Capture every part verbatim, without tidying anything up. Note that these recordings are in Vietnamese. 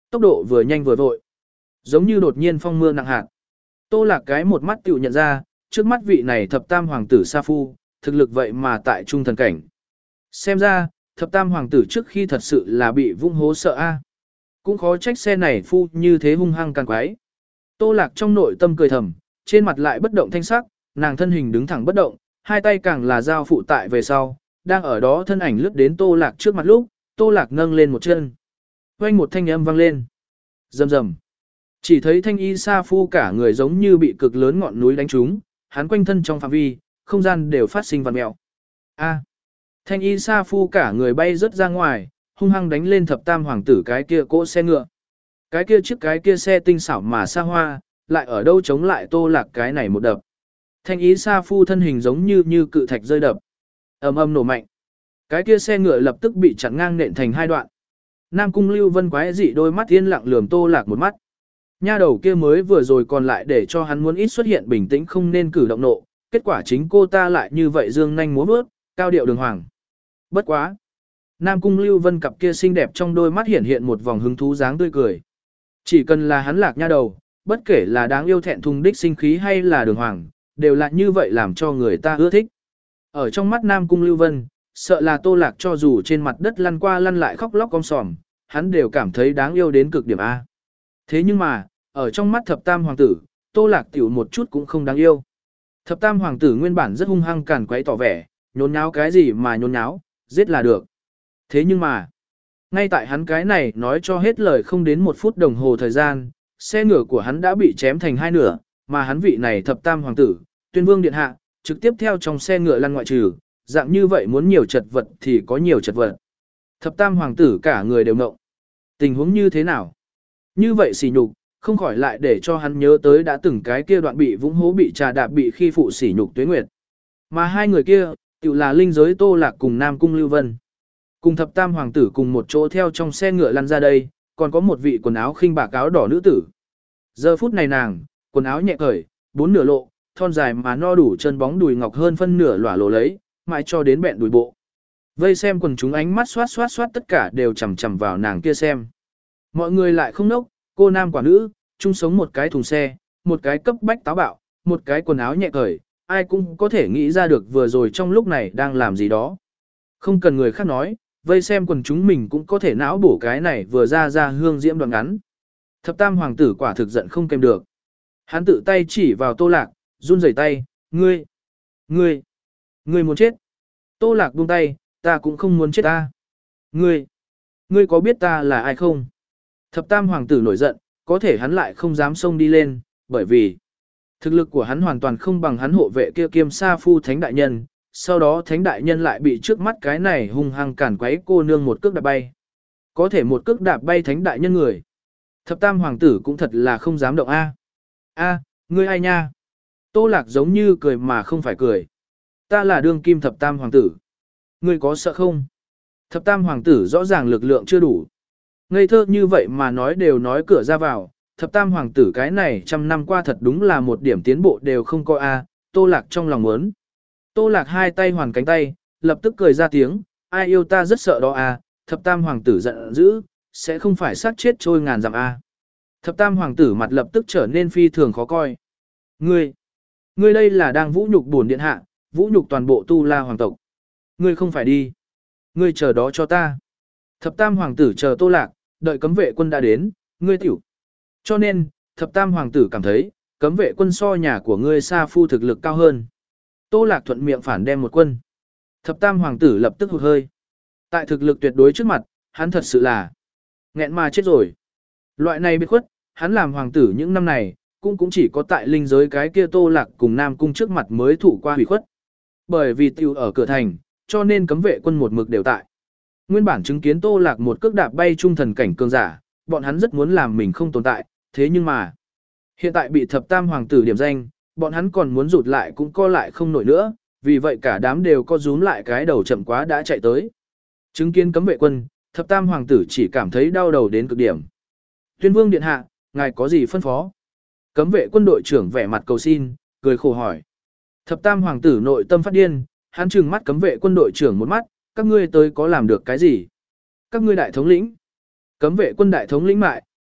tốc độ vừa nhanh vừa vội. Giống như đột nhiên phong mưa nặng hạt. Tô Lạc cái một mắt tiểu nhận ra, trước mắt vị này thập tam hoàng tử Sa Phu, thực lực vậy mà tại trung thần cảnh. Xem ra, thập tam hoàng tử trước khi thật sự là bị vung hố sợ a. Cũng khó trách xe này phu như thế hung hăng càng quái. Tô Lạc trong nội tâm cười thầm, trên mặt lại bất động thanh sắc, nàng thân hình đứng thẳng bất động, hai tay càng là giao phụ tại về sau, đang ở đó thân ảnh lướt đến Tô Lạc trước mặt lúc, Tô Lạc nâng lên một chân. Oanh một thanh âm vang lên. Rầm rầm. Chỉ thấy thanh y Sa Phu cả người giống như bị cực lớn ngọn núi đánh trúng, hắn quanh thân trong phạm vi, không gian đều phát sinh vặn mèo. A. Thanh y Sa Phu cả người bay rất ra ngoài, hung hăng đánh lên thập tam hoàng tử cái kia cỗ xe ngựa. Cái kia chiếc cái kia xe tinh xảo mà xa hoa, lại ở đâu chống lại Tô Lạc cái này một đập. Thanh ý Sa Phu thân hình giống như như cự thạch rơi đập. Ầm ầm nổ mạnh. Cái kia xe ngựa lập tức bị chặn ngang nện thành hai đoạn. Nam Cung Lưu Vân quái dị đôi mắt yên lặng lườm Tô Lạc một mắt. Nha đầu kia mới vừa rồi còn lại để cho hắn muốn ít xuất hiện bình tĩnh không nên cử động nộ, kết quả chính cô ta lại như vậy dương nhanh múa bước, cao điệu đường hoàng. Bất quá. Nam Cung Lưu Vân cặp kia xinh đẹp trong đôi mắt hiện hiện một vòng hứng thú dáng tươi cười. Chỉ cần là hắn Lạc nha đầu, bất kể là đáng yêu thẹn thùng đích sinh khí hay là đường hoàng, đều là như vậy làm cho người ta ưa thích. Ở trong mắt Nam Cung Lưu Vân, sợ là Tô Lạc cho dù trên mặt đất lăn qua lăn lại khóc lóc om sòm, hắn đều cảm thấy đáng yêu đến cực điểm A. Thế nhưng mà, ở trong mắt thập tam hoàng tử, Tô Lạc tiểu một chút cũng không đáng yêu. Thập tam hoàng tử nguyên bản rất hung hăng càn quấy tỏ vẻ, nhốn nháo cái gì mà nhốn nháo, giết là được. Thế nhưng mà, ngay tại hắn cái này nói cho hết lời không đến một phút đồng hồ thời gian, xe ngựa của hắn đã bị chém thành hai nửa, mà hắn vị này thập tam hoàng tử, tuyên vương điện hạ, trực tiếp theo trong xe ngựa lăn ngoại trừ, dạng như vậy muốn nhiều chật vật thì có nhiều chật vật. Thập tam hoàng tử cả người đều ngộng. Tình huống như thế nào? Như vậy sỉ nhục, không khỏi lại để cho hắn nhớ tới đã từng cái kia đoạn bị vũng hố bị trà đạp bị khi phụ sỉ nhục Tuế Nguyệt. Mà hai người kia, tự là linh giới Tô Lạc cùng Nam Cung Lưu Vân. Cùng thập tam hoàng tử cùng một chỗ theo trong xe ngựa lăn ra đây, còn có một vị quần áo khinh bạc áo đỏ nữ tử. Giờ phút này nàng, quần áo nhẹ cởi, bốn nửa lộ, thon dài mà no đủ chân bóng đùi ngọc hơn phân nửa lỏa lộ lấy, mãi cho đến bẹn đùi bộ. Vây xem quần chúng ánh mắt xoát xoát xoát tất cả đều chằm chằm vào nàng kia xem. Mọi người lại không nốc, cô nam quả nữ, chung sống một cái thùng xe, một cái cấp bách táo bạo, một cái quần áo nhẹ cởi, ai cũng có thể nghĩ ra được vừa rồi trong lúc này đang làm gì đó. Không cần người khác nói, vây xem quần chúng mình cũng có thể não bổ cái này vừa ra ra hương diễm đoạn ngắn. Thập tam hoàng tử quả thực giận không kèm được. Hắn tự tay chỉ vào Tô Lạc, run rẩy tay, ngươi, ngươi, ngươi muốn chết. Tô Lạc buông tay, ta cũng không muốn chết ta. Ngươi, ngươi có biết ta là ai không? Thập tam hoàng tử nổi giận, có thể hắn lại không dám xông đi lên, bởi vì thực lực của hắn hoàn toàn không bằng hắn hộ vệ kia kiêm Sa Phu thánh đại nhân. Sau đó thánh đại nhân lại bị trước mắt cái này hung hăng cản quấy cô nương một cước đạp bay. Có thể một cước đạp bay thánh đại nhân người. Thập tam hoàng tử cũng thật là không dám động a. A, ngươi ai nha? Tô Lạc giống như cười mà không phải cười. Ta là đương kim thập tam hoàng tử. Ngươi có sợ không? Thập tam hoàng tử rõ ràng lực lượng chưa đủ. Ngây thơ như vậy mà nói đều nói cửa ra vào. Thập tam hoàng tử cái này trăm năm qua thật đúng là một điểm tiến bộ đều không có a. Tô Lạc trong lòng muốn. Tô Lạc hai tay hoàn cánh tay, lập tức cười ra tiếng, ai yêu ta rất sợ đó à, thập tam hoàng tử giận dữ, sẽ không phải sát chết trôi ngàn dặm à. Thập tam hoàng tử mặt lập tức trở nên phi thường khó coi. Ngươi, ngươi đây là đang vũ nhục bổn điện hạ, vũ nhục toàn bộ tu la hoàng tộc. Ngươi không phải đi. Ngươi chờ đó cho ta. Thập tam hoàng tử chờ Tô Lạc, đợi cấm vệ quân đã đến, ngươi tiểu. Cho nên, thập tam hoàng tử cảm thấy, cấm vệ quân so nhà của ngươi Sa Phu thực lực cao hơn. Tô Lạc thuận miệng phản đem một quân. Thập tam hoàng tử lập tức hụt hơi. Tại thực lực tuyệt đối trước mặt, hắn thật sự là nghẹn mà chết rồi. Loại này biệt khuất, hắn làm hoàng tử những năm này, cũng cũng chỉ có tại linh giới cái kia Tô Lạc cùng Nam Cung trước mặt mới thủ qua hủy khuất. Bởi vì tiêu ở cửa thành, cho nên cấm vệ quân một mực đều tại. Nguyên bản chứng kiến Tô Lạc một cước đạp bay trung thần cảnh cường giả, bọn hắn rất muốn làm mình không tồn tại, thế nhưng mà hiện tại bị thập tam hoàng tử điểm danh, bọn hắn còn muốn rụt lại cũng co lại không nổi nữa, vì vậy cả đám đều co rúm lại cái đầu chậm quá đã chạy tới. Chứng kiến cấm vệ quân, thập tam hoàng tử chỉ cảm thấy đau đầu đến cực điểm. Tuyên vương điện hạ, ngài có gì phân phó? Cấm vệ quân đội trưởng vẻ mặt cầu xin, cười khổ hỏi. Thập tam hoàng tử nội tâm phát điên, hắn trừng mắt cấm vệ quân đội trưởng một mắt, các ngươi tới có làm được cái gì? Các ngươi đại thống lĩnh. Cấm vệ quân đại thống lĩnh mại,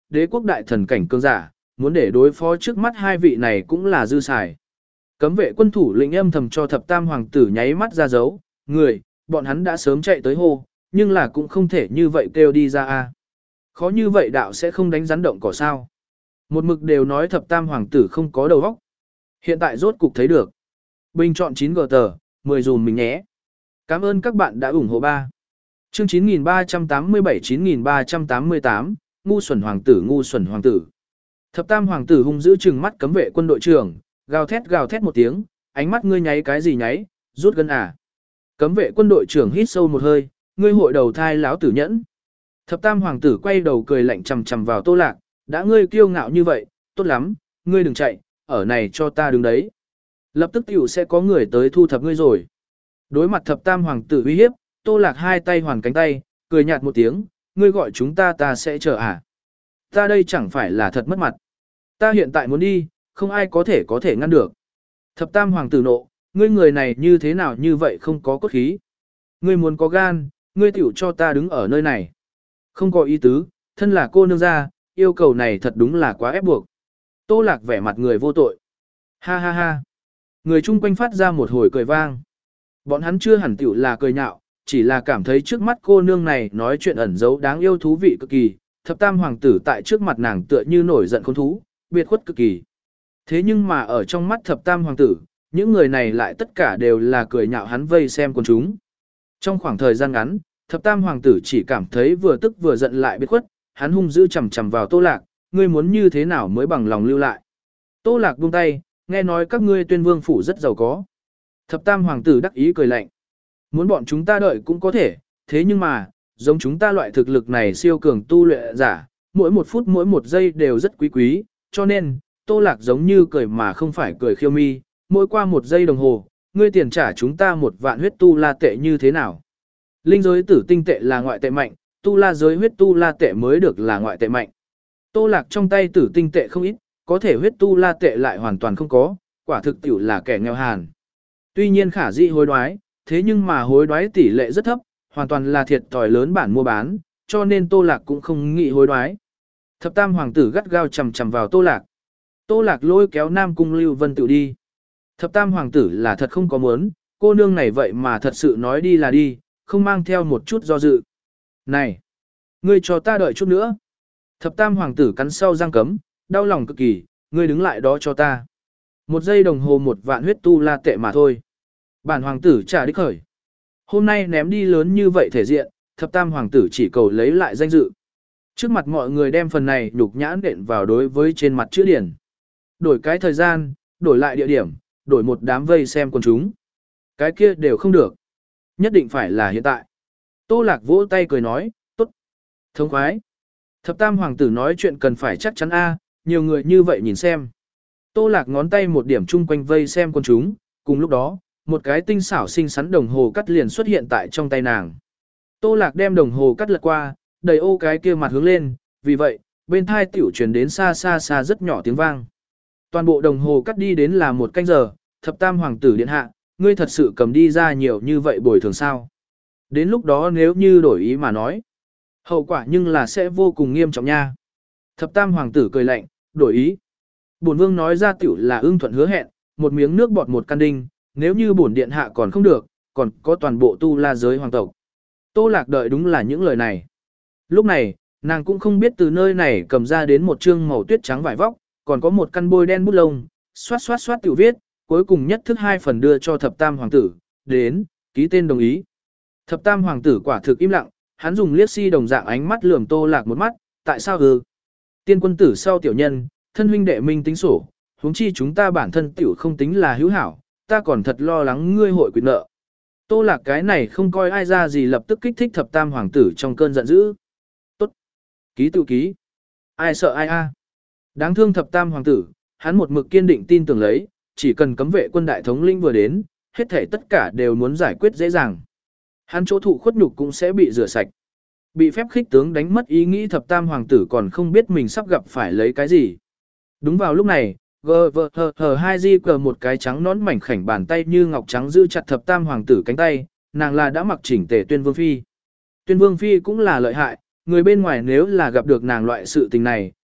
đế quốc đại thần cảnh cường giả, muốn để đối phó trước mắt hai vị này cũng là dư xài. Cấm vệ quân thủ lĩnh âm thầm cho thập tam hoàng tử nháy mắt ra dấu, người, bọn hắn đã sớm chạy tới hô, nhưng là cũng không thể như vậy kêu đi ra a. Khó như vậy đạo sẽ không đánh rắn động cỏ sao. Một mực đều nói thập tam hoàng tử không có đầu óc. Hiện tại rốt cục thấy được. Bình chọn chín g tờ, mười dùm mình nhé. Cảm ơn các bạn đã ủng hộ ba. Chương chín nghìn ba trăm tám mươi bảy chín nghìn ba trăm tám mươi tám, ngu xuẩn hoàng tử ngu xuẩn hoàng tử. Thập tam hoàng tử hung dữ trừng mắt cấm vệ quân đội trưởng, gào thét gào thét một tiếng, ánh mắt ngươi nháy cái gì nháy, rút gân à. Cấm vệ quân đội trưởng hít sâu một hơi, ngươi hội đầu thai láo tử nhẫn. Thập tam hoàng tử quay đầu cười lạnh chằm chằm vào Tô Lạc, đã ngươi kiêu ngạo như vậy, tốt lắm, ngươi đừng chạy, ở này cho ta đứng đấy. Lập tức tiểu sẽ có người tới thu thập ngươi rồi. Đối mặt thập tam hoàng tử uy hiếp, Tô Lạc hai tay hoàn cánh tay, cười nhạt một tiếng, ngươi gọi chúng ta ta sẽ chờ à. Ta đây chẳng phải là thật mất mặt. Ta hiện tại muốn đi, không ai có thể có thể ngăn được. Thập tam hoàng tử nộ, ngươi người này như thế nào như vậy không có cốt khí. Ngươi muốn có gan, ngươi tiểu cho ta đứng ở nơi này. Không có ý tứ, thân là cô nương gia, yêu cầu này thật đúng là quá ép buộc. Tô Lạc vẻ mặt người vô tội. Ha ha ha. Người chung quanh phát ra một hồi cười vang. Bọn hắn chưa hẳn tiểu là cười nhạo, chỉ là cảm thấy trước mắt cô nương này nói chuyện ẩn giấu đáng yêu thú vị cực kỳ. Thập tam hoàng tử tại trước mặt nàng tựa như nổi giận khốn thú, biệt khuất cực kỳ. Thế nhưng mà ở trong mắt thập tam hoàng tử, những người này lại tất cả đều là cười nhạo hắn vây xem con chúng. Trong khoảng thời gian ngắn, thập tam hoàng tử chỉ cảm thấy vừa tức vừa giận lại biệt khuất, hắn hung dữ chầm chầm vào Tô Lạc, ngươi muốn như thế nào mới bằng lòng lưu lại. Tô Lạc buông tay, nghe nói các ngươi Tuyên Vương phủ rất giàu có. Thập tam hoàng tử đắc ý cười lạnh. Muốn bọn chúng ta đợi cũng có thể, thế nhưng mà, giống chúng ta loại thực lực này siêu cường tu luyện giả, mỗi một phút mỗi một giây đều rất quý quý, cho nên, Tô Lạc giống như cười mà không phải cười khiêu mi, mỗi qua một giây đồng hồ, ngươi tiền trả chúng ta một vạn huyết tu la tệ như thế nào. Linh giới tử tinh tệ là ngoại tệ mạnh, tu la giới huyết tu la tệ mới được là ngoại tệ mạnh. Tô Lạc trong tay tử tinh tệ không ít, có thể huyết tu la tệ lại hoàn toàn không có, quả thực tiểu là kẻ nghèo hàn. Tuy nhiên khả dĩ hối đoái, thế nhưng mà hối đoái tỷ lệ rất thấp, hoàn toàn là thiệt thòi lớn bản mua bán, cho nên Tô Lạc cũng không nghĩ hối đoái. Thập tam hoàng tử gắt gao chầm chầm vào Tô Lạc. Tô Lạc lôi kéo Nam Cung Lưu Vân tự đi. Thập tam hoàng tử là thật không có muốn, cô nương này vậy mà thật sự nói đi là đi, không mang theo một chút do dự. Này, ngươi cho ta đợi chút nữa. Thập tam hoàng tử cắn sau răng cấm, đau lòng cực kỳ, ngươi đứng lại đó cho ta. Một giây đồng hồ một vạn huyết tu la tệ mà thôi. Bản hoàng tử trả đích khởi. Hôm nay ném đi lớn như vậy thể diện, thập tam hoàng tử chỉ cầu lấy lại danh dự. Trước mặt mọi người đem phần này nhục nhãn đện vào đối với trên mặt chữ điển. Đổi cái thời gian, đổi lại địa điểm, đổi một đám vây xem con chúng. Cái kia đều không được. Nhất định phải là hiện tại. Tô Lạc vỗ tay cười nói, tốt. Thông khoái. Thập tam hoàng tử nói chuyện cần phải chắc chắn a, nhiều người như vậy nhìn xem. Tô Lạc ngón tay một điểm chung quanh vây xem con chúng, cùng lúc đó, một cái tinh xảo xinh xắn đồng hồ cắt liền xuất hiện tại trong tay nàng. Tô Lạc đem đồng hồ cắt lật qua, đầy ô cái kia mặt hướng lên, vì vậy, bên thai tiểu truyền đến xa xa xa rất nhỏ tiếng vang. Toàn bộ đồng hồ cắt đi đến là một canh giờ, thập tam hoàng tử điện hạ, ngươi thật sự cầm đi ra nhiều như vậy bồi thường sao. Đến lúc đó nếu như đổi ý mà nói, hậu quả nhưng là sẽ vô cùng nghiêm trọng nha. Thập tam hoàng tử cười lạnh, đổi ý. Bổn vương nói ra tiểu là ưng thuận hứa hẹn, một miếng nước bọt một căn đinh, nếu như bổn điện hạ còn không được, còn có toàn bộ tu la giới hoàng tộc. Tô Lạc đợi đúng là những lời này. Lúc này, nàng cũng không biết từ nơi này cầm ra đến một chương màu tuyết trắng vải vóc, còn có một căn bôi đen bút lông, xoát xoát xoát tiểu viết, cuối cùng nhất thức hai phần đưa cho thập tam hoàng tử, đến, ký tên đồng ý. Thập tam hoàng tử quả thực im lặng, hắn dùng liếc si đồng dạng ánh mắt lườm Tô Lạc một mắt, tại sao ư? Tiên quân tử sau tiểu nhân, thân huynh đệ minh tính sổ, huống chi chúng ta bản thân tiểu không tính là hữu hảo, ta còn thật lo lắng ngươi hội quyệt nợ. Tô Lạc cái này không coi ai ra gì lập tức kích thích thập tam hoàng tử trong cơn giận dữ. Tốt. Ký tự ký. Ai sợ ai a? Đáng thương thập tam hoàng tử, hắn một mực kiên định tin tưởng lấy, chỉ cần cấm vệ quân đại thống lĩnh vừa đến, hết thể tất cả đều muốn giải quyết dễ dàng. Hắn chỗ thụ khuất nhục cũng sẽ bị rửa sạch. Bị phép khích tướng đánh mất ý nghĩ thập tam hoàng tử còn không biết mình sắp gặp phải lấy cái gì. Đúng vào lúc này, gờ vờ hờ hờ hai di cờ một cái trắng nón mảnh khảnh bàn tay như ngọc trắng giữ chặt thập tam hoàng tử cánh tay, nàng là đã mặc chỉnh tề Tuyên Vương Phi. Tuyên Vương Phi cũng là lợi hại, người bên ngoài nếu là gặp được nàng loại sự tình này,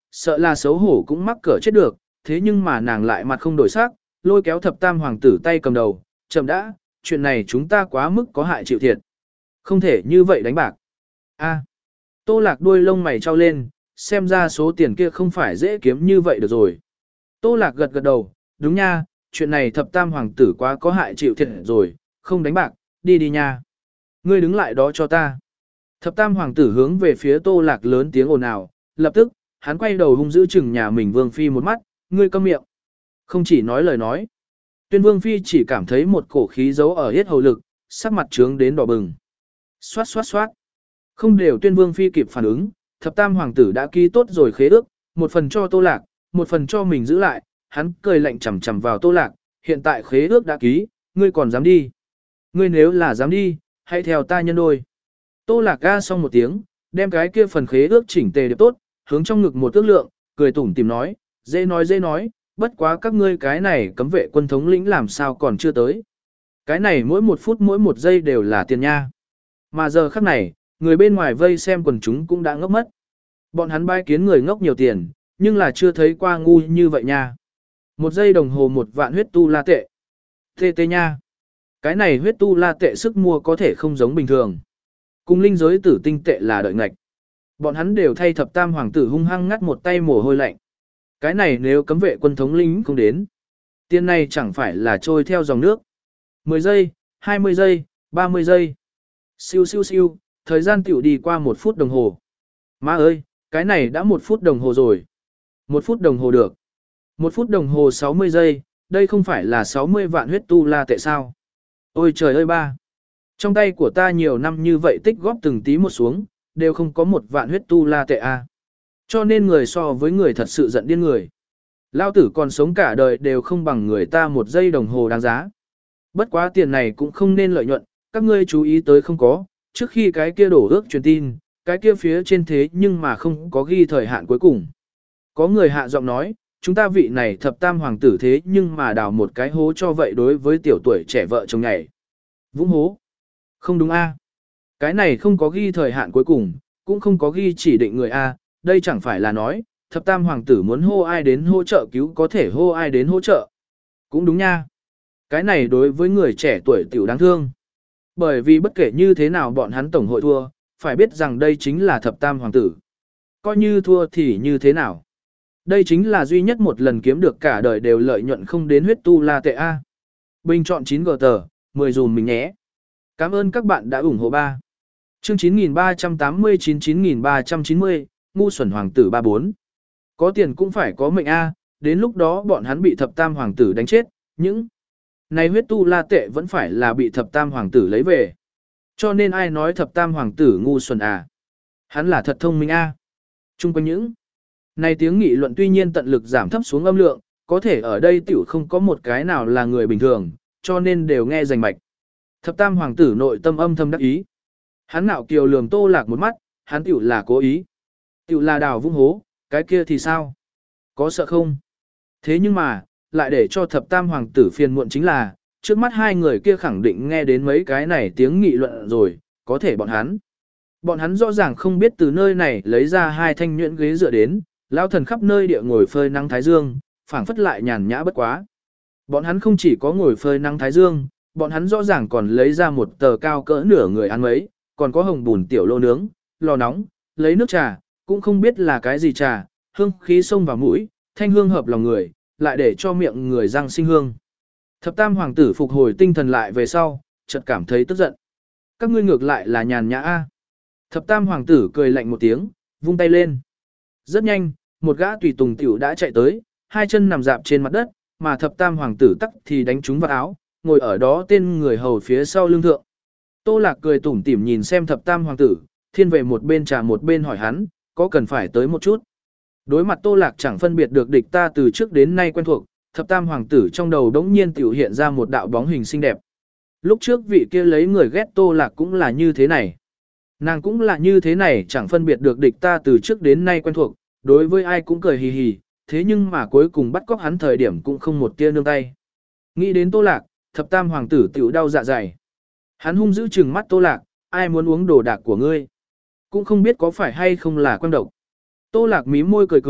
sợ là xấu hổ cũng mắc cỡ chết được, thế nhưng mà nàng lại mặt không đổi sắc, lôi kéo thập tam hoàng tử tay cầm đầu, chậm đã, chuyện này chúng ta quá mức có hại chịu thiệt. Không thể như vậy đánh bạc. A. Tô Lạc đuôi lông mày trao lên, xem ra số tiền kia không phải dễ kiếm như vậy được rồi. Tô Lạc gật gật đầu, đúng nha, chuyện này thập tam hoàng tử quá có hại chịu thiệt rồi, không đánh bạc, đi đi nha. Ngươi đứng lại đó cho ta. Thập tam hoàng tử hướng về phía Tô Lạc lớn tiếng ồn ào, lập tức, hắn quay đầu hung dữ chừng nhà mình Vương Phi một mắt, ngươi câm miệng. Không chỉ nói lời nói. Tuyên Vương Phi chỉ cảm thấy một cổ khí giấu ở hết hầu lực, sắc mặt trướng đến đỏ bừng. Xoát xoát xoát. Không đều Tuyên Vương Phi kịp phản ứng, thập tam hoàng tử đã ký tốt rồi khế ước, một phần cho Tô Lạc, một phần cho mình giữ lại, hắn cười lạnh chằm chằm vào Tô Lạc, hiện tại khế ước đã ký, ngươi còn dám đi. Ngươi nếu là dám đi, hãy theo ta nhân đôi. Tô Lạc ga xong một tiếng, đem cái kia phần khế ước chỉnh tề đẹp tốt, hướng trong ngực một ước lượng, cười tủm tìm nói, dễ nói dễ nói, bất quá các ngươi cái này cấm vệ quân thống lĩnh làm sao còn chưa tới. Cái này mỗi một phút mỗi một giây đều là tiền nha. Mà giờ khắc này, người bên ngoài vây xem quần chúng cũng đã ngốc mất. Bọn hắn bai kiến người ngốc nhiều tiền, nhưng là chưa thấy qua ngu như vậy nha. Một giây đồng hồ một vạn huyết tu la tệ. Tê tê nha. Cái này huyết tu la tệ sức mua có thể không giống bình thường. Cùng linh giới tử tinh tệ là đợi ngạch. Bọn hắn đều thay thập tam hoàng tử hung hăng ngắt một tay mồ hôi lạnh. Cái này nếu cấm vệ quân thống lĩnh không đến. Tiền này chẳng phải là trôi theo dòng nước. mười giây, hai mươi giây, ba mươi giây. Siêu siêu siêu, thời gian tiểu đi qua một phút đồng hồ. Má ơi, cái này đã một phút đồng hồ rồi. Một phút đồng hồ được. Một phút đồng hồ sáu mươi giây, đây không phải là sáu mươi vạn huyết tu la tệ sao. Ôi trời ơi ba. Trong tay của ta nhiều năm như vậy tích góp từng tí một xuống, đều không có một vạn huyết tu la tệ a. À. Cho nên người so với người thật sự giận điên người. Lao tử còn sống cả đời đều không bằng người ta một giây đồng hồ đáng giá. Bất quá tiền này cũng không nên lợi nhuận, các ngươi chú ý tới không có, trước khi cái kia đổ ước truyền tin, cái kia phía trên thế nhưng mà không có ghi thời hạn cuối cùng. Có người hạ giọng nói, chúng ta vị này thập tam hoàng tử thế nhưng mà đào một cái hố cho vậy đối với tiểu tuổi trẻ vợ chồng nhảy. Vũng hố. Không đúng a? Cái này không có ghi thời hạn cuối cùng, cũng không có ghi chỉ định người a, đây chẳng phải là nói, thập tam hoàng tử muốn hô ai đến hỗ trợ cứu có thể hô ai đến hỗ trợ. Cũng đúng nha. Cái này đối với người trẻ tuổi tiểu đáng thương. Bởi vì bất kể như thế nào bọn hắn tổng hội thua, phải biết rằng đây chính là thập tam hoàng tử. Coi như thua thì như thế nào. Đây chính là duy nhất một lần kiếm được cả đời đều lợi nhuận không đến huyết tu la tệ A. Bình chọn chín gờ tờ, mười dùm mình nhé. Cảm ơn các bạn đã ủng hộ ba. Chương chín nghìn ba trăm tám mươi chín chín nghìn ba trăm chín mươi, ngu xuẩn hoàng tử ba bốn. Có tiền cũng phải có mệnh A, đến lúc đó bọn hắn bị thập tam hoàng tử đánh chết, những này huyết tu la tệ vẫn phải là bị thập tam hoàng tử lấy về. Cho nên ai nói thập tam hoàng tử ngu xuẩn à? Hắn là thật thông minh A. Chung quanh những này tiếng nghị luận tuy nhiên tận lực giảm thấp xuống âm lượng, có thể ở đây tiểu không có một cái nào là người bình thường, cho nên đều nghe rành mạch. Thập tam hoàng tử nội tâm âm thầm đắc ý. Hắn nạo kiều lườm Tô Lạc một mắt, hắn tiểu là cố ý. Tiểu là đào vung hố, cái kia thì sao? Có sợ không? Thế nhưng mà, lại để cho thập tam hoàng tử phiền muộn chính là, trước mắt hai người kia khẳng định nghe đến mấy cái này tiếng nghị luận rồi, có thể bọn hắn. Bọn hắn rõ ràng không biết từ nơi này lấy ra hai thanh nhuyễn ghế dựa đến, lão thần khắp nơi địa ngồi phơi nắng thái dương, phảng phất lại nhàn nhã bất quá. Bọn hắn không chỉ có ngồi phơi nắng thái dương, bọn hắn rõ ràng còn lấy ra một tờ cao cỡ nửa người ăn mấy, còn có hồng bùn tiểu lô nướng, lò nóng, lấy nước trà, cũng không biết là cái gì trà, hương khí xông vào mũi, thanh hương hợp lòng người, lại để cho miệng người răng sinh hương. Thập tam hoàng tử phục hồi tinh thần lại về sau, chợt cảm thấy tức giận. Các ngươi ngược lại là nhàn nhã a. Thập tam hoàng tử cười lạnh một tiếng, vung tay lên. Rất nhanh, một gã tùy tùng tiểu đã chạy tới, hai chân nằm dạp trên mặt đất, mà thập tam hoàng tử tắc thì đánh trúng vào áo, ngồi ở đó tên người hầu phía sau lưng thượng. Tô Lạc cười tủm tỉm nhìn xem thập tam hoàng tử, thiên về một bên trà một bên hỏi hắn, có cần phải tới một chút. Đối mặt Tô Lạc chẳng phân biệt được địch ta từ trước đến nay quen thuộc, thập tam hoàng tử trong đầu đống nhiên tiểu hiện ra một đạo bóng hình xinh đẹp. Lúc trước vị kia lấy người ghét Tô Lạc cũng là như thế này. Nàng cũng là như thế này chẳng phân biệt được địch ta từ trước đến nay quen thuộc, đối với ai cũng cười hì hì, thế nhưng mà cuối cùng bắt cóc hắn thời điểm cũng không một tia nương tay. Nghĩ đến Tô Lạc, thập tam hoàng tử tiểu đau dạ dày. Hắn hung dữ trừng mắt Tô Lạc, ai muốn uống đồ đạc của ngươi. Cũng không biết có phải hay không là quan độc. Tô Lạc mím môi cười cười,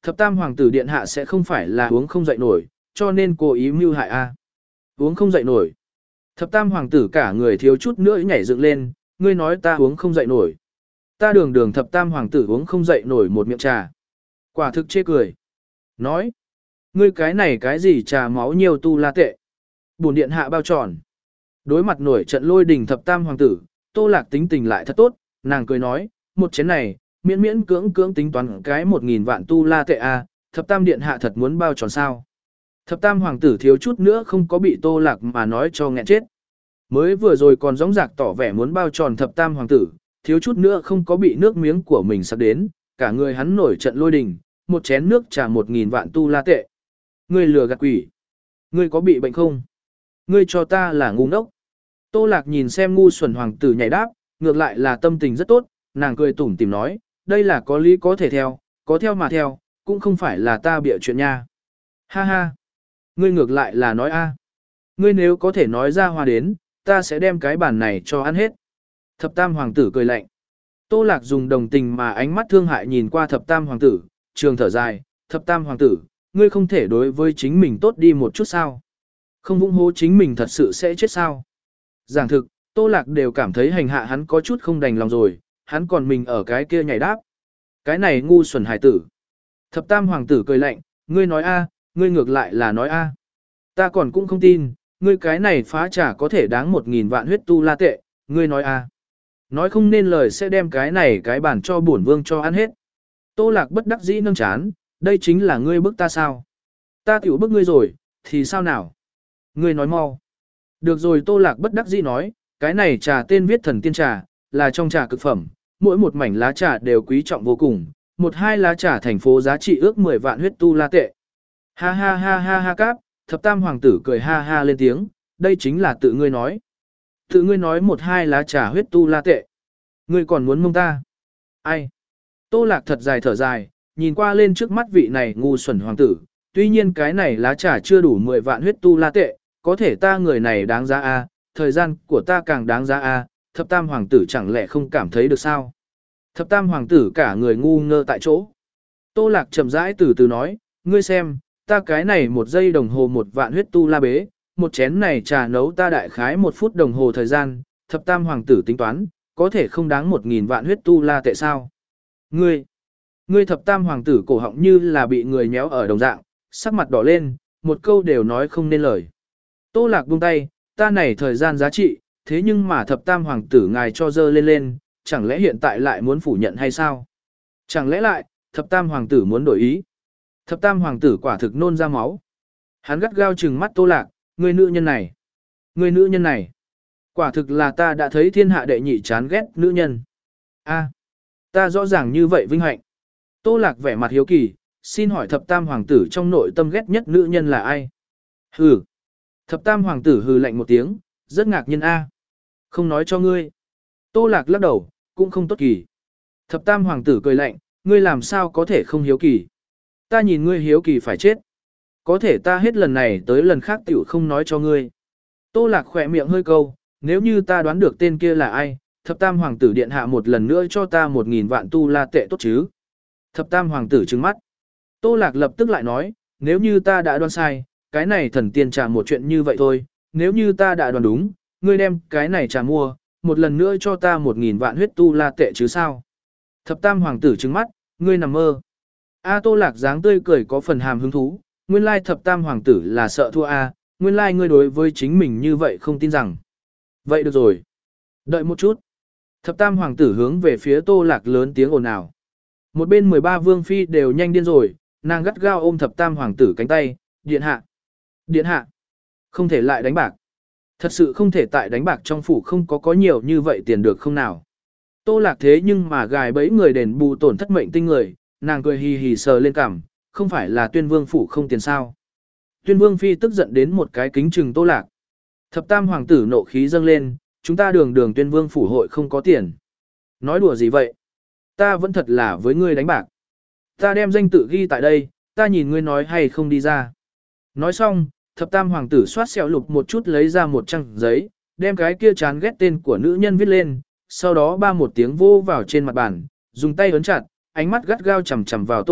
thập tam hoàng tử điện hạ sẽ không phải là uống không dậy nổi, cho nên cố ý mưu hại a. Uống không dậy nổi. Thập tam hoàng tử cả người thiếu chút nữa nhảy dựng lên, ngươi nói ta uống không dậy nổi. Ta đường đường thập tam hoàng tử uống không dậy nổi một miệng trà. Quả thực chê cười. Nói, ngươi cái này cái gì trà máu nhiều tu la tệ. Bổn điện hạ bao tròn. Đối mặt nổi trận lôi đình thập tam hoàng tử, Tô Lạc tính tình lại thật tốt, nàng cười nói, một chén này, miễn miễn cưỡng cưỡng tính toán cái một nghìn vạn tu la tệ a, thập tam điện hạ thật muốn bao tròn sao. Thập tam hoàng tử thiếu chút nữa không có bị Tô Lạc mà nói cho nghẹn chết. Mới vừa rồi còn gióng giạc tỏ vẻ muốn bao tròn thập tam hoàng tử, thiếu chút nữa không có bị nước miếng của mình sắp đến, cả người hắn nổi trận lôi đình, một chén nước trả một nghìn vạn tu la tệ. Ngươi lừa gạt quỷ. Ngươi có bị bệnh không? Ngươi cho ta là ngu ngốc. Tô Lạc nhìn xem ngu xuẩn hoàng tử nhảy đáp, ngược lại là tâm tình rất tốt, nàng cười tủm tỉm nói, đây là có lý có thể theo, có theo mà theo, cũng không phải là ta bịa chuyện nha. Ha ha. Ngươi ngược lại là nói a. Ngươi nếu có thể nói ra hoa đến, ta sẽ đem cái bản này cho ăn hết. Thập tam hoàng tử cười lạnh. Tô Lạc dùng đồng tình mà ánh mắt thương hại nhìn qua thập tam hoàng tử, trường thở dài, thập tam hoàng tử, ngươi không thể đối với chính mình tốt đi một chút sao. Không vũng hố chính mình thật sự sẽ chết sao. Giảng thực, Tô Lạc đều cảm thấy hành hạ hắn có chút không đành lòng rồi, hắn còn mình ở cái kia nhảy đáp. Cái này ngu xuẩn hải tử. Thập tam hoàng tử cười lạnh, ngươi nói a, ngươi ngược lại là nói a. Ta còn cũng không tin, ngươi cái này phá trả có thể đáng một nghìn vạn huyết tu la tệ, ngươi nói a. Nói không nên lời sẽ đem cái này cái bản cho bổn vương cho ăn hết. Tô Lạc bất đắc dĩ nâng chán, đây chính là ngươi bức ta sao? Ta tiểu bức ngươi rồi, thì sao nào? Ngươi nói mau. Được rồi, Tô Lạc bất đắc dĩ nói, cái này trà tên viết thần tiên trà, là trong trà cực phẩm, mỗi một mảnh lá trà đều quý trọng vô cùng, một hai lá trà thành phố giá trị ước mười vạn huyết tu la tệ. Ha ha ha ha ha cáp, thập tam hoàng tử cười ha ha lên tiếng, đây chính là tự ngươi nói. Tự ngươi nói một hai lá trà huyết tu la tệ. Ngươi còn muốn mông ta? Ai? Tô Lạc thật dài thở dài, nhìn qua lên trước mắt vị này ngu xuẩn hoàng tử, tuy nhiên cái này lá trà chưa đủ mười vạn huyết tu la tệ, có thể ta người này đáng giá a, thời gian của ta càng đáng giá a, thập tam hoàng tử chẳng lẽ không cảm thấy được sao? Thập tam hoàng tử cả người ngu ngơ tại chỗ. Tô Lạc chậm rãi từ từ nói, ngươi xem, ta cái này một giây đồng hồ một vạn huyết tu la bế, một chén này trà nấu ta đại khái một phút đồng hồ thời gian, thập tam hoàng tử tính toán, có thể không đáng một nghìn vạn huyết tu la tệ sao? Ngươi, ngươi thập tam hoàng tử cổ họng như là bị người nhéo ở đồng dạng, sắc mặt đỏ lên, một câu đều nói không nên lời. Tô Lạc buông tay, ta này thời gian giá trị, thế nhưng mà thập tam hoàng tử ngài cho dơ lên lên, chẳng lẽ hiện tại lại muốn phủ nhận hay sao? Chẳng lẽ lại, thập tam hoàng tử muốn đổi ý? Thập tam hoàng tử quả thực nôn ra máu. Hắn gắt gao trừng mắt Tô Lạc, người nữ nhân này. Người nữ nhân này. Quả thực là ta đã thấy thiên hạ đệ nhị chán ghét nữ nhân. A, ta rõ ràng như vậy vinh hạnh. Tô Lạc vẻ mặt hiếu kỳ, xin hỏi thập tam hoàng tử trong nội tâm ghét nhất nữ nhân là ai? Hừ. Thập tam hoàng tử hừ lạnh một tiếng, rất ngạc nhiên a. Không nói cho ngươi. Tô Lạc lắc đầu, cũng không tốt kỳ. Thập tam hoàng tử cười lạnh, ngươi làm sao có thể không hiếu kỳ? Ta nhìn ngươi hiếu kỳ phải chết. Có thể ta hết lần này tới lần khác tiểu không nói cho ngươi. Tô Lạc khỏe miệng hơi câu, nếu như ta đoán được tên kia là ai, thập tam hoàng tử điện hạ một lần nữa cho ta một nghìn vạn tu la tệ tốt chứ. Thập tam hoàng tử trừng mắt. Tô Lạc lập tức lại nói, nếu như ta đã đoán sai, cái này thần tiên trà một chuyện như vậy thôi, nếu như ta đã đoán đúng, ngươi đem cái này trà mua, một lần nữa cho ta một nghìn vạn huyết tu la tệ chứ sao. Thập tam hoàng tử trừng mắt, ngươi nằm mơ. A Tô Lạc dáng tươi cười có phần hàm hứng thú, nguyên lai thập tam hoàng tử là sợ thua A, nguyên lai ngươi đối với chính mình như vậy không tin rằng. Vậy được rồi. Đợi một chút. Thập tam hoàng tử hướng về phía Tô Lạc lớn tiếng ồn ào. Một bên mười ba vương phi đều nhanh điên rồi, nàng gắt gao ôm thập tam hoàng tử cánh tay, điện hạ. Điện hạ. Không thể lại đánh bạc. Thật sự không thể tại đánh bạc trong phủ không có có nhiều như vậy tiền được không nào. Tô Lạc thế nhưng mà gài bẫy người đền bù tổn thất mệnh tinh người, nàng cười hì hì sờ lên cằm, không phải là tuyên vương phủ không tiền sao. Tuyên vương phi tức giận đến một cái kính trừng Tô Lạc. Thập tam hoàng tử nộ khí dâng lên, chúng ta đường đường tuyên vương phủ hội không có tiền. Nói đùa gì vậy? Ta vẫn thật là với ngươi đánh bạc. Ta đem danh tự ghi tại đây, ta nhìn ngươi nói hay không đi ra. Nói xong, thập tam hoàng tử xoát xẹo lục một chút lấy ra một trang giấy, đem cái kia chán ghét tên của nữ nhân viết lên, sau đó ba một tiếng vô vào trên mặt bàn, dùng tay ấn chặt, ánh mắt gắt gao chằm chằm vào Tô Lạc,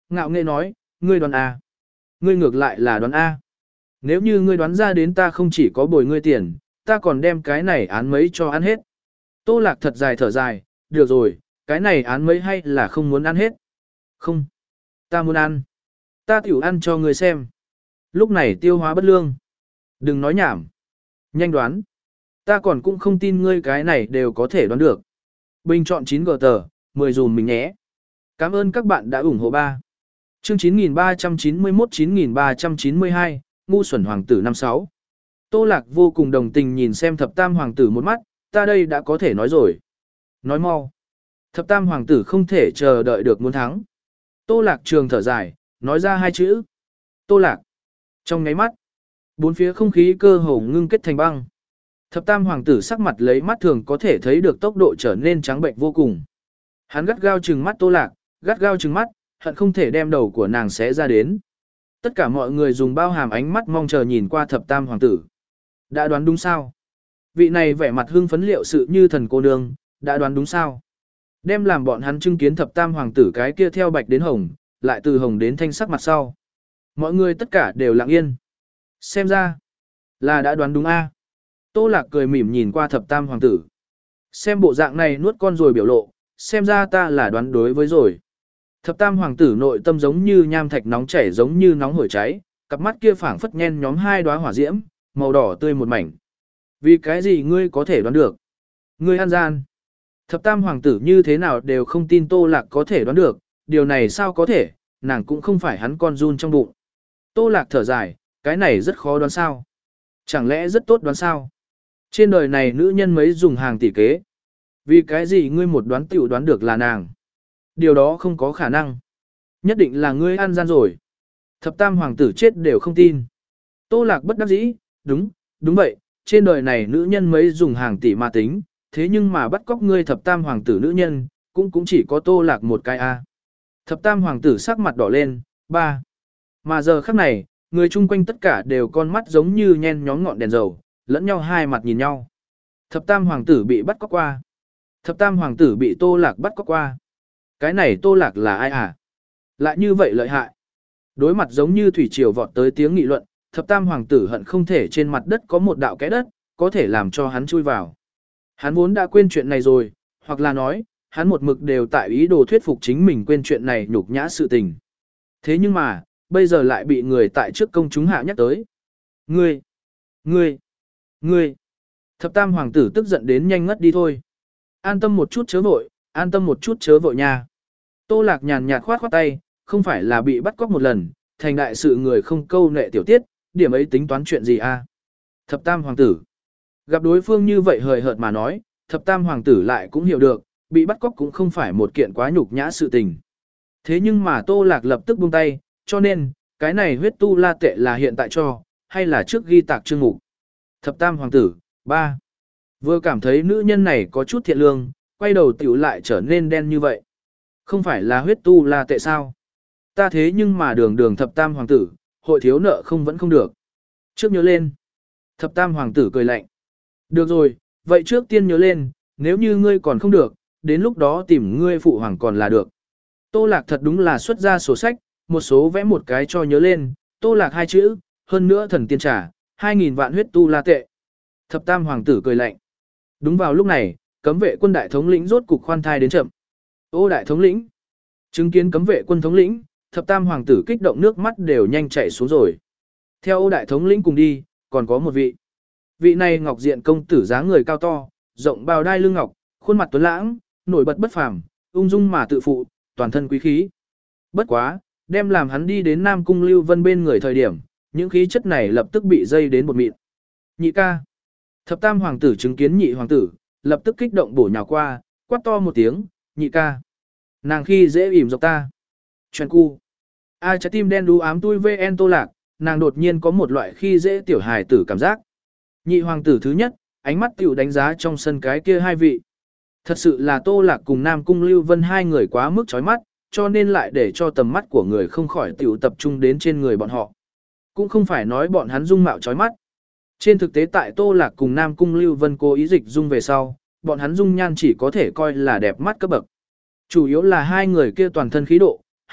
ngạo nghễ nói, ngươi đoán A. Ngươi ngược lại là đoán A. Nếu như ngươi đoán ra đến ta không chỉ có bồi ngươi tiền, ta còn đem cái này án mấy cho ăn hết. Tô Lạc thật dài thở dài, được rồi, cái này án mấy hay là không muốn ăn hết. Không, ta muốn ăn. Ta tiểu ăn cho ngươi xem. Lúc này tiêu hóa bất lương. Đừng nói nhảm. Nhanh đoán. Ta còn cũng không tin ngươi cái này đều có thể đoán được. Bình chọn chín gờ tờ, mười dùm mình nhé. Cảm ơn các bạn đã ủng hộ ba. Chương chín nghìn ba trăm chín mươi mốt chín nghìn ba trăm chín mươi hai, ngu xuẩn hoàng tử năm sáu. Tô Lạc vô cùng đồng tình nhìn xem thập tam hoàng tử một mắt, ta đây đã có thể nói rồi. Nói mau. Thập tam hoàng tử không thể chờ đợi được muốn thắng. Tô Lạc trường thở dài, nói ra hai chữ. Tô Lạc. Trong ngáy mắt, bốn phía không khí cơ hồ ngưng kết thành băng. Thập tam hoàng tử sắc mặt lấy mắt thường có thể thấy được tốc độ trở nên trắng bệnh vô cùng. Hắn gắt gao trừng mắt Tô Lạc, gắt gao trừng mắt, hận không thể đem đầu của nàng xé ra đến. Tất cả mọi người dùng bao hàm ánh mắt mong chờ nhìn qua thập tam hoàng tử. Đã đoán đúng sao? Vị này vẻ mặt hưng phấn liệu sự như thần cô nương, đã đoán đúng sao? Đem làm bọn hắn chứng kiến thập tam hoàng tử cái kia theo bạch đến hồng, lại từ hồng đến thanh sắc mặt sau. Mọi người tất cả đều lặng yên. Xem ra, là đã đoán đúng a. Tô Lạc cười mỉm nhìn qua thập tam hoàng tử. Xem bộ dạng này nuốt con rồi biểu lộ, xem ra ta là đoán đối với rồi. Thập tam hoàng tử nội tâm giống như nham thạch nóng chảy giống như nóng hổi cháy, cặp mắt kia phảng phất nhen nhóm hai đóa hỏa diễm, màu đỏ tươi một mảnh. Vì cái gì ngươi có thể đoán được? Ngươi ăn gian. Thập tam hoàng tử như thế nào đều không tin Tô Lạc có thể đoán được, điều này sao có thể, nàng cũng không phải hắn con run trong bụng. Tô Lạc thở dài, cái này rất khó đoán sao. Chẳng lẽ rất tốt đoán sao? Trên đời này nữ nhân mấy dùng hàng tỷ kế. Vì cái gì ngươi một đoán tiểu đoán được là nàng? Điều đó không có khả năng. Nhất định là ngươi ăn gian rồi. Thập tam hoàng tử chết đều không tin. Tô Lạc bất đắc dĩ, đúng, đúng vậy, trên đời này nữ nhân mấy dùng hàng tỷ mà tính, thế nhưng mà bắt cóc ngươi thập tam hoàng tử nữ nhân, cũng cũng chỉ có Tô Lạc một cái a. Thập tam hoàng tử sắc mặt đỏ lên, ba. Mà giờ khắc này, người chung quanh tất cả đều con mắt giống như nhen nhóm ngọn đèn dầu, lẫn nhau hai mặt nhìn nhau. Thập tam hoàng tử bị bắt cóc qua. Thập tam hoàng tử bị Tô Lạc bắt cóc qua. Cái này Tô Lạc là ai à? Lại như vậy lợi hại. Đối mặt giống như thủy triều vọt tới tiếng nghị luận, thập tam hoàng tử hận không thể trên mặt đất có một đạo kẽ đất, có thể làm cho hắn chui vào. Hắn vốn đã quên chuyện này rồi, hoặc là nói, hắn một mực đều tại ý đồ thuyết phục chính mình quên chuyện này nhục nhã sự tình. Thế nhưng mà, bây giờ lại bị người tại trước công chúng hạ nhắc tới. Ngươi! Ngươi! Ngươi! Thập tam hoàng tử tức giận đến nhanh ngất đi thôi. An tâm một chút chớ vội, an tâm một chút chớ vội nha. Tô Lạc nhàn nhạt khoát khoát tay, không phải là bị bắt cóc một lần, thành đại sự người không câu nệ tiểu tiết, điểm ấy tính toán chuyện gì a? Thập tam hoàng tử. Gặp đối phương như vậy hời hợt mà nói, thập tam hoàng tử lại cũng hiểu được, bị bắt cóc cũng không phải một kiện quá nhục nhã sự tình. Thế nhưng mà Tô Lạc lập tức buông tay, cho nên, cái này huyết tu la tệ là hiện tại cho, hay là trước ghi tạc chương mục. Thập tam hoàng tử, ba. Vừa cảm thấy nữ nhân này có chút thiện lương, quay đầu tiểu lại trở nên đen như vậy. Không phải là huyết tu la tệ sao? Ta thế nhưng mà đường đường thập tam hoàng tử, hội thiếu nợ không vẫn không được. Trước nhớ lên. Thập tam hoàng tử cười lạnh. Được rồi, vậy trước tiên nhớ lên, nếu như ngươi còn không được, đến lúc đó tìm ngươi phụ hoàng còn là được. Tô Lạc thật đúng là xuất ra sổ sách, một số vẽ một cái cho nhớ lên, Tô Lạc hai chữ, hơn nữa thần tiên trả, hai nghìn vạn huyết tu la tệ. Thập tam hoàng tử cười lạnh. Đúng vào lúc này, cấm vệ quân đại thống lĩnh rốt cục khoan thai đến chậm. Ô đại thống lĩnh. Chứng kiến cấm vệ quân thống lĩnh, thập tam hoàng tử kích động nước mắt đều nhanh chảy xuống rồi. Theo ô đại thống lĩnh cùng đi, còn có một vị. Vị này ngọc diện công tử dáng người cao to, rộng bào đai lưng ngọc, khuôn mặt tuấn lãng, nổi bật bất phàm, ung dung mà tự phụ, toàn thân quý khí. Bất quá, đem làm hắn đi đến Nam Cung Lưu Vân bên người thời điểm, những khí chất này lập tức bị dây đến một mịn. Nhị ca. Thập tam hoàng tử chứng kiến nhị hoàng tử, lập tức kích động bổ nhào qua, quát to một tiếng, nhị ca. Nàng khi dễ ỉm dọc ta. Chuyện cu. Ai trái tim đen đu ám tui vn Tô Lạc, nàng đột nhiên có một loại khi dễ tiểu hài tử cảm giác. Nhị hoàng tử thứ nhất, ánh mắt tiểu đánh giá trong sân cái kia hai vị. Thật sự là Tô Lạc cùng Nam Cung Lưu Vân hai người quá mức chói mắt, cho nên lại để cho tầm mắt của người không khỏi tiểu tập trung đến trên người bọn họ. Cũng không phải nói bọn hắn dung mạo chói mắt. Trên thực tế tại Tô Lạc cùng Nam Cung Lưu Vân cố ý dịch dung về sau, bọn hắn dung nhan chỉ có thể coi là đẹp mắt cấp bậc. Chủ yếu là hai người kia toàn thân khí độ,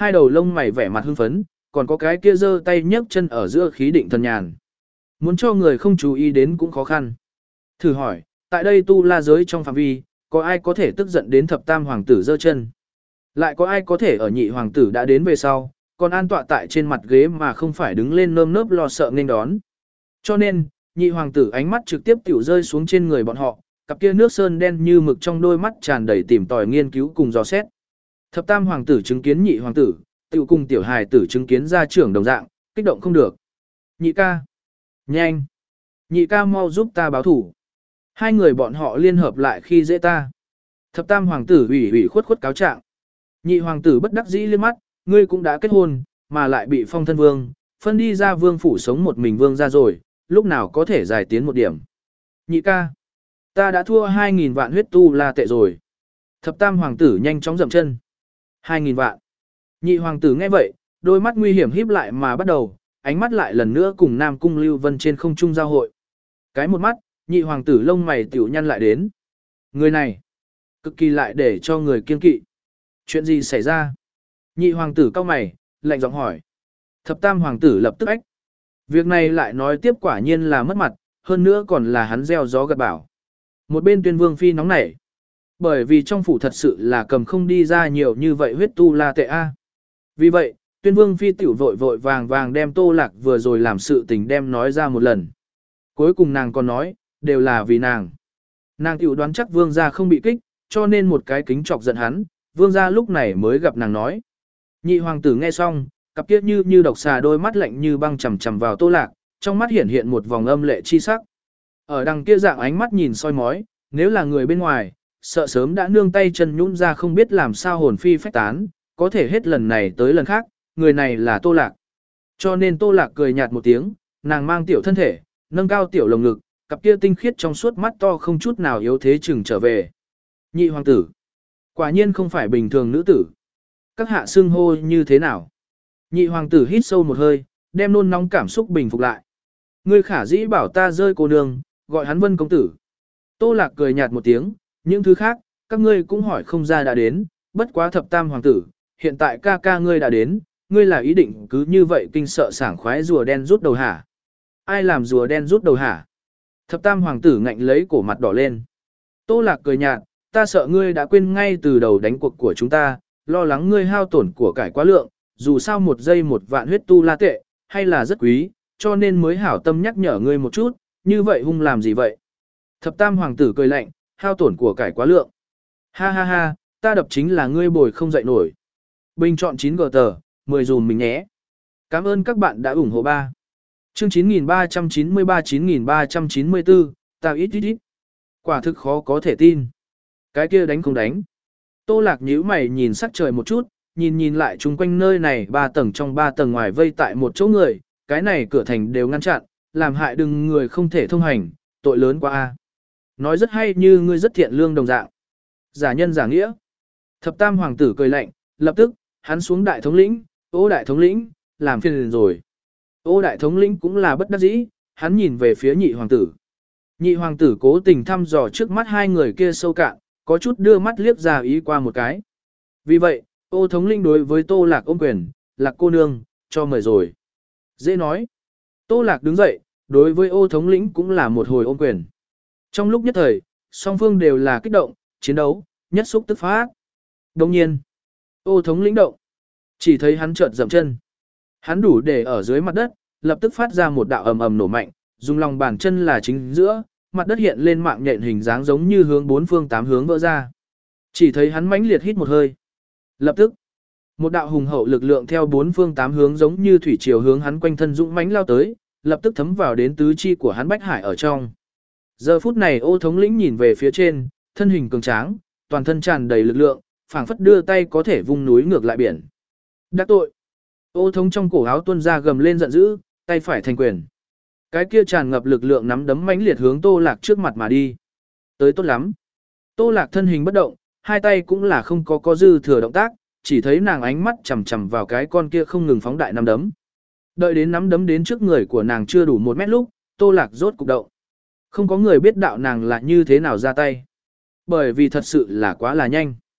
hai đầu lông mày vẻ mặt hưng phấn, còn có cái kia giơ tay nhấc chân ở giữa khí định thần nhàn. Muốn cho người không chú ý đến cũng khó khăn. Thử hỏi, tại đây tu la giới trong phạm vi, có ai có thể tức giận đến thập tam hoàng tử giơ chân? Lại có ai có thể ở nhị hoàng tử đã đến về sau, còn an tọa tại trên mặt ghế mà không phải đứng lên nơm nớp lo sợ nghênh đón? Cho nên, nhị hoàng tử ánh mắt trực tiếp tiểu rơi xuống trên người bọn họ, cặp kia nước sơn đen như mực trong đôi mắt tràn đầy tìm tòi nghiên cứu cùng dò xét. Thập tam hoàng tử chứng kiến nhị hoàng tử, tiểu cùng tiểu hài tử chứng kiến gia trưởng đồng dạng, kích động không được. Nhị ca. Nhanh. Nhị ca mau giúp ta báo thủ. Hai người bọn họ liên hợp lại khi dễ ta. Thập tam hoàng tử ủy ủy khuất khuất cáo trạng. Nhị hoàng tử bất đắc dĩ liếc mắt, ngươi cũng đã kết hôn, mà lại bị phong thân vương, phân đi ra vương phủ sống một mình vương ra rồi, lúc nào có thể giải tiến một điểm. Nhị ca. Ta đã thua hai nghìn vạn huyết tu la tệ rồi. Thập tam hoàng tử nhanh chóng dậm chân. hai nghìn vạn. Nhị hoàng tử nghe vậy, đôi mắt nguy hiểm híp lại mà bắt đầu, ánh mắt lại lần nữa cùng Nam Cung Lưu Vân trên không trung giao hội. Cái một mắt, nhị hoàng tử lông mày tiểu nhăn lại đến. Người này, cực kỳ lại để cho người kiên kỵ. Chuyện gì xảy ra? Nhị hoàng tử cau mày, lạnh giọng hỏi. Thập tam hoàng tử lập tức ách. Việc này lại nói tiếp quả nhiên là mất mặt, hơn nữa còn là hắn gieo gió gặt bảo. Một bên Tuyên Vương phi nóng nảy. Bởi vì trong phủ thật sự là cầm không đi ra nhiều như vậy huyết tu la tệ a. Vì vậy, Tuyên Vương phi tiểu vội vội vàng vàng đem Tô Lạc vừa rồi làm sự tình đem nói ra một lần. Cuối cùng nàng còn nói, đều là vì nàng. Nàng tiểu đoán chắc vương gia không bị kích, cho nên một cái kính chọc giận hắn, vương gia lúc này mới gặp nàng nói. Nhị hoàng tử nghe xong, cặp kiết như như độc xà đôi mắt lạnh như băng chằm chằm vào Tô Lạc, trong mắt hiện hiện một vòng âm lệ chi sắc. Ở đằng kia dạng ánh mắt nhìn soi mói, nếu là người bên ngoài, sợ sớm đã nương tay chân nhũn ra không biết làm sao hồn phi phách tán, có thể hết lần này tới lần khác, người này là Tô Lạc. Cho nên Tô Lạc cười nhạt một tiếng, nàng mang tiểu thân thể, nâng cao tiểu lồng ngực, cặp kia tinh khiết trong suốt mắt to không chút nào yếu thế chừng trở về. Nhị hoàng tử, quả nhiên không phải bình thường nữ tử. Các hạ xưng hô như thế nào? Nhị hoàng tử hít sâu một hơi, đem nôn nóng cảm xúc bình phục lại. Ngươi khả dĩ bảo ta rơi cô nương, gọi hắn Vân công tử. Tô Lạc cười nhạt một tiếng, những thứ khác, các ngươi cũng hỏi không ra đã đến, bất quá thập tam hoàng tử, hiện tại ca ca ngươi đã đến, ngươi là ý định cứ như vậy kinh sợ sảng khoái rùa đen rút đầu hả? Ai làm rùa đen rút đầu hả? Thập tam hoàng tử ngạnh lấy cổ mặt đỏ lên. Tô Lạc cười nhạt, ta sợ ngươi đã quên ngay từ đầu đánh cuộc của chúng ta, lo lắng ngươi hao tổn của cải quá lượng, dù sao một giây một vạn huyết tu la tệ, hay là rất quý, cho nên mới hảo tâm nhắc nhở ngươi một chút, như vậy hung làm gì vậy? Thập tam hoàng tử cười lạnh, hao tổn của cải quá lượng. Ha ha ha, ta đập chính là ngươi bồi không dậy nổi. Bình chọn chín gờ tờ, mười dùm mình nhé. Cảm ơn các bạn đã ủng hộ ba. Chương chín nghìn ba trăm chín mươi ba chín nghìn ba trăm chín mươi tư, tao ít ít ít. Quả thực khó có thể tin. Cái kia đánh không đánh. Tô Lạc nhíu mày nhìn sắc trời một chút, nhìn nhìn lại chung quanh nơi này ba tầng trong ba tầng ngoài vây tại một chỗ người, cái này cửa thành đều ngăn chặn, làm hại đừng người không thể thông hành, tội lớn quá a. Nói rất hay như ngươi rất thiện lương đồng dạng. Giả nhân giả nghĩa. Thập tam hoàng tử cười lạnh, lập tức, hắn xuống đại thống lĩnh, ô đại thống lĩnh, làm phiền rồi. Ô đại thống lĩnh cũng là bất đắc dĩ, hắn nhìn về phía nhị hoàng tử. Nhị hoàng tử cố tình thăm dò trước mắt hai người kia sâu cạn, có chút đưa mắt liếc ra ý qua một cái. Vì vậy, ô thống lĩnh đối với Tô Lạc ôm quyền, Lạc cô nương, cho mời rồi. Dễ nói. Tô Lạc đứng dậy, đối với ô thống lĩnh cũng là một hồi ôm quyền. Trong lúc nhất thời, song phương đều là kích động, chiến đấu, nhất xúc tức phát. Đồng nhiên, ô thống lĩnh động. Chỉ thấy hắn chợt dậm chân. Hắn đủ để ở dưới mặt đất, lập tức phát ra một đạo ầm ầm nổ mạnh, dùng lòng bàn chân là chính giữa, mặt đất hiện lên mạng nhện hình dáng giống như hướng bốn phương tám hướng vỡ ra. Chỉ thấy hắn mãnh liệt hít một hơi. Lập tức, một đạo hùng hậu lực lượng theo bốn phương tám hướng giống như thủy triều hướng hắn quanh thân dũng mãnh lao tới, lập tức thấm vào đến tứ chi của hắn bách hải ở trong. Giờ phút này ô thống lĩnh nhìn về phía trên, thân hình cường tráng, toàn thân tràn đầy lực lượng, phảng phất đưa tay có thể vung núi ngược lại biển. Đắc tội. Ô thống trong cổ áo tuôn ra gầm lên giận dữ, tay phải thành quyền. Cái kia tràn ngập lực lượng nắm đấm mãnh liệt hướng Tô Lạc trước mặt mà đi. Tới tốt lắm. Tô Lạc thân hình bất động, hai tay cũng là không có có dư thừa động tác, chỉ thấy nàng ánh mắt chằm chằm vào cái con kia không ngừng phóng đại nắm đấm. Đợi đến nắm đấm đến trước người của nàng chưa đủ một mét lúc, Tô Lạc rốt cục động. Không có người biết đạo nàng là như thế nào ra tay. Bởi vì thật sự là quá là nhanh.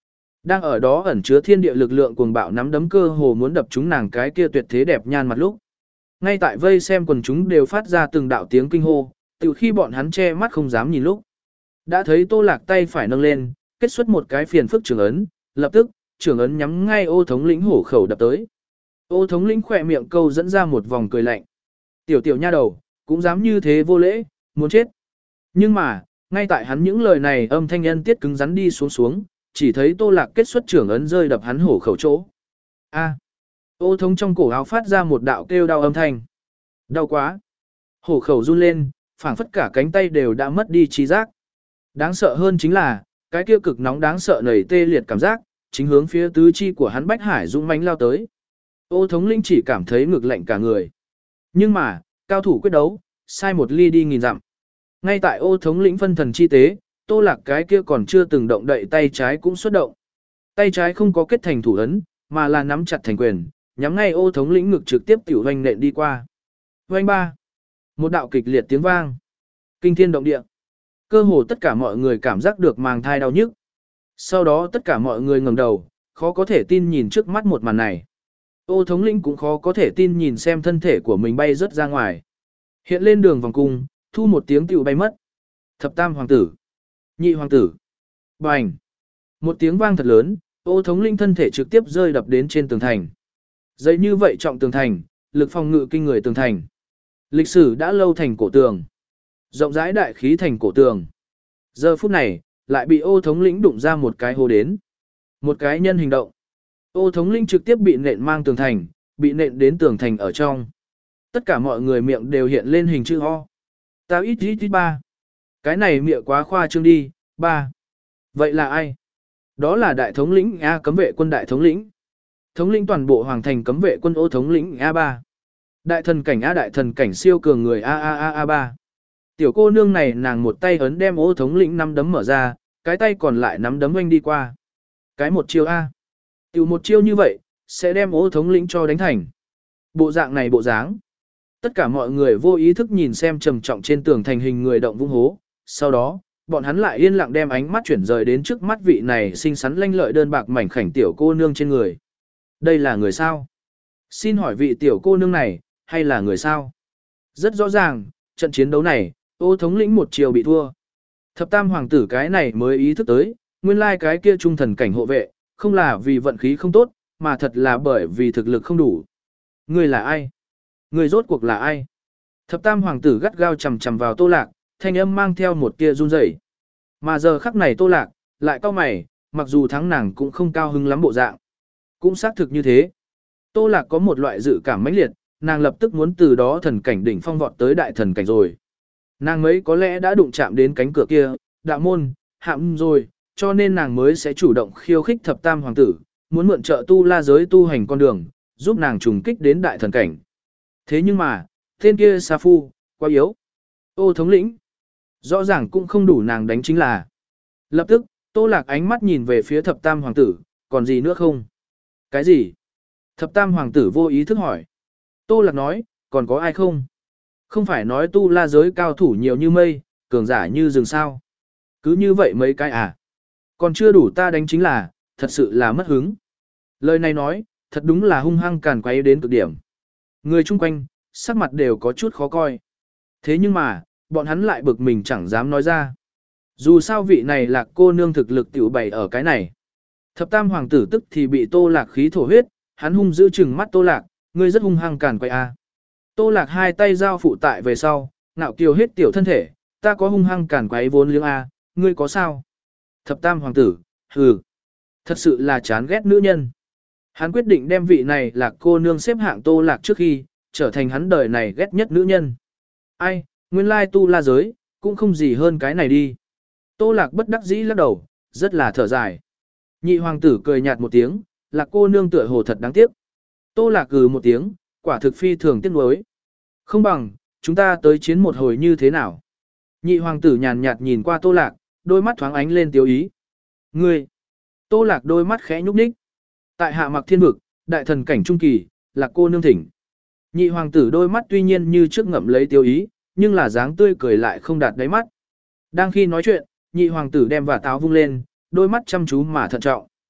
Đang ở đó ẩn chứa thiên địa lực lượng cuồng bạo nắm đấm cơ hồ muốn đập trúng nàng cái kia tuyệt thế đẹp nhan mặt lúc. Ngay tại vây xem quần chúng đều phát ra từng đạo tiếng kinh hô, từ khi bọn hắn che mắt không dám nhìn lúc. Đã thấy Tô Lạc tay phải nâng lên, kết xuất một cái phiền phức trường ấn, lập tức, trường ấn nhắm ngay Ô thống lĩnh hổ khẩu đập tới. Ô thống lĩnh khỏe miệng câu dẫn ra một vòng cười lạnh. Tiểu tiểu nha đầu, cũng dám như thế vô lễ, muốn chết. Nhưng mà, ngay tại hắn những lời này âm thanh nhân tiết cứng rắn đi xuống xuống, chỉ thấy Tô Lạc kết xuất trưởng ấn rơi đập hắn hổ khẩu chỗ. A. Ô thống trong cổ áo phát ra một đạo kêu đau âm thanh. Đau quá. Hổ khẩu run lên, phảng phất cả cánh tay đều đã mất đi trí giác. Đáng sợ hơn chính là, cái kia cực nóng đáng sợ nảy tê liệt cảm giác, chính hướng phía tứ chi của hắn Bách Hải dũng mãnh lao tới. Ô thống linh chỉ cảm thấy ngực lạnh cả người. Nhưng mà, cao thủ quyết đấu, sai một ly đi nghìn dặm. Ngay tại Ô thống lĩnh phân thần chi tế, Tô Lạc cái kia còn chưa từng động đậy tay trái cũng xuất động. Tay trái không có kết thành thủ ấn, mà là nắm chặt thành quyền, nhắm ngay Ô thống lĩnh ngực trực tiếp tiểu hoành nện đi qua. Hoành ba. Một đạo kịch liệt tiếng vang. Kinh thiên động địa. Cơ hồ tất cả mọi người cảm giác được màng thai đau nhức. Sau đó tất cả mọi người ngẩng đầu, khó có thể tin nhìn trước mắt một màn này. Ô thống lĩnh cũng khó có thể tin nhìn xem thân thể của mình bay rớt ra ngoài. Hiện lên đường vòng cung, thu một tiếng tiểu bay mất. Thập tam hoàng tử. Nhị hoàng tử. Bành. Một tiếng vang thật lớn, Ô thống lĩnh thân thể trực tiếp rơi đập đến trên tường thành. Dây như vậy trọng tường thành, lực phòng ngự kinh người tường thành. Lịch sử đã lâu thành cổ tường. Rộng rãi đại khí thành cổ tường. Giờ phút này, lại bị Ô thống lĩnh đụng ra một cái hố đến. Một cái nhân hình động. Ô thống lĩnh trực tiếp bị nện mang tường thành, bị nện đến tường thành ở trong. Tất cả mọi người miệng đều hiện lên hình chữ O. Tao ít ít ít ba. Cái này miệng quá khoa trương đi, ba. Vậy là ai? Đó là đại thống lĩnh A cấm vệ quân đại thống lĩnh. Thống lĩnh toàn bộ hoàng thành cấm vệ quân Ô thống lĩnh A ba. Đại thần cảnh A đại thần cảnh siêu cường người A A A A ba. Tiểu cô nương này nàng một tay ấn đem Ô thống lĩnh năm đấm mở ra, cái tay còn lại nắm đấm oanh đi qua. Cái một chiêu A. Tiểu một chiêu như vậy, sẽ đem Ô thống lĩnh cho đánh thành. Bộ dạng này bộ dáng. Tất cả mọi người vô ý thức nhìn xem trầm trọng trên tường thành hình người động vung hố. Sau đó, bọn hắn lại yên lặng đem ánh mắt chuyển rời đến trước mắt vị này xinh xắn lanh lợi đơn bạc mảnh khảnh tiểu cô nương trên người. Đây là người sao? Xin hỏi vị tiểu cô nương này, hay là người sao? Rất rõ ràng, trận chiến đấu này, Ô thống lĩnh một chiều bị thua. Thập tam hoàng tử cái này mới ý thức tới, nguyên lai cái kia trung thần cảnh hộ vệ, không là vì vận khí không tốt, mà thật là bởi vì thực lực không đủ. Người là ai? Người rốt cuộc là ai? Thập tam hoàng tử gắt gao chầm chầm vào Tô Lạc, thanh âm mang theo một tia run rẩy. Mà giờ khắc này Tô Lạc, lại cao mày, mặc dù thắng nàng cũng không cao hứng lắm bộ dạng. Cũng xác thực như thế. Tô Lạc có một loại dự cảm mãnh liệt, nàng lập tức muốn từ đó thần cảnh đỉnh phong vọt tới đại thần cảnh rồi. Nàng mấy có lẽ đã đụng chạm đến cánh cửa kia, đạo môn, hạm rồi, cho nên nàng mới sẽ chủ động khiêu khích thập tam hoàng tử, muốn mượn trợ tu la giới tu hành con đường, giúp nàng trùng kích đến đại thần cảnh. Thế nhưng mà, tên kia Sa Phu, quá yếu. Ô thống lĩnh, rõ ràng cũng không đủ nàng đánh chính là. Lập tức, Tô Lạc ánh mắt nhìn về phía thập tam hoàng tử, còn gì nữa không? Cái gì? Thập tam hoàng tử vô ý thức hỏi. Tô Lạc nói, còn có ai không? Không phải nói tu la giới cao thủ nhiều như mây, cường giả như rừng sao. Cứ như vậy mấy cái à? Còn chưa đủ ta đánh chính là, thật sự là mất hứng. Lời này nói, thật đúng là hung hăng càn quấy đến cực điểm. Người chung quanh, sắc mặt đều có chút khó coi. Thế nhưng mà, bọn hắn lại bực mình chẳng dám nói ra. Dù sao vị này là cô nương thực lực tiểu bày ở cái này. Thập tam hoàng tử tức thì bị Tô Lạc khí thổ huyết, hắn hung giữ chừng mắt Tô Lạc, ngươi rất hung hăng càn quay a. Tô Lạc hai tay giao phụ tại về sau, ngạo kiều hết tiểu thân thể, ta có hung hăng càn quấy vốn liếng a, ngươi có sao? Thập tam hoàng tử, hừ, thật sự là chán ghét nữ nhân. Hắn quyết định đem vị này là cô nương xếp hạng Tô Lạc trước khi, trở thành hắn đời này ghét nhất nữ nhân. Ai, nguyên lai tu la giới, cũng không gì hơn cái này đi. Tô Lạc bất đắc dĩ lắc đầu, rất là thở dài. Nhị hoàng tử cười nhạt một tiếng, là cô nương tựa hồ thật đáng tiếc. Tô Lạc gừ một tiếng, quả thực phi thường tiếc nuối. Không bằng, chúng ta tới chiến một hồi như thế nào? Nhị hoàng tử nhàn nhạt nhìn qua Tô Lạc, đôi mắt thoáng ánh lên tiêu ý. Ngươi! Tô Lạc đôi mắt khẽ nhúc nhích. Tại hạ mặc thiên vực, đại thần cảnh trung kỳ, là cô nương thỉnh. Nhị hoàng tử đôi mắt tuy nhiên như trước ngậm lấy tiêu ý, nhưng là dáng tươi cười lại không đạt đáy mắt. Đang khi nói chuyện, nhị hoàng tử đem vả táo vung lên, đôi mắt chăm chú mà thận trọng.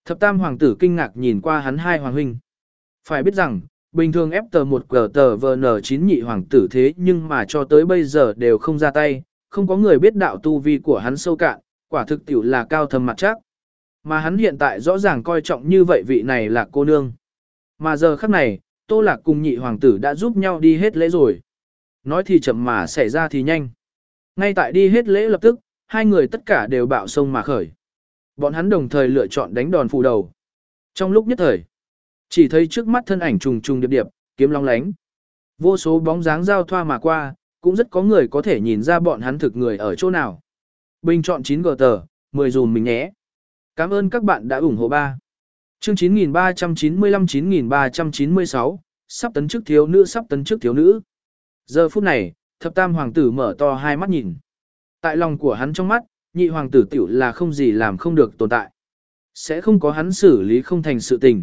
Thập tam hoàng tử kinh ngạc nhìn qua hắn hai hoàng huynh. Phải biết rằng, bình thường ép tờ một cờ tờ vê en chín nhị hoàng tử thế nhưng mà cho tới bây giờ đều không ra tay, không có người biết đạo tu vi của hắn sâu cạn, quả thực tiểu là cao thâm mặt chắc. Mà hắn hiện tại rõ ràng coi trọng như vậy vị này là cô nương. Mà giờ khắc này, Tô Lạc cùng nhị hoàng tử đã giúp nhau đi hết lễ rồi. Nói thì chậm mà xảy ra thì nhanh. Ngay tại đi hết lễ lập tức, hai người tất cả đều bạo sông mà khởi. Bọn hắn đồng thời lựa chọn đánh đòn phủ đầu. Trong lúc nhất thời, chỉ thấy trước mắt thân ảnh trùng trùng điệp điệp, kiếm long lánh. Vô số bóng dáng giao thoa mà qua, cũng rất có người có thể nhìn ra bọn hắn thực người ở chỗ nào. Bình chọn chín gờ tờ, mười dùm mình nhé. Cảm ơn các bạn đã ủng hộ ba. Chương chín nghìn ba trăm chín mươi lăm chín nghìn ba trăm chín mươi sáu, sắp tấn chức thiếu nữ sắp tấn chức thiếu nữ. Giờ phút này, thập tam hoàng tử mở to hai mắt nhìn. Tại lòng của hắn trong mắt, nhị hoàng tử tiểu là không gì làm không được tồn tại. Sẽ không có hắn xử lý không thành sự tình.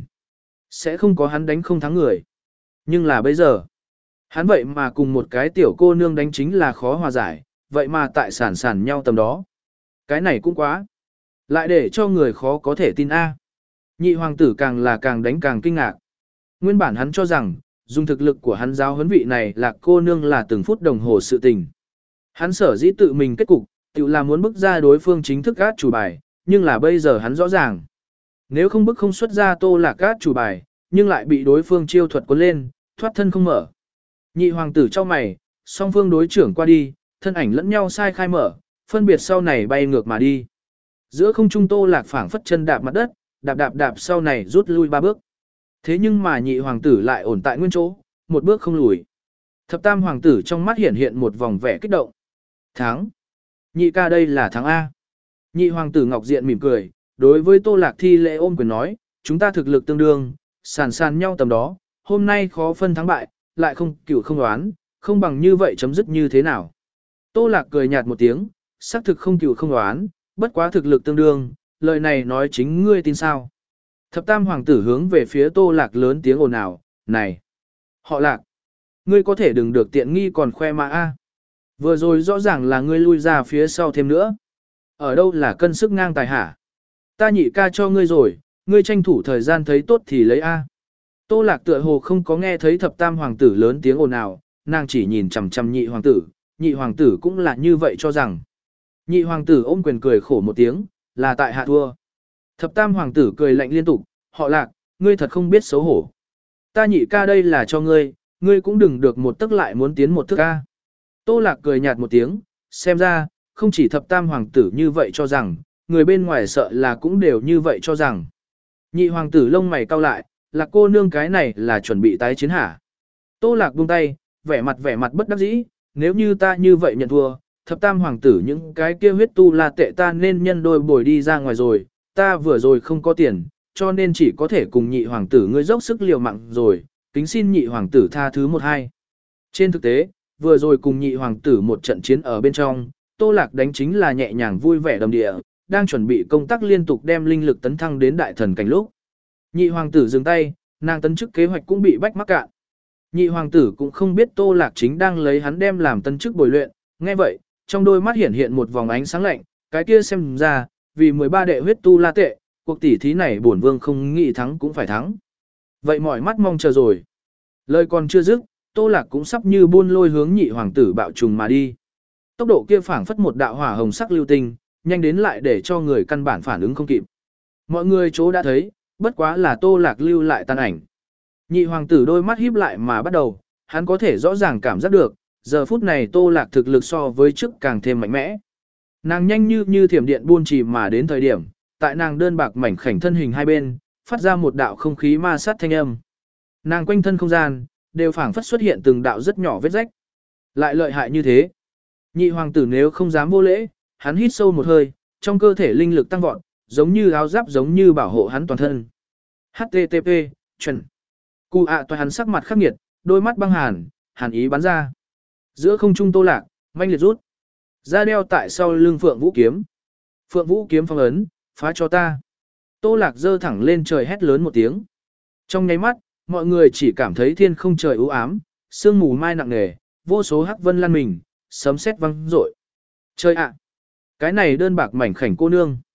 Sẽ không có hắn đánh không thắng người. Nhưng là bây giờ, hắn vậy mà cùng một cái tiểu cô nương đánh chính là khó hòa giải, vậy mà tại sản sản nhau tầm đó. Cái này cũng quá. Lại để cho người khó có thể tin A. Nhị hoàng tử càng là càng đánh càng kinh ngạc. Nguyên bản hắn cho rằng, dùng thực lực của hắn giáo huấn vị này là cô nương là từng phút đồng hồ sự tình. Hắn sở dĩ tự mình kết cục, tự là muốn bức ra đối phương chính thức át chủ bài, nhưng là bây giờ hắn rõ ràng. Nếu không bức không xuất ra Tô Lạc át chủ bài, nhưng lại bị đối phương chiêu thuật cuốn lên, thoát thân không mở. Nhị hoàng tử cho mày, song phương đối trưởng qua đi, thân ảnh lẫn nhau sai khai mở, phân biệt sau này bay ngược mà đi. Giữa không trung Tô Lạc phảng phất chân đạp mặt đất, đạp đạp đạp sau này rút lui ba bước. Thế nhưng mà nhị hoàng tử lại ổn tại nguyên chỗ, một bước không lùi. Thập tam hoàng tử trong mắt hiện hiện một vòng vẻ kích động. Thắng. Nhị ca đây là thắng A. Nhị hoàng tử ngọc diện mỉm cười, đối với Tô Lạc thi lễ ôm quyền nói, chúng ta thực lực tương đương, sàn sàn nhau tầm đó, hôm nay khó phân thắng bại, lại không cửu không đoán, không bằng như vậy chấm dứt như thế nào. Tô Lạc cười nhạt một tiếng, xác thực không cửu không đoán, bất quá thực lực tương đương, lời này nói chính ngươi tin sao. Thập tam hoàng tử hướng về phía Tô Lạc lớn tiếng ồn ào, này, họ Lạc, ngươi có thể đừng được tiện nghi còn khoe mà a. Vừa rồi rõ ràng là ngươi lui ra phía sau thêm nữa. Ở đâu là cân sức ngang tài hả? Ta nhị ca cho ngươi rồi, ngươi tranh thủ thời gian thấy tốt thì lấy a. Tô Lạc tựa hồ không có nghe thấy thập tam hoàng tử lớn tiếng ồn ào, nàng chỉ nhìn chằm chằm nhị hoàng tử, nhị hoàng tử cũng là như vậy cho rằng. Nhị hoàng tử ôm quyền cười khổ một tiếng, là tại hạ thua. Thập tam hoàng tử cười lạnh liên tục, họ Lạc, ngươi thật không biết xấu hổ. Ta nhị ca đây là cho ngươi, ngươi cũng đừng được một tức lại muốn tiến một thức ca. Tô Lạc cười nhạt một tiếng, xem ra, không chỉ thập tam hoàng tử như vậy cho rằng, người bên ngoài sợ là cũng đều như vậy cho rằng. Nhị hoàng tử lông mày cau lại, Lạc cô nương cái này là chuẩn bị tái chiến hả? Tô Lạc buông tay, vẻ mặt vẻ mặt bất đắc dĩ, nếu như ta như vậy nhận thua, thập tam hoàng tử những cái kia huyết tu la tệ ta nên nhân đôi bồi đi ra ngoài rồi, ta vừa rồi không có tiền, cho nên chỉ có thể cùng nhị hoàng tử ngươi dốc sức liều mạng rồi, kính xin nhị hoàng tử tha thứ một hai. Trên thực tế, vừa rồi cùng nhị hoàng tử một trận chiến ở bên trong, Tô Lạc đánh chính là nhẹ nhàng vui vẻ đầm địa, đang chuẩn bị công tác liên tục đem linh lực tấn thăng đến đại thần cảnh lúc. Nhị hoàng tử dừng tay, nàng tấn chức kế hoạch cũng bị bách mắc cạn. Nhị hoàng tử cũng không biết Tô Lạc chính đang lấy hắn đem làm tấn chức bồi luyện, nghe vậy, trong đôi mắt hiện hiện một vòng ánh sáng lạnh, cái kia xem ra, vì mười ba đệ huyết tu la tệ, cuộc tỷ thí này bổn vương không nghĩ thắng cũng phải thắng. Vậy mỏi mắt mong chờ rồi. Lời còn chưa dứt, Tô Lạc cũng sắp như buôn lôi hướng nhị hoàng tử bạo trùng mà đi. Tốc độ kia phảng phất một đạo hỏa hồng sắc lưu tinh, nhanh đến lại để cho người căn bản phản ứng không kịp. Mọi người chỗ đã thấy, bất quá là Tô Lạc lưu lại tàn ảnh. Nhị hoàng tử đôi mắt híp lại mà bắt đầu, hắn có thể rõ ràng cảm giác được, giờ phút này Tô Lạc thực lực so với trước càng thêm mạnh mẽ. Nàng nhanh như như thiểm điện buôn trì mà đến thời điểm, tại nàng đơn bạc mảnh khảnh thân hình hai bên, phát ra một đạo không khí ma sát thanh âm. Nàng quanh thân không gian, đều phảng phất xuất hiện từng đạo rất nhỏ vết rách. Lại lợi hại như thế. Nhị hoàng tử nếu không dám vô lễ, hắn hít sâu một hơi, trong cơ thể linh lực tăng vọt, giống như áo giáp giống như bảo hộ hắn toàn thân. hát tê tê pê, chuẩn. Cụ ạ toại hắn sắc mặt khắc nghiệt, đôi mắt băng hàn, hàn ý bắn ra. Giữa không trung Tô Lạc, manh liệt rút. Ra đeo tại sau lưng Phượng Vũ kiếm. Phượng Vũ kiếm phong ấn, phá cho ta. Tô Lạc giơ thẳng lên trời hét lớn một tiếng. Trong nháy mắt, mọi người chỉ cảm thấy thiên không trời u ám, sương mù mai nặng nề, vô số hắc vân lan mình, sấm sét vang rội. Trời ạ, cái này đơn bạc mảnh khảnh cô nương,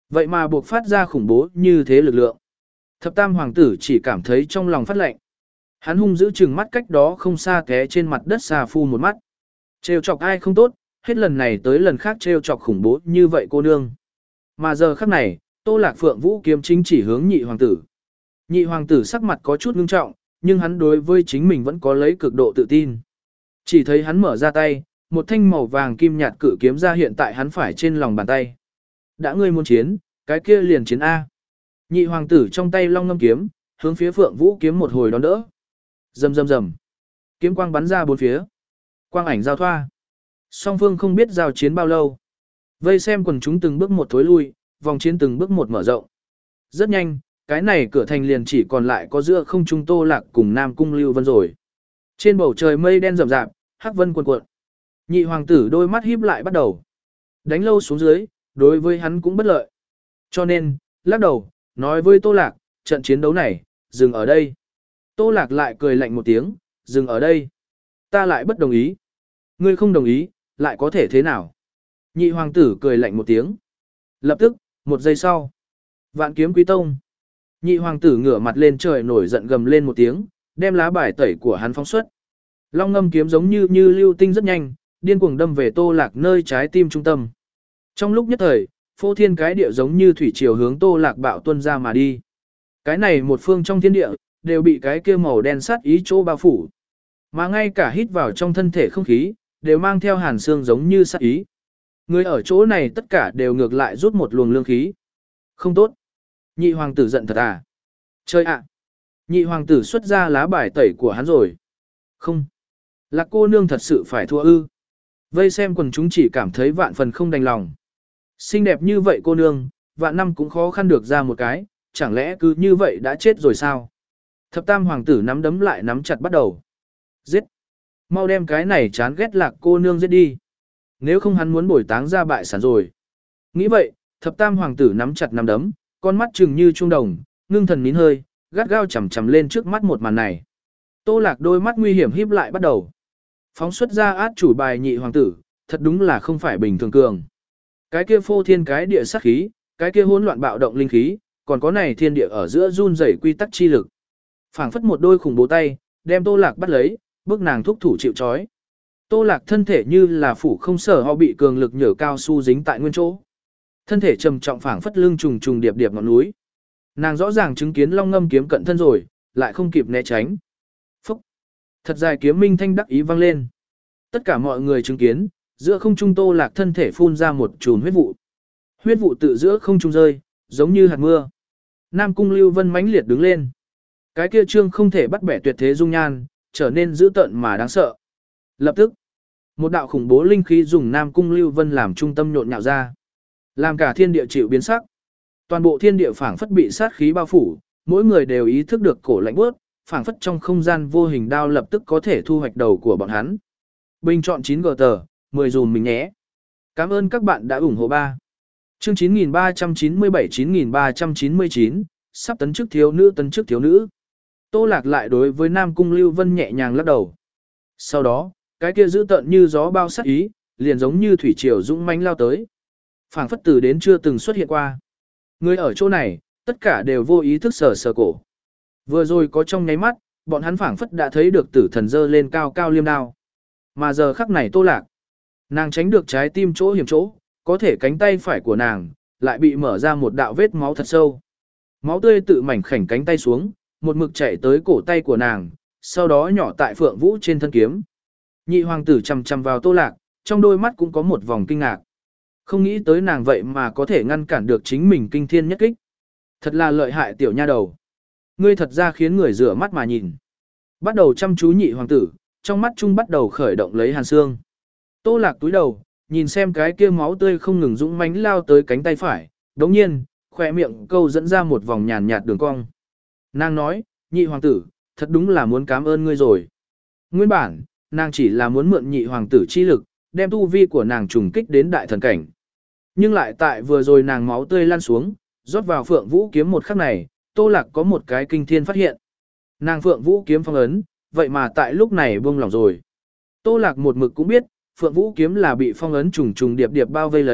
Vậy mà buộc phát ra khủng bố như thế lực lượng. Thập tam hoàng tử chỉ cảm thấy trong lòng phát lạnh. Hắn hung giữ chừng mắt cách đó không xa té trên mặt đất xà phu một mắt. Trêu chọc ai không tốt, hết lần này tới lần khác trêu chọc khủng bố như vậy cô nương. Mà giờ khắc này, Tô Lạc Phượng vũ kiếm chính chỉ hướng nhị hoàng tử. Nhị hoàng tử sắc mặt có chút ngưng trọng, nhưng hắn đối với chính mình vẫn có lấy cực độ tự tin. Chỉ thấy hắn mở ra tay, một thanh màu vàng kim nhạt cự kiếm ra hiện tại hắn phải trên lòng bàn tay. Đã ngươi muốn chiến, cái kia liền chiến A. Nhị hoàng tử trong tay long ngâm kiếm, hướng phía Phượng Vũ kiếm một hồi đón đỡ. Rầm rầm rầm. Kiếm quang bắn ra bốn phía. Quang ảnh giao thoa. Song phương không biết giao chiến bao lâu. Vây xem quần chúng từng bước một thối lui, vòng chiến từng bước một mở rộng. Rất nhanh, cái này cửa thành liền chỉ còn lại có giữa không trung Tô Lạc cùng Nam Cung Lưu Vân rồi. Trên bầu trời mây đen rậm rạp, hắc vân cuồn cuộn. Nhị hoàng tử đôi mắt híp lại bắt đầu. Đánh lâu xuống dưới, đối với hắn cũng bất lợi. Cho nên, lắc đầu, nói với Tô Lạc, trận chiến đấu này, dừng ở đây. Tô Lạc lại cười lạnh một tiếng, dừng ở đây. Ta lại bất đồng ý. Ngươi không đồng ý, lại có thể thế nào? Nhị hoàng tử cười lạnh một tiếng. Lập tức, một giây sau. Vạn kiếm quý tông. Nhị hoàng tử ngửa mặt lên trời nổi giận gầm lên một tiếng, đem lá bài tẩy của hắn phóng xuất. Long ngâm kiếm giống như như lưu tinh rất nhanh, điên cuồng đâm về Tô Lạc nơi trái tim trung tâm. Trong lúc nhất thời, phô thiên cái địa giống như thủy triều hướng Tô Lạc bạo tuân ra mà đi. Cái này một phương trong thiên địa, đều bị cái kia màu đen sát ý chỗ bao phủ. Mà ngay cả hít vào trong thân thể không khí, đều mang theo hàn xương giống như sát ý. Người ở chỗ này tất cả đều ngược lại rút một luồng lương khí. Không tốt. Nhị hoàng tử giận thật à? Chơi ạ. Nhị hoàng tử xuất ra lá bài tẩy của hắn rồi. Không. Lạc cô nương thật sự phải thua ư. Vây xem quần chúng chỉ cảm thấy vạn phần không đành lòng. Xinh đẹp như vậy cô nương, vạn năm cũng khó khăn được ra một cái, chẳng lẽ cứ như vậy đã chết rồi sao? Thập tam hoàng tử nắm đấm lại nắm chặt bắt đầu. Giết! Mau đem cái này chán ghét Lạc cô nương giết đi. Nếu không hắn muốn bồi táng ra bại sản rồi. Nghĩ vậy, thập tam hoàng tử nắm chặt nắm đấm, con mắt trừng như trung đồng, ngưng thần nín hơi, gắt gao chằm chằm lên trước mắt một màn này. Tô Lạc đôi mắt nguy hiểm híp lại bắt đầu. Phóng xuất ra át chủ bài nhị hoàng tử, thật đúng là không phải bình thường cường. Cái kia phô thiên cái địa sát khí, cái kia hỗn loạn bạo động linh khí, còn có này thiên địa ở giữa run rẩy quy tắc chi lực. Phảng phất một đôi khủng bố tay, đem Tô Lạc bắt lấy, bước nàng thúc thủ chịu trói. Tô Lạc thân thể như là phủ không sở ho bị cường lực nhở cao su dính tại nguyên chỗ. Thân thể trầm trọng phảng phất lưng trùng trùng điệp điệp ngọn núi. Nàng rõ ràng chứng kiến long ngâm kiếm cận thân rồi, lại không kịp né tránh. Phúc! Thật dài kiếm minh thanh đắc ý vang lên. Tất cả mọi người chứng kiến, giữa không trung Tô Lạc thân thể phun ra một chùm huyết vụ. Huyết vụ tự giữa không trung rơi, giống như hạt mưa. Nam Cung Lưu Vân mãnh liệt đứng lên. Cái kia trương không thể bắt bẻ tuyệt thế dung nhan, trở nên dữ tợn mà đáng sợ. Lập tức, một đạo khủng bố linh khí dùng Nam Cung Lưu Vân làm trung tâm nhộn nhạo ra. Làm cả thiên địa chịu biến sắc. Toàn bộ thiên địa phảng phất bị sát khí bao phủ, mỗi người đều ý thức được cổ lạnh bước, phảng phất trong không gian vô hình đao lập tức có thể thu hoạch đầu của bọn hắn. Bình chọn chín gờ tờ, mười dùm mình nhé. Cảm ơn các bạn đã ủng hộ ba. Chương chín nghìn ba trăm chín mươi bảy chín nghìn ba trăm chín mươi chín, sắp tấn chức thiếu nữ tấn chức thiếu nữ. Tô Lạc lại đối với Nam Cung Lưu Vân nhẹ nhàng lắc đầu. Sau đó, cái kia giữ tợn như gió bao sát ý, liền giống như thủy triều dũng mãnh lao tới. Phảng phất từ đến chưa từng xuất hiện qua. Người ở chỗ này, tất cả đều vô ý thức sờ sờ cổ. Vừa rồi có trong nháy mắt, bọn hắn phảng phất đã thấy được tử thần dơ lên cao cao liêm đao. Mà giờ khắc này Tô Lạc, nàng tránh được trái tim chỗ hiểm chỗ, có thể cánh tay phải của nàng lại bị mở ra một đạo vết máu thật sâu. Máu tươi tự mảnh khảnh cánh tay xuống, một mực chảy tới cổ tay của nàng, sau đó nhỏ tại Phượng Vũ trên thân kiếm. Nhị hoàng tử chằm chằm vào Tô Lạc, trong đôi mắt cũng có một vòng kinh ngạc. Không nghĩ tới nàng vậy mà có thể ngăn cản được chính mình kinh thiên nhất kích. Thật là lợi hại tiểu nha đầu. Ngươi thật ra khiến người rửa mắt mà nhìn. Bắt đầu chăm chú nhị hoàng tử, trong mắt chung bắt đầu khởi động lấy hàn xương. Tô Lạc túi đầu, nhìn xem cái kia máu tươi không ngừng dũng mãnh lao tới cánh tay phải, đống nhiên, khỏe miệng câu dẫn ra một vòng nhàn nhạt đường cong. Nàng nói, nhị hoàng tử, thật đúng là muốn cảm ơn ngươi rồi. Nguyên bản, nàng chỉ là muốn mượn nhị hoàng tử chi lực, đem tu vi của nàng trùng kích đến đại thần cảnh. Nhưng lại tại vừa rồi nàng máu tươi lan xuống, rót vào Phượng Vũ kiếm một khắc này, Tô Lạc có một cái kinh thiên phát hiện. Nàng Phượng Vũ kiếm phong ấn, vậy mà tại lúc này buông lỏng rồi. Tô Lạc một mực cũng biết, Phượng Vũ kiếm là bị phong ấn trùng trùng điệp điệp bao vây lấy,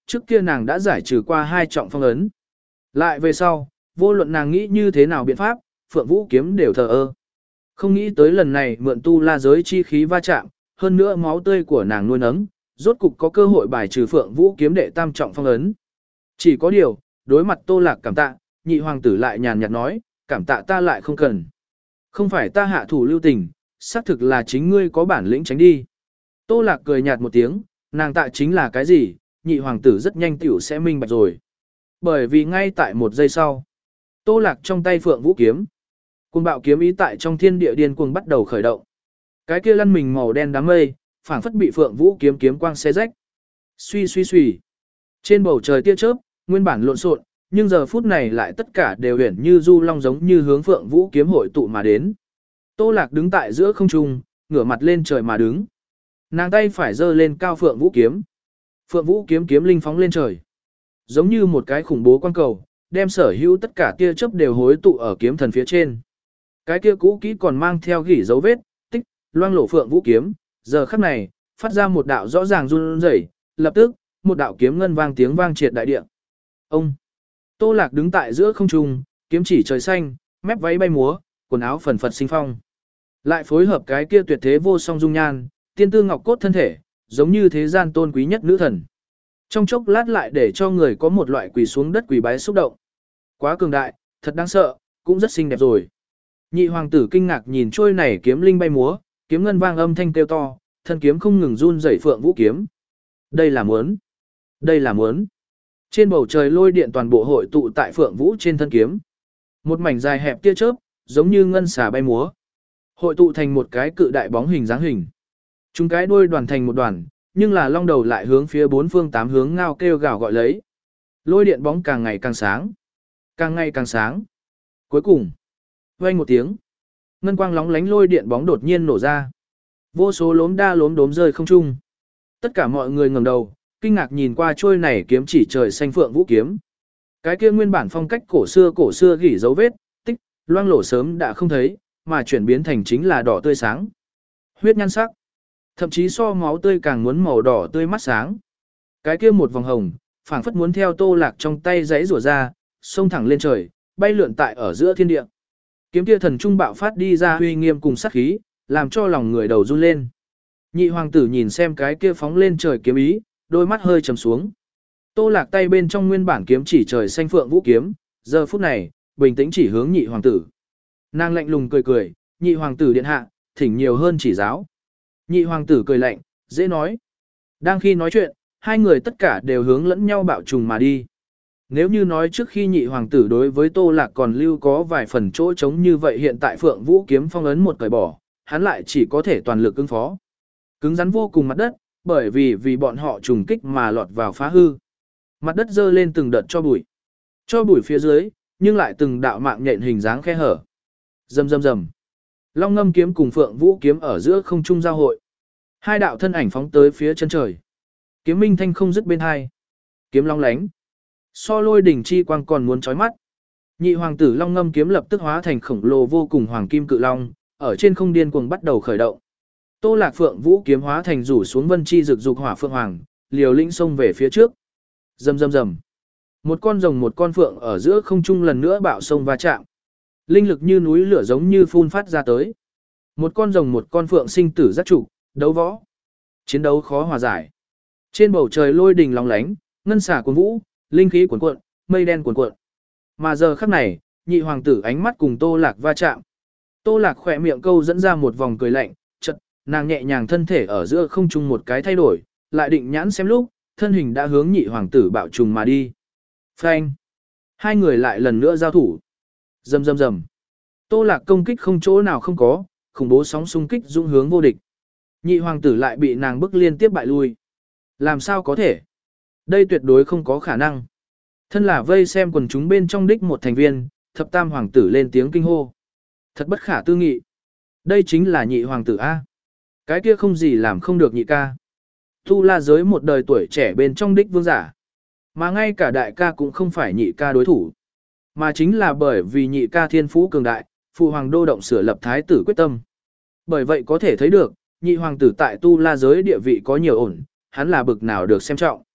trước kia nàng đã giải trừ qua hai trọng phong ấn. Lại về sau, vô luận nàng nghĩ như thế nào biện pháp, Phượng Vũ kiếm đều thờ ơ. Không nghĩ tới lần này mượn tu la giới chi khí va chạm, hơn nữa máu tươi của nàng nuôi nấng, rốt cục có cơ hội bài trừ Phượng Vũ kiếm đệ tam trọng phong ấn. Chỉ có điều, đối mặt Tô Lạc cảm tạ, nhị hoàng tử lại nhàn nhạt nói, cảm tạ ta lại không cần. Không phải ta hạ thủ lưu tình, xác thực là chính ngươi có bản lĩnh tránh đi. Tô Lạc cười nhạt một tiếng, nàng tạ chính là cái gì, nhị hoàng tử rất nhanh tiểu sẽ minh bạch rồi. Bởi vì ngay tại một giây sau, Tô Lạc trong tay Phượng Vũ kiếm, cuồng bạo kiếm ý tại trong thiên địa điên cuồng bắt đầu khởi động. Cái kia lăn mình màu đen đám mây, phảng phất bị Phượng Vũ kiếm kiếm quang xé rách. Suy suy suy. Trên bầu trời tia chớp, nguyên bản lộn xộn, nhưng giờ phút này lại tất cả đều huyền như du long giống như hướng Phượng Vũ kiếm hội tụ mà đến. Tô Lạc đứng tại giữa không trung, ngửa mặt lên trời mà đứng. Nàng tay phải giơ lên cao Phượng Vũ kiếm. Phượng Vũ kiếm kiếm linh phóng lên trời, giống như một cái khủng bố quang cầu, đem sở hữu tất cả tia chớp đều hối tụ ở kiếm thần phía trên. Cái kia cũ kỹ còn mang theo gỉ dấu vết, tích, loang lổ Phượng Vũ kiếm, giờ khắc này, phát ra một đạo rõ ràng run rẩy, lập tức, một đạo kiếm ngân vang tiếng vang triệt đại địa. Ông Tô Lạc đứng tại giữa không trung, kiếm chỉ trời xanh, mép váy bay múa, quần áo phần phật sinh phong. Lại phối hợp cái kia tuyệt thế vô song dung nhan, tiên tư ngọc cốt thân thể, giống như thế gian tôn quý nhất nữ thần. Trong chốc lát lại để cho người có một loại quỳ xuống đất quỳ bái xúc động. Quá cường đại, thật đáng sợ, cũng rất xinh đẹp rồi. Nhị hoàng tử kinh ngạc nhìn trôi này kiếm linh bay múa, kiếm ngân vang âm thanh kêu to, thân kiếm không ngừng run rẩy Phượng Vũ kiếm. Đây là muốn, đây là muốn. Trên bầu trời lôi điện toàn bộ hội tụ tại Phượng Vũ trên thân kiếm. Một mảnh dài hẹp tia chớp, giống như ngân xà bay múa, hội tụ thành một cái cự đại bóng hình dáng hình. Chúng cái đuôi đoàn thành một đoàn, nhưng là long đầu lại hướng phía bốn phương tám hướng ngao kêu gào gọi lấy. Lôi điện bóng càng ngày càng sáng, càng ngày càng sáng. Cuối cùng, vang một tiếng, ngân quang lóng lánh lôi điện bóng đột nhiên nổ ra. Vô số lốm đa lốm đốm rơi không trung. Tất cả mọi người ngẩng đầu, kinh ngạc nhìn qua trôi này kiếm chỉ trời xanh Phượng Vũ kiếm. Cái kia nguyên bản phong cách cổ xưa cổ xưa gỉ dấu vết, tích, loang lổ sớm đã không thấy, mà chuyển biến thành chính là đỏ tươi sáng. Huyết nhan sắc, thậm chí so máu tươi càng muốn màu đỏ tươi mắt sáng. Cái kia một vòng hồng, phảng phất muốn theo Tô Lạc trong tay giãy rủa ra, xông thẳng lên trời, bay lượn tại ở giữa thiên địa. Kiếm kia thần trung bạo phát đi ra uy nghiêm cùng sát khí, làm cho lòng người đầu run lên. Nhị hoàng tử nhìn xem cái kia phóng lên trời kiếm ý, đôi mắt hơi trầm xuống. Tô Lạc tay bên trong nguyên bản kiếm chỉ trời xanh Phượng Vũ kiếm, giờ phút này, bình tĩnh chỉ hướng nhị hoàng tử. Nàng lạnh lùng cười cười, nhị hoàng tử điện hạ, thỉnh nhiều hơn chỉ giáo. Nhị hoàng tử cười lạnh, dễ nói. Đang khi nói chuyện, hai người tất cả đều hướng lẫn nhau bạo trùng mà đi. Nếu như nói trước khi nhị hoàng tử đối với Tô Lạc còn lưu có vài phần chỗ trống như vậy, hiện tại Phượng Vũ kiếm phong ấn một cởi bỏ, hắn lại chỉ có thể toàn lực ứng phó. Cứng rắn vô cùng mặt đất, bởi vì vì bọn họ trùng kích mà lọt vào phá hư. Mặt đất dơ lên từng đợt cho bụi. Cho bụi phía dưới, nhưng lại từng đạo mạng nhện hình dáng khe hở. Rầm rầm rầm. Long ngâm kiếm cùng Phượng Vũ kiếm ở giữa không trung giao hội. Hai đạo thân ảnh phóng tới phía chân trời. Kiếm minh thanh không dứt bên hai. Kiếm long lánh. So lôi đỉnh chi quang còn muốn chói mắt. Nhị hoàng tử long ngâm kiếm lập tức hóa thành khổng lồ vô cùng hoàng kim cự long, ở trên không điên cuồng bắt đầu khởi động. Tô Lạc Phượng Vũ kiếm hóa thành rủ xuống vân chi rực dục hỏa phượng hoàng, liều lĩnh xông về phía trước. Rầm rầm rầm. Một con rồng một con phượng ở giữa không trung lần nữa bạo sông va chạm. Linh lực như núi lửa giống như phun phát ra tới. Một con rồng một con phượng sinh tử giác trụ, đấu võ. Chiến đấu khó hòa giải. Trên bầu trời lôi đình lóng lánh, ngân xả cuồn vũ, linh khí cuồn cuộn, mây đen cuồn cuộn. Mà giờ khắc này, nhị hoàng tử ánh mắt cùng Tô Lạc va chạm. Tô Lạc khỏe miệng câu dẫn ra một vòng cười lạnh, chợt, nàng nhẹ nhàng thân thể ở giữa không trung một cái thay đổi, lại định nhãn xem lúc, thân hình đã hướng nhị hoàng tử bạo trùng mà đi. Phanh! Hai người lại lần nữa giao thủ. Rầm rầm rầm. Tô Lạc công kích không chỗ nào không có, khủng bố sóng xung kích dũng hướng vô địch. Nhị hoàng tử lại bị nàng bức liên tiếp bại lui. Làm sao có thể? Đây tuyệt đối không có khả năng. Thân là vây xem quần chúng bên trong đích một thành viên, thập tam hoàng tử lên tiếng kinh hô. Thật bất khả tư nghị. Đây chính là nhị hoàng tử A. Cái kia không gì làm không được nhị ca. Tu La giới một đời tuổi trẻ bên trong đích vương giả. Mà ngay cả đại ca cũng không phải nhị ca đối thủ. Mà chính là bởi vì nhị ca thiên phú cường đại, phụ hoàng đô động sửa lập thái tử quyết tâm. Bởi vậy có thể thấy được, nhị hoàng tử tại Tu La giới địa vị có nhiều ổn, hắn là bực nào được xem trọng.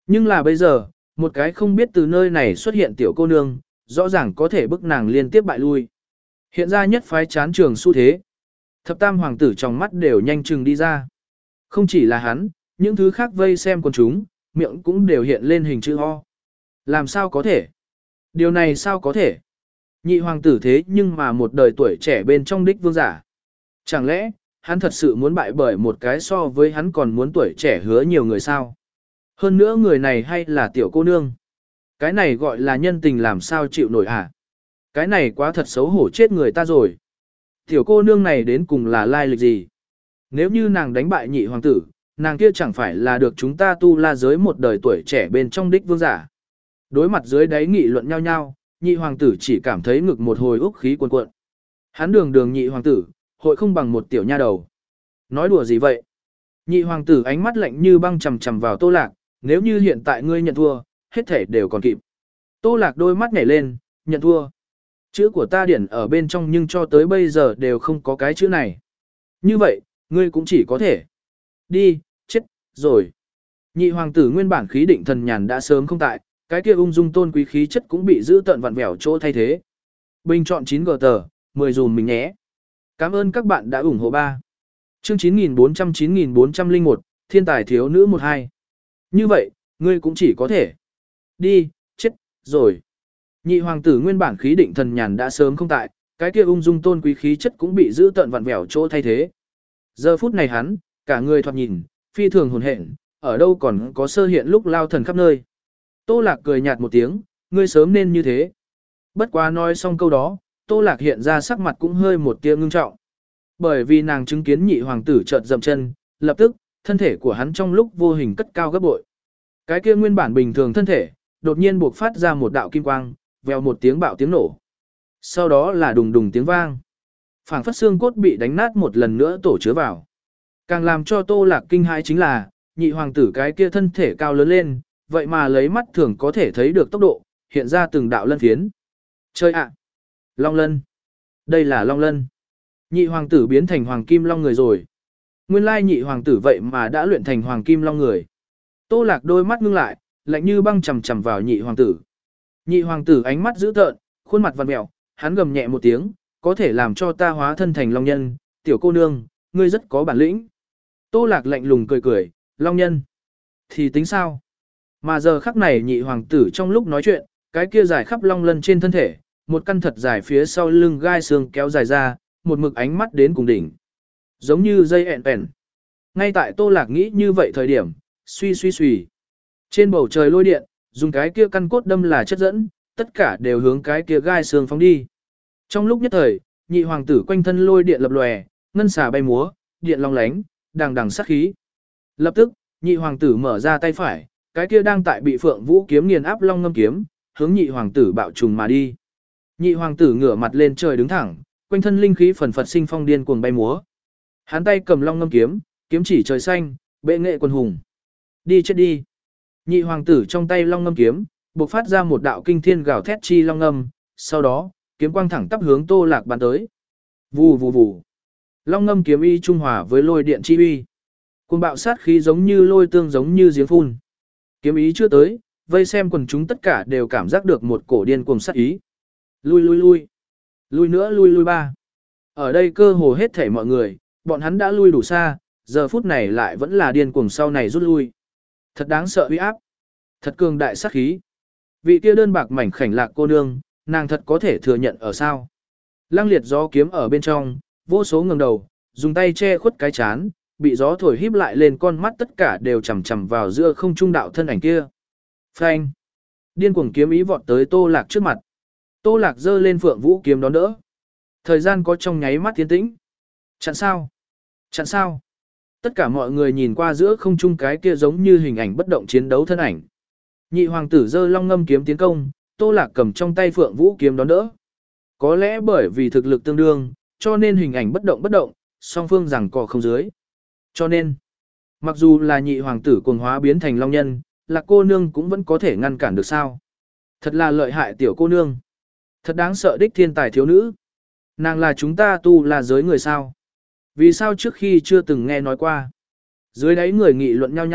Nhưng là bây giờ, một cái không biết từ nơi này xuất hiện tiểu cô nương, rõ ràng có thể bức nàng liên tiếp bại lui. Hiện ra nhất phái chán trường xu thế. Thập tam hoàng tử trong mắt đều nhanh chừng đi ra. Không chỉ là hắn, những thứ khác vây xem con chúng, miệng cũng đều hiện lên hình chữ O. Làm sao có thể? Điều này sao có thể? Nhị hoàng tử thế nhưng mà một đời tuổi trẻ bên trong đích vương giả. Chẳng lẽ, hắn thật sự muốn bại bởi một cái so với hắn còn muốn tuổi trẻ hứa nhiều người sao? Hơn nữa người này hay là tiểu cô nương? Cái này gọi là nhân tình làm sao chịu nổi hả? Cái này quá thật xấu hổ chết người ta rồi. Tiểu cô nương này đến cùng là lai lịch gì? Nếu như nàng đánh bại nhị hoàng tử, nàng kia chẳng phải là được chúng ta tu la giới một đời tuổi trẻ bên trong đích vương giả. Đối mặt dưới đáy nghị luận nhau nhau, nhị hoàng tử chỉ cảm thấy ngực một hồi úc khí cuồn cuộn. Hắn đường đường nhị hoàng tử, hội không bằng một tiểu nha đầu. Nói đùa gì vậy? Nhị hoàng tử ánh mắt lạnh như băng chằm chằm vào Tô Lạc, nếu như hiện tại ngươi nhận thua, hết thể đều còn kịp. Tô Lạc đôi mắt nhảy lên, nhận thua. Chữ của ta điển ở bên trong nhưng cho tới bây giờ đều không có cái chữ này. Như vậy, ngươi cũng chỉ có thể. Đi, chết, rồi. Nhị hoàng tử nguyên bản khí định thần nhàn đã sớm không tại, cái kia ung dung tôn quý khí chất cũng bị giữ tận vặn vẹo chỗ thay thế. Bình chọn chín g tờ, mười dùm mình nhé. Cảm ơn các bạn đã ủng hộ ba. Chương chín nghìn bốn trăm chín nghìn bốn trăm lẻ một, thiên tài thiếu nữ một hai. Như vậy, ngươi cũng chỉ có thể. Đi, chết, rồi. Nhị hoàng tử nguyên bản khí định thần nhàn đã sớm không tại, cái kia ung dung tôn quý khí chất cũng bị giữ tận vặn vẹo chỗ thay thế. Giờ phút này hắn, cả người thoạt nhìn, phi thường hồn hện, ở đâu còn có sơ hiện lúc lao thần khắp nơi. Tô Lạc cười nhạt một tiếng, ngươi sớm nên như thế. Bất quá nói xong câu đó, Tô Lạc hiện ra sắc mặt cũng hơi một tia ngưng trọng. Bởi vì nàng chứng kiến nhị hoàng tử chợt dậm chân, lập tức, thân thể của hắn trong lúc vô hình cất cao gấp bội. Cái kia nguyên bản bình thường thân thể, đột nhiên buộc phát ra một đạo kim quang, vèo một tiếng bạo tiếng nổ. Sau đó là đùng đùng tiếng vang. Phảng phất xương cốt bị đánh nát một lần nữa tổ chứa vào. Càng làm cho Tô Lạc kinh hãi chính là, nhị hoàng tử cái kia thân thể cao lớn lên, vậy mà lấy mắt thường có thể thấy được tốc độ, hiện ra từng đạo lân phiến. Chơi ạ! Long lân! Đây là long lân! Nhị hoàng tử biến thành hoàng kim long người rồi. Nguyên lai nhị hoàng tử vậy mà đã luyện thành hoàng kim long người. Tô Lạc đôi mắt ngưng lại, lạnh như băng chằm chằm vào nhị hoàng tử. Nhị hoàng tử ánh mắt dữ tợn, khuôn mặt vặn mèo, hắn gầm nhẹ một tiếng, có thể làm cho ta hóa thân thành long nhân, tiểu cô nương, ngươi rất có bản lĩnh. Tô Lạc lạnh lùng cười cười, long nhân. Thì tính sao? Mà giờ khắc này nhị hoàng tử trong lúc nói chuyện, cái kia dài khắp long lân trên thân thể, một căn thật dài phía sau lưng gai xương kéo dài ra, một mực ánh mắt đến cùng đỉnh. Giống như dây ẹn ẹn. Ngay tại Tô Lạc nghĩ như vậy thời điểm, suy suy suy. Trên bầu trời lôi điện, dùng cái kia căn cốt đâm là chất dẫn, tất cả đều hướng cái kia gai xương phóng đi. Trong lúc nhất thời, nhị hoàng tử quanh thân lôi điện lập lòe, ngân xà bay múa, điện long lánh, đằng đằng sát khí. Lập tức, nhị hoàng tử mở ra tay phải, cái kia đang tại bị Phượng Vũ kiếm nghiền áp long ngâm kiếm, hướng nhị hoàng tử bạo trùng mà đi. Nhị hoàng tử ngửa mặt lên trời đứng thẳng, quanh thân linh khí phần phật sinh phong điên cuồng bay múa. Hắn tay cầm long ngâm kiếm, kiếm chỉ trời xanh, bệ nghệ quân hùng. Đi chết đi. Nhị hoàng tử trong tay long ngâm kiếm, bộc phát ra một đạo kinh thiên gào thét chi long ngâm, sau đó, kiếm quang thẳng tắp hướng Tô Lạc bắn tới. Vù vù vù. Long ngâm kiếm y trung hòa với lôi điện chi uy. Cuồng bạo sát khí giống như lôi tương giống như giếng phun. Kiếm ý chưa tới, vây xem quần chúng tất cả đều cảm giác được một cổ điên cuồng sát ý. Lui lui lui. Lui nữa lui lui ba. Ở đây cơ hồ hết thảy mọi người, bọn hắn đã lui đủ xa, giờ phút này lại vẫn là điên cuồng sau này rút lui. Thật đáng sợ uy áp. Thật cường đại sát khí. Vị kia đơn bạc mảnh khảnh lạc cô nương, nàng thật có thể thừa nhận ở sao. Lăng liệt gió kiếm ở bên trong, vô số ngẩng đầu, dùng tay che khuất cái chán, bị gió thổi híp lại lên con mắt tất cả đều chằm chằm vào giữa không trung đạo thân ảnh kia. Phanh! Điên cuồng kiếm ý vọt tới Tô Lạc trước mặt. Tô Lạc giơ lên Phượng Vũ kiếm đón đỡ. Thời gian có trong nháy mắt tiến tĩnh. Chặn sao? Chặn sao? Tất cả mọi người nhìn qua giữa không trung cái kia giống như hình ảnh bất động chiến đấu thân ảnh. Nhị hoàng tử giơ long ngâm kiếm tiến công, Tô Lạc cầm trong tay Phượng Vũ kiếm đón đỡ. Có lẽ bởi vì thực lực tương đương, cho nên hình ảnh bất động bất động, song phương giằng co không dưới. Cho nên, mặc dù là nhị hoàng tử cuồng hóa biến thành long nhân, Lạc cô nương cũng vẫn có thể ngăn cản được sao? Thật là lợi hại tiểu cô nương. Thật đáng sợ đích thiên tài thiếu nữ. Nàng là chúng ta tu là giới người sao? Vì sao trước khi chưa từng nghe nói qua? Dưới đáy người nghị luận nhau nhau,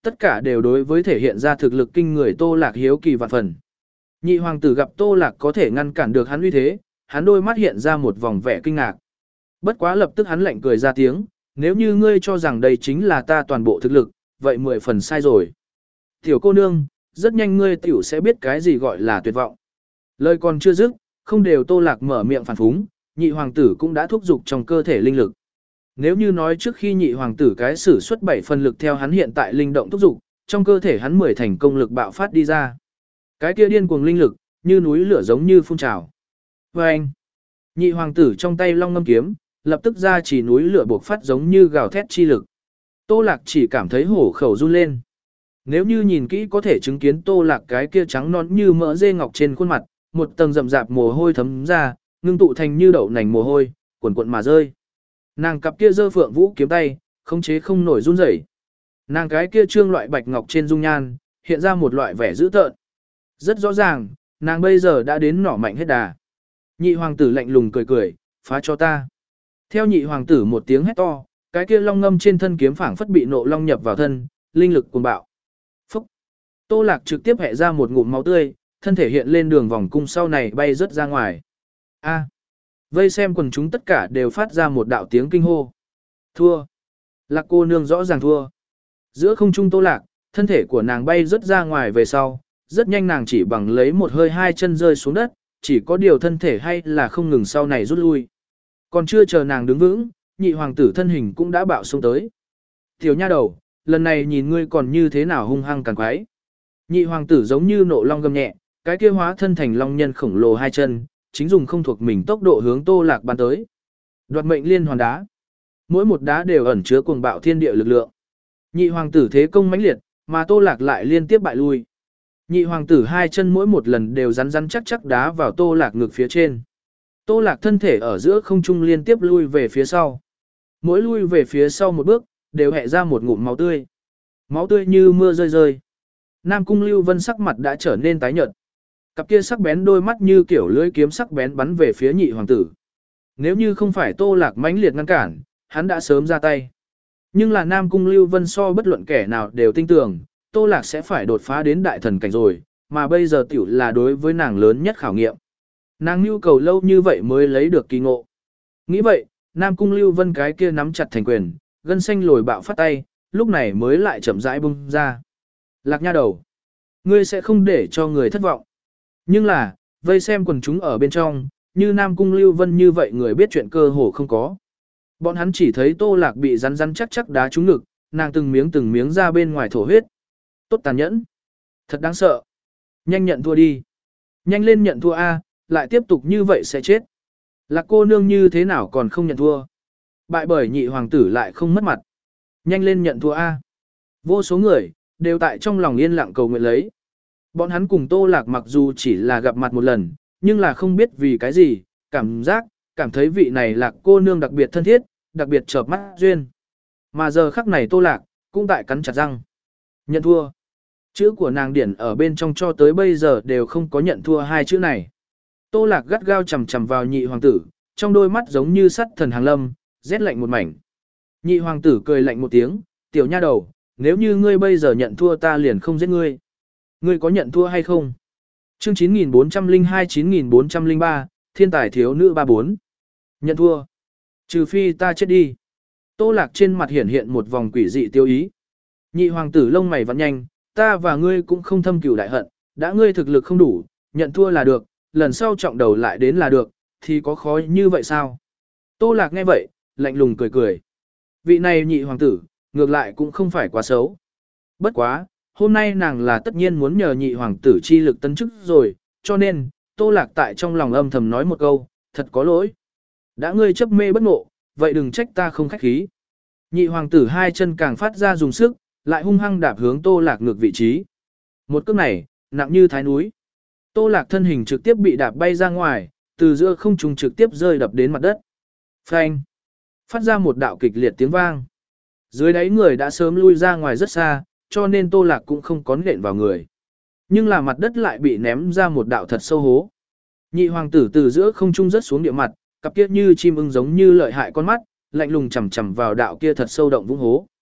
tất cả đều đối với thể hiện ra thực lực kinh người Tô Lạc hiếu kỳ vạn phần. Nhị hoàng tử gặp Tô Lạc có thể ngăn cản được hắn uy thế, hắn đôi mắt hiện ra một vòng vẻ kinh ngạc. Bất quá lập tức hắn lạnh cười ra tiếng, nếu như ngươi cho rằng đây chính là ta toàn bộ thực lực, vậy mười phần sai rồi. Tiểu cô nương, rất nhanh ngươi tiểu sẽ biết cái gì gọi là tuyệt vọng. Lời còn chưa dứt, không đều Tô Lạc mở miệng phản phúng, nhị hoàng tử cũng đã thúc giục trong cơ thể linh lực. Nếu như nói trước khi nhị hoàng tử cái sử xuất bảy phần lực theo hắn hiện tại linh động thúc giục, trong cơ thể hắn mười thành công lực bạo phát đi ra. Cái kia điên cuồng linh lực, như núi lửa giống như phun trào. Và anh, nhị hoàng tử trong tay long ngâm kiếm, lập tức ra chỉ núi lửa bộc phát giống như gào thét chi lực. Tô Lạc chỉ cảm thấy hổ khẩu run lên. Nếu như nhìn kỹ có thể chứng kiến Tô Lạc cái kia trắng nõn như mỡ dê ngọc trên khuôn mặt, một tầng rậm rạp mồ hôi thấm ra, ngưng tụ thành như đậu nành mồ hôi, cuộn cuộn mà rơi. Nàng cặp kia giơ phượng vũ kiếm tay, khống chế không nổi run rẩy. Nàng cái kia trương loại bạch ngọc trên dung nhan, hiện ra một loại vẻ dữ tợn. Rất rõ ràng, nàng bây giờ đã đến nỏ mạnh hết đà. Nhị hoàng tử lạnh lùng cười cười, phá cho ta. Theo nhị hoàng tử một tiếng hét to, cái kia long ngâm trên thân kiếm phảng phất bị nộ long nhập vào thân, linh lực cuồng bạo. Phúc! Tô Lạc trực tiếp hẹ ra một ngụm máu tươi, thân thể hiện lên đường vòng cung sau này bay rớt ra ngoài. A! Vây xem quần chúng tất cả đều phát ra một đạo tiếng kinh hô. Thua! Lạc cô nương rõ ràng thua. Giữa không trung Tô Lạc, thân thể của nàng bay rớt ra ngoài về sau, rất nhanh nàng chỉ bằng lấy một hơi hai chân rơi xuống đất, chỉ có điều thân thể hay là không ngừng sau này rút lui. Còn chưa chờ nàng đứng vững, nhị hoàng tử thân hình cũng đã bạo xuống tới. Tiểu nha đầu, lần này nhìn ngươi còn như thế nào hung hăng càng quái. Nhị hoàng tử giống như nộ long gầm nhẹ, cái kia hóa thân thành long nhân khổng lồ hai chân, chính dùng không thuộc mình tốc độ hướng Tô Lạc bắn tới. Đoạt mệnh liên hoàn đá. Mỗi một đá đều ẩn chứa cuồng bạo thiên địa lực lượng. Nhị hoàng tử thế công mãnh liệt, mà Tô Lạc lại liên tiếp bại lui. Nhị hoàng tử hai chân mỗi một lần đều rắn rắn chắc chắc đá vào Tô Lạc ngực phía trên. Tô Lạc thân thể ở giữa không trung liên tiếp lui về phía sau. Mỗi lui về phía sau một bước, đều hẹ ra một ngụm máu tươi. Máu tươi như mưa rơi rơi. Nam Cung Lưu Vân sắc mặt đã trở nên tái nhợt. Cặp kia sắc bén đôi mắt như kiểu lưỡi kiếm sắc bén bắn về phía nhị hoàng tử. Nếu như không phải Tô Lạc mãnh liệt ngăn cản, hắn đã sớm ra tay. Nhưng là Nam Cung Lưu Vân so bất luận kẻ nào đều tin tưởng, Tô Lạc sẽ phải đột phá đến đại thần cảnh rồi, mà bây giờ tiểu là đối với nàng lớn nhất khảo nghiệm. Nàng nhu cầu lâu như vậy mới lấy được kỳ ngộ. Nghĩ vậy, Nam Cung Lưu Vân cái kia nắm chặt thành quyền, gân xanh lồi bạo phát tay, lúc này mới lại chậm rãi bung ra. Lạc nha đầu, ngươi sẽ không để cho người thất vọng. Nhưng là, vây xem quần chúng ở bên trong, như Nam Cung Lưu Vân như vậy người biết chuyện cơ hồ không có. Bọn hắn chỉ thấy Tô Lạc bị rắn rắn chắc chắc đá trúng ngực, nàng từng miếng từng miếng ra bên ngoài thổ huyết. Tốt tàn nhẫn. Thật đáng sợ. Nhanh nhận thua đi. Nhanh lên nhận thua A, lại tiếp tục như vậy sẽ chết. Lạc cô nương như thế nào còn không nhận thua. Bại bởi nhị hoàng tử lại không mất mặt. Nhanh lên nhận thua A. Vô số người, đều tại trong lòng yên lặng cầu nguyện lấy. Bọn hắn cùng Tô Lạc mặc dù chỉ là gặp mặt một lần, nhưng là không biết vì cái gì, cảm giác, cảm thấy vị này Lạc cô nương đặc biệt thân thiết, đặc biệt chợp mắt duyên. Mà giờ khắc này Tô Lạc, cũng tại cắn chặt răng. Nhận thua. Chữ của nàng điển ở bên trong cho tới bây giờ đều không có nhận thua hai chữ này. Tô Lạc gắt gao chầm chầm vào nhị hoàng tử, trong đôi mắt giống như sắt thần hàng lâm, rét lạnh một mảnh. Nhị hoàng tử cười lạnh một tiếng, tiểu nha đầu, nếu như ngươi bây giờ nhận thua ta liền không giết ngươi. Ngươi có nhận thua hay không? Chương chín nghìn bốn trăm lẻ hai chín nghìn bốn trăm lẻ ba, thiên tài thiếu nữ ba bốn. Nhận thua. Trừ phi ta chết đi. Tô Lạc trên mặt hiển hiện một vòng quỷ dị tiêu ý. Nhị hoàng tử lông mày vặn nhanh, ta và ngươi cũng không thâm cửu đại hận, đã ngươi thực lực không đủ, nhận thua là được, lần sau trọng đầu lại đến là được, thì có khó như vậy sao? Tô Lạc nghe vậy, lạnh lùng cười cười. Vị này nhị hoàng tử, ngược lại cũng không phải quá xấu. Bất quá, hôm nay nàng là tất nhiên muốn nhờ nhị hoàng tử chi lực tấn chức rồi, cho nên, Tô Lạc tại trong lòng âm thầm nói một câu, thật có lỗi. Đã ngươi chấp mê bất ngộ, vậy đừng trách ta không khách khí. Nhị hoàng tử hai chân càng phát ra dùng sức, lại hung hăng đạp hướng Tô Lạc ngược vị trí. Một cước này, nặng như thái núi. Tô Lạc thân hình trực tiếp bị đạp bay ra ngoài, từ giữa không trung trực tiếp rơi đập đến mặt đất. Phanh! Phát ra một đạo kịch liệt tiếng vang. Dưới đáy người đã sớm lui ra ngoài rất xa, cho nên Tô Lạc cũng không có nện vào người. Nhưng là mặt đất lại bị ném ra một đạo thật sâu hố. Nhị hoàng tử từ giữa không trung rớt xuống địa mặt, cặp kia như chim ưng giống như lợi hại con mắt, lạnh lùng chằm chằm vào đạo kia thật sâu động vũng hố.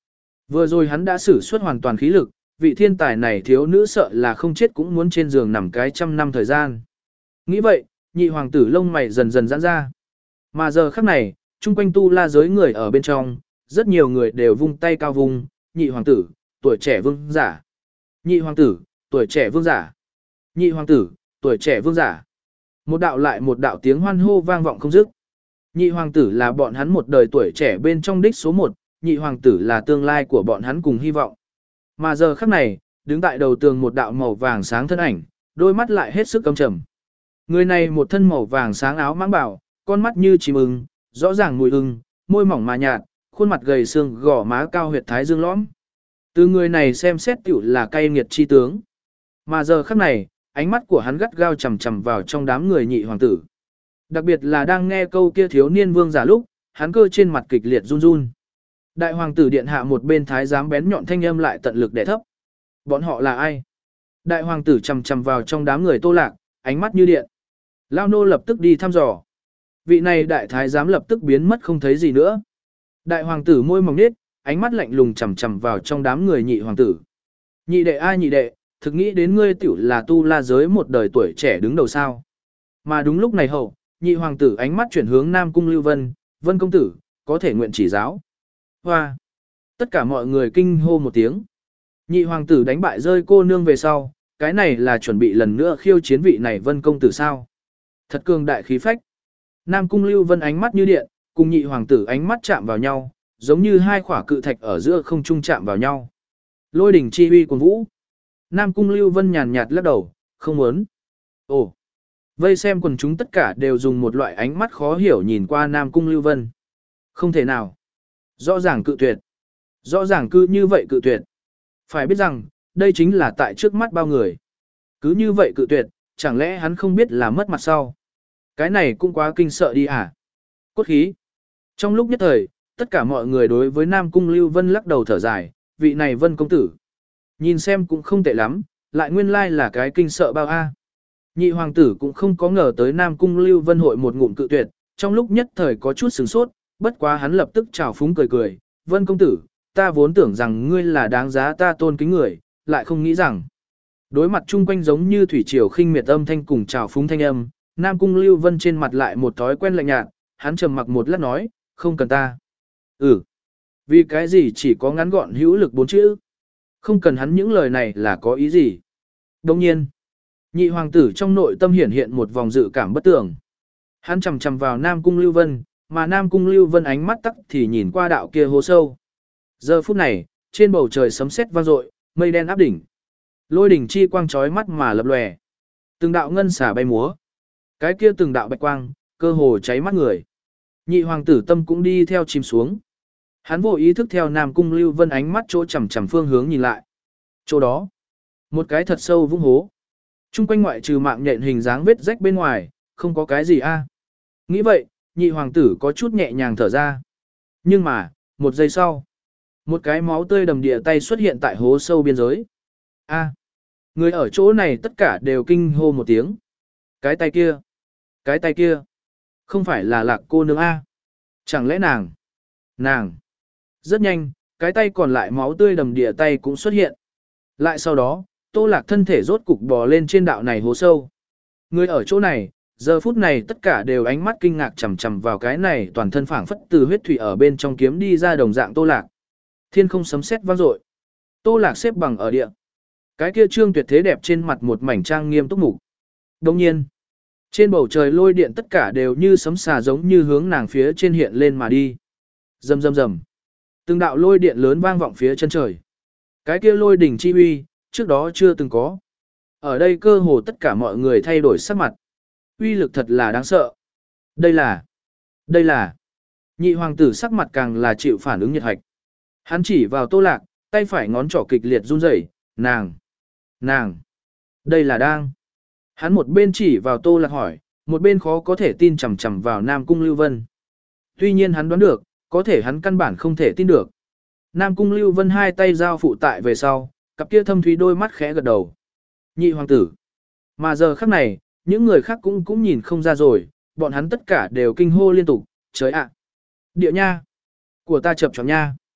Vừa rồi hắn đã sử xuất hoàn toàn khí lực, vị thiên tài này thiếu nữ sợ là không chết cũng muốn trên giường nằm cái trăm năm thời gian. Nghĩ vậy, nhị hoàng tử lông mày dần dần giãn ra. Mà giờ khắc này, chung quanh tu la giới người ở bên trong, rất nhiều người đều vung tay cao vung, nhị hoàng tử, tuổi trẻ vương giả. Nhị hoàng tử, tuổi trẻ vương giả. Nhị hoàng tử, tuổi trẻ vương giả. Một đạo lại một đạo tiếng hoan hô vang vọng không dứt. Nhị hoàng tử là bọn hắn một đời tuổi trẻ bên trong đích số một, nhị hoàng tử là tương lai của bọn hắn cùng hy vọng. Mà giờ khắc này, đứng tại đầu tường một đạo màu vàng sáng thân ảnh, đôi mắt lại hết sức căm trầm. Người này một thân màu vàng sáng áo mãng bảo, con mắt như chim ưng, rõ ràng mùi ưng, môi mỏng mà nhạt, khuôn mặt gầy xương gò má cao huyệt thái dương lõm. Từ người này xem xét tiểu là cay nghiệt chi tướng. Mà giờ khắc này, ánh mắt của hắn gắt gao chằm chằm vào trong đám người nhị hoàng tử. Đặc biệt là đang nghe câu kia thiếu niên vương giả lúc, hắn cơ trên mặt kịch liệt run run. Đại hoàng tử điện hạ một bên thái giám bén nhọn thanh âm lại tận lực đè thấp. Bọn họ là ai? Đại hoàng tử chằm chằm vào trong đám người Tô Lạc, ánh mắt như điện. Lao nô lập tức đi thăm dò. Vị này đại thái giám lập tức biến mất không thấy gì nữa. Đại hoàng tử môi mỏng nết, ánh mắt lạnh lùng chằm chằm vào trong đám người nhị hoàng tử. Nhị đệ ai nhị đệ, thực nghĩ đến ngươi tiểu là tu la giới một đời tuổi trẻ đứng đầu sao. Mà đúng lúc này hậu, nhị hoàng tử ánh mắt chuyển hướng Nam Cung Lưu Vân, Vân công tử, có thể nguyện chỉ giáo. Hoa! Tất cả mọi người kinh hô một tiếng. Nhị hoàng tử đánh bại rơi cô nương về sau, cái này là chuẩn bị lần nữa khiêu chiến vị này Vân công tử sao. Thật cường đại khí phách. Nam Cung Lưu Vân ánh mắt như điện, cùng nhị hoàng tử ánh mắt chạm vào nhau, giống như hai khỏa cự thạch ở giữa không trung chạm vào nhau. Lôi đỉnh chi uy cuồn vũ. Nam Cung Lưu Vân nhàn nhạt lắc đầu, không muốn. Ồ! Vây xem quần chúng tất cả đều dùng một loại ánh mắt khó hiểu nhìn qua Nam Cung Lưu Vân. Không thể nào. Rõ ràng cự tuyệt. Rõ ràng cứ như vậy cự tuyệt. Phải biết rằng, đây chính là tại trước mắt bao người. Cứ như vậy cự tuyệt, chẳng lẽ hắn không biết là mất mặt sau. Cái này cũng quá kinh sợ đi à. Cốt khí. Trong lúc nhất thời, tất cả mọi người đối với Nam Cung Lưu Vân lắc đầu thở dài, vị này Vân công tử. Nhìn xem cũng không tệ lắm, lại nguyên lai là cái kinh sợ bao a. Nhị hoàng tử cũng không có ngờ tới Nam Cung Lưu Vân hội một ngụm cự tuyệt, trong lúc nhất thời có chút sửng sốt, bất quá hắn lập tức chào phúng cười cười, Vân công tử, ta vốn tưởng rằng ngươi là đáng giá ta tôn kính người, lại không nghĩ rằng. Đối mặt chung quanh giống như thủy triều khinh miệt âm thanh cùng chào phúng thanh âm, Nam Cung Lưu Vân trên mặt lại một thói quen lạnh nhạt, hắn trầm mặc một lát nói, không cần ta. Ừ, vì cái gì chỉ có ngắn gọn hữu lực bốn chữ. Không cần hắn những lời này là có ý gì. Đồng nhiên, nhị hoàng tử trong nội tâm hiển hiện một vòng dự cảm bất tường. Hắn chầm chầm vào Nam Cung Lưu Vân, mà Nam Cung Lưu Vân ánh mắt tắc thì nhìn qua đạo kia hố sâu. Giờ phút này, trên bầu trời sấm sét vang dội, mây đen áp đỉnh. Lôi đỉnh chi quang chói mắt mà lập lòe. Từng đạo ngân xả bay múa. Cái kia từng đạo bạch quang, cơ hồ cháy mắt người. Nhị hoàng tử tâm cũng đi theo chìm xuống. Hắn vô ý thức theo Nam Cung Lưu Vân ánh mắt chỗ chằm chằm phương hướng nhìn lại. Chỗ đó, một cái thật sâu vũng hố. Trung quanh ngoại trừ mạng nhện hình dáng vết rách bên ngoài, không có cái gì a. Nghĩ vậy, nhị hoàng tử có chút nhẹ nhàng thở ra. Nhưng mà, một giây sau, một cái máu tươi đầm địa tay xuất hiện tại hố sâu biên giới. A, người ở chỗ này tất cả đều kinh hô một tiếng. Cái tay kia, cái tay kia, không phải là Lạc cô nương a? Chẳng lẽ nàng, nàng? Rất nhanh, cái tay còn lại máu tươi đầm địa tay cũng xuất hiện. Lại sau đó, Tô Lạc thân thể rốt cục bò lên trên đạo này hố sâu. Người ở chỗ này, giờ phút này tất cả đều ánh mắt kinh ngạc chằm chằm vào cái này toàn thân phảng phất từ huyết thủy ở bên trong kiếm đi ra đồng dạng Tô Lạc. Thiên không sấm sét vang dội. Tô Lạc xếp bằng ở địa. Cái kia trương tuyệt thế đẹp trên mặt một mảnh trang nghiêm túc mục. Đồng nhiên, trên bầu trời lôi điện tất cả đều như sấm xà giống như hướng nàng phía trên hiện lên mà đi. Rầm rầm rầm. Từng đạo lôi điện lớn vang vọng phía chân trời. Cái kia lôi đỉnh chi uy, trước đó chưa từng có. Ở đây cơ hồ tất cả mọi người thay đổi sắc mặt. Uy lực thật là đáng sợ. Đây là, đây là. Nhị hoàng tử sắc mặt càng là chịu phản ứng nhiệt hạch. Hắn chỉ vào Tô Lạc, tay phải ngón trỏ kịch liệt run rẩy, nàng, nàng, đây là đang. Hắn một bên chỉ vào Tô Lạc hỏi, một bên khó có thể tin chằm chằm vào Nam Cung Lưu Vân. Tuy nhiên hắn đoán được, có thể hắn căn bản không thể tin được. Nam Cung Lưu Vân hai tay giao phụ tại về sau, cặp kia thâm thúy đôi mắt khẽ gật đầu. Nhị hoàng tử. Mà giờ khắc này, những người khác cũng cũng nhìn không ra rồi, bọn hắn tất cả đều kinh hô liên tục, trời ạ. Địa nha. Của ta chập choạng nha.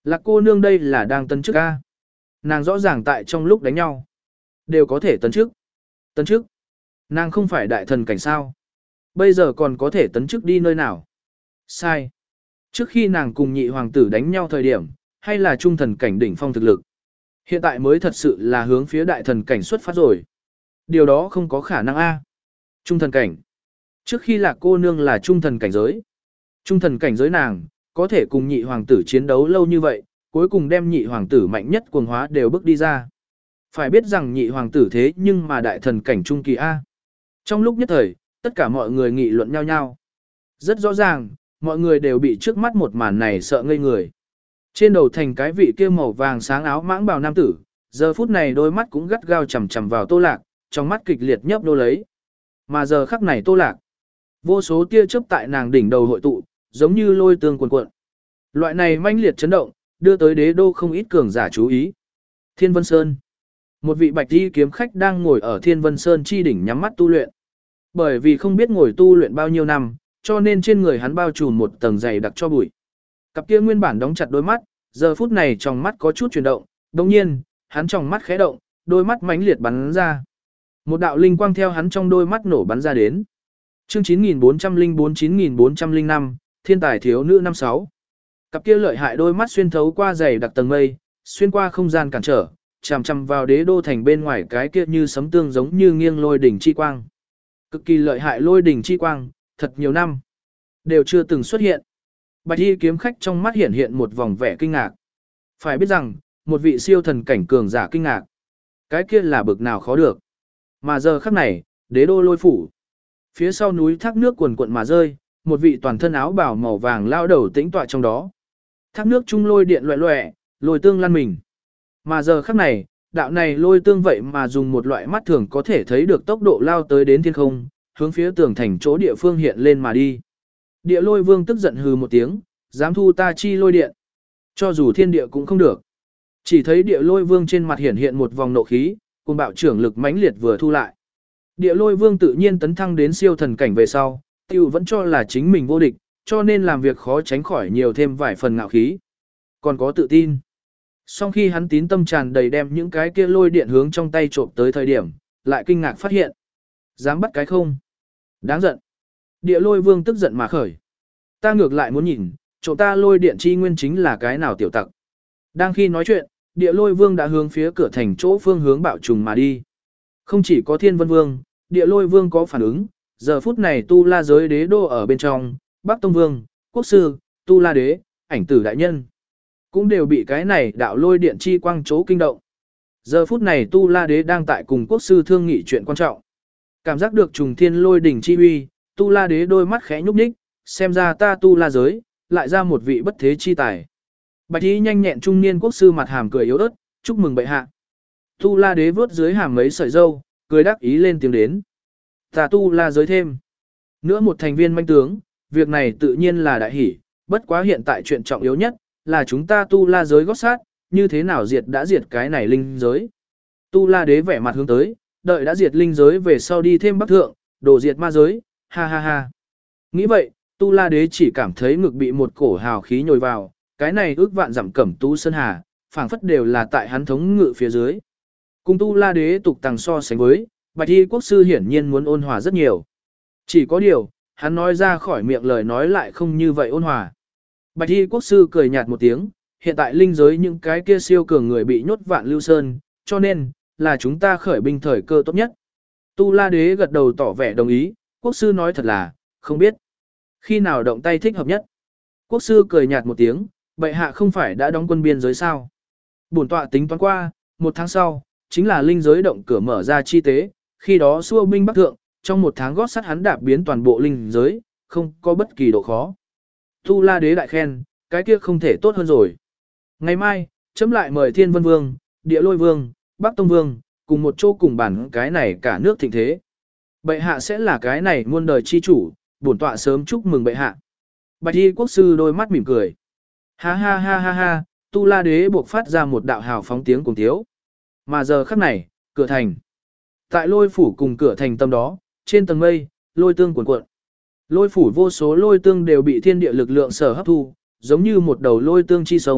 Lạc cô nương đây là đang tấn chức a? Nàng rõ ràng tại trong lúc đánh nhau. Đều có thể tấn chức. Tấn chức? Nàng không phải đại thần cảnh sao? Bây giờ còn có thể tấn chức đi nơi nào? Sai. Trước khi nàng cùng nhị hoàng tử đánh nhau thời điểm, hay là trung thần cảnh đỉnh phong thực lực. Hiện tại mới thật sự là hướng phía đại thần cảnh xuất phát rồi. Điều đó không có khả năng a. Trung thần cảnh. Trước khi Lạc cô nương là trung thần cảnh giới. Trung thần cảnh giới nàng, có thể cùng nhị hoàng tử chiến đấu lâu như vậy, cuối cùng đem nhị hoàng tử mạnh nhất cuồng hóa đều bước đi ra. Phải biết rằng nhị hoàng tử thế nhưng mà đại thần cảnh trung kỳ A. Trong lúc nhất thời, tất cả mọi người nghị luận nhau nhau. Rất rõ ràng, mọi người đều bị trước mắt một màn này sợ ngây người. Trên đầu thành cái vị kia màu vàng sáng áo mãng bào nam tử, giờ phút này đôi mắt cũng gắt gao chằm chằm vào Tô Lạc, trong mắt kịch liệt nhấp đô lấy. Mà giờ khắc này Tô Lạc, vô số tia chớp tại nàng đỉnh đầu hội tụ, giống như lôi tương cuồn cuộn. Loại này manh liệt chấn động, đưa tới đế đô không ít cường giả chú ý. Thiên Vân Sơn. Một vị bạch y kiếm khách đang ngồi ở Thiên Vân Sơn chi đỉnh nhắm mắt tu luyện. Bởi vì không biết ngồi tu luyện bao nhiêu năm, cho nên trên người hắn bao trùm một tầng dày đặc cho bụi. Cặp kia nguyên bản đóng chặt đôi mắt, giờ phút này trong mắt có chút chuyển động, đồng nhiên, hắn trong mắt khẽ động, đôi mắt mãnh liệt bắn ra. Một đạo linh quang theo hắn trong đôi mắt nổ bắn ra đến. Chương chín nghìn bốn trăm lẻ bốn chín nghìn bốn trăm lẻ năm, Thiên tài thiếu nữ năm sáu. Cặp kia lợi hại đôi mắt xuyên thấu qua dày đặc tầng mây, xuyên qua không gian cản trở, chằm chằm vào đế đô thành bên ngoài cái kia như sấm tương giống như nghiêng lôi đỉnh chi quang. Cực kỳ lợi hại lôi đỉnh chi quang, thật nhiều năm đều chưa từng xuất hiện. Bạch y kiếm khách trong mắt hiện hiện một vòng vẻ kinh ngạc. Phải biết rằng, một vị siêu thần cảnh cường giả kinh ngạc, cái kia là bực nào khó được. Mà giờ khắc này, đế đô lôi phủ, phía sau núi thác nước cuồn cuộn mà rơi, một vị toàn thân áo bào màu vàng lao đầu tĩnh tọa trong đó. Thác nước trung lôi điện loẹ loẹ, lôi tương lăn mình. Mà giờ khắc này, đạo này lôi tương vậy mà dùng một loại mắt thường có thể thấy được tốc độ lao tới đến thiên không, hướng phía tường thành chỗ địa phương hiện lên mà đi. Địa lôi vương tức giận hừ một tiếng, dám thu ta chi lôi điện. Cho dù thiên địa cũng không được. Chỉ thấy địa lôi vương trên mặt hiện hiện một vòng nộ khí, cùng bạo trưởng lực mãnh liệt vừa thu lại. Địa lôi vương tự nhiên tấn thăng đến siêu thần cảnh về sau, tiêu vẫn cho là chính mình vô địch, cho nên làm việc khó tránh khỏi nhiều thêm vài phần ngạo khí. Còn có tự tin. Sau khi hắn tín tâm tràn đầy đem những cái kia lôi điện hướng trong tay trộm tới thời điểm, lại kinh ngạc phát hiện. Dám bắt cái không? Đáng giận. Địa lôi vương tức giận mà khởi. Ta ngược lại muốn nhìn, trộm ta lôi điện chi nguyên chính là cái nào tiểu tặc. Đang khi nói chuyện, địa lôi vương đã hướng phía cửa thành chỗ phương hướng bạo trùng mà đi. Không chỉ có thiên vân vương, địa lôi vương có phản ứng, giờ phút này tu la giới đế đô ở bên trong, Bắc Tông Vương, Quốc Sư, tu la đế, ảnh tử đại nhân. Cũng đều bị cái này đạo lôi điện chi quang chố kinh động. Giờ phút này tu la đế đang tại cùng Quốc Sư thương nghị chuyện quan trọng. Cảm giác được trùng thiên lôi đỉnh chi uy, tu la đế đôi mắt khẽ nhúc nhích, xem ra ta tu la giới, lại ra một vị bất thế chi tài. Bạch y nhanh nhẹn trung niên Quốc Sư mặt hàm cười yếu ớt, chúc mừng bệ hạ. Tu la đế vớt dưới hàm mấy sợi râu, cười đắc ý lên tiếng đến. Ta tu la giới thêm. Nữa một thành viên manh tướng, việc này tự nhiên là đại hỷ, bất quá hiện tại chuyện trọng yếu nhất, là chúng ta tu la giới gót sát, như thế nào diệt đã diệt cái này linh giới. Tu la đế vẻ mặt hướng tới, đợi đã diệt linh giới về sau đi thêm bắc thượng, đổ diệt ma giới, ha ha ha. Nghĩ vậy, tu la đế chỉ cảm thấy ngực bị một cổ hào khí nhồi vào, cái này ước vạn giảm cẩm tu sơn hà, phảng phất đều là tại hắn thống ngự phía dưới. Cùng tu la đế tục tàng so sánh với, bạch y quốc sư hiển nhiên muốn ôn hòa rất nhiều. Chỉ có điều, hắn nói ra khỏi miệng lời nói lại không như vậy ôn hòa. Bạch y quốc sư cười nhạt một tiếng, hiện tại linh giới những cái kia siêu cường người bị nhốt vạn lưu sơn, cho nên, là chúng ta khởi binh thời cơ tốt nhất. Tu la đế gật đầu tỏ vẻ đồng ý, quốc sư nói thật là, không biết. Khi nào động tay thích hợp nhất? Quốc sư cười nhạt một tiếng, bệ hạ không phải đã đóng quân biên giới sao? Bổn tọa tính toán qua, một tháng sau, chính là linh giới động cửa mở ra chi tế, khi đó xua binh bắc thượng, trong một tháng gót sắt hắn đạp biến toàn bộ linh giới, không có bất kỳ độ khó. Tu la đế đại khen, cái kia không thể tốt hơn rồi. Ngày mai, chấm lại mời Thiên Vân Vương, Địa Lôi Vương, Bắc Tông Vương, cùng một chỗ cùng bản cái này cả nước thịnh thế. Bệ hạ sẽ là cái này muôn đời chi chủ, bổn tọa sớm chúc mừng bệ hạ. Bạch y quốc sư đôi mắt mỉm cười. Ha ha ha ha ha, tu la đế buộc phát ra một đạo hào phóng tiếng cùng tiếu. Mà giờ khắc này, cửa thành. Tại lôi phủ cùng cửa thành tâm đó, trên tầng mây, lôi tương cuộn cuộn. Lôi phủ vô số lôi tương đều bị thiên địa lực lượng sở hấp thu, giống như một đầu lôi tương chi sông,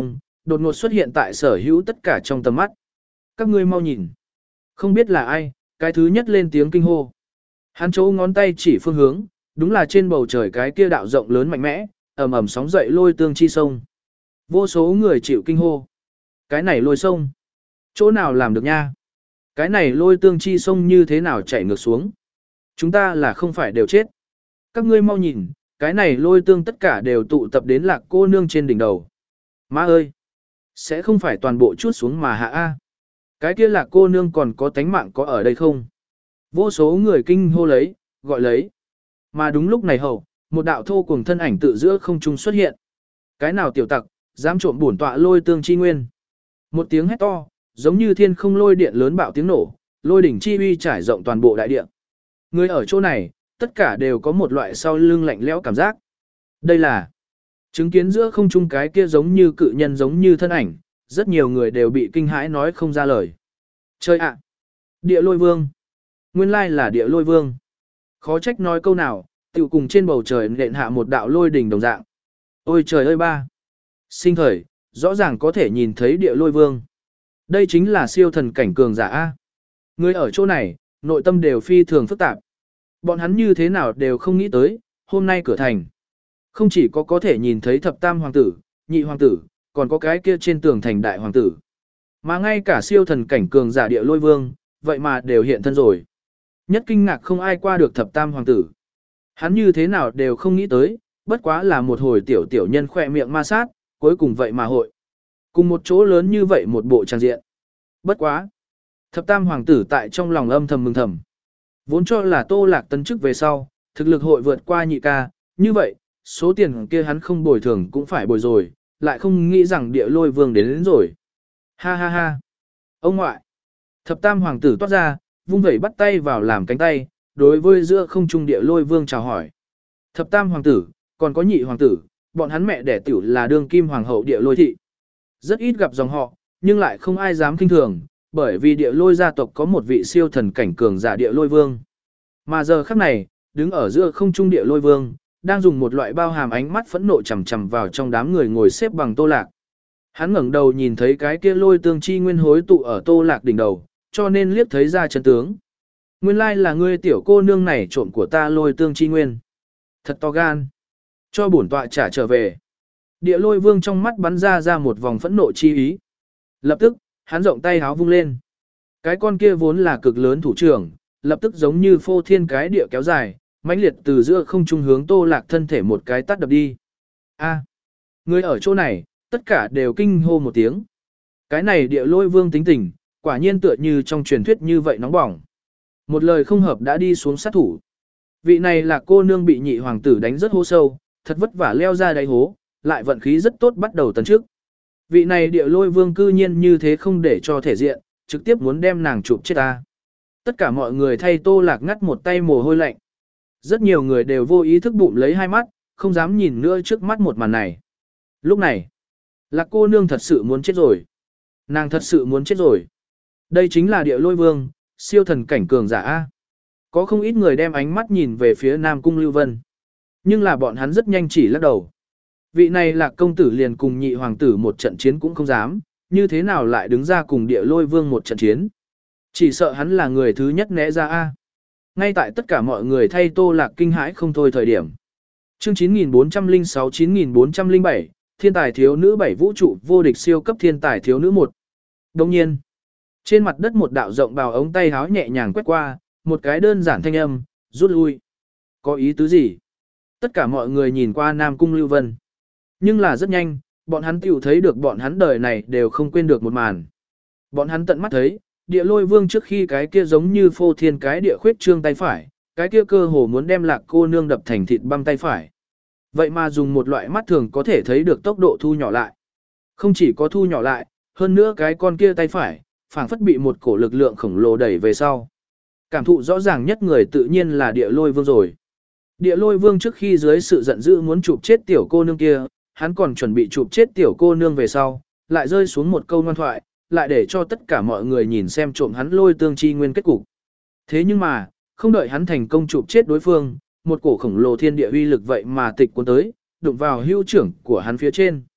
đột ngột xuất hiện tại sở hữu tất cả trong tầm mắt. Các ngươi mau nhìn. Không biết là ai, cái thứ nhất lên tiếng kinh hô. Hắn chỗ ngón tay chỉ phương hướng, đúng là trên bầu trời cái kia đạo rộng lớn mạnh mẽ, ầm ầm sóng dậy lôi tương chi sông. Vô số người chịu kinh hô. Cái này lôi sông. Chỗ nào làm được nha? Cái này lôi tương chi sông như thế nào chạy ngược xuống? Chúng ta là không phải đều chết. Các ngươi mau nhìn, cái này lôi tương tất cả đều tụ tập đến lạc cô nương trên đỉnh đầu. Má ơi! Sẽ không phải toàn bộ chút xuống mà hạ A. Cái kia lạc cô nương còn có tánh mạng có ở đây không? Vô số người kinh hô lấy, gọi lấy. Mà đúng lúc này hầu, một đạo thô cuồng thân ảnh tự giữa không trung xuất hiện. Cái nào tiểu tặc, dám trộm bổn tọa lôi tương chi nguyên. Một tiếng hét to, giống như thiên không lôi điện lớn bạo tiếng nổ, lôi đỉnh chi uy trải rộng toàn bộ đại địa. Người ở chỗ này, tất cả đều có một loại sau lưng lạnh lẽo cảm giác. Đây là chứng kiến giữa không trung cái kia giống như cự nhân giống như thân ảnh, rất nhiều người đều bị kinh hãi nói không ra lời. Chơi ạ! Địa lôi vương! Nguyên lai là địa lôi vương. Khó trách nói câu nào, tiểu cùng trên bầu trời nện hạ một đạo lôi đỉnh đồng dạng. Ôi trời ơi ba! Sinh thời, rõ ràng có thể nhìn thấy địa lôi vương. Đây chính là siêu thần cảnh cường giả A. Người ở chỗ này, nội tâm đều phi thường phức tạp. Bọn hắn như thế nào đều không nghĩ tới, hôm nay cửa thành. Không chỉ có có thể nhìn thấy thập tam hoàng tử, nhị hoàng tử, còn có cái kia trên tường thành đại hoàng tử. Mà ngay cả siêu thần cảnh cường giả địa lôi vương, vậy mà đều hiện thân rồi. Nhất kinh ngạc không ai qua được thập tam hoàng tử. Hắn như thế nào đều không nghĩ tới, bất quá là một hồi tiểu tiểu nhân khỏe miệng ma sát, cuối cùng vậy mà hội. Cùng một chỗ lớn như vậy một bộ trang diện. Bất quá. Thập tam hoàng tử tại trong lòng âm thầm mừng thầm. Vốn cho là Tô Lạc tấn chức về sau, thực lực hội vượt qua nhị ca, như vậy, số tiền kia hắn không bồi thường cũng phải bồi rồi, lại không nghĩ rằng địa lôi vương đến, đến rồi. Ha ha ha. Ông ngoại. Thập tam hoàng tử toát ra, vung vẩy bắt tay vào làm cánh tay, đối với giữa không trung địa lôi vương chào hỏi. Thập tam hoàng tử, còn có nhị hoàng tử, bọn hắn mẹ đẻ tiểu là đương kim hoàng hậu địa lôi thị. Rất ít gặp dòng họ, nhưng lại không ai dám kinh thường, bởi vì địa lôi gia tộc có một vị siêu thần cảnh cường giả địa lôi vương. Mà giờ khắc này, đứng ở giữa không trung địa lôi vương, đang dùng một loại bao hàm ánh mắt phẫn nộ chằm chằm vào trong đám người ngồi xếp bằng Tô Lạc. Hắn ngẩng đầu nhìn thấy cái kia lôi tương chi nguyên hối tụ ở Tô Lạc đỉnh đầu, cho nên liếc thấy ra chân tướng. Nguyên lai là ngươi tiểu cô nương này trộm của ta lôi tương chi nguyên. Thật to gan. Cho bổn tọa trả trở về. Địa lôi vương trong mắt bắn ra ra một vòng phẫn nộ chi ý. Lập tức, hắn rộng tay háo vung lên. Cái con kia vốn là cực lớn thủ trưởng, lập tức giống như phô thiên cái địa kéo dài, mãnh liệt từ giữa không trung hướng Tô Lạc thân thể một cái tát đập đi. A, người ở chỗ này, tất cả đều kinh hô một tiếng. Cái này địa lôi vương tính tình, quả nhiên tựa như trong truyền thuyết như vậy nóng bỏng. Một lời không hợp đã đi xuống sát thủ. Vị này là cô nương bị nhị hoàng tử đánh rất hố sâu, thật vất vả leo ra đáy hố, lại vận khí rất tốt bắt đầu tấn trước. Vị này địa lôi vương cư nhiên như thế không để cho thể diện, trực tiếp muốn đem nàng chụp chết ta. Tất cả mọi người thay Tô Lạc ngắt một tay mồ hôi lạnh. Rất nhiều người đều vô ý thức bụng lấy hai mắt, không dám nhìn nữa trước mắt một màn này. Lúc này, Lạc cô nương thật sự muốn chết rồi. Nàng thật sự muốn chết rồi. Đây chính là địa lôi vương, siêu thần cảnh cường giả A. Có không ít người đem ánh mắt nhìn về phía Nam Cung Lưu Vân. Nhưng là bọn hắn rất nhanh chỉ lắc đầu. Vị này là công tử liền cùng nhị hoàng tử một trận chiến cũng không dám, như thế nào lại đứng ra cùng địa lôi vương một trận chiến. Chỉ sợ hắn là người thứ nhất né ra A. Ngay tại tất cả mọi người thay Tô Lạc kinh hãi không thôi thời điểm. Chương chín nghìn bốn trăm lẻ sáu chín nghìn bốn trăm lẻ bảy, thiên tài thiếu nữ bảy vũ trụ vô địch siêu cấp thiên tài thiếu nữ một. Đồng nhiên, trên mặt đất một đạo rộng bào ống tay háo nhẹ nhàng quét qua, một cái đơn giản thanh âm, rút lui. Có ý tứ gì? Tất cả mọi người nhìn qua Nam Cung Lưu Vân. Nhưng là rất nhanh, bọn hắn tiểu thấy được bọn hắn đời này đều không quên được một màn. Bọn hắn tận mắt thấy, địa lôi vương trước khi cái kia giống như phô thiên cái địa khuyết trương tay phải, cái kia cơ hồ muốn đem Lạc cô nương đập thành thịt băm tay phải. Vậy mà dùng một loại mắt thường có thể thấy được tốc độ thu nhỏ lại. Không chỉ có thu nhỏ lại, hơn nữa cái con kia tay phải, phảng phất bị một cổ lực lượng khổng lồ đẩy về sau. Cảm thụ rõ ràng nhất người tự nhiên là địa lôi vương rồi. Địa lôi vương trước khi dưới sự giận dữ muốn chụp chết tiểu cô nương kia, hắn còn chuẩn bị chụp chết tiểu cô nương về sau, lại rơi xuống một câu ngoan thoại, lại để cho tất cả mọi người nhìn xem trộm hắn lôi tương chi nguyên kết cục. Thế nhưng mà, không đợi hắn thành công chụp chết đối phương, một cổ khổng lồ thiên địa uy lực vậy mà tịch cuốn tới, đụng vào hưu trưởng của hắn phía trên.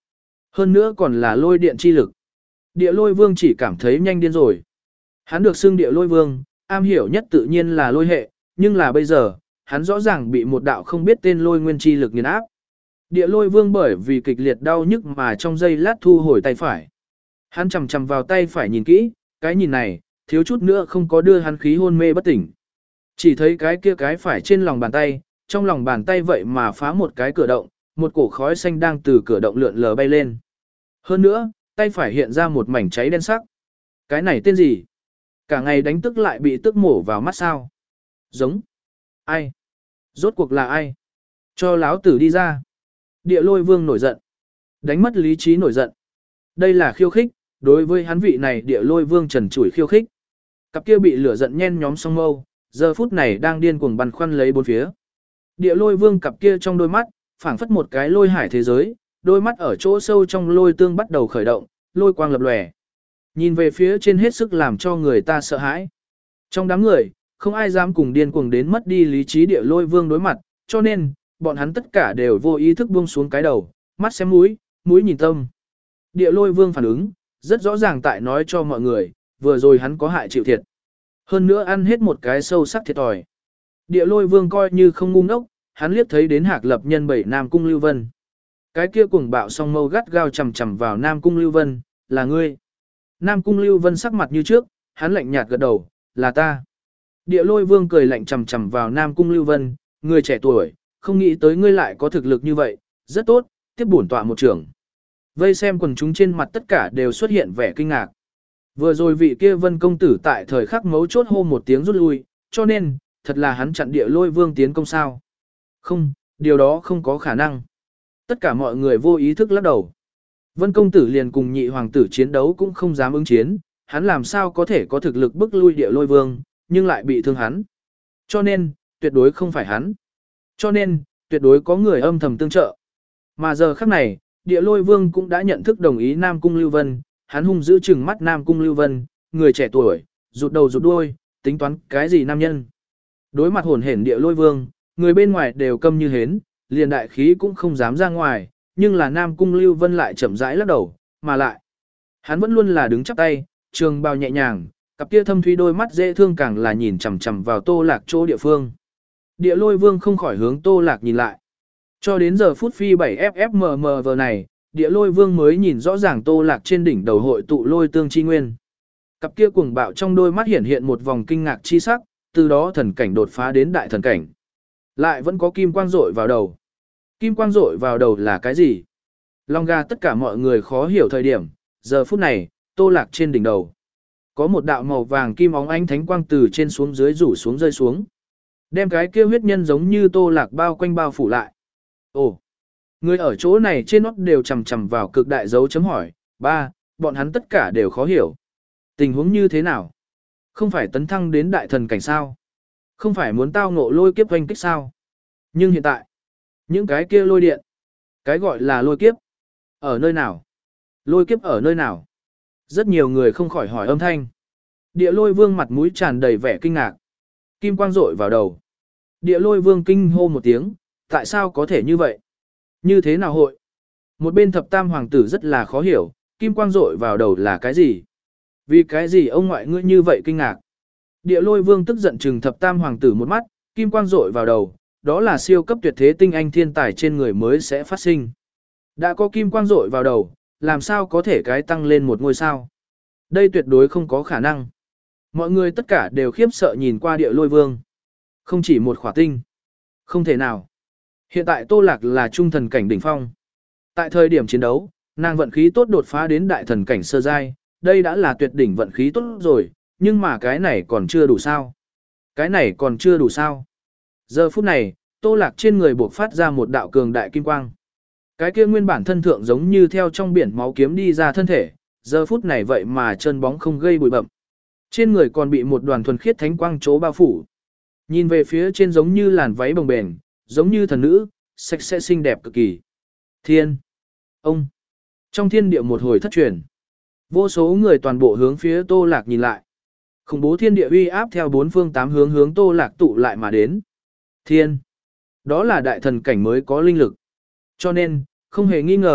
Hơn nữa còn là lôi điện chi lực. Địa lôi vương chỉ cảm thấy nhanh điên rồi. Hắn được xưng địa lôi vương, am hiểu nhất tự nhiên là lôi hệ, nhưng là bây giờ, hắn rõ ràng bị một đạo không biết tên lôi nguyên chi lực nghiền áp. Địa lôi vương bởi vì kịch liệt đau nhức mà trong giây lát thu hồi tay phải. Hắn chầm chầm vào tay phải nhìn kỹ, cái nhìn này, thiếu chút nữa không có đưa hắn khí hôn mê bất tỉnh. Chỉ thấy cái kia cái phải trên lòng bàn tay, trong lòng bàn tay vậy mà phá một cái cửa động, một cổ khói xanh đang từ cửa động lượn lờ bay lên. Hơn nữa, tay phải hiện ra một mảnh cháy đen sắc. Cái này tên gì? Cả ngày đánh tức lại bị tức mổ vào mắt sao? Giống. Ai? Rốt cuộc là ai? Cho láo tử đi ra. Địa lôi vương nổi giận. Đánh mất lý trí nổi giận. Đây là khiêu khích, đối với hắn vị này địa lôi vương trần trụi khiêu khích. Cặp kia bị lửa giận nhen nhóm song mâu, giờ phút này đang điên cuồng băn khoăn lấy bốn phía. Địa lôi vương cặp kia trong đôi mắt, phảng phất một cái lôi hải thế giới, đôi mắt ở chỗ sâu trong lôi tương bắt đầu khởi động, lôi quang lập lòe. Nhìn về phía trên hết sức làm cho người ta sợ hãi. Trong đám người, không ai dám cùng điên cuồng đến mất đi lý trí địa lôi vương đối mặt, cho nên, bọn hắn tất cả đều vô ý thức buông xuống cái đầu, mắt xem mũi, mũi nhìn tâm. Địa lôi vương phản ứng, rất rõ ràng tại nói cho mọi người, vừa rồi hắn có hại chịu thiệt. Hơn nữa ăn hết một cái sâu sắc thiệt thòi. Địa lôi vương coi như không ngu ngốc, hắn liếc thấy đến Hạc Lập Nhân bảy Nam Cung Lưu Vân. Cái kia cuồng bạo song mâu gắt gao chầm chầm vào Nam Cung Lưu Vân, là ngươi. Nam Cung Lưu Vân sắc mặt như trước, hắn lạnh nhạt gật đầu, là ta. Địa lôi vương cười lạnh chầm chầm vào Nam Cung Lưu Vân, người trẻ tuổi, không nghĩ tới ngươi lại có thực lực như vậy, rất tốt, tiếp bổn tọa một trưởng. Vây xem quần chúng trên mặt tất cả đều xuất hiện vẻ kinh ngạc. Vừa rồi vị kia Vân công tử tại thời khắc mấu chốt hô một tiếng rút lui, cho nên, thật là hắn chặn địa lôi vương tiến công sao. Không, điều đó không có khả năng. Tất cả mọi người vô ý thức lắc đầu. Vân công tử liền cùng nhị hoàng tử chiến đấu cũng không dám ứng chiến, hắn làm sao có thể có thực lực bức lui địa lôi vương, nhưng lại bị thương hắn. Cho nên, tuyệt đối không phải hắn. Cho nên, tuyệt đối có người âm thầm tương trợ. Mà giờ khắc này, địa lôi vương cũng đã nhận thức đồng ý Nam Cung Lưu Vân, hắn hung giữ chừng mắt Nam Cung Lưu Vân, người trẻ tuổi, rụt đầu rụt đuôi, tính toán cái gì nam nhân. Đối mặt hồn hển địa lôi vương, người bên ngoài đều câm như hến, liền đại khí cũng không dám ra ngoài, nhưng là Nam Cung Lưu Vân lại chậm rãi lắc đầu, mà lại. Hắn vẫn luôn là đứng chắp tay, trường bào nhẹ nhàng, cặp kia thâm thúy đôi mắt dễ thương càng là nhìn chằm chằm vào Tô Lạc chỗ địa phương. Địa lôi vương không khỏi hướng Tô Lạc nhìn lại. Cho đến giờ phút phi bảy F F M M V này, địa lôi vương mới nhìn rõ ràng Tô Lạc trên đỉnh đầu hội tụ lôi tương chi nguyên. Cặp kia cuồng bạo trong đôi mắt hiện hiện một vòng kinh ngạc chi sắc, từ đó thần cảnh đột phá đến đại thần cảnh. Lại vẫn có kim quang rội vào đầu. Kim quang rội vào đầu là cái gì? Long ga tất cả mọi người khó hiểu thời điểm, giờ phút này, Tô Lạc trên đỉnh đầu. Có một đạo màu vàng kim óng ánh thánh quang từ trên xuống dưới rủ xuống rơi xuống. Đem cái kia huyết nhân giống như Tô Lạc bao quanh bao phủ lại. Ồ, người ở chỗ này trên nót đều chầm chầm vào cực đại dấu chấm hỏi, ba, bọn hắn tất cả đều khó hiểu. Tình huống như thế nào? Không phải tấn thăng đến đại thần cảnh sao? Không phải muốn tao ngộ lôi kiếp hoanh kích sao? Nhưng hiện tại, những cái kia lôi điện, cái gọi là lôi kiếp, ở nơi nào? Lôi kiếp ở nơi nào? Rất nhiều người không khỏi hỏi âm thanh. Địa lôi vương mặt mũi tràn đầy vẻ kinh ngạc. Kim quang rội vào đầu. Địa lôi vương kinh hô một tiếng, tại sao có thể như vậy? Như thế nào hội? Một bên thập tam hoàng tử rất là khó hiểu, kim quang rội vào đầu là cái gì? Vì cái gì ông ngoại ngươi như vậy kinh ngạc? Địa lôi vương tức giận trừng thập tam hoàng tử một mắt, kim quang rội vào đầu, đó là siêu cấp tuyệt thế tinh anh thiên tài trên người mới sẽ phát sinh. Đã có kim quang rội vào đầu, làm sao có thể cái tăng lên một ngôi sao? Đây tuyệt đối không có khả năng. Mọi người tất cả đều khiếp sợ nhìn qua địa lôi vương. Không chỉ một khỏa tinh. Không thể nào. Hiện tại Tô Lạc là trung thần cảnh đỉnh phong. Tại thời điểm chiến đấu, nàng vận khí tốt đột phá đến đại thần cảnh sơ giai, đây đã là tuyệt đỉnh vận khí tốt rồi, nhưng mà cái này còn chưa đủ sao? Cái này còn chưa đủ sao? Giờ phút này, Tô Lạc trên người bộc phát ra một đạo cường đại kim quang. Cái kia nguyên bản thân thượng giống như theo trong biển máu kiếm đi ra thân thể, giờ phút này vậy mà chân bóng không gây bụi bặm. Trên người còn bị một đoàn thuần khiết thánh quang chỗ bao phủ. Nhìn về phía trên giống như làn váy bồng bềnh, giống như thần nữ, sạch sẽ xinh đẹp cực kỳ. Thiên! Ông! Trong thiên địa một hồi thất truyền. Vô số người toàn bộ hướng phía Tô Lạc nhìn lại. Khủng bố thiên địa uy áp theo bốn phương tám hướng hướng Tô Lạc tụ lại mà đến. Thiên! Đó là đại thần cảnh mới có linh lực. Cho nên, không hề nghi ngờ,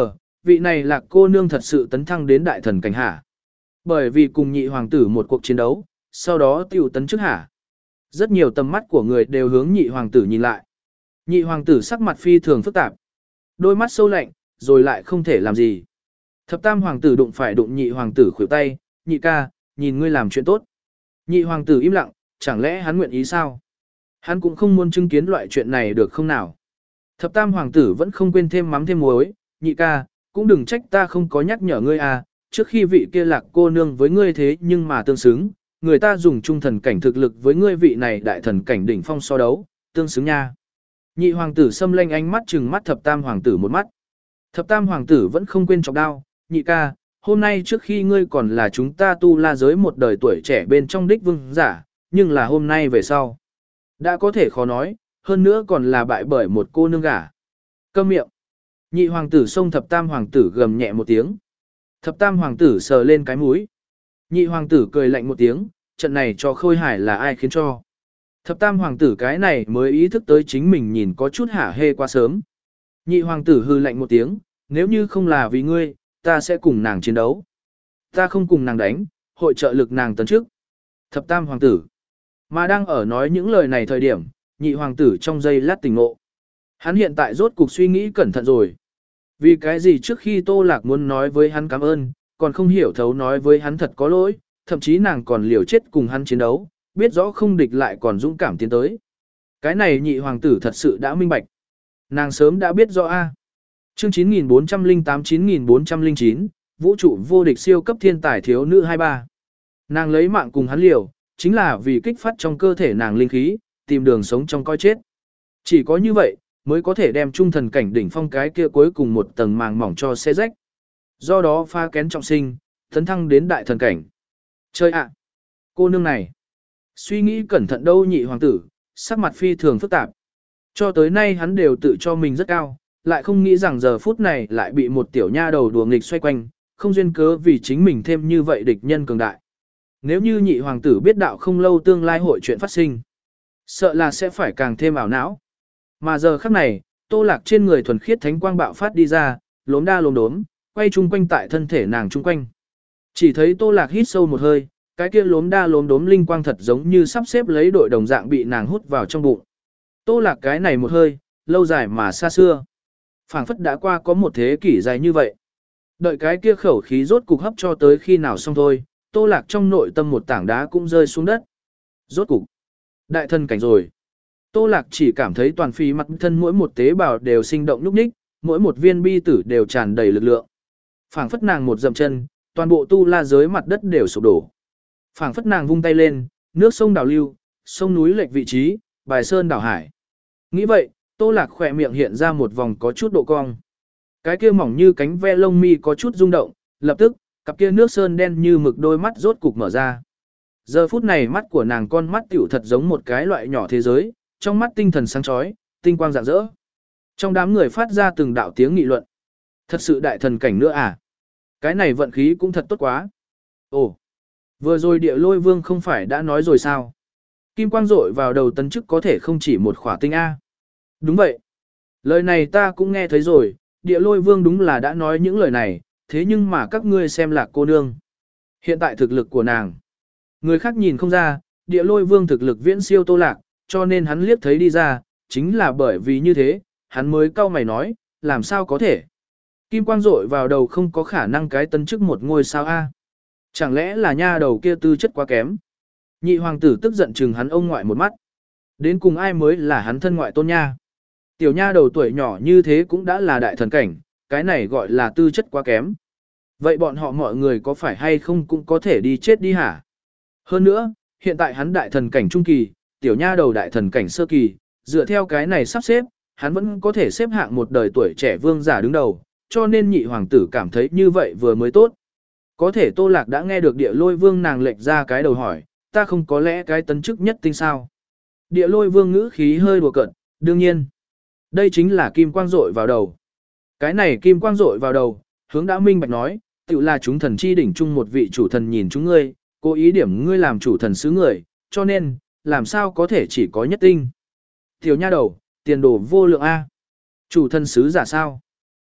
vị này Lạc cô nương thật sự tấn thăng đến đại thần cảnh hả? Bởi vì cùng nhị hoàng tử một cuộc chiến đấu, sau đó tiểu tấn trước hả? Rất nhiều tầm mắt của người đều hướng nhị hoàng tử nhìn lại. Nhị hoàng tử sắc mặt phi thường phức tạp, đôi mắt sâu lạnh, rồi lại không thể làm gì. Thập tam hoàng tử đụng phải đụng nhị hoàng tử khuỷu tay, nhị ca, nhìn ngươi làm chuyện tốt. Nhị hoàng tử im lặng, chẳng lẽ hắn nguyện ý sao? Hắn cũng không muốn chứng kiến loại chuyện này được không nào? Thập tam hoàng tử vẫn không quên thêm mắm thêm muối, nhị ca, cũng đừng trách ta không có nhắc nhở ngươi à, trước khi vị kia Lạc cô nương với ngươi thế nhưng mà tương xứng, người ta dùng trung thần cảnh thực lực với ngươi vị này đại thần cảnh đỉnh phong so đấu, tương xứng nha. Nhị hoàng tử xâm lanh ánh mắt trừng mắt thập tam hoàng tử một mắt. Thập tam hoàng tử vẫn không quên chọc đao, nhị ca, hôm nay trước khi ngươi còn là chúng ta tu la giới một đời tuổi trẻ bên trong đích vương giả, nhưng là hôm nay về sau. Đã có thể khó nói, hơn nữa còn là bại bởi một cô nương gả. Câm miệng. Nhị hoàng tử xông thập tam hoàng tử gầm nhẹ một tiếng. Thập tam hoàng tử sờ lên cái mũi. Nhị hoàng tử cười lạnh một tiếng, trận này cho Khôi Hải là ai khiến cho. Thập tam hoàng tử cái này mới ý thức tới chính mình nhìn có chút hả hê quá sớm. Nhị hoàng tử hư lạnh một tiếng, nếu như không là vì ngươi, ta sẽ cùng nàng chiến đấu. Ta không cùng nàng đánh, hội trợ lực nàng tấn trước. Thập tam hoàng tử. Mà đang ở nói những lời này thời điểm, nhị hoàng tử trong giây lát tỉnh ngộ. Hắn hiện tại rốt cục suy nghĩ cẩn thận rồi. Vì cái gì trước khi Tô Lạc muốn nói với hắn cảm ơn, còn không hiểu thấu nói với hắn thật có lỗi, thậm chí nàng còn liều chết cùng hắn chiến đấu, biết rõ không địch lại còn dũng cảm tiến tới. Cái này nhị hoàng tử thật sự đã minh bạch. Nàng sớm đã biết rõ a. Chương chín nghìn bốn trăm lẻ tám chín nghìn bốn trăm lẻ chín, vũ trụ vô địch siêu cấp thiên tài thiếu nữ hai ba. Nàng lấy mạng cùng hắn liều, chính là vì kích phát trong cơ thể nàng linh khí, tìm đường sống trong coi chết. Chỉ có như vậy, mới có thể đem trung thần cảnh đỉnh phong cái kia cuối cùng một tầng màng mỏng cho xe rách. Do đó pha kén trọng sinh, tấn thăng đến đại thần cảnh. Chơi ạ! Cô nương này! Suy nghĩ cẩn thận đâu nhị hoàng tử, sắc mặt phi thường phức tạp. Cho tới nay hắn đều tự cho mình rất cao, lại không nghĩ rằng giờ phút này lại bị một tiểu nha đầu đùa nghịch xoay quanh, không duyên cớ vì chính mình thêm như vậy địch nhân cường đại. Nếu như nhị hoàng tử biết đạo không lâu tương lai hội chuyện phát sinh, sợ là sẽ phải càng thêm ảo não. Mà giờ khắc này, Tô Lạc trên người thuần khiết thánh quang bạo phát đi ra, lốm đa lốm đốm, quay chung quanh tại thân thể nàng chung quanh. Chỉ thấy Tô Lạc hít sâu một hơi, cái kia lốm đa lốm đốm linh quang thật giống như sắp xếp lấy đội đồng dạng bị nàng hút vào trong bụng. Tô Lạc cái này một hơi, lâu dài mà xa xưa. Phảng phất đã qua có một thế kỷ dài như vậy. Đợi cái kia khẩu khí rốt cục hấp cho tới khi nào xong thôi, Tô Lạc trong nội tâm một tảng đá cũng rơi xuống đất. Rốt cục, đại thân cảnh rồi. Tô Lạc chỉ cảm thấy toàn phi mặt thân mỗi một tế bào đều sinh động nhúc nhích, mỗi một viên bi tử đều tràn đầy lực lượng. Phảng phất nàng một dậm chân, toàn bộ tu la giới mặt đất đều sụp đổ. Phảng phất nàng vung tay lên, nước sông đảo lưu, sông núi lệch vị trí, bài sơn đảo hải. Nghĩ vậy, Tô Lạc khỏe miệng hiện ra một vòng có chút độ cong. Cái kia mỏng như cánh ve lông mi có chút rung động, lập tức, cặp kia nước sơn đen như mực đôi mắt rốt cục mở ra. Giờ phút này mắt của nàng con mắt tiểu thật giống một cái loại nhỏ thế giới, trong mắt tinh thần sáng chói, tinh quang rạng rỡ. Trong đám người phát ra từng đạo tiếng nghị luận. Thật sự đại thần cảnh nữa à? Cái này vận khí cũng thật tốt quá. Ồ, vừa rồi địa lôi vương không phải đã nói rồi sao? Kim quang rội vào đầu tấn chức có thể không chỉ một khỏa tinh A. Đúng vậy. Lời này ta cũng nghe thấy rồi, địa lôi vương đúng là đã nói những lời này, thế nhưng mà các ngươi xem Lạc cô nương. Hiện tại thực lực của nàng. Người khác nhìn không ra, địa lôi vương thực lực viễn siêu Tô Lạc, cho nên hắn liếc thấy đi ra, chính là bởi vì như thế, hắn mới cau mày nói, làm sao có thể. Kim quang rội vào đầu không có khả năng cái tấn chức một ngôi sao A. Chẳng lẽ là nha đầu kia tư chất quá kém. Nhị hoàng tử tức giận chừng hắn ông ngoại một mắt. Đến cùng ai mới là hắn thân ngoại tôn nha. Tiểu nha đầu tuổi nhỏ như thế cũng đã là đại thần cảnh, cái này gọi là tư chất quá kém. Vậy bọn họ mọi người có phải hay không cũng có thể đi chết đi hả? Hơn nữa, hiện tại hắn đại thần cảnh trung kỳ, tiểu nha đầu đại thần cảnh sơ kỳ, dựa theo cái này sắp xếp, hắn vẫn có thể xếp hạng một đời tuổi trẻ vương giả đứng đầu, cho nên nhị hoàng tử cảm thấy như vậy vừa mới tốt. Có thể Tô Lạc đã nghe được địa lôi vương nàng lệch ra cái đầu hỏi, ta không có lẽ cái tấn chức nhất tinh sao? Địa lôi vương ngữ khí hơi đùa cợt, đương nhiên. Đây chính là kim quang rội vào đầu. Cái này kim quang rội vào đầu, hướng đã minh bạch nói, tự là chúng thần chi đỉnh chung một vị chủ thần nhìn chúng ngươi, cố ý điểm ngươi làm chủ thần sứ người, cho nên, làm sao có thể chỉ có nhất tinh. Tiểu nha đầu, tiền đồ vô lượng A. Chủ thần sứ giả sao?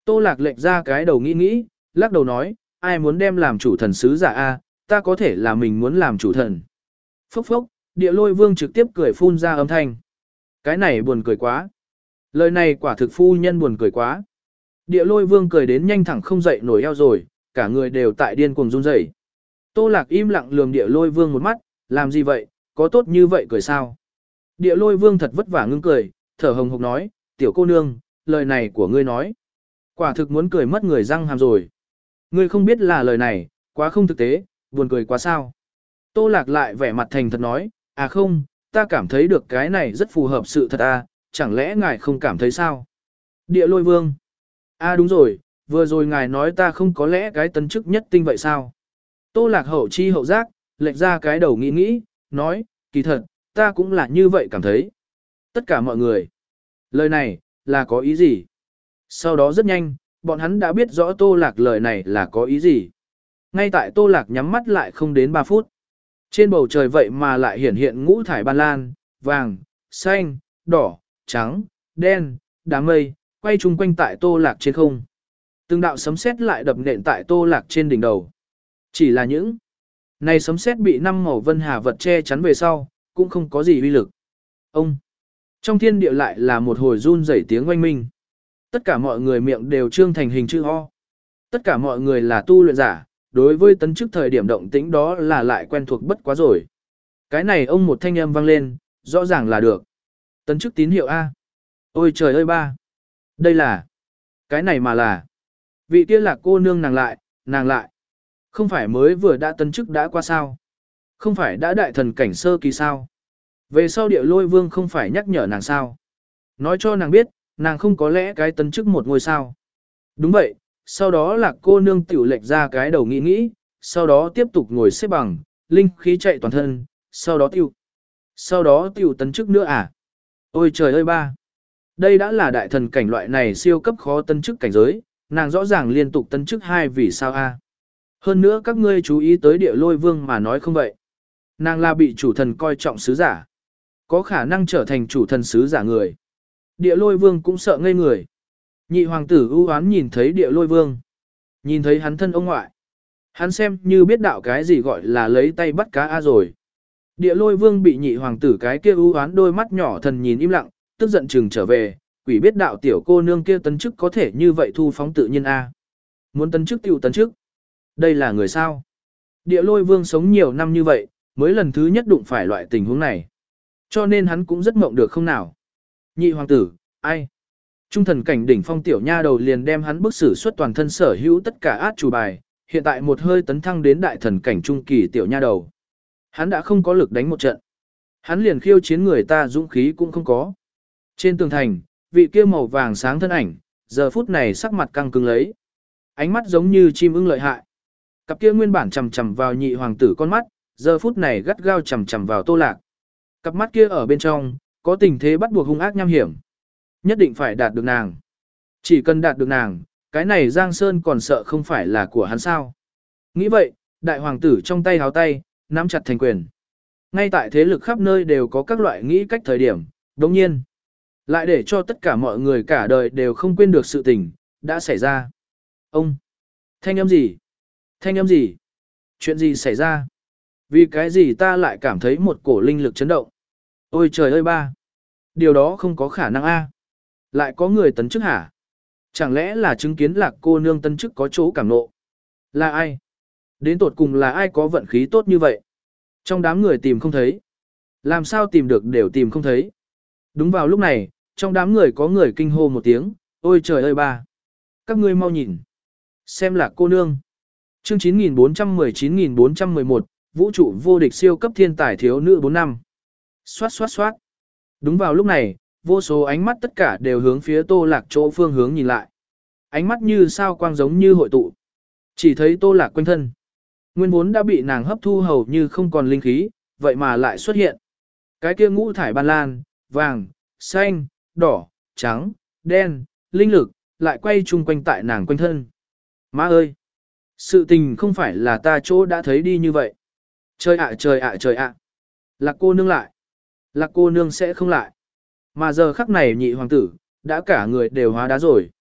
Tô Lạc lệch ra cái đầu nghĩ nghĩ, lắc đầu nói, ai muốn đem làm chủ thần sứ giả a, ta có thể là mình muốn làm chủ thần. Phốc phốc, địa lôi vương trực tiếp cười phun ra âm thanh. Cái này buồn cười quá. Lời này quả thực phu nhân buồn cười quá. Địa lôi vương cười đến nhanh thẳng không dậy nổi eo rồi, cả người đều tại điên cuồng run rẩy. Tô Lạc im lặng lườm địa lôi vương một mắt, làm gì vậy, có tốt như vậy cười sao? Địa lôi vương thật vất vả ngưng cười, thở hồng hộc nói, tiểu cô nương, lời này của ngươi nói. Quả thực muốn cười mất người răng hàm rồi. Ngươi không biết là lời này, quá không thực tế, buồn cười quá sao. Tô Lạc lại vẻ mặt thành thật nói, à không, ta cảm thấy được cái này rất phù hợp sự thật à, chẳng lẽ ngài không cảm thấy sao? Địa lôi vương. À đúng rồi, vừa rồi ngài nói ta không có lẽ cái tấn chức nhất tinh vậy sao? Tô Lạc hậu chi hậu giác, lệch ra cái đầu nghĩ nghĩ, nói, kỳ thật, ta cũng là như vậy cảm thấy. Tất cả mọi người. Lời này, là có ý gì? Sau đó rất nhanh, bọn hắn đã biết rõ Tô Lạc lời này là có ý gì. Ngay tại Tô Lạc nhắm mắt lại không đến ba phút. Trên bầu trời vậy mà lại hiển hiện ngũ thải ban lan, vàng, xanh, đỏ, trắng, đen, đám mây, quay chung quanh tại Tô Lạc trên không. Từng đạo sấm sét lại đập nện tại Tô Lạc trên đỉnh đầu. Chỉ là những này sấm sét bị năm màu vân hà vật che chắn về sau, cũng không có gì uy lực. Ông trong thiên địa lại là một hồi run rẩy tiếng oanh minh. Tất cả mọi người miệng đều trương thành hình chữ O. Tất cả mọi người là tu luyện giả, đối với tấn chức thời điểm động tĩnh đó là lại quen thuộc bất quá rồi. Cái này ông một thanh âm vang lên, rõ ràng là được. Tấn chức tín hiệu A. Ôi trời ơi ba. Đây là. Cái này mà là. Vị kia là cô nương nàng lại, nàng lại. Không phải mới vừa đã tấn chức đã qua sao. Không phải đã đại thần cảnh sơ kỳ sao. Về sau địa lôi vương không phải nhắc nhở nàng sao. Nói cho nàng biết, nàng không có lẽ cái tấn chức một ngôi sao. Đúng vậy, sau đó là cô nương tiểu lệch ra cái đầu nghĩ nghĩ, sau đó tiếp tục ngồi xếp bằng, linh khí chạy toàn thân, sau đó tiêu. Sau đó tiểu tấn chức nữa à? Ôi trời ơi ba! Đây đã là đại thần cảnh loại này siêu cấp khó tấn chức cảnh giới, nàng rõ ràng liên tục tấn chức hai vì sao a? Hơn nữa các ngươi chú ý tới địa lôi vương mà nói không vậy. Nàng là bị chủ thần coi trọng sứ giả. Có khả năng trở thành chủ thần sứ giả người. Địa lôi vương cũng sợ ngây người. Nhị hoàng tử ưu oán nhìn thấy địa lôi vương. Nhìn thấy hắn thân ông ngoại. Hắn xem như biết đạo cái gì gọi là lấy tay bắt cá a rồi. Địa lôi vương bị nhị hoàng tử cái kia ưu oán đôi mắt nhỏ thần nhìn im lặng, tức giận chừng trở về. Quỷ biết đạo tiểu cô nương kia tấn chức có thể như vậy thu phóng tự nhiên a. Muốn tấn chức tiểu tấn chức. Đây là người sao? Địa lôi vương sống nhiều năm như vậy, mới lần thứ nhất đụng phải loại tình huống này. Cho nên hắn cũng rất mộng được không nào. Nhị hoàng tử, ai? Trung thần cảnh đỉnh phong tiểu nha đầu liền đem hắn bức sử xuất toàn thân sở hữu tất cả át chủ bài, hiện tại một hơi tấn thăng đến đại thần cảnh trung kỳ tiểu nha đầu. Hắn đã không có lực đánh một trận. Hắn liền khiêu chiến người ta dũng khí cũng không có. Trên tường thành, vị kia màu vàng sáng thân ảnh, giờ phút này sắc mặt căng cứng lấy. Ánh mắt giống như chim ưng lợi hại. Cặp kia nguyên bản chằm chằm vào nhị hoàng tử con mắt, giờ phút này gắt gao chằm chằm vào Tô Lạc. Cặp mắt kia ở bên trong, có tình thế bắt buộc hung ác nham hiểm. Nhất định phải đạt được nàng. Chỉ cần đạt được nàng, cái này Giang Sơn còn sợ không phải là của hắn sao. Nghĩ vậy, đại hoàng tử trong tay háo tay, nắm chặt thành quyền. Ngay tại thế lực khắp nơi đều có các loại nghĩ cách thời điểm, đồng nhiên. Lại để cho tất cả mọi người cả đời đều không quên được sự tình, đã xảy ra. Ông! Thanh âm gì? Thanh âm gì? Chuyện gì xảy ra? Vì cái gì ta lại cảm thấy một cổ linh lực chấn động? Ôi trời ơi ba! Điều đó không có khả năng a. Lại có người tấn chức hả? Chẳng lẽ là chứng kiến lạc cô nương tấn chức có chỗ cảm nộ? Là ai? Đến tột cùng là ai có vận khí tốt như vậy? Trong đám người tìm không thấy. Làm sao tìm được đều tìm không thấy. Đúng vào lúc này, trong đám người có người kinh hô một tiếng, ôi trời ơi ba! Các ngươi mau nhìn. Xem lạc cô nương. Chương chín nghìn bốn trăm mười chín nghìn bốn trăm mười một, vũ trụ vô địch siêu cấp thiên tài thiếu nữ bốn năm. Xoát xoát xoát. Đúng vào lúc này, vô số ánh mắt tất cả đều hướng phía Tô Lạc chỗ phương hướng nhìn lại. Ánh mắt như sao quang giống như hội tụ. Chỉ thấy Tô Lạc quanh thân. Nguyên vốn đã bị nàng hấp thu hầu như không còn linh khí, vậy mà lại xuất hiện. Cái kia ngũ thải ban lan, vàng, xanh, đỏ, trắng, đen, linh lực, lại quay chung quanh tại nàng quanh thân. Má ơi! Sự tình không phải là ta chỗ đã thấy đi như vậy. Trời ạ trời ạ trời ạ! Lạc cô nương lại! Lạc cô nương sẽ không lại. Mà giờ khắc này nhị hoàng tử, đã cả người đều hóa đá rồi.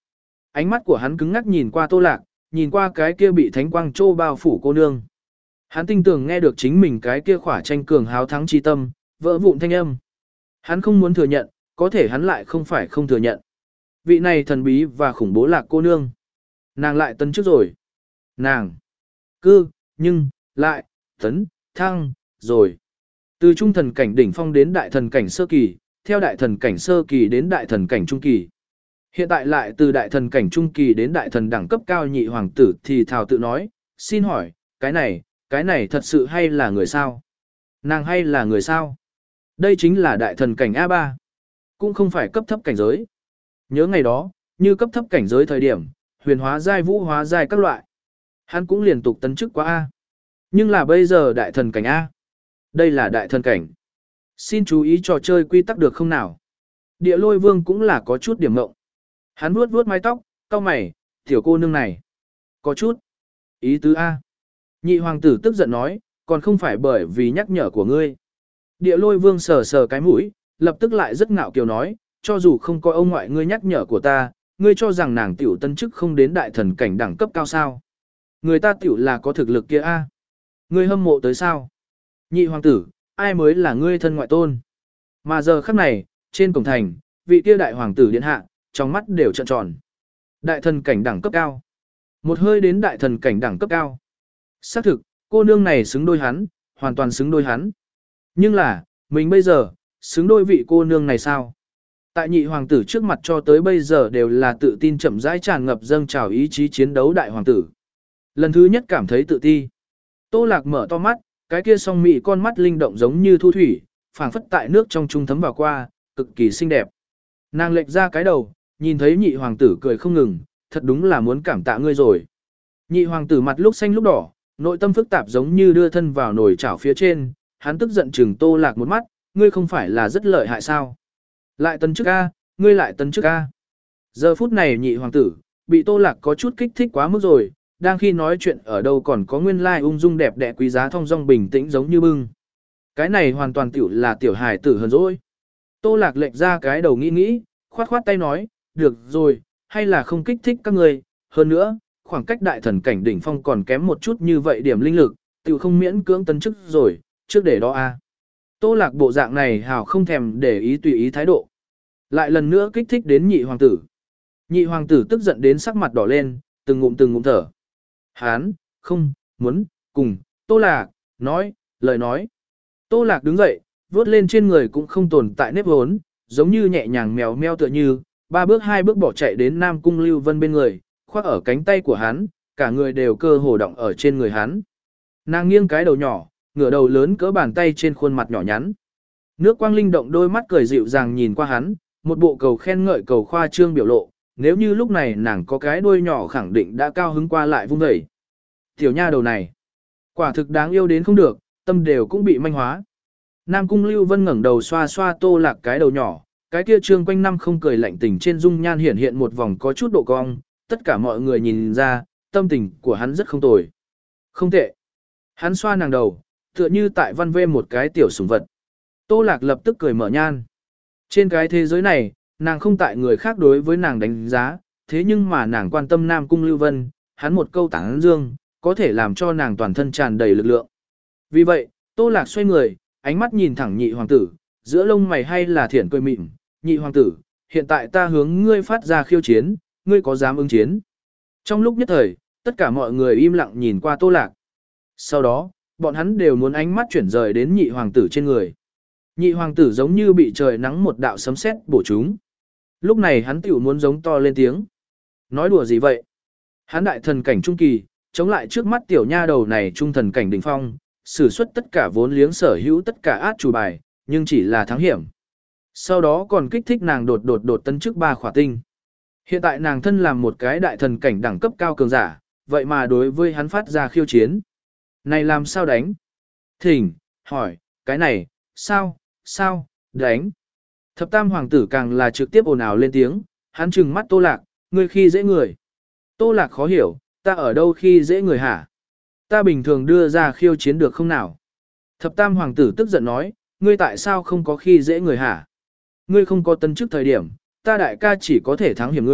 Ánh mắt của hắn cứng ngắc nhìn qua Tô Lạc, nhìn qua cái kia bị thánh quang trô bao phủ cô nương. Hắn tinh tường nghe được chính mình cái kia khỏa tranh cường háo thắng chi tâm, vỡ vụn thanh âm. Hắn không muốn thừa nhận, có thể hắn lại không phải không thừa nhận. Vị này thần bí và khủng bố Lạc cô nương. Nàng lại tấn trước rồi. Nàng. Cư, nhưng, lại, tấn, thăng, rồi. Từ trung thần cảnh đỉnh phong đến đại thần cảnh sơ kỳ, theo đại thần cảnh sơ kỳ đến đại thần cảnh trung kỳ. Hiện tại lại từ đại thần cảnh trung kỳ đến đại thần đẳng cấp cao nhị hoàng tử thì thào tự nói, xin hỏi, cái này, cái này thật sự hay là người sao? Nàng hay là người sao? Đây chính là đại thần cảnh a ba. Cũng không phải cấp thấp cảnh giới. Nhớ ngày đó, như cấp thấp cảnh giới thời điểm, huyền hóa giai vũ hóa giai các loại. Hắn cũng liên tục tấn chức qua A. Nhưng là bây giờ đại thần cảnh A. Đây là đại thần cảnh. Xin chú ý trò chơi quy tắc được không nào? Địa lôi vương cũng là có chút điểm ngộng. Hắn vuốt vuốt mái tóc, cau mày, tiểu cô nương này. Có chút. Ý tứ A. Nhị hoàng tử tức giận nói, còn không phải bởi vì nhắc nhở của ngươi. Địa lôi vương sờ sờ cái mũi, lập tức lại rất ngạo kiều nói, cho dù không có ông ngoại ngươi nhắc nhở của ta, ngươi cho rằng nàng tiểu tân chức không đến đại thần cảnh đẳng cấp cao sao. Người ta tiểu là có thực lực kia a. Ngươi hâm mộ tới sao? Nhị hoàng tử, ai mới là ngươi thân ngoại tôn? Mà giờ khắc này, trên cổng thành, vị kia đại hoàng tử điện hạ, trong mắt đều trợn tròn. Đại thần cảnh đẳng cấp cao. Một hơi đến đại thần cảnh đẳng cấp cao. Xác thực, cô nương này xứng đôi hắn, hoàn toàn xứng đôi hắn. Nhưng là, mình bây giờ, xứng đôi vị cô nương này sao? Tại nhị hoàng tử trước mặt cho tới bây giờ đều là tự tin chậm rãi tràn ngập dâng trào ý chí chiến đấu đại hoàng tử. Lần thứ nhất cảm thấy tự ti. Tô Lạc mở to mắt, cái kia song mị con mắt linh động giống như thu thủy, phảng phất tại nước trong trung thấm vào qua, cực kỳ xinh đẹp. Nàng lệch ra cái đầu, nhìn thấy nhị hoàng tử cười không ngừng, thật đúng là muốn cảm tạ ngươi rồi. Nhị hoàng tử mặt lúc xanh lúc đỏ, nội tâm phức tạp giống như đưa thân vào nồi chảo phía trên, hắn tức giận chừng Tô Lạc một mắt, ngươi không phải là rất lợi hại sao? Lại tấn chức A, ngươi lại tấn chức A. Giờ phút này nhị hoàng tử, bị Tô Lạc có chút kích thích quá mức rồi, đang khi nói chuyện ở đâu còn có nguyên lai ung dung đẹp đẽ quý giá thong dong bình tĩnh giống như bưng. Cái này hoàn toàn tiểu là tiểu hài tử hơn rồi. Tô Lạc lệch ra cái đầu nghĩ nghĩ, khoát khoát tay nói, được rồi, hay là không kích thích các người, hơn nữa, khoảng cách đại thần cảnh đỉnh phong còn kém một chút như vậy điểm linh lực, tiểu không miễn cưỡng tấn chức rồi, trước để đó A. Tô Lạc bộ dạng này hào không thèm để ý tùy ý thái độ. Lại lần nữa kích thích đến nhị hoàng tử. Nhị hoàng tử tức giận đến sắc mặt đỏ lên, từng ngụm từng ngụm thở. Hán, không, muốn, cùng, Tô Lạc, nói, lời nói. Tô Lạc đứng dậy, vuốt lên trên người cũng không tồn tại nếp hốn, giống như nhẹ nhàng mèo meo tựa như, ba bước hai bước bỏ chạy đến Nam Cung Lưu Vân bên người, khoác ở cánh tay của hắn, cả người đều cơ hồ động ở trên người hắn. Nàng nghiêng cái đầu nhỏ, ngửa đầu lớn cỡ bàn tay trên khuôn mặt nhỏ nhắn. Nước quang linh động đôi mắt cười dịu dàng nhìn qua hắn, một bộ cầu khen ngợi cầu khoa trương biểu lộ, nếu như lúc này nàng có cái đuôi nhỏ khẳng định đã cao hứng qua lại vung dậy. Tiểu nha đầu này, quả thực đáng yêu đến không được, tâm đều cũng bị manh hóa. Nam Cung Lưu Vân ngẩng đầu xoa xoa Tô Lạc cái đầu nhỏ, cái kia trương quanh năm không cười lạnh tình trên dung nhan hiện hiện một vòng có chút độ cong, tất cả mọi người nhìn ra, tâm tình của hắn rất không tồi. Không tệ. Hắn xoa nàng đầu, tựa như tại văn vê một cái tiểu sủng vật. Tô Lạc lập tức cười mở nhan. Trên cái thế giới này, nàng không tại người khác đối với nàng đánh giá, thế nhưng mà nàng quan tâm Nam Cung Lưu Vân, hắn một câu tán dương, có thể làm cho nàng toàn thân tràn đầy lực lượng. Vì vậy, Tô Lạc xoay người, ánh mắt nhìn thẳng nhị hoàng tử, giữa lông mày hay là thiện cười mịn, nhị hoàng tử, hiện tại ta hướng ngươi phát ra khiêu chiến, ngươi có dám ứng chiến? Trong lúc nhất thời, tất cả mọi người im lặng nhìn qua Tô Lạc. Sau đó, bọn hắn đều muốn ánh mắt chuyển rời đến nhị hoàng tử trên người. Nhị hoàng tử giống như bị trời nắng một đạo sấm sét bổ chúng. Lúc này hắn tiểu muốn giống to lên tiếng. Nói đùa gì vậy? Hắn đại thần cảnh trung kỳ, chống lại trước mắt tiểu nha đầu này trung thần cảnh đỉnh phong, sử xuất tất cả vốn liếng sở hữu tất cả át chủ bài, nhưng chỉ là thắng hiểm. Sau đó còn kích thích nàng đột đột đột tấn chức ba khỏa tinh. Hiện tại nàng thân làm một cái đại thần cảnh đẳng cấp cao cường giả, vậy mà đối với hắn phát ra khiêu chiến. Này làm sao đánh? Thỉnh, hỏi, cái này, sao, sao, đánh? Thập tam hoàng tử càng là trực tiếp ồn ào lên tiếng, hắn trừng mắt Tô Lạc, ngươi khi dễ người. Tô Lạc khó hiểu, ta ở đâu khi dễ người hả? Ta bình thường đưa ra khiêu chiến được không nào? Thập tam hoàng tử tức giận nói, ngươi tại sao không có khi dễ người hả? Ngươi không có tân chức thời điểm, ta đại ca chỉ có thể thắng hiểm ngươi,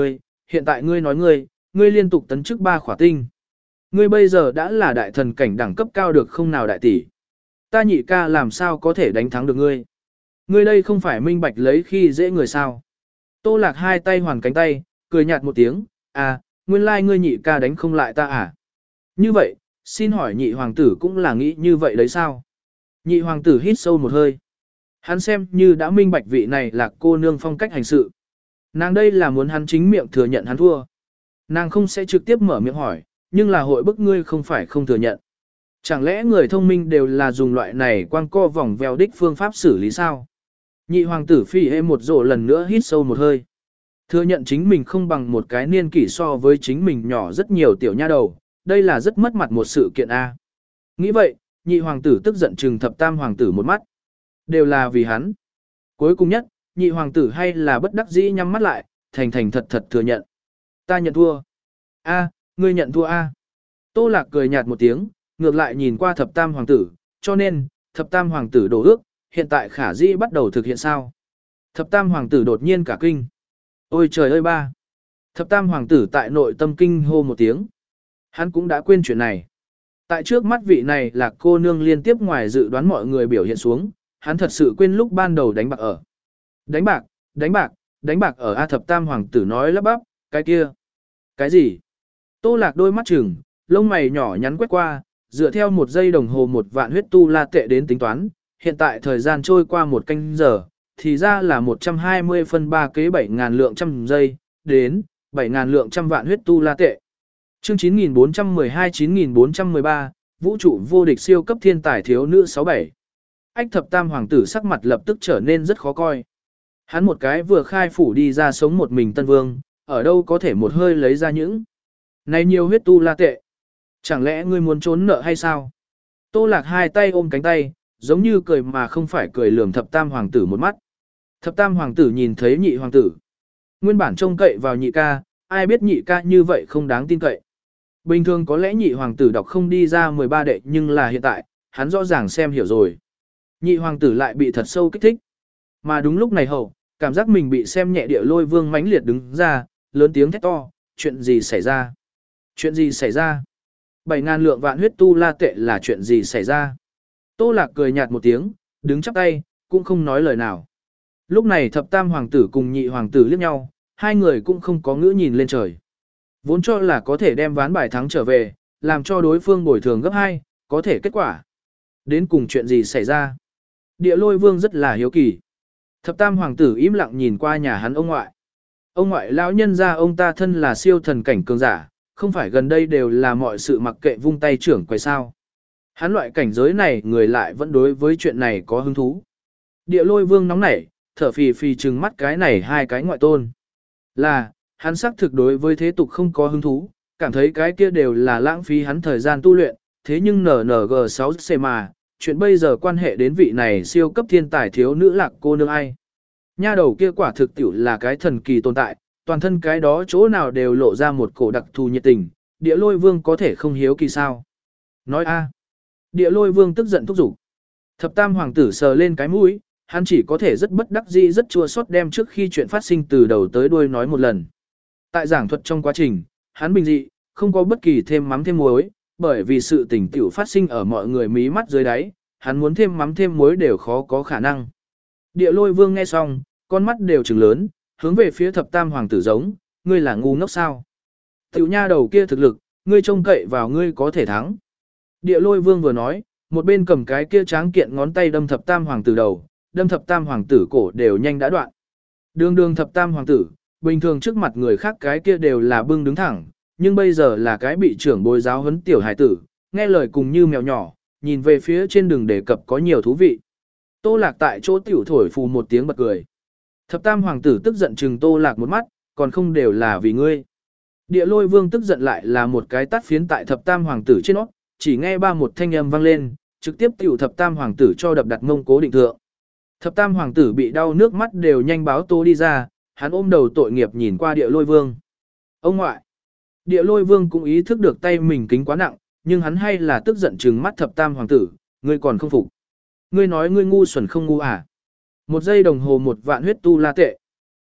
hiện tại ngươi nói ngươi, ngươi liên tục tấn chức ba khỏa tinh. Ngươi bây giờ đã là đại thần cảnh đẳng cấp cao được không nào đại tỷ. Ta nhị ca làm sao có thể đánh thắng được ngươi. Ngươi đây không phải minh bạch lấy khi dễ người sao. Tô Lạc hai tay hoàn cánh tay, cười nhạt một tiếng, à, nguyên lai like ngươi nhị ca đánh không lại ta à. Như vậy, xin hỏi nhị hoàng tử cũng là nghĩ như vậy đấy sao? Nhị hoàng tử hít sâu một hơi. Hắn xem như đã minh bạch vị này là cô nương phong cách hành sự. Nàng đây là muốn hắn chính miệng thừa nhận hắn thua. Nàng không sẽ trực tiếp mở miệng hỏi, nhưng là hội bức ngươi không phải không thừa nhận. Chẳng lẽ người thông minh đều là dùng loại này quang co vòng vèo đích phương pháp xử lý sao? Nhị hoàng tử phi hê một rổ lần nữa hít sâu một hơi. Thừa nhận chính mình không bằng một cái niên kỷ so với chính mình nhỏ rất nhiều tiểu nha đầu, đây là rất mất mặt một sự kiện A. Nghĩ vậy, nhị hoàng tử tức giận trừng thập tam hoàng tử một mắt. Đều là vì hắn. Cuối cùng nhất, nhị hoàng tử hay là bất đắc dĩ nhắm mắt lại, thành thành thật thật thừa nhận. Ta nhận thua. A, ngươi nhận thua A. Tô Lạc cười nhạt một tiếng, ngược lại nhìn qua thập tam hoàng tử, cho nên, thập tam hoàng tử đổ ước, hiện tại khả dĩ bắt đầu thực hiện sao. Thập tam hoàng tử đột nhiên cả kinh. Ôi trời ơi ba. Thập tam hoàng tử tại nội tâm kinh hô một tiếng. Hắn cũng đã quên chuyện này. Tại trước mắt vị này là cô nương liên tiếp ngoài dự đoán mọi người biểu hiện xuống, hắn thật sự quên lúc ban đầu đánh bạc ở. Đánh bạc, đánh bạc, đánh bạc ở A thập tam hoàng tử nói lắp bắp, cái kia. Cái gì? Tô Lạc đôi mắt chừng, lông mày nhỏ nhắn quét qua, dựa theo một giây đồng hồ một vạn huyết tu la tệ đến tính toán, hiện tại thời gian trôi qua một canh giờ, thì ra là một trăm hai mươi phân ba kế bảy ngàn lượng trăm giây, đến bảy ngàn lượng trăm vạn huyết tu la tệ. Chương chín nghìn bốn trăm mười hai chín nghìn bốn trăm mười ba, vũ trụ vô địch siêu cấp thiên tài thiếu nữ sáu bảy. Ách thập tam hoàng tử sắc mặt lập tức trở nên rất khó coi. Hắn một cái vừa khai phủ đi ra sống một mình tân vương, ở đâu có thể một hơi lấy ra những này nhiều huyết tu la tệ. Chẳng lẽ ngươi muốn trốn nợ hay sao? Tô Lạc hai tay ôm cánh tay, giống như cười mà không phải cười lườm thập tam hoàng tử một mắt. Thập tam hoàng tử nhìn thấy nhị hoàng tử. Nguyên bản trông cậy vào nhị ca, ai biết nhị ca như vậy không đáng tin cậy. Bình thường có lẽ nhị hoàng tử đọc không đi ra mười ba đệ, nhưng là hiện tại, hắn rõ ràng xem hiểu rồi. Nhị hoàng tử lại bị thật sâu kích thích. Mà đúng lúc này hậu, cảm giác mình bị xem nhẹ địa lôi vương mãnh liệt đứng ra, lớn tiếng thét to, chuyện gì xảy ra? Chuyện gì xảy ra? Bảy ngàn lượng vạn huyết tu la tệ là chuyện gì xảy ra? Tô Lạc cười nhạt một tiếng, đứng chắp tay, cũng không nói lời nào. Lúc này thập tam hoàng tử cùng nhị hoàng tử liếc nhau, hai người cũng không có ngữ nhìn lên trời. Vốn cho là có thể đem ván bài thắng trở về, làm cho đối phương bồi thường gấp hai, có thể kết quả. Đến cùng chuyện gì xảy ra? Địa lôi vương rất là hiếu kỳ. Thập tam hoàng tử im lặng nhìn qua nhà hắn ông ngoại. Ông ngoại lão nhân ra ông ta thân là siêu thần cảnh cường giả, không phải gần đây đều là mọi sự mặc kệ vung tay trưởng quay sao. Hắn loại cảnh giới này người lại vẫn đối với chuyện này có hứng thú. Địa lôi vương nóng nảy, thở phì phì trừng mắt cái này hai cái ngoại tôn. Là, hắn xác thực đối với thế tục không có hứng thú, cảm thấy cái kia đều là lãng phí hắn thời gian tu luyện, thế nhưng en en giê sáu xê mà, chuyện bây giờ quan hệ đến vị này siêu cấp thiên tài thiếu nữ lạc cô nương ai. Nha đầu kia quả thực tiểu là cái thần kỳ tồn tại, toàn thân cái đó chỗ nào đều lộ ra một cổ đặc thù nhiệt tình, địa lôi vương có thể không hiếu kỳ sao. Nói a, địa lôi vương tức giận thúc giục. Thập tam hoàng tử sờ lên cái mũi, hắn chỉ có thể rất bất đắc dĩ rất chua xót đem trước khi chuyện phát sinh từ đầu tới đuôi nói một lần. Tại giảng thuật trong quá trình, hắn bình dị, không có bất kỳ thêm mắm thêm muối, bởi vì sự tình tiểu phát sinh ở mọi người mí mắt dưới đáy, hắn muốn thêm mắm thêm muối đều khó có khả năng. Địa lôi vương nghe xong, con mắt đều trừng lớn, hướng về phía thập tam hoàng tử giống, ngươi là ngu ngốc sao? Tiểu nha đầu kia thực lực, ngươi trông cậy vào ngươi có thể thắng. Địa lôi vương vừa nói, một bên cầm cái kia tráng kiện ngón tay đâm thập tam hoàng tử đầu, đâm thập tam hoàng tử cổ đều nhanh đã đoạn. Đường đường thập tam hoàng tử, bình thường trước mặt người khác cái kia đều là bưng đứng thẳng, nhưng bây giờ là cái bị trưởng bối giáo huấn tiểu hải tử, nghe lời cùng như mèo nhỏ, nhìn về phía trên đường đề cập có nhiều thú vị. Tô Lạc tại chỗ tiểu thổi phù một tiếng bật cười. Thập tam hoàng tử tức giận trừng Tô Lạc một mắt, còn không đều là vì ngươi. Địa lôi vương tức giận lại là một cái tát phiến tại thập tam hoàng tử trên nó, chỉ nghe ba một thanh âm vang lên, trực tiếp tiểu thập tam hoàng tử cho đập đặt mông cố định thượng. Thập tam hoàng tử bị đau nước mắt đều nhanh báo tố đi ra, hắn ôm đầu tội nghiệp nhìn qua địa lôi vương. Ông ngoại! Địa lôi vương cũng ý thức được tay mình kính quá nặng, nhưng hắn hay là tức giận trừng mắt thập tam hoàng tử, ngươi còn không phục. Ngươi nói ngươi ngu xuẩn không ngu à? Một giây đồng hồ một vạn huyết tu la tệ.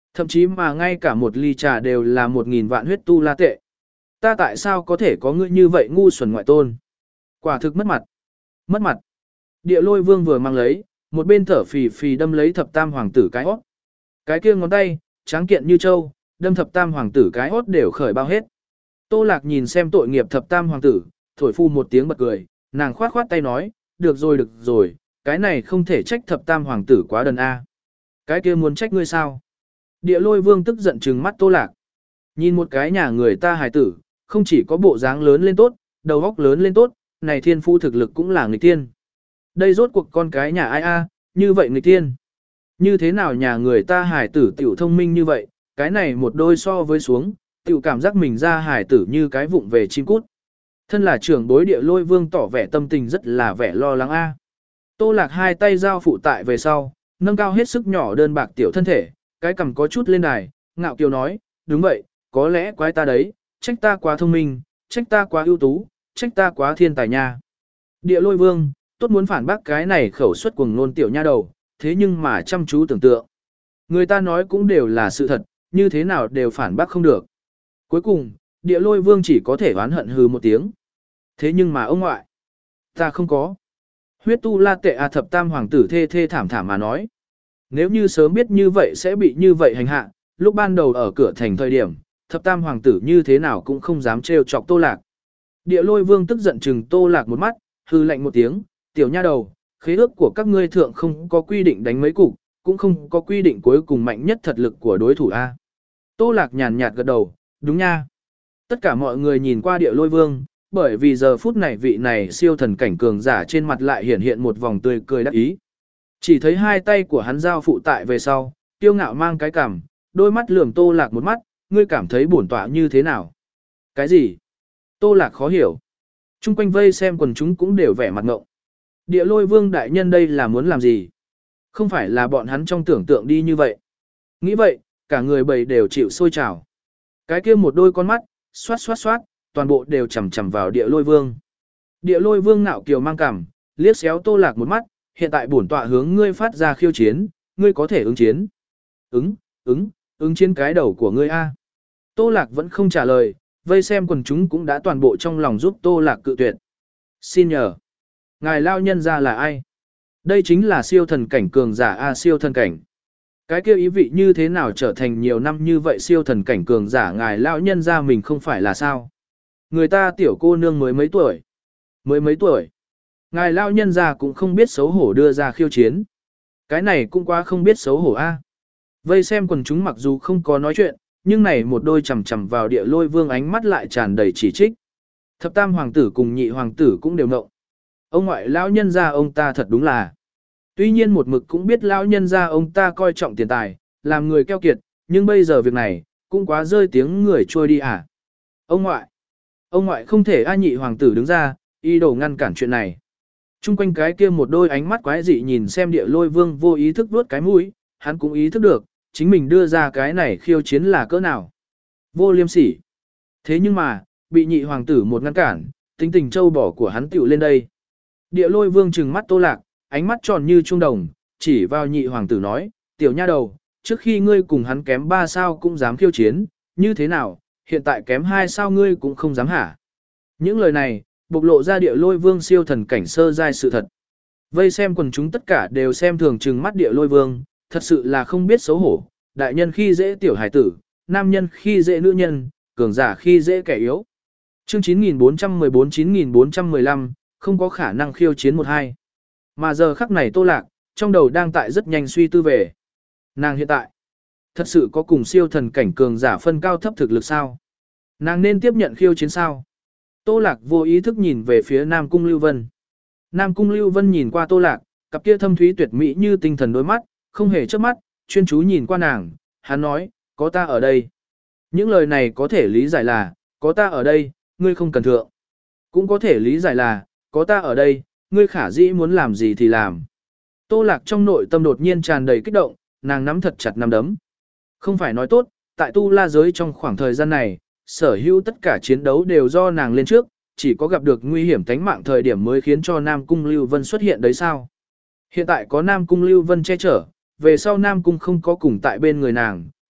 Thậm chí mà ngay cả một ly trà đều là một nghìn vạn huyết tu la tệ. Ta tại sao có thể có ngươi như vậy ngu xuẩn ngoại tôn? Quả thực mất mặt. Mất mặt. Địa lôi vương vừa mang lấy, một bên thở phì phì đâm lấy thập tam hoàng tử cái hót. Cái kia ngón tay, tráng kiện như trâu, đâm thập tam hoàng tử cái hót đều khởi bao hết. Tô Lạc nhìn xem tội nghiệp thập tam hoàng tử, thổi phu một tiếng bật cười, nàng khoát khoát tay nói, được rồi được rồi, cái này không thể trách thập tam hoàng tử quá đần a. Cái kia muốn trách ngươi sao? Địa lôi vương tức giận trừng mắt Tô Lạc. Nhìn một cái nhà người ta hài tử, không chỉ có bộ dáng lớn lên tốt, đầu óc lớn lên tốt, này thiên phu thực lực cũng là nghịch tiên. Đây rốt cuộc con cái nhà ai a, như vậy nghịch tiên. Như thế nào nhà người ta hài tử tiểu thông minh như vậy, cái này một đôi so với xuống, tiểu cảm giác mình ra hài tử như cái vụng về chim cút. Thân là trưởng bối địa lôi vương tỏ vẻ tâm tình rất là vẻ lo lắng a. Tô Lạc hai tay giao phụ tại về sau, nâng cao hết sức nhỏ đơn bạc tiểu thân thể, cái cằm có chút lên đài, ngạo kiều nói, đúng vậy, có lẽ quái ta đấy, trách ta quá thông minh, trách ta quá ưu tú, trách ta quá thiên tài nha. Địa lôi vương, tốt muốn phản bác cái này khẩu suất cuồng nôn tiểu nha đầu, thế nhưng mà chăm chú tưởng tượng. Người ta nói cũng đều là sự thật, như thế nào đều phản bác không được. Cuối cùng, địa lôi vương chỉ có thể oán hận hừ một tiếng. Thế nhưng mà ông ngoại, ta không có. Huyết tu la tệ a thập tam hoàng tử thê thê thảm thảm mà nói. Nếu như sớm biết như vậy sẽ bị như vậy hành hạ, lúc ban đầu ở cửa thành thời điểm, thập tam hoàng tử như thế nào cũng không dám trêu chọc Tô Lạc. Địa lôi vương tức giận chừng Tô Lạc một mắt, hư lạnh một tiếng, tiểu nha đầu, khế ước của các ngươi thượng không có quy định đánh mấy cục, cũng không có quy định cuối cùng mạnh nhất thật lực của đối thủ A. Tô Lạc nhàn nhạt gật đầu, đúng nha. Tất cả mọi người nhìn qua địa lôi vương, bởi vì giờ phút này vị này siêu thần cảnh cường giả trên mặt lại hiện hiện một vòng tươi cười đắc ý. Chỉ thấy hai tay của hắn giao phụ tại về sau, tiêu ngạo mang cái cằm, đôi mắt lườm Tô Lạc một mắt, ngươi cảm thấy bổn tọa như thế nào? Cái gì? Tô Lạc khó hiểu. Trung quanh vây xem quần chúng cũng đều vẻ mặt ngộng. Địa lôi vương đại nhân đây là muốn làm gì? Không phải là bọn hắn trong tưởng tượng đi như vậy. Nghĩ vậy, cả người bầy đều chịu sôi trào. Cái kia một đôi con mắt, xoát xoát xoát, toàn bộ đều chầm chầm vào địa lôi vương. Địa lôi vương ngạo kiều mang cằm, liếc xéo Tô Lạc một mắt, hiện tại bổn tọa hướng ngươi phát ra khiêu chiến, ngươi có thể ứng chiến. Ứng, ứng, ứng chiến cái đầu của ngươi a. Tô Lạc vẫn không trả lời, vây xem quần chúng cũng đã toàn bộ trong lòng giúp Tô Lạc cự tuyệt. Xin nhờ, ngài lao nhân ra là ai? Đây chính là siêu thần cảnh cường giả a siêu thần cảnh. Cái kia ý vị như thế nào trở thành nhiều năm như vậy siêu thần cảnh cường giả ngài lao nhân ra mình không phải là sao? Người ta tiểu cô nương mới mấy tuổi. Mới mấy tuổi. Ngài lao nhân ra cũng không biết xấu hổ đưa ra khiêu chiến. Cái này cũng quá không biết xấu hổ a. Vây xem quần chúng mặc dù không có nói chuyện, nhưng này một đôi chầm chầm vào địa lôi vương ánh mắt lại tràn đầy chỉ trích. Thập tam hoàng tử cùng nhị hoàng tử cũng đều ngộng. Ông ngoại lão nhân gia ông ta thật đúng là. Tuy nhiên một mực cũng biết lão nhân gia ông ta coi trọng tiền tài, làm người keo kiệt, nhưng bây giờ việc này, cũng quá rơi tiếng người trôi đi à. Ông ngoại, ông ngoại không thể ai nhị hoàng tử đứng ra, y đồ ngăn cản chuyện này. Trung quanh cái kia một đôi ánh mắt quái dị nhìn xem địa lôi vương vô ý thức vuốt cái mũi, hắn cũng ý thức được, chính mình đưa ra cái này khiêu chiến là cỡ nào. Vô liêm sỉ. Thế nhưng mà, bị nhị hoàng tử một ngăn cản, tính tình châu bỏ của hắn tiểu lên đây. Địa lôi vương trừng mắt Tô Lạc, ánh mắt tròn như trung đồng, chỉ vào nhị hoàng tử nói, tiểu nha đầu, trước khi ngươi cùng hắn kém ba sao cũng dám khiêu chiến, như thế nào, hiện tại kém hai sao ngươi cũng không dám hả. Những lời này, bộc lộ ra địa lôi vương siêu thần cảnh sơ giai sự thật. Vây xem quần chúng tất cả đều xem thường trừng mắt địa lôi vương, thật sự là không biết xấu hổ, đại nhân khi dễ tiểu hải tử, nam nhân khi dễ nữ nhân, cường giả khi dễ kẻ yếu. Chương chín nghìn bốn trăm mười bốn chín nghìn bốn trăm mười lăm, không có khả năng khiêu chiến một hai. Mà giờ khắc này Tô Lạc, trong đầu đang tại rất nhanh suy tư về. Nàng hiện tại, thật sự có cùng siêu thần cảnh cường giả phân cao thấp thực lực sao? Nàng nên tiếp nhận khiêu chiến sao? Tô Lạc vô ý thức nhìn về phía Nam Cung Lưu Vân. Nam Cung Lưu Vân nhìn qua Tô Lạc, cặp kia thâm thúy tuyệt mỹ như tinh thần đôi mắt, không hề chớp mắt, chuyên chú nhìn qua nàng, hắn nói, có ta ở đây. Những lời này có thể lý giải là, có ta ở đây, ngươi không cần thượng. Cũng có thể lý giải là, có ta ở đây, ngươi khả dĩ muốn làm gì thì làm. Tô Lạc trong nội tâm đột nhiên tràn đầy kích động, nàng nắm thật chặt nắm đấm. Không phải nói tốt, tại tu la giới trong khoảng thời gian này, sở hữu tất cả chiến đấu đều do nàng lên trước, chỉ có gặp được nguy hiểm tánh mạng thời điểm mới khiến cho Nam Cung Lưu Vân xuất hiện đấy sao. Hiện tại có Nam Cung Lưu Vân che chở, về sau Nam Cung không có cùng tại bên người nàng,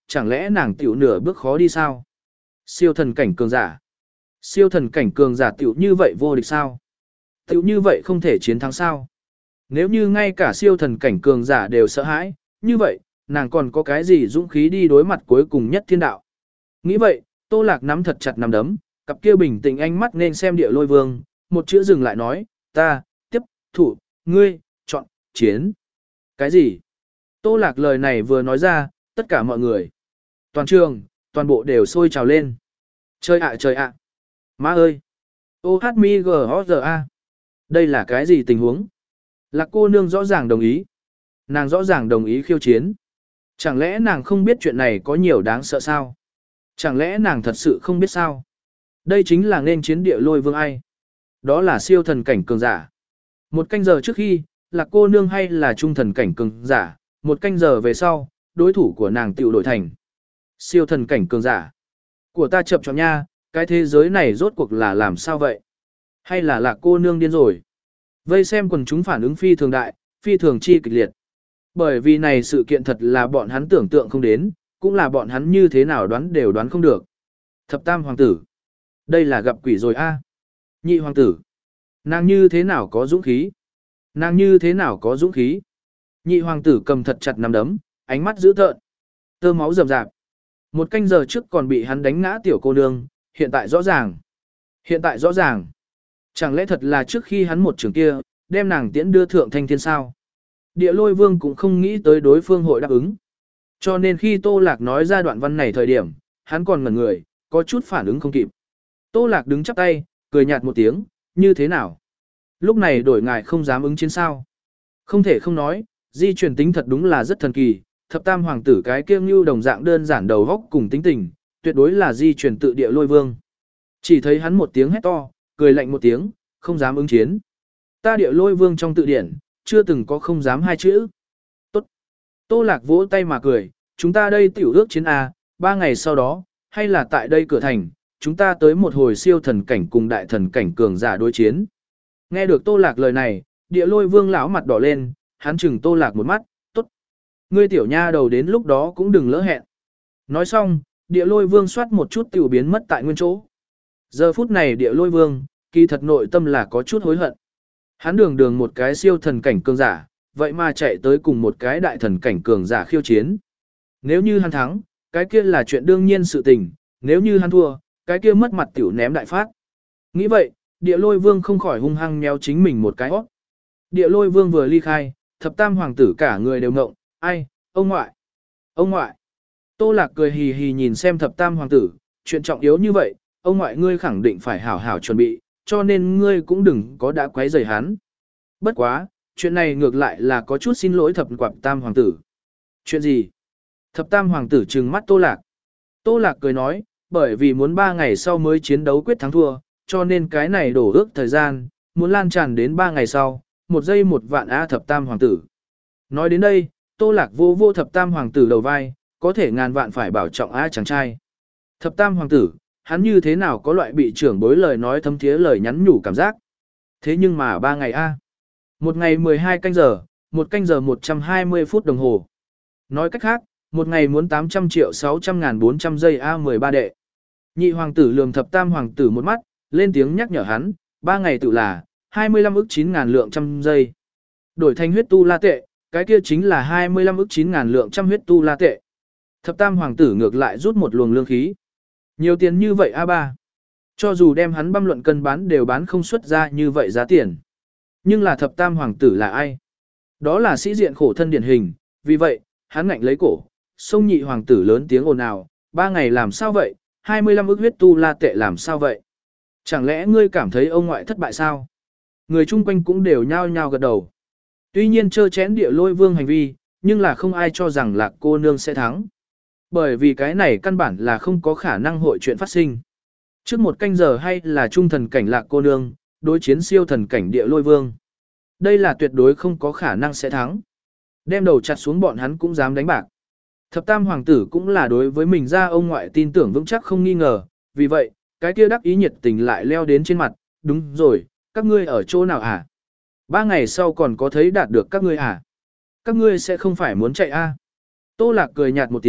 chẳng lẽ nàng tiểu nửa bước khó đi sao? Siêu thần cảnh cường giả. Siêu thần cảnh cường giả tiểu như vậy vô địch sao? Tiểu như vậy không thể chiến thắng sao? Nếu như ngay cả siêu thần cảnh cường giả đều sợ hãi, như vậy, nàng còn có cái gì dũng khí đi đối mặt cuối cùng nhất thiên đạo? Nghĩ vậy, Tô Lạc nắm thật chặt nắm đấm, cặp kia bình tĩnh ánh mắt nên xem địa lôi vương, một chữ dừng lại nói, ta, tiếp, thủ, ngươi, chọn, chiến. Cái gì? Tô Lạc lời này vừa nói ra, tất cả mọi người. Toàn trường, toàn bộ đều sôi trào lên. Trời ạ trời ạ. Má ơi. Ô hát mi gờ hó giờ a. Đây là cái gì tình huống? Lạc cô nương rõ ràng đồng ý. Nàng rõ ràng đồng ý khiêu chiến. Chẳng lẽ nàng không biết chuyện này có nhiều đáng sợ sao? Chẳng lẽ nàng thật sự không biết sao? Đây chính là nên chiến địa lôi vương ai? Đó là siêu thần cảnh cường giả. Một canh giờ trước khi, Lạc cô nương hay là trung thần cảnh cường giả, một canh giờ về sau, đối thủ của nàng tiểu đổi thành siêu thần cảnh cường giả. Của ta chập chọn nha, cái thế giới này rốt cuộc là làm sao vậy? Hay là Lạc cô nương điên rồi? Vây xem quần chúng phản ứng phi thường đại, phi thường chi kịch liệt. Bởi vì này sự kiện thật là bọn hắn tưởng tượng không đến, cũng là bọn hắn như thế nào đoán đều đoán không được. Thập tam hoàng tử. Đây là gặp quỷ rồi a. Nhị hoàng tử. Nàng như thế nào có dũng khí? Nàng như thế nào có dũng khí? Nhị hoàng tử cầm thật chặt nắm đấm, ánh mắt dữ tợn. Tơ máu rầm rạp. Một canh giờ trước còn bị hắn đánh ngã tiểu cô nương, hiện tại rõ ràng. Hiện tại rõ ràng. Chẳng lẽ thật là trước khi hắn một trường kia, đem nàng tiễn đưa thượng thanh thiên sao? Địa lôi vương cũng không nghĩ tới đối phương hội đáp ứng. Cho nên khi Tô Lạc nói ra đoạn văn này thời điểm, hắn còn ngẩn người, có chút phản ứng không kịp. Tô Lạc đứng chắp tay, cười nhạt một tiếng, như thế nào? Lúc này đổi ngài không dám ứng chiến sao? Không thể không nói, di truyền tính thật đúng là rất thần kỳ, thập tam hoàng tử cái kiêng như đồng dạng đơn giản đầu góc cùng tính tình, tuyệt đối là di truyền tự địa lôi vương. Chỉ thấy hắn một tiếng hét to, cười lạnh một tiếng, không dám ứng chiến. Ta địa lôi vương trong tự điển, chưa từng có không dám hai chữ. Tốt. Tô Lạc vỗ tay mà cười, chúng ta đây tiểu ước chiến A, ba ngày sau đó, hay là tại đây cửa thành, chúng ta tới một hồi siêu thần cảnh cùng đại thần cảnh cường giả đối chiến. Nghe được Tô Lạc lời này, địa lôi vương lão mặt đỏ lên, hắn chừng Tô Lạc một mắt, tốt. Ngươi tiểu nha đầu đến lúc đó cũng đừng lỡ hẹn. Nói xong, địa lôi vương soát một chút tiểu biến mất tại nguyên chỗ. Giờ phút này địa lôi vương, kỳ thật nội tâm là có chút hối hận. Hắn đường đường một cái siêu thần cảnh cường giả, vậy mà chạy tới cùng một cái đại thần cảnh cường giả khiêu chiến. Nếu như hắn thắng, cái kia là chuyện đương nhiên sự tình, nếu như hắn thua, cái kia mất mặt tiểu ném đại phát. Nghĩ vậy, địa lôi vương không khỏi hung hăng méo chính mình một cái óc. Địa lôi vương vừa ly khai, thập tam hoàng tử cả người đều ngộng, ai, ông ngoại, ông ngoại. Tô Lạc cười hì hì nhìn xem thập tam hoàng tử, chuyện trọng yếu như vậy, ông ngoại ngươi khẳng định phải hảo hảo chuẩn bị, cho nên ngươi cũng đừng có đã quấy rầy hắn. Bất quá, chuyện này ngược lại là có chút xin lỗi thập quạp tam hoàng tử. Chuyện gì? Thập tam hoàng tử trừng mắt Tô Lạc. Tô Lạc cười nói, bởi vì muốn ba ngày sau mới chiến đấu quyết thắng thua, cho nên cái này đổ ước thời gian, muốn lan tràn đến ba ngày sau, một giây một vạn A thập tam hoàng tử. Nói đến đây, Tô Lạc vô vô thập tam hoàng tử đầu vai, có thể ngàn vạn phải bảo trọng A chàng trai. Thập tam hoàng tử, hắn như thế nào có loại bị trưởng bối lời nói thâm thiế lời nhắn nhủ cảm giác. Thế nhưng mà ba ngày A. Một ngày mười hai canh giờ, một canh giờ một trăm hai mươi phút đồng hồ. Nói cách khác, một ngày muốn tám trăm triệu sáu trăm ngàn bốn trăm giây A mười ba đệ. Nhị hoàng tử lườm thập tam hoàng tử một mắt, lên tiếng nhắc nhở hắn, ba ngày tự là hai mươi lăm ức chín ngàn lượng trăm giây. Đổi thành huyết tu la tệ, cái kia chính là hai mươi lăm ức chín ngàn lượng trăm huyết tu la tệ. Thập tam hoàng tử ngược lại rút một luồng lương khí. Nhiều tiền như vậy A ba. Cho dù đem hắn băm luận cân bán đều bán không xuất ra như vậy giá tiền. Nhưng là thập tam hoàng tử là ai? Đó là sĩ diện khổ thân điển hình, vì vậy, hắn ngạnh lấy cổ, sông nhị hoàng tử lớn tiếng ồn ào, ba ngày làm sao vậy, hai mươi lăm ức huyết tu la tệ làm sao vậy? Chẳng lẽ ngươi cảm thấy ông ngoại thất bại sao? Người chung quanh cũng đều nhao nhao gật đầu. Tuy nhiên trơ chén địa lôi vương hành vi, nhưng là không ai cho rằng Lạc cô nương sẽ thắng. Bởi vì cái này căn bản là không có khả năng hội chuyện phát sinh. Trước một canh giờ hay là trung thần cảnh Lạc cô nương, đối chiến siêu thần cảnh địa lôi vương. Đây là tuyệt đối không có khả năng sẽ thắng. Đem đầu chặt xuống bọn hắn cũng dám đánh bạc. Thập tam hoàng tử cũng là đối với mình ra ông ngoại tin tưởng vững chắc không nghi ngờ, vì vậy, cái kia đắc ý nhiệt tình lại leo đến trên mặt, đúng rồi, các ngươi ở chỗ nào hả? Ba ngày sau còn có thấy đạt được các ngươi hả? Các ngươi sẽ không phải muốn chạy a? Tô Lạc cười nhạt một tiếng,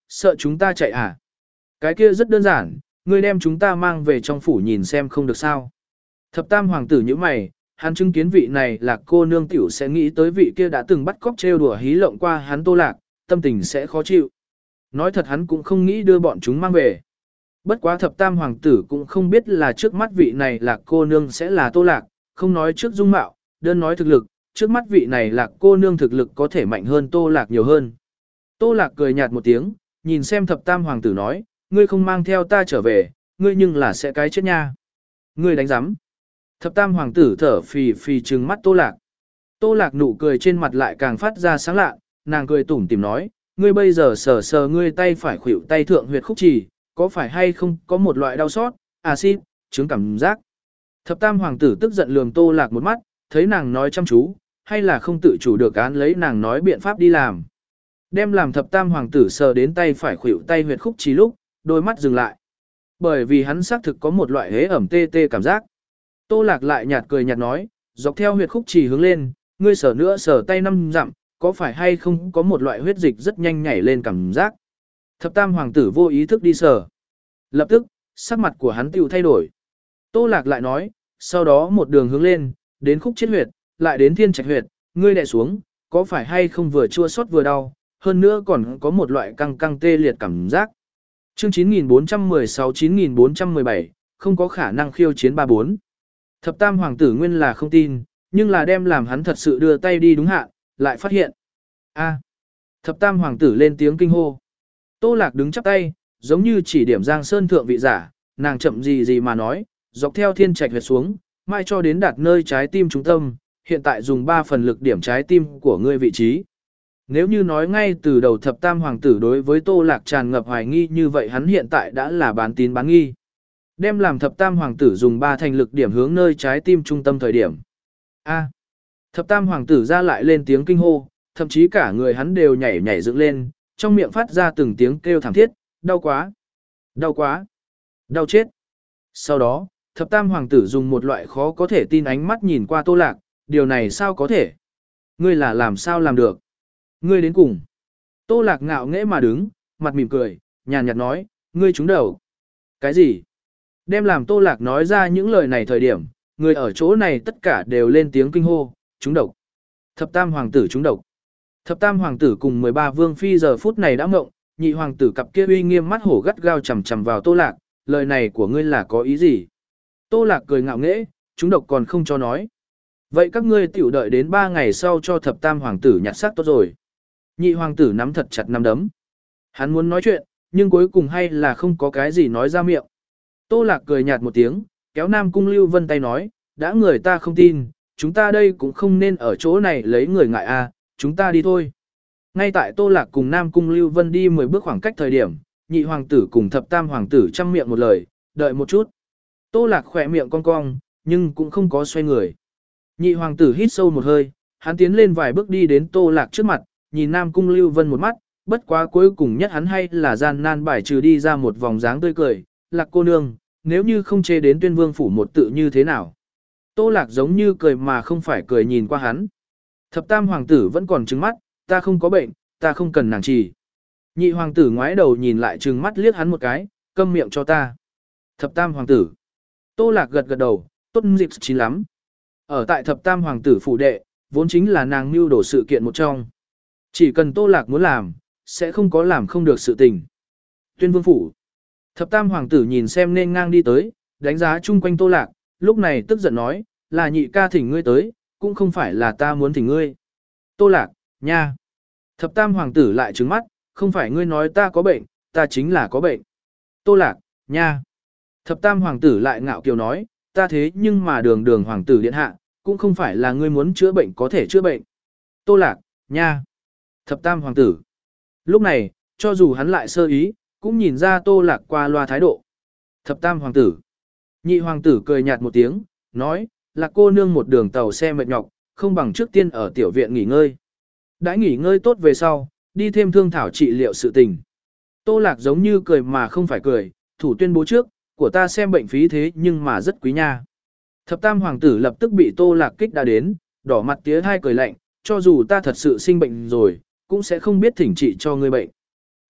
sợ chúng ta chạy à? Cái kia rất đơn giản, ngươi đem chúng ta mang về trong phủ nhìn xem không được sao. Thập tam hoàng tử như mày, hắn chứng kiến vị này là cô nương tiểu sẽ nghĩ tới vị kia đã từng bắt cóc trêu đùa hí lộng qua hắn Tô Lạc, tâm tình sẽ khó chịu. Nói thật hắn cũng không nghĩ đưa bọn chúng mang về. Bất quá thập tam hoàng tử cũng không biết là trước mắt vị này là cô nương sẽ là Tô Lạc, không nói trước dung mạo, đơn nói thực lực, trước mắt vị này là cô nương thực lực có thể mạnh hơn Tô Lạc nhiều hơn. Tô Lạc cười nhạt một tiếng, nhìn xem thập tam hoàng tử nói, ngươi không mang theo ta trở về, ngươi nhưng là sẽ cái chết nha. Ngươi đánh giám. Thập tam hoàng tử thở phì phì trừng mắt Tô Lạc. Tô Lạc nụ cười trên mặt lại càng phát ra sáng lạ, nàng cười tủm tỉm nói, ngươi bây giờ sờ sờ ngươi tay phải khuỷu tay thượng huyệt khúc trì, có phải hay không có một loại đau xót, axit, chứng cảm giác. Thập tam hoàng tử tức giận lườm Tô Lạc một mắt, thấy nàng nói chăm chú, hay là không tự chủ được án lấy nàng nói biện pháp đi làm. Đem làm thập tam hoàng tử sờ đến tay phải khuỷu tay huyệt khúc trì lúc, đôi mắt dừng lại. Bởi vì hắn xác thực có một loại hế ẩm tê tê cảm giác. Tô Lạc lại nhạt cười nhạt nói, dọc theo huyệt khúc trì hướng lên, ngươi sờ nữa sờ tay năm dặm, có phải hay không có một loại huyết dịch rất nhanh nhảy lên cảm giác. Thập tam hoàng tử vô ý thức đi sờ. Lập tức, sắc mặt của hắn tiêu thay đổi. Tô Lạc lại nói, sau đó một đường hướng lên, đến khúc chết huyệt, lại đến thiên trạch huyệt, ngươi đè xuống, có phải hay không vừa chua xót vừa đau, hơn nữa còn có một loại căng căng tê liệt cảm giác. Chương chín nghìn bốn trăm mười sáu chín nghìn bốn trăm mười bảy, không có khả năng khiêu chiến ba bốn. Thập tam hoàng tử nguyên là không tin, nhưng là đem làm hắn thật sự đưa tay đi đúng hạn, lại phát hiện. A. Thập tam hoàng tử lên tiếng kinh hô. Tô Lạc đứng chắp tay, giống như chỉ điểm Giang Sơn thượng vị giả, nàng chậm gì gì mà nói, dọc theo thiên trạch huyệt xuống, mai cho đến đạt nơi trái tim trung tâm, hiện tại dùng ba phần lực điểm trái tim của ngươi vị trí. Nếu như nói ngay từ đầu thập tam hoàng tử đối với Tô Lạc tràn ngập hoài nghi như vậy hắn hiện tại đã là bán tín bán nghi. Đem làm thập tam hoàng tử dùng ba thành lực điểm hướng nơi trái tim trung tâm thời điểm. A. Thập tam hoàng tử ra lại lên tiếng kinh hô, thậm chí cả người hắn đều nhảy nhảy dựng lên, trong miệng phát ra từng tiếng kêu thảm thiết, đau quá, đau quá, đau chết. Sau đó, thập tam hoàng tử dùng một loại khó có thể tin ánh mắt nhìn qua Tô Lạc, điều này sao có thể? Ngươi là làm sao làm được? Ngươi đến cùng. Tô Lạc ngạo nghễ mà đứng, mặt mỉm cười, nhàn nhạt nói, ngươi trúng đầu. Cái gì? Đem làm Tô Lạc nói ra những lời này thời điểm, người ở chỗ này tất cả đều lên tiếng kinh hô, trúng độc. Thập tam hoàng tử trúng độc. Thập tam hoàng tử cùng mười ba vương phi giờ phút này đã ngộng, nhị hoàng tử cặp kia uy nghiêm mắt hổ gắt gao chằm chằm vào Tô Lạc, lời này của ngươi là có ý gì? Tô Lạc cười ngạo nghễ, trúng độc còn không cho nói. Vậy các ngươi tiểu đợi đến ba ngày sau cho thập tam hoàng tử nhặt xác tốt rồi. Nhị hoàng tử nắm thật chặt nắm đấm. Hắn muốn nói chuyện, nhưng cuối cùng hay là không có cái gì nói ra miệng. Tô Lạc cười nhạt một tiếng, kéo Nam Cung Lưu Vân tay nói, đã người ta không tin, chúng ta đây cũng không nên ở chỗ này lấy người ngại a, chúng ta đi thôi. Ngay tại Tô Lạc cùng Nam Cung Lưu Vân đi mười bước khoảng cách thời điểm, nhị hoàng tử cùng thập tam hoàng tử chăm miệng một lời, đợi một chút. Tô Lạc khỏe miệng cong cong, nhưng cũng không có xoay người. Nhị hoàng tử hít sâu một hơi, hắn tiến lên vài bước đi đến Tô Lạc trước mặt, nhìn Nam Cung Lưu Vân một mắt, bất quá cuối cùng nhất hắn hay là gian nan bài trừ đi ra một vòng dáng tươi cười, Lạc cô nương, nếu như không chê đến Tuyên Vương phủ một tự như thế nào. Tô Lạc giống như cười mà không phải cười nhìn qua hắn. Thập tam hoàng tử vẫn còn trừng mắt, ta không có bệnh, ta không cần nàng trì. Nhị hoàng tử ngoái đầu nhìn lại trừng mắt liếc hắn một cái, câm miệng cho ta. Thập tam hoàng tử. Tô Lạc gật gật đầu, tốt dịp chín lắm. Ở tại thập tam hoàng tử phủ đệ, vốn chính là nàng mưu đổ sự kiện một trong. Chỉ cần Tô Lạc muốn làm, sẽ không có làm không được sự tình. Tuyên Vương phủ. Thập tam hoàng tử nhìn xem nên ngang đi tới, đánh giá chung quanh Tô Lạc, lúc này tức giận nói, là nhị ca thỉnh ngươi tới, cũng không phải là ta muốn thỉnh ngươi. Tô Lạc, nha. Thập tam hoàng tử lại trừng mắt, không phải ngươi nói ta có bệnh, ta chính là có bệnh. Tô Lạc, nha. Thập tam hoàng tử lại ngạo kiều nói, ta thế nhưng mà đường đường hoàng tử điện hạ, cũng không phải là ngươi muốn chữa bệnh có thể chữa bệnh. Tô Lạc, nha. Thập tam hoàng tử. Lúc này, cho dù hắn lại sơ ý, cũng nhìn ra Tô Lạc qua loa thái độ. Thập tam hoàng tử. Nhị hoàng tử cười nhạt một tiếng, nói, Lạc cô nương một đường tàu xe mệt nhọc, không bằng trước tiên ở tiểu viện nghỉ ngơi. Đã nghỉ ngơi tốt về sau, đi thêm thương thảo trị liệu sự tình. Tô Lạc giống như cười mà không phải cười, thủ tuyên bố trước, của ta xem bệnh phí thế nhưng mà rất quý nha. Thập tam hoàng tử lập tức bị Tô Lạc kích đã đến, đỏ mặt tía hai cười lạnh, cho dù ta thật sự sinh bệnh rồi, cũng sẽ không biết thỉnh trị cho ngươi bệnh.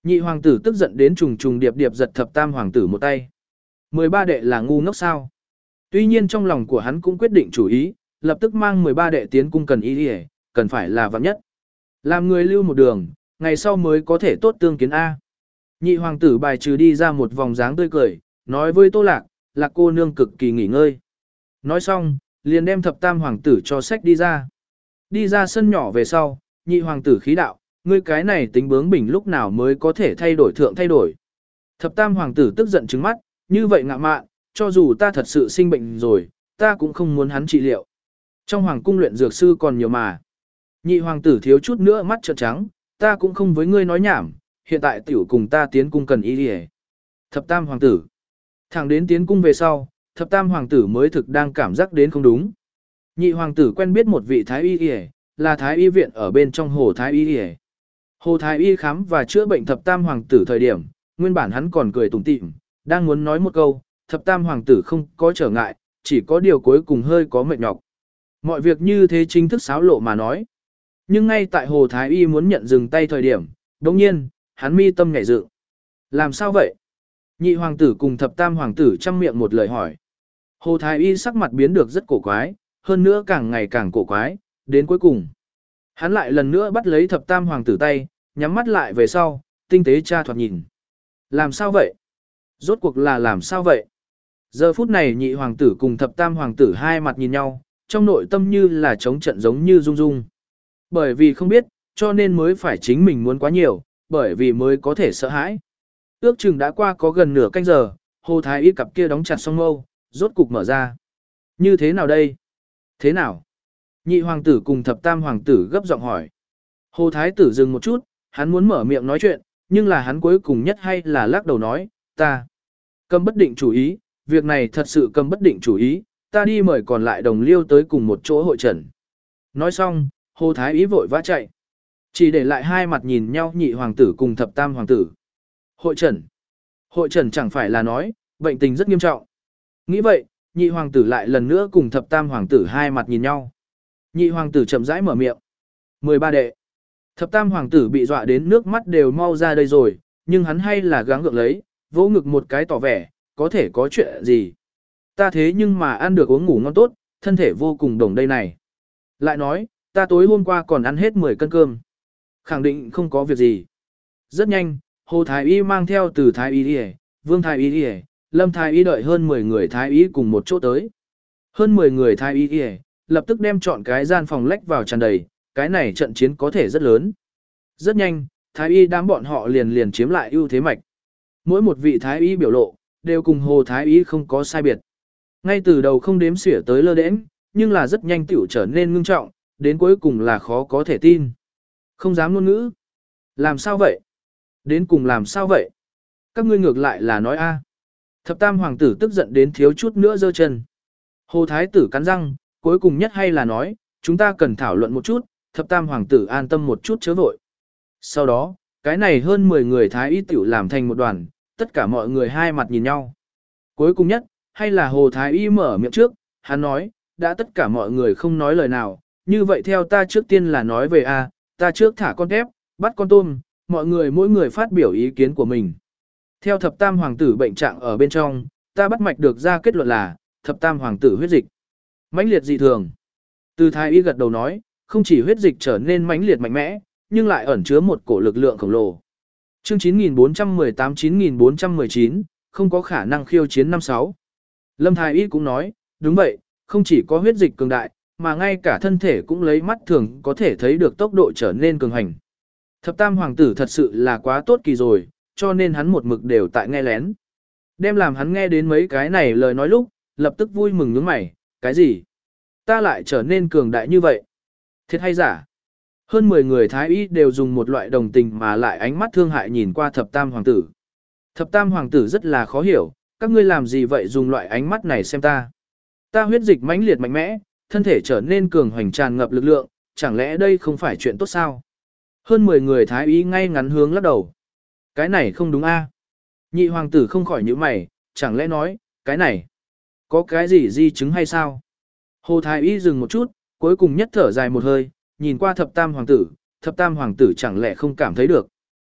Nhị hoàng tử tức giận đến trùng trùng điệp điệp giật thập tam hoàng tử một tay. mười ba đệ là ngu ngốc sao? Tuy nhiên trong lòng của hắn cũng quyết định chủ ý, lập tức mang mười ba đệ tiến cung cần y đi, cần phải là vạn nhất. Làm người lưu một đường, ngày sau mới có thể tốt tương kiến A. Nhị hoàng tử bài trừ đi ra một vòng dáng tươi cười, nói với Tô Lạc, Lạc cô nương cực kỳ nghỉ ngơi. Nói xong, liền đem thập tam hoàng tử cho sách đi ra. Đi ra sân nhỏ về sau, nhị hoàng tử khí đạo, ngươi cái này tính bướng bỉnh lúc nào mới có thể thay đổi thượng thay đổi. Thập tam hoàng tử tức giận trừng mắt, như vậy ngạ mạn, cho dù ta thật sự sinh bệnh rồi, ta cũng không muốn hắn trị liệu. Trong hoàng cung luyện dược sư còn nhiều mà. Nhị hoàng tử thiếu chút nữa mắt trợn trắng, ta cũng không với ngươi nói nhảm, hiện tại tiểu cùng ta tiến cung cần y đi. Thập tam hoàng tử. Thẳng đến tiến cung về sau, thập tam hoàng tử mới thực đang cảm giác đến không đúng. Nhị hoàng tử quen biết một vị thái y y, là thái y viện ở bên trong hồ thái y y. Hồ thái y khám và chữa bệnh thập tam hoàng tử thời điểm, nguyên bản hắn còn cười tủm tỉm, đang muốn nói một câu, thập tam hoàng tử không có trở ngại, chỉ có điều cuối cùng hơi có mệt nhọc. Mọi việc như thế chính thức xáo lộ mà nói. Nhưng ngay tại hồ thái y muốn nhận dừng tay thời điểm, đồng nhiên, hắn mi tâm nhảy dựng. Làm sao vậy? Nhị hoàng tử cùng thập tam hoàng tử chăm miệng một lời hỏi. Hồ thái y sắc mặt biến được rất cổ quái, hơn nữa càng ngày càng cổ quái, đến cuối cùng. Hắn lại lần nữa bắt lấy thập tam hoàng tử tay, nhắm mắt lại về sau, tinh tế tra thoạt nhìn. Làm sao vậy? Rốt cuộc là làm sao vậy? Giờ phút này nhị hoàng tử cùng thập tam hoàng tử hai mặt nhìn nhau, trong nội tâm như là chống trận giống như rung rung. Bởi vì không biết, cho nên mới phải chính mình muốn quá nhiều, bởi vì mới có thể sợ hãi. Ước chừng đã qua có gần nửa canh giờ, hồ thái y cặp kia đóng chặt song mâu, rốt cục mở ra. Như thế nào đây? Thế nào? Nhị hoàng tử cùng thập tam hoàng tử gấp giọng hỏi. Hồ thái tử dừng một chút, hắn muốn mở miệng nói chuyện, nhưng là hắn cuối cùng nhất hay là lắc đầu nói, ta cầm bất định chủ ý, việc này thật sự cầm bất định chủ ý, ta đi mời còn lại đồng liêu tới cùng một chỗ hội trần. Nói xong, hồ thái ý vội vã chạy. Chỉ để lại hai mặt nhìn nhau nhị hoàng tử cùng thập tam hoàng tử. Hội trần. Hội trần chẳng phải là nói, bệnh tình rất nghiêm trọng. Nghĩ vậy, nhị hoàng tử lại lần nữa cùng thập tam hoàng tử hai mặt nhìn nhau. Nhị hoàng tử chậm rãi mở miệng. mười ba đệ. Thập tam hoàng tử bị dọa đến nước mắt đều mau ra đây rồi, nhưng hắn hay là gắng gượng lấy, vỗ ngực một cái tỏ vẻ, có thể có chuyện gì. Ta thế nhưng mà ăn được uống ngủ ngon tốt, thân thể vô cùng đồng đây này. Lại nói, ta tối hôm qua còn ăn hết mười cân cơm. Khẳng định không có việc gì. Rất nhanh, Hồ Thái Y mang theo từ Thái Y đi, Vương Thái Y đi, Lâm Thái Y đợi hơn mười người Thái Y cùng một chỗ tới. Hơn mười người Thái Y đi, lập tức đem chọn cái gian phòng lách vào tràn đầy, cái này trận chiến có thể rất lớn. Rất nhanh, Thái Y đám bọn họ liền liền chiếm lại ưu thế mạch. Mỗi một vị Thái Y biểu lộ, đều cùng Hồ Thái Y không có sai biệt. Ngay từ đầu không đếm xỉa tới lơ đễnh, nhưng là rất nhanh tiểu trở nên ngưng trọng, đến cuối cùng là khó có thể tin. Không dám ngôn ngữ. Làm sao vậy? Đến cùng làm sao vậy? Các ngươi ngược lại là nói a. Thập tam hoàng tử tức giận đến thiếu chút nữa giơ chân. Hồ Thái tử cắn răng, cuối cùng nhất hay là nói, chúng ta cần thảo luận một chút, thập tam hoàng tử an tâm một chút chớ vội. Sau đó, cái này hơn mười người Thái y tiểu làm thành một đoàn, tất cả mọi người hai mặt nhìn nhau. Cuối cùng nhất, hay là Hồ Thái y mở miệng trước, hắn nói, đã tất cả mọi người không nói lời nào, như vậy theo ta trước tiên là nói về a, ta trước thả con tép, bắt con tôm, mọi người mỗi người phát biểu ý kiến của mình. Theo thập tam hoàng tử bệnh trạng ở bên trong, ta bắt mạch được ra kết luận là, thập tam hoàng tử huyết dịch mãnh liệt dị thường. Từ Thái y gật đầu nói, không chỉ huyết dịch trở nên mãnh liệt mạnh mẽ, nhưng lại ẩn chứa một cổ lực lượng khổng lồ. Chương chín nghìn bốn trăm mười tám chín nghìn bốn trăm mười chín, không có khả năng khiêu chiến năm sáu. Lâm Thái y cũng nói, đúng vậy, không chỉ có huyết dịch cường đại, mà ngay cả thân thể cũng lấy mắt thường có thể thấy được tốc độ trở nên cường hành. Thập tam hoàng tử thật sự là quá tốt kỳ rồi, cho nên hắn một mực đều tại nghe lén. Đem làm hắn nghe đến mấy cái này lời nói lúc, lập tức vui mừng nhướng mày, cái gì? Ta lại trở nên cường đại như vậy? Thiệt hay giả? Hơn mười người Thái y đều dùng một loại đồng tình mà lại ánh mắt thương hại nhìn qua thập tam hoàng tử. Thập tam hoàng tử rất là khó hiểu, các ngươi làm gì vậy dùng loại ánh mắt này xem ta? Ta huyết dịch mãnh liệt mạnh mẽ, thân thể trở nên cường hoành tràn ngập lực lượng, chẳng lẽ đây không phải chuyện tốt sao? Hơn mười người Thái y ngay ngắn hướng lắc đầu. Cái này không đúng a. Nhị hoàng tử không khỏi nhíu mày, chẳng lẽ nói, cái này, có cái gì di chứng hay sao? Hồ Thái y dừng một chút, cuối cùng nhất thở dài một hơi, nhìn qua thập tam hoàng tử, thập tam hoàng tử chẳng lẽ không cảm thấy được.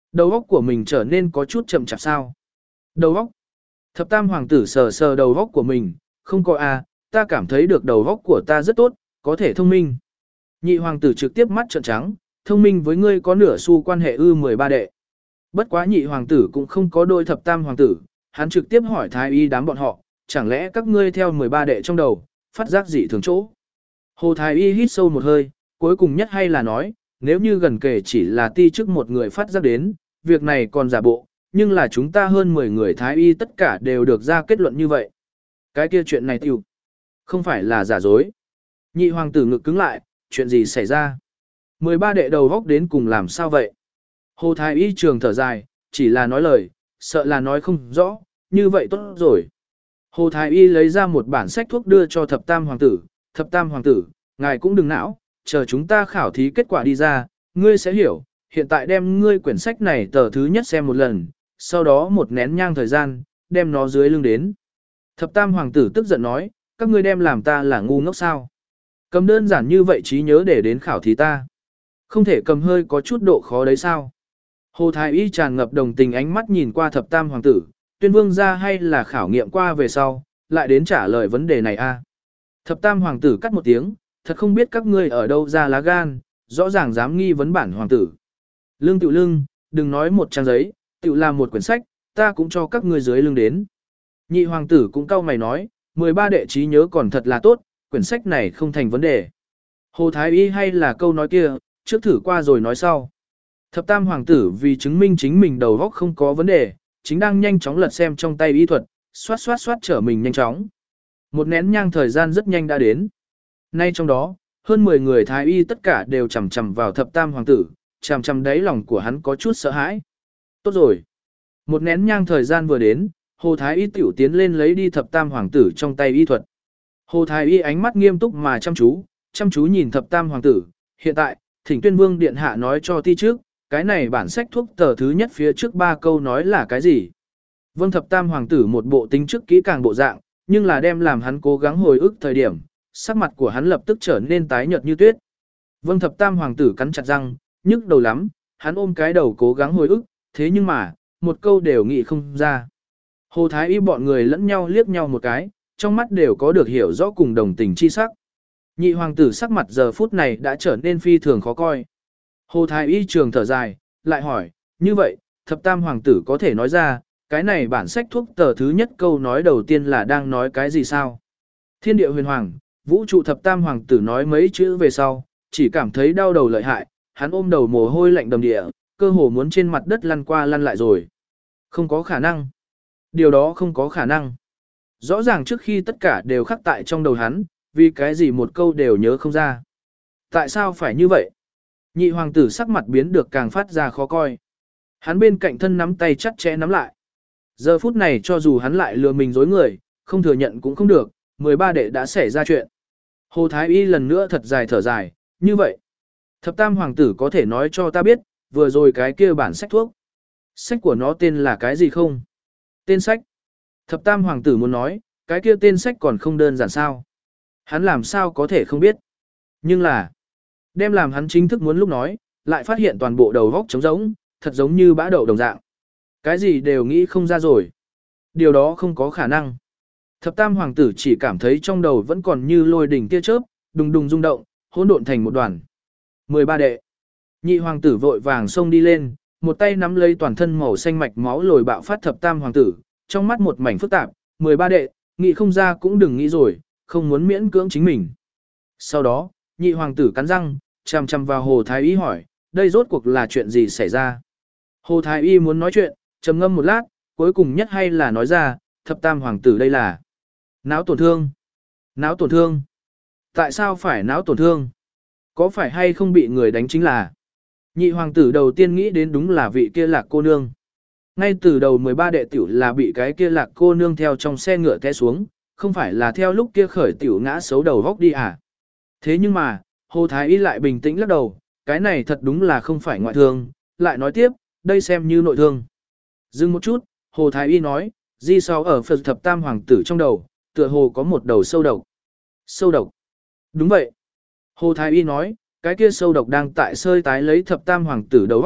Đầu óc của mình trở nên có chút chậm chạp sao. Đầu óc. Thập tam hoàng tử sờ sờ đầu óc của mình, không có à, ta cảm thấy được đầu óc của ta rất tốt, có thể thông minh. Nhị hoàng tử trực tiếp mắt trợn trắng, thông minh với ngươi có nửa xu quan hệ ư mười ba đệ. Bất quá nhị hoàng tử cũng không có đôi thập tam hoàng tử, hắn trực tiếp hỏi thái y đám bọn họ, chẳng lẽ các ngươi theo mười ba đệ trong đầu, phát giác dị thường chỗ. Hồ thái y hít sâu một hơi, cuối cùng nhất hay là nói, nếu như gần kể chỉ là ti chức một người phát giác đến, việc này còn giả bộ, nhưng là chúng ta hơn mười người thái y tất cả đều được ra kết luận như vậy. Cái kia chuyện này tiêu, không phải là giả dối. Nhị hoàng tử ngực cứng lại, chuyện gì xảy ra? mười ba đệ đầu góc đến cùng làm sao vậy? Hồ thái y trường thở dài, chỉ là nói lời, sợ là nói không rõ, như vậy tốt rồi. Hồ thái y lấy ra một bản sách thuốc đưa cho thập tam hoàng tử, thập tam hoàng tử, ngài cũng đừng não, chờ chúng ta khảo thí kết quả đi ra, ngươi sẽ hiểu, hiện tại đem ngươi quyển sách này tờ thứ nhất xem một lần, sau đó một nén nhang thời gian, đem nó dưới lưng đến. Thập tam hoàng tử tức giận nói, các ngươi đem làm ta là ngu ngốc sao? Cầm đơn giản như vậy trí nhớ để đến khảo thí ta. Không thể cầm hơi có chút độ khó đấy sao? Hồ thái y tràn ngập đồng tình ánh mắt nhìn qua thập tam hoàng tử, tuyên vương ra hay là khảo nghiệm qua về sau, lại đến trả lời vấn đề này a. À? Thập tam hoàng tử cắt một tiếng, thật không biết các ngươi ở đâu ra lá gan, rõ ràng dám nghi vấn bản hoàng tử. Lương tiểu lưng, đừng nói một trang giấy, tiểu làm một quyển sách, ta cũng cho các ngươi dưới lưng đến. Nhị hoàng tử cũng cau mày nói, mười ba đệ trí nhớ còn thật là tốt, quyển sách này không thành vấn đề. Hồ thái y hay là câu nói kia, trước thử qua rồi nói sau. Thập tam hoàng tử vì chứng minh chính mình đầu óc không có vấn đề, chính đang nhanh chóng lật xem trong tay y thuật, xoát xoát xoát trở mình nhanh chóng. Một nén nhang thời gian rất nhanh đã đến. Nay trong đó, hơn mười người thái y tất cả đều chầm chầm vào thập tam hoàng tử, chầm chầm đáy lòng của hắn có chút sợ hãi. Tốt rồi. Một nén nhang thời gian vừa đến, Hồ thái y tiểu tiến lên lấy đi thập tam hoàng tử trong tay y thuật. Hồ thái y ánh mắt nghiêm túc mà chăm chú, chăm chú nhìn thập tam hoàng tử. Hiện tại, thỉnh tuyên vương điện hạ nói cho ti trước, cái này bản sách thuốc tờ thứ nhất phía trước ba câu nói là cái gì? Vâng, thập tam hoàng tử một bộ tính trước kỹ càng bộ dạng, nhưng là đem làm hắn cố gắng hồi ức thời điểm, sắc mặt của hắn lập tức trở nên tái nhợt như tuyết. Vâng, thập tam hoàng tử cắn chặt răng, nhức đầu lắm, hắn ôm cái đầu cố gắng hồi ức, thế nhưng mà, một câu đều nghĩ không ra. Hồ thái y bọn người lẫn nhau liếc nhau một cái, trong mắt đều có được hiểu rõ cùng đồng tình chi sắc. Nhị hoàng tử sắc mặt giờ phút này đã trở nên phi thường khó coi. Hồ thái y trường thở dài, lại hỏi, như vậy, thập tam hoàng tử có thể nói ra, cái này bản sách thuốc tờ thứ nhất câu nói đầu tiên là đang nói cái gì sao? Thiên địa huyền hoàng, vũ trụ thập tam hoàng tử nói mấy chữ về sau, chỉ cảm thấy đau đầu lợi hại, hắn ôm đầu mồ hôi lạnh đầm địa, cơ hồ muốn trên mặt đất lăn qua lăn lại rồi. Không có khả năng. Điều đó không có khả năng. Rõ ràng trước khi tất cả đều khắc tại trong đầu hắn, vì cái gì một câu đều nhớ không ra. Tại sao phải như vậy? Nhị hoàng tử sắc mặt biến được càng phát ra khó coi. Hắn bên cạnh thân nắm tay chặt chẽ nắm lại. Giờ phút này cho dù hắn lại lừa mình dối người, không thừa nhận cũng không được, mười ba đệ đã xảy ra chuyện. Hồ thái y lần nữa thật dài thở dài, như vậy. Thập tam hoàng tử có thể nói cho ta biết, vừa rồi cái kia bản sách thuốc. Sách của nó tên là cái gì không? Tên sách. Thập tam hoàng tử muốn nói, cái kia tên sách còn không đơn giản sao. Hắn làm sao có thể không biết. Nhưng là, đem làm hắn chính thức muốn lúc nói, lại phát hiện toàn bộ đầu góc trống rỗng, thật giống như bã đậu đồng dạng. Cái gì đều nghĩ không ra rồi. Điều đó không có khả năng. Thập tam hoàng tử chỉ cảm thấy trong đầu vẫn còn như lôi đỉnh tia chớp, đùng đùng rung động, hỗn độn thành một đoàn. mười ba đệ. Nhị hoàng tử vội vàng xông đi lên, một tay nắm lấy toàn thân màu xanh mạch máu lồi bạo phát thập tam hoàng tử, trong mắt một mảnh phức tạp, mười ba đệ, nghĩ không ra cũng đừng nghĩ rồi, không muốn miễn cưỡng chính mình. Sau đó, nhị hoàng tử cắn răng, chằm chằm vào Hồ thái y hỏi, đây rốt cuộc là chuyện gì xảy ra? Hồ thái y muốn nói chuyện, trầm ngâm một lát, cuối cùng nhất hay là nói ra, thập tam hoàng tử đây là não tổn thương. Não tổn thương? Tại sao phải não tổn thương? Có phải hay không bị người đánh chính là? Nhị hoàng tử đầu tiên nghĩ đến đúng là vị kia lạc cô nương. Ngay từ đầu mười ba đệ tiểu là bị cái kia lạc cô nương theo trong xe ngựa té xuống, không phải là theo lúc kia khởi tiểu ngã xấu đầu vóc đi à? Thế nhưng mà, Hồ thái y lại bình tĩnh lắc đầu, cái này thật đúng là không phải ngoại thương, lại nói tiếp, đây xem như nội thương. Dừng một chút, Hồ thái y nói, di sau ở Phật thập tam hoàng tử trong đầu, tựa hồ có một đầu sâu độc. Sâu độc? Đúng vậy. Hồ thái y nói, cái kia sâu độc đang tại sơi tái lấy thập tam hoàng tử đầu óc,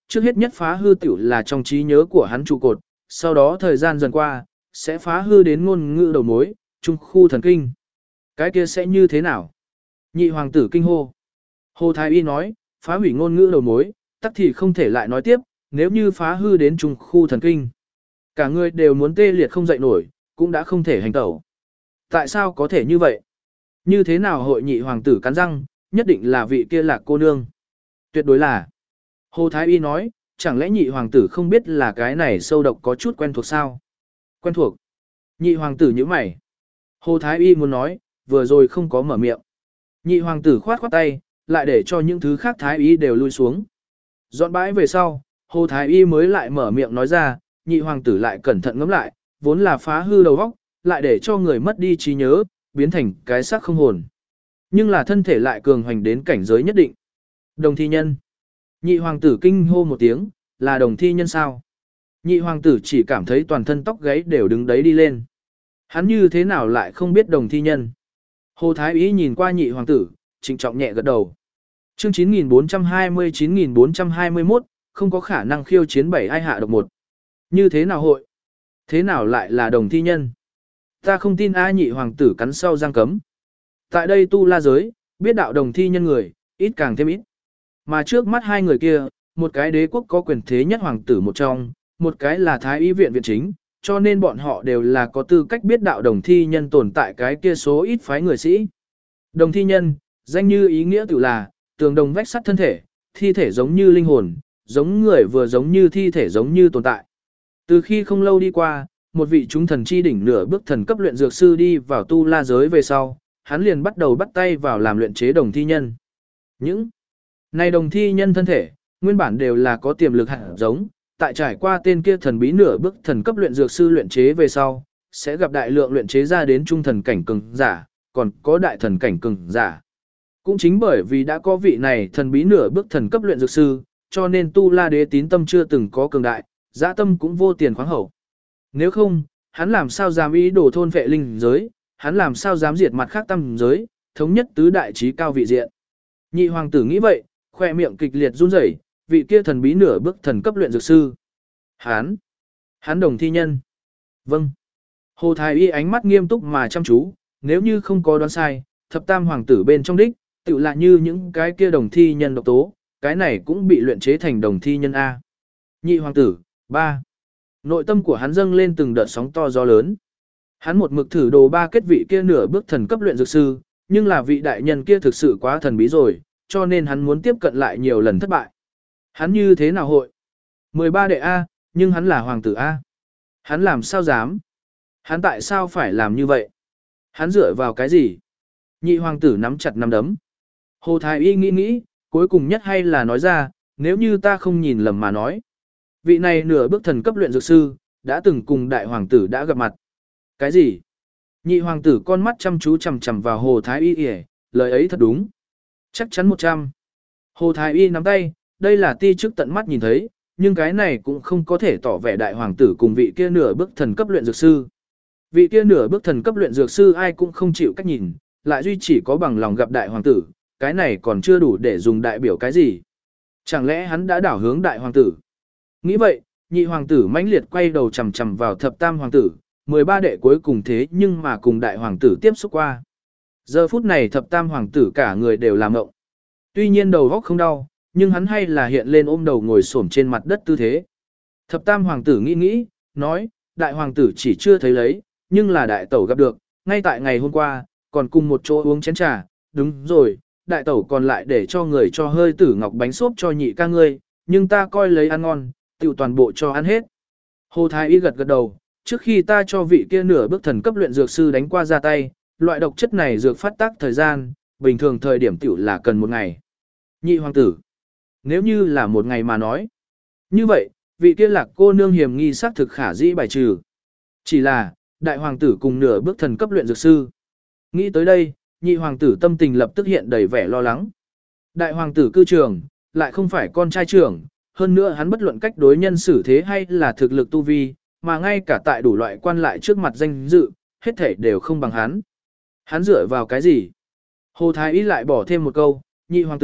Trước hết nhất phá hư tiểu là trong trí nhớ của hắn trụ cột, sau đó thời gian dần qua, sẽ phá hư đến ngôn ngữ đầu mối, trung khu thần kinh. Cái kia sẽ như thế nào? Nhị hoàng tử kinh hô. Hồ Thái Y nói, phá hủy ngôn ngữ đầu mối, tắc thì không thể lại nói tiếp, nếu như phá hư đến trung khu thần kinh. Cả người đều muốn tê liệt không dậy nổi, cũng đã không thể hành tẩu. Tại sao có thể như vậy? Như thế nào hội nhị hoàng tử cắn răng, nhất định là vị kia lạc cô nương. Tuyệt đối là. Hồ Thái Y nói, chẳng lẽ nhị hoàng tử không biết là cái này sâu độc có chút quen thuộc sao? Quen thuộc. Nhị hoàng tử như mày. Hồ Thái Y muốn nói, vừa rồi không có mở miệng. Nhị hoàng tử khoát khoát tay, lại để cho những thứ khác Thái Y đều lui xuống. Dọn bãi về sau, Hồ Thái Y mới lại mở miệng nói ra, nhị hoàng tử lại cẩn thận ngẫm lại, vốn là phá hư đầu óc, lại để cho người mất đi trí nhớ, biến thành cái xác không hồn. Nhưng là thân thể lại cường hoành đến cảnh giới nhất định. Đồng thi nhân. Nhị hoàng tử kinh hô một tiếng, là đồng thi nhân sao? Nhị hoàng tử chỉ cảm thấy toàn thân tóc gáy đều đứng đấy đi lên. Hắn như thế nào lại không biết đồng thi nhân? Hồ Thái Y nhìn qua nhị hoàng tử, trịnh trọng nhẹ gật đầu. Chương chín nghìn bốn trăm hai mươi chín nghìn bốn trăm hai mươi mốt, không có khả năng khiêu chiến bảy ai hạ độc một. Như thế nào hội? Thế nào lại là đồng thi nhân? Ta không tin ai. Nhị hoàng tử cắn sau răng cấm. Tại đây tu la giới, biết đạo đồng thi nhân người, ít càng thêm ít. Mà trước mắt hai người kia, một cái đế quốc có quyền thế nhất hoàng tử một trong, một cái là thái y viện viện chính, cho nên bọn họ đều là có tư cách biết đạo đồng thi nhân tồn tại cái kia số ít phái người sĩ. Đồng thi nhân, danh như ý nghĩa tự là, tường đồng vách sắt thân thể, thi thể giống như linh hồn, giống người vừa giống như thi thể giống như tồn tại. Từ khi không lâu đi qua, một vị chúng thần chi đỉnh nửa bước thần cấp luyện dược sư đi vào tu la giới về sau, hắn liền bắt đầu bắt tay vào làm luyện chế đồng thi nhân. Những này đồng thi nhân thân thể, nguyên bản đều là có tiềm lực hạt giống, tại trải qua tên kia thần bí nửa bước thần cấp luyện dược sư luyện chế về sau, sẽ gặp đại lượng luyện chế ra đến trung thần cảnh cường giả, còn có đại thần cảnh cường giả. Cũng chính bởi vì đã có vị này thần bí nửa bước thần cấp luyện dược sư, cho nên tu la đế tín tâm chưa từng có cường đại, dã tâm cũng vô tiền khoáng hậu. Nếu không, hắn làm sao dám ý đồ thôn vệ linh giới, hắn làm sao dám diệt mặt khác tam giới, thống nhất tứ đại trí cao vị diện. Nhị hoàng tử nghĩ vậy, khoe miệng kịch liệt run rẩy, vị kia thần bí nửa bước thần cấp luyện dược sư. Hắn, hắn đồng thi nhân. Vâng. Hồ Thái Y ánh mắt nghiêm túc mà chăm chú, nếu như không có đoán sai, thập tam hoàng tử bên trong đích, tự là như những cái kia đồng thi nhân độc tố, cái này cũng bị luyện chế thành đồng thi nhân A. Nhị hoàng tử, ba. Nội tâm của hắn dâng lên từng đợt sóng to gió lớn. Hắn một mực thử đồ ba kết vị kia nửa bước thần cấp luyện dược sư, nhưng là vị đại nhân kia thực sự quá thần bí rồi, cho nên hắn muốn tiếp cận lại nhiều lần thất bại. Hắn như thế nào hội? mười ba đệ A, nhưng hắn là hoàng tử A. Hắn làm sao dám? Hắn tại sao phải làm như vậy? Hắn dựa vào cái gì? Nhị hoàng tử nắm chặt nắm đấm. Hồ Thái Y nghĩ nghĩ, cuối cùng nhất hay là nói ra, nếu như ta không nhìn lầm mà nói. Vị này nửa bước thần cấp luyện dược sư, đã từng cùng đại hoàng tử đã gặp mặt. Cái gì? Nhị hoàng tử con mắt chăm chú chằm chằm vào Hồ Thái Y kìa, lời ấy thật đúng. Chắc chắn một trăm. Hồ Thái Y nắm tay, đây là ti trước tận mắt nhìn thấy, nhưng cái này cũng không có thể tỏ vẻ đại hoàng tử cùng vị kia nửa bước thần cấp luyện dược sư. Vị kia nửa bước thần cấp luyện dược sư ai cũng không chịu cách nhìn, lại duy chỉ có bằng lòng gặp đại hoàng tử, cái này còn chưa đủ để dùng đại biểu cái gì. Chẳng lẽ hắn đã đảo hướng đại hoàng tử? Nghĩ vậy, nhị hoàng tử mãnh liệt quay đầu chằm chằm vào thập tam hoàng tử, mười ba đệ cuối cùng thế nhưng mà cùng đại hoàng tử tiếp xúc qua. Giờ phút này thập tam hoàng tử cả người đều làm ngộng. Tuy nhiên đầu góc không đau, nhưng hắn hay là hiện lên ôm đầu ngồi xổm trên mặt đất tư thế. Thập tam hoàng tử nghĩ nghĩ, nói, đại hoàng tử chỉ chưa thấy lấy, nhưng là đại tẩu gặp được, ngay tại ngày hôm qua, còn cùng một chỗ uống chén trà, đúng rồi, đại tẩu còn lại để cho người cho hơi tử ngọc bánh xốp cho nhị ca ngươi, nhưng ta coi lấy ăn ngon, tiểu toàn bộ cho ăn hết. Hồ Thái Y gật gật đầu, trước khi ta cho vị kia nửa bước thần cấp luyện dược sư đánh qua ra tay, loại độc chất này dược phát tác thời gian, bình thường thời điểm tiểu là cần một ngày. Nhị hoàng tử, nếu như là một ngày mà nói, như vậy, vị kia lạc cô nương hiểm nghi xác thực khả dĩ bài trừ. Chỉ là, đại hoàng tử cùng nửa bước thần cấp luyện dược sư. Nghĩ tới đây, nhị hoàng tử tâm tình lập tức hiện đầy vẻ lo lắng. Đại hoàng tử cư trưởng, lại không phải con trai trưởng, hơn nữa hắn bất luận cách đối nhân xử thế hay là thực lực tu vi, mà ngay cả tại đủ loại quan lại trước mặt danh dự, hết thể đều không bằng hắn. Hắn dựa vào cái gì? Hồ Thái Y lại bỏ thêm một câu, nhị hoàng tử,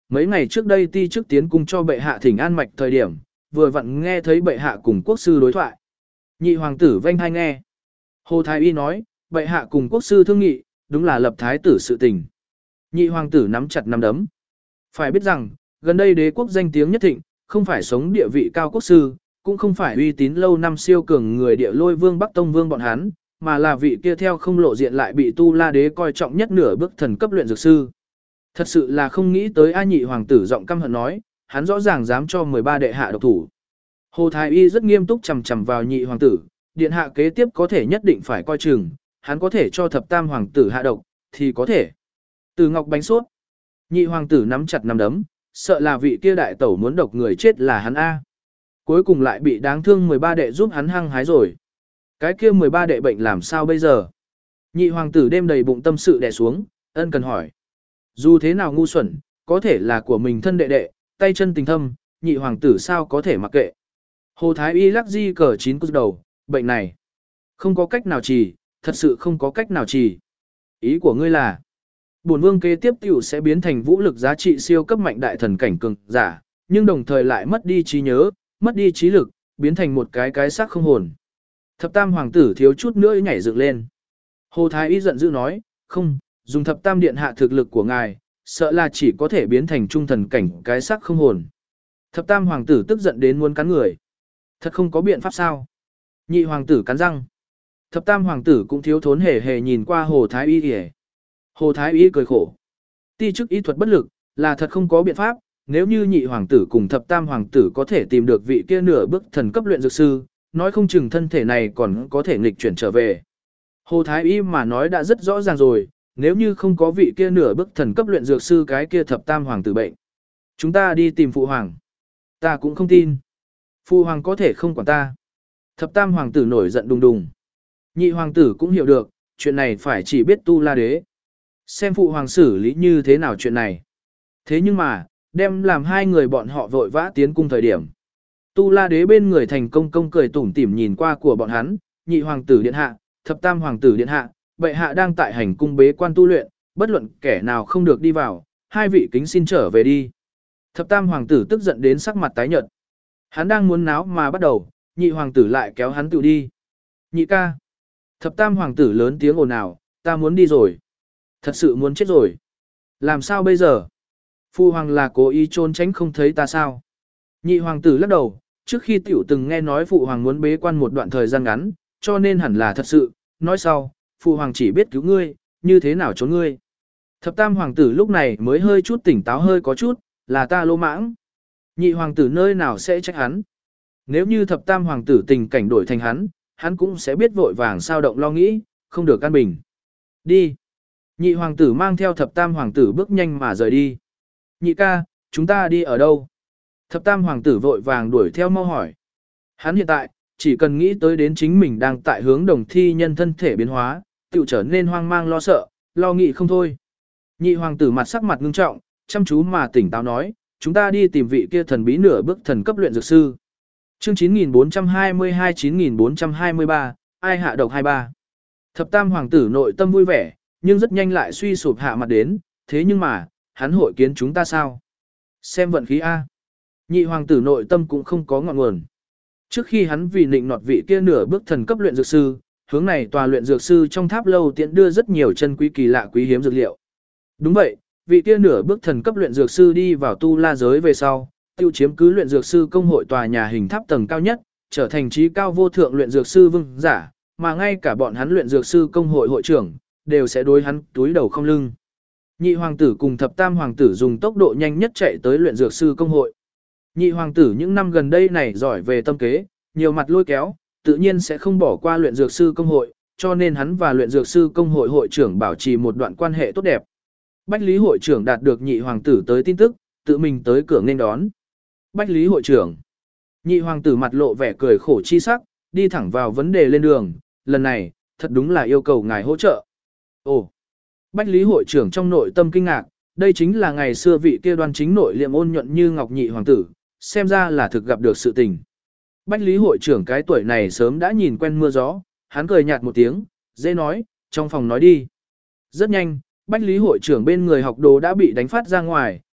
mấy ngày trước đây ti trước tiến cung cho bệ hạ thỉnh an mạch thời điểm, vừa vặn nghe thấy bệ hạ cùng quốc sư đối thoại. Nhị hoàng tử vênh hai nghe. Hồ Thái Y nói, bệ hạ cùng quốc sư thương nghị, đúng là lập thái tử sự tình. Nhị hoàng tử nắm chặt nắm đấm. Phải biết rằng, gần đây đế quốc danh tiếng nhất thịnh, không phải sống địa vị cao quốc sư, cũng không phải uy tín lâu năm siêu cường người địa lôi vương Bắc Tông vương bọn hắn, mà là vị kia theo không lộ diện lại bị Tu La đế coi trọng nhất nửa bước thần cấp luyện dược sư. Thật sự là không nghĩ tới A nhị hoàng tử giọng căm hận nói, hắn rõ ràng dám cho mười ba đệ hạ độc thủ. Hồ Thái Y rất nghiêm túc chằm chằm vào nhị hoàng tử, điện hạ kế tiếp có thể nhất định phải coi chừng, hắn có thể cho thập tam hoàng tử hạ độc, thì có thể. Từ Ngọc bánh sốt, nhị hoàng tử nắm chặt nắm đấm, sợ là vị kia đại tẩu muốn độc người chết là hắn A. Cuối cùng lại bị đáng thương mười ba đệ giúp hắn hăng hái rồi. Cái kia mười ba đệ bệnh làm sao bây giờ? Nhị hoàng tử đêm đầy bụng tâm sự đè xuống, ân cần hỏi. Dù thế nào ngu xuẩn, có thể là của mình thân đệ đệ, tay chân tình thâm, nhị hoàng tử sao có thể mặc kệ. Hồ Thái Y lắc di cờ chín cút đầu, bệnh này không có cách nào trì, thật sự không có cách nào trì. Ý của ngươi là, bổn vương kế tiếp tiểu sẽ biến thành vũ lực giá trị siêu cấp mạnh đại thần cảnh cường giả, nhưng đồng thời lại mất đi trí nhớ, mất đi trí lực, biến thành một cái cái xác không hồn. Thập tam hoàng tử thiếu chút nữa nhảy dựng lên. Hồ Thái Y giận dữ nói, không, dùng thập tam điện hạ thực lực của ngài, sợ là chỉ có thể biến thành trung thần cảnh cái xác không hồn. Thập tam hoàng tử tức giận đến muốn cắn người. Thật không có biện pháp sao? Nhị hoàng tử cắn răng. Thập tam hoàng tử cũng thiếu thốn hề hề nhìn qua Hồ Thái Y kìa. Hồ Thái Y cười khổ. Ti chức y thuật bất lực, là thật không có biện pháp, nếu như nhị hoàng tử cùng thập tam hoàng tử có thể tìm được vị kia nửa bước thần cấp luyện dược sư, nói không chừng thân thể này còn có thể nghịch chuyển trở về. Hồ Thái Y mà nói đã rất rõ ràng rồi, nếu như không có vị kia nửa bước thần cấp luyện dược sư cái kia thập tam hoàng tử bệnh. Chúng ta đi tìm phụ hoàng. Ta cũng không tin. Phụ hoàng có thể không quản ta. Thập tam hoàng tử nổi giận đùng đùng. Nhị hoàng tử cũng hiểu được, chuyện này phải chỉ biết Tu La đế. Xem phụ hoàng xử lý như thế nào chuyện này. Thế nhưng mà, đem làm hai người bọn họ vội vã tiến cung thời điểm. Tu La đế bên người thành công công cười tủm tỉm nhìn qua của bọn hắn, nhị hoàng tử điện hạ, thập tam hoàng tử điện hạ, bệ hạ đang tại hành cung bế quan tu luyện, bất luận kẻ nào không được đi vào, hai vị kính xin trở về đi. Thập tam hoàng tử tức giận đến sắc mặt tái nhợt. Hắn đang muốn náo mà bắt đầu, nhị hoàng tử lại kéo hắn tự đi. Nhị ca. Thập tam hoàng tử lớn tiếng ồn ào, ta muốn đi rồi. Thật sự muốn chết rồi. Làm sao bây giờ? Phu hoàng là cố ý trốn tránh không thấy ta sao? Nhị hoàng tử lắc đầu, trước khi tiểu từng nghe nói phụ hoàng muốn bế quan một đoạn thời gian ngắn, cho nên hẳn là thật sự. Nói sau, phụ hoàng chỉ biết cứu ngươi, như thế nào trốn ngươi. Thập tam hoàng tử lúc này mới hơi chút tỉnh táo hơi có chút, là ta lô mãng. Nhị hoàng tử nơi nào sẽ trách hắn. Nếu như thập tam hoàng tử tình cảnh đổi thành hắn, hắn cũng sẽ biết vội vàng sao động lo nghĩ, không được an bình. Đi. Nhị hoàng tử mang theo thập tam hoàng tử bước nhanh mà rời đi. Nhị ca, chúng ta đi ở đâu? Thập tam hoàng tử vội vàng đuổi theo mau hỏi. Hắn hiện tại, chỉ cần nghĩ tới đến chính mình đang tại hướng đồng thi nhân thân thể biến hóa, tự trở nên hoang mang lo sợ, lo nghĩ không thôi. Nhị hoàng tử mặt sắc mặt ngưng trọng, chăm chú mà tỉnh táo nói, chúng ta đi tìm vị kia thần bí nửa bước thần cấp luyện dược sư. Chương chín nghìn bốn trăm hai mươi hai chín nghìn bốn trăm hai mươi ba, ai hạ độc hai ba. Thập tam hoàng tử nội tâm vui vẻ, nhưng rất nhanh lại suy sụp hạ mặt đến, thế nhưng mà, hắn hội kiến chúng ta sao? Xem vận khí A. Nhị hoàng tử nội tâm cũng không có ngọn nguồn. Trước khi hắn vì nịnh nọt vị kia nửa bước thần cấp luyện dược sư, hướng này tòa luyện dược sư trong tháp lâu tiện đưa rất nhiều chân quý kỳ lạ quý hiếm dược liệu. Đúng vậy, vị kia nửa bước thần cấp luyện dược sư đi vào tu la giới về sau, tiêu chiếm cứ luyện dược sư công hội tòa nhà hình tháp tầng cao nhất, trở thành trí cao vô thượng luyện dược sư vương giả, mà ngay cả bọn hắn luyện dược sư công hội hội trưởng đều sẽ đối hắn túi đầu không lưng. Nhị hoàng tử cùng thập tam hoàng tử dùng tốc độ nhanh nhất chạy tới luyện dược sư công hội. Nhị hoàng tử những năm gần đây này giỏi về tâm kế, nhiều mặt lôi kéo, tự nhiên sẽ không bỏ qua luyện dược sư công hội, cho nên hắn và luyện dược sư công hội hội trưởng bảo trì một đoạn quan hệ tốt đẹp. Bách Lý hội trưởng đạt được nhị hoàng tử tới tin tức, tự mình tới cửa nên đón. Bách Lý hội trưởng. Nhị hoàng tử mặt lộ vẻ cười khổ chi sắc, đi thẳng vào vấn đề lên đường, lần này, thật đúng là yêu cầu ngài hỗ trợ. Ồ. Bách Lý hội trưởng trong nội tâm kinh ngạc, đây chính là ngày xưa vị kia đoan chính nội liệm ôn nhuận như ngọc nhị hoàng tử, xem ra là thực gặp được sự tình. Bách Lý hội trưởng cái tuổi này sớm đã nhìn quen mưa gió, hắn cười nhạt một tiếng, dễ nói, trong phòng nói đi. Rất nhanh, Bách Lý hội trưởng bên người học đồ đã bị đánh phát ra ngoài,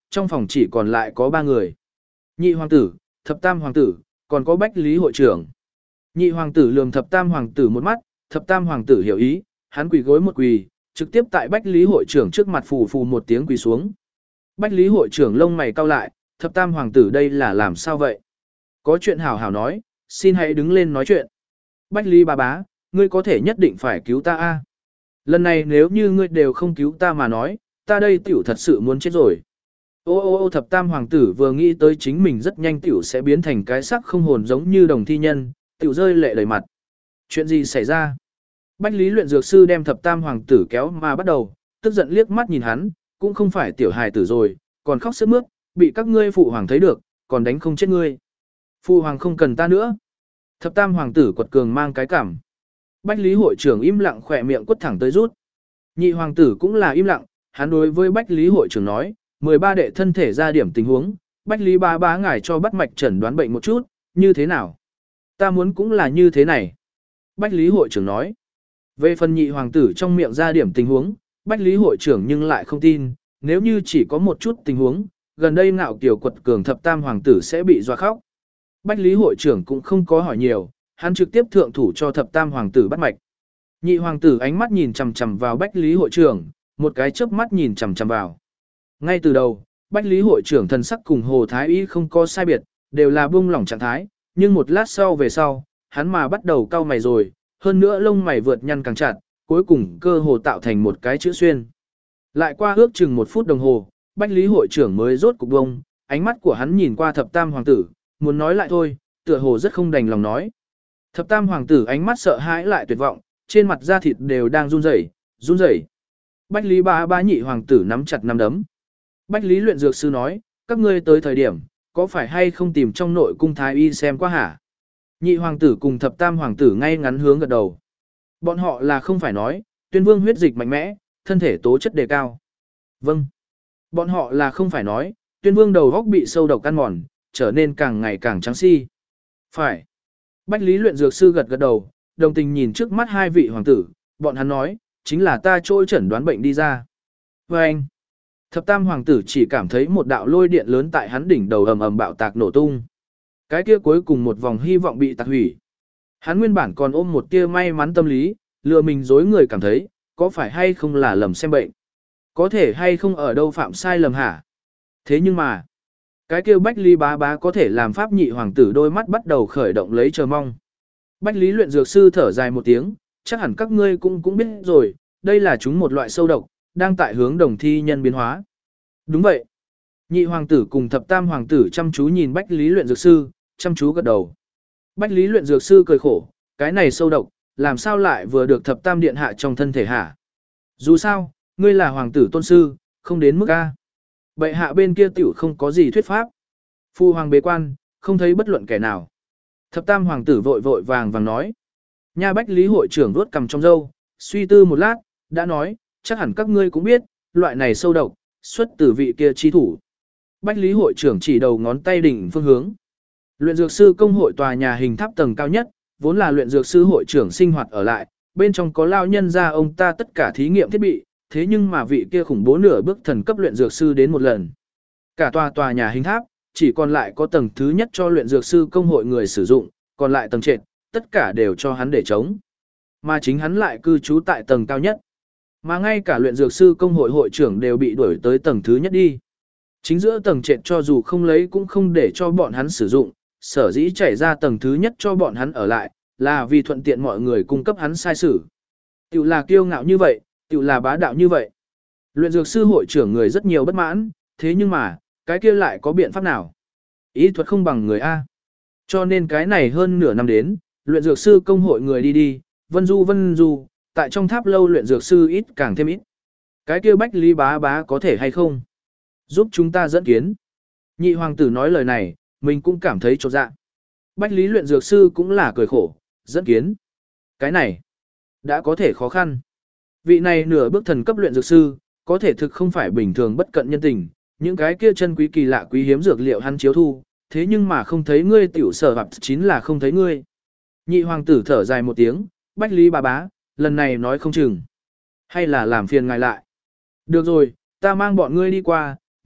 trong phòng chỉ còn lại có ba người. Nhị hoàng tử, thập tam hoàng tử, còn có Bách Lý hội trưởng. Nhị hoàng tử lườm thập tam hoàng tử một mắt, thập tam hoàng tử hiểu ý, hắn quỳ gối một quỳ, trực tiếp tại Bách Lý hội trưởng trước mặt phù phù một tiếng quỳ xuống. Bách Lý hội trưởng lông mày cau lại, thập tam hoàng tử đây là làm sao vậy? Có chuyện hảo hảo nói, xin hãy đứng lên nói chuyện. Bách Lý bá bá, ngươi có thể nhất định phải cứu ta a. Lần này nếu như ngươi đều không cứu ta mà nói, ta đây tiểu thật sự muốn chết rồi. Ô ô ô thập tam hoàng tử vừa nghĩ tới chính mình rất nhanh tiểu sẽ biến thành cái xác không hồn giống như đồng thi nhân, tiểu rơi lệ đầy mặt. Chuyện gì xảy ra? Bách Lý luyện dược sư đem thập tam hoàng tử kéo mà bắt đầu, tức giận liếc mắt nhìn hắn, cũng không phải tiểu hài tử rồi, còn khóc sướt mướt, bị các ngươi phụ hoàng thấy được, còn đánh không chết ngươi. Phụ hoàng không cần ta nữa. Thập tam hoàng tử quật cường mang cái cảm. Bách Lý hội trưởng im lặng khỏe miệng quất thẳng tới rút. Nhị hoàng tử cũng là im lặng, hắn đối với Bách Lý hội trưởng nói, mười ba đệ thân thể ra điểm tình huống, Bách Lý bá bá ngài cho bắt mạch chẩn đoán bệnh một chút, như thế nào? Ta muốn cũng là như thế này. Bách Lý hội trưởng nói. Về phần nhị hoàng tử trong miệng ra điểm tình huống, Bách Lý hội trưởng nhưng lại không tin, nếu như chỉ có một chút tình huống, gần đây ngạo kiều quật cường thập tam hoàng tử sẽ bị doa khóc. Bách Lý hội trưởng cũng không có hỏi nhiều, hắn trực tiếp thượng thủ cho thập tam hoàng tử bắt mạch. Nhị hoàng tử ánh mắt nhìn chằm chằm vào Bách Lý hội trưởng, một cái chớp mắt nhìn chằm chằm vào. Ngay từ đầu, Bách Lý hội trưởng thần sắc cùng Hồ Thái Y không có sai biệt, đều là buông lỏng trạng thái, nhưng một lát sau về sau, hắn mà bắt đầu cau mày rồi, hơn nữa lông mày vượt nhăn càng chặt, cuối cùng cơ hồ tạo thành một cái chữ xuyên. Lại qua ước chừng một phút đồng hồ, Bách Lý hội trưởng mới rốt cục bông, ánh mắt của hắn nhìn qua thập tam hoàng tử, muốn nói lại thôi, tựa hồ rất không đành lòng nói. Thập tam hoàng tử ánh mắt sợ hãi lại tuyệt vọng, trên mặt da thịt đều đang run rẩy, run rẩy. Bách Lý bá bá nhị hoàng tử nắm chặt nắm đấm. Bách Lý luyện dược sư nói, các ngươi tới thời điểm, có phải hay không tìm trong nội cung thái y xem qua hả? Nhị hoàng tử cùng thập tam hoàng tử ngay ngắn hướng gật đầu. Bọn họ là không phải nói, Tuyên Vương huyết dịch mạnh mẽ, thân thể tố chất đề cao. Vâng. Bọn họ là không phải nói, Tuyên Vương đầu góc bị sâu độc ăn mòn, trở nên càng ngày càng trắng si. Phải. Bách Lý luyện dược sư gật gật đầu, đồng tình nhìn trước mắt hai vị hoàng tử, bọn hắn nói, chính là ta trôi chẩn đoán bệnh đi ra. Và anh, thập tam hoàng tử chỉ cảm thấy một đạo lôi điện lớn tại hắn đỉnh đầu ầm ầm bạo tạc nổ tung. Cái kia cuối cùng một vòng hy vọng bị tạc hủy. Hắn nguyên bản còn ôm một tia may mắn tâm lý, lừa mình dối người cảm thấy, có phải hay không là lầm xem bệnh. Có thể hay không ở đâu phạm sai lầm hả? Thế nhưng mà, cái kia Bách Lý bá bá có thể làm pháp nhị hoàng tử đôi mắt bắt đầu khởi động lấy chờ mong. Bách Lý luyện dược sư thở dài một tiếng, chắc hẳn các ngươi cũng cũng biết rồi, đây là chúng một loại sâu độc, đang tại hướng đồng thi nhân biến hóa. Đúng vậy. Nhị hoàng tử cùng thập tam hoàng tử chăm chú nhìn Bách Lý luyện dược sư, chăm chú gật đầu. Bách Lý luyện dược sư cười khổ, cái này sâu độc, làm sao lại vừa được thập tam điện hạ trong thân thể hả? Dù sao, ngươi là hoàng tử tôn sư, không đến mức A. Bệ hạ bên kia tiểu không có gì thuyết pháp. Phu hoàng bế quan, không thấy bất luận kẻ nào. Thập tam hoàng tử vội vội vàng vàng nói. Nha Bách Lý hội trưởng vuốt cầm trong râu, suy tư một lát, đã nói, chắc hẳn các ngươi cũng biết, loại này sâu độc, xuất từ vị kia chi thủ. Bách Lý hội trưởng chỉ đầu ngón tay đỉnh phương hướng. Luyện dược sư công hội tòa nhà hình tháp tầng cao nhất, vốn là luyện dược sư hội trưởng sinh hoạt ở lại, bên trong có lao nhân ra ông ta tất cả thí nghiệm thiết bị, thế nhưng mà vị kia khủng bố nửa bước thần cấp luyện dược sư đến một lần. Cả tòa tòa nhà hình tháp, chỉ còn lại có tầng thứ nhất cho luyện dược sư công hội người sử dụng, còn lại tầng trệt, tất cả đều cho hắn để chống. Mà chính hắn lại cư trú tại tầng cao nhất. Mà ngay cả luyện dược sư công hội hội trưởng đều bị đuổi tới tầng thứ nhất đi. Chính giữa tầng trệt cho dù không lấy cũng không để cho bọn hắn sử dụng, sở dĩ chảy ra tầng thứ nhất cho bọn hắn ở lại, là vì thuận tiện mọi người cung cấp hắn sai sử. Tiểu là kiêu ngạo như vậy, tiểu là bá đạo như vậy. Luyện dược sư hội trưởng người rất nhiều bất mãn, thế nhưng mà, cái kia lại có biện pháp nào? Ý thuật không bằng người A. Cho nên cái này hơn nửa năm đến, luyện dược sư công hội người đi đi, vân du vân du, tại trong tháp lâu luyện dược sư ít càng thêm ít. Cái kia Bách Lý bá bá có thể hay không? Giúp chúng ta dẫn kiến. Nhị hoàng tử nói lời này, mình cũng cảm thấy chột dạ. Bách Lý luyện dược sư cũng là cười khổ, dẫn kiến. Cái này, đã có thể khó khăn. Vị này nửa bước thần cấp luyện dược sư, có thể thực không phải bình thường bất cận nhân tình, những cái kia chân quý kỳ lạ quý hiếm dược liệu hắn chiếu thu, thế nhưng mà không thấy ngươi tiểu sở hoặc chính là không thấy ngươi. Nhị hoàng tử thở dài một tiếng, Bách Lý bà bá, lần này nói không chừng. Hay là làm phiền ngài lại. Được rồi, ta mang bọn ngươi đi qua,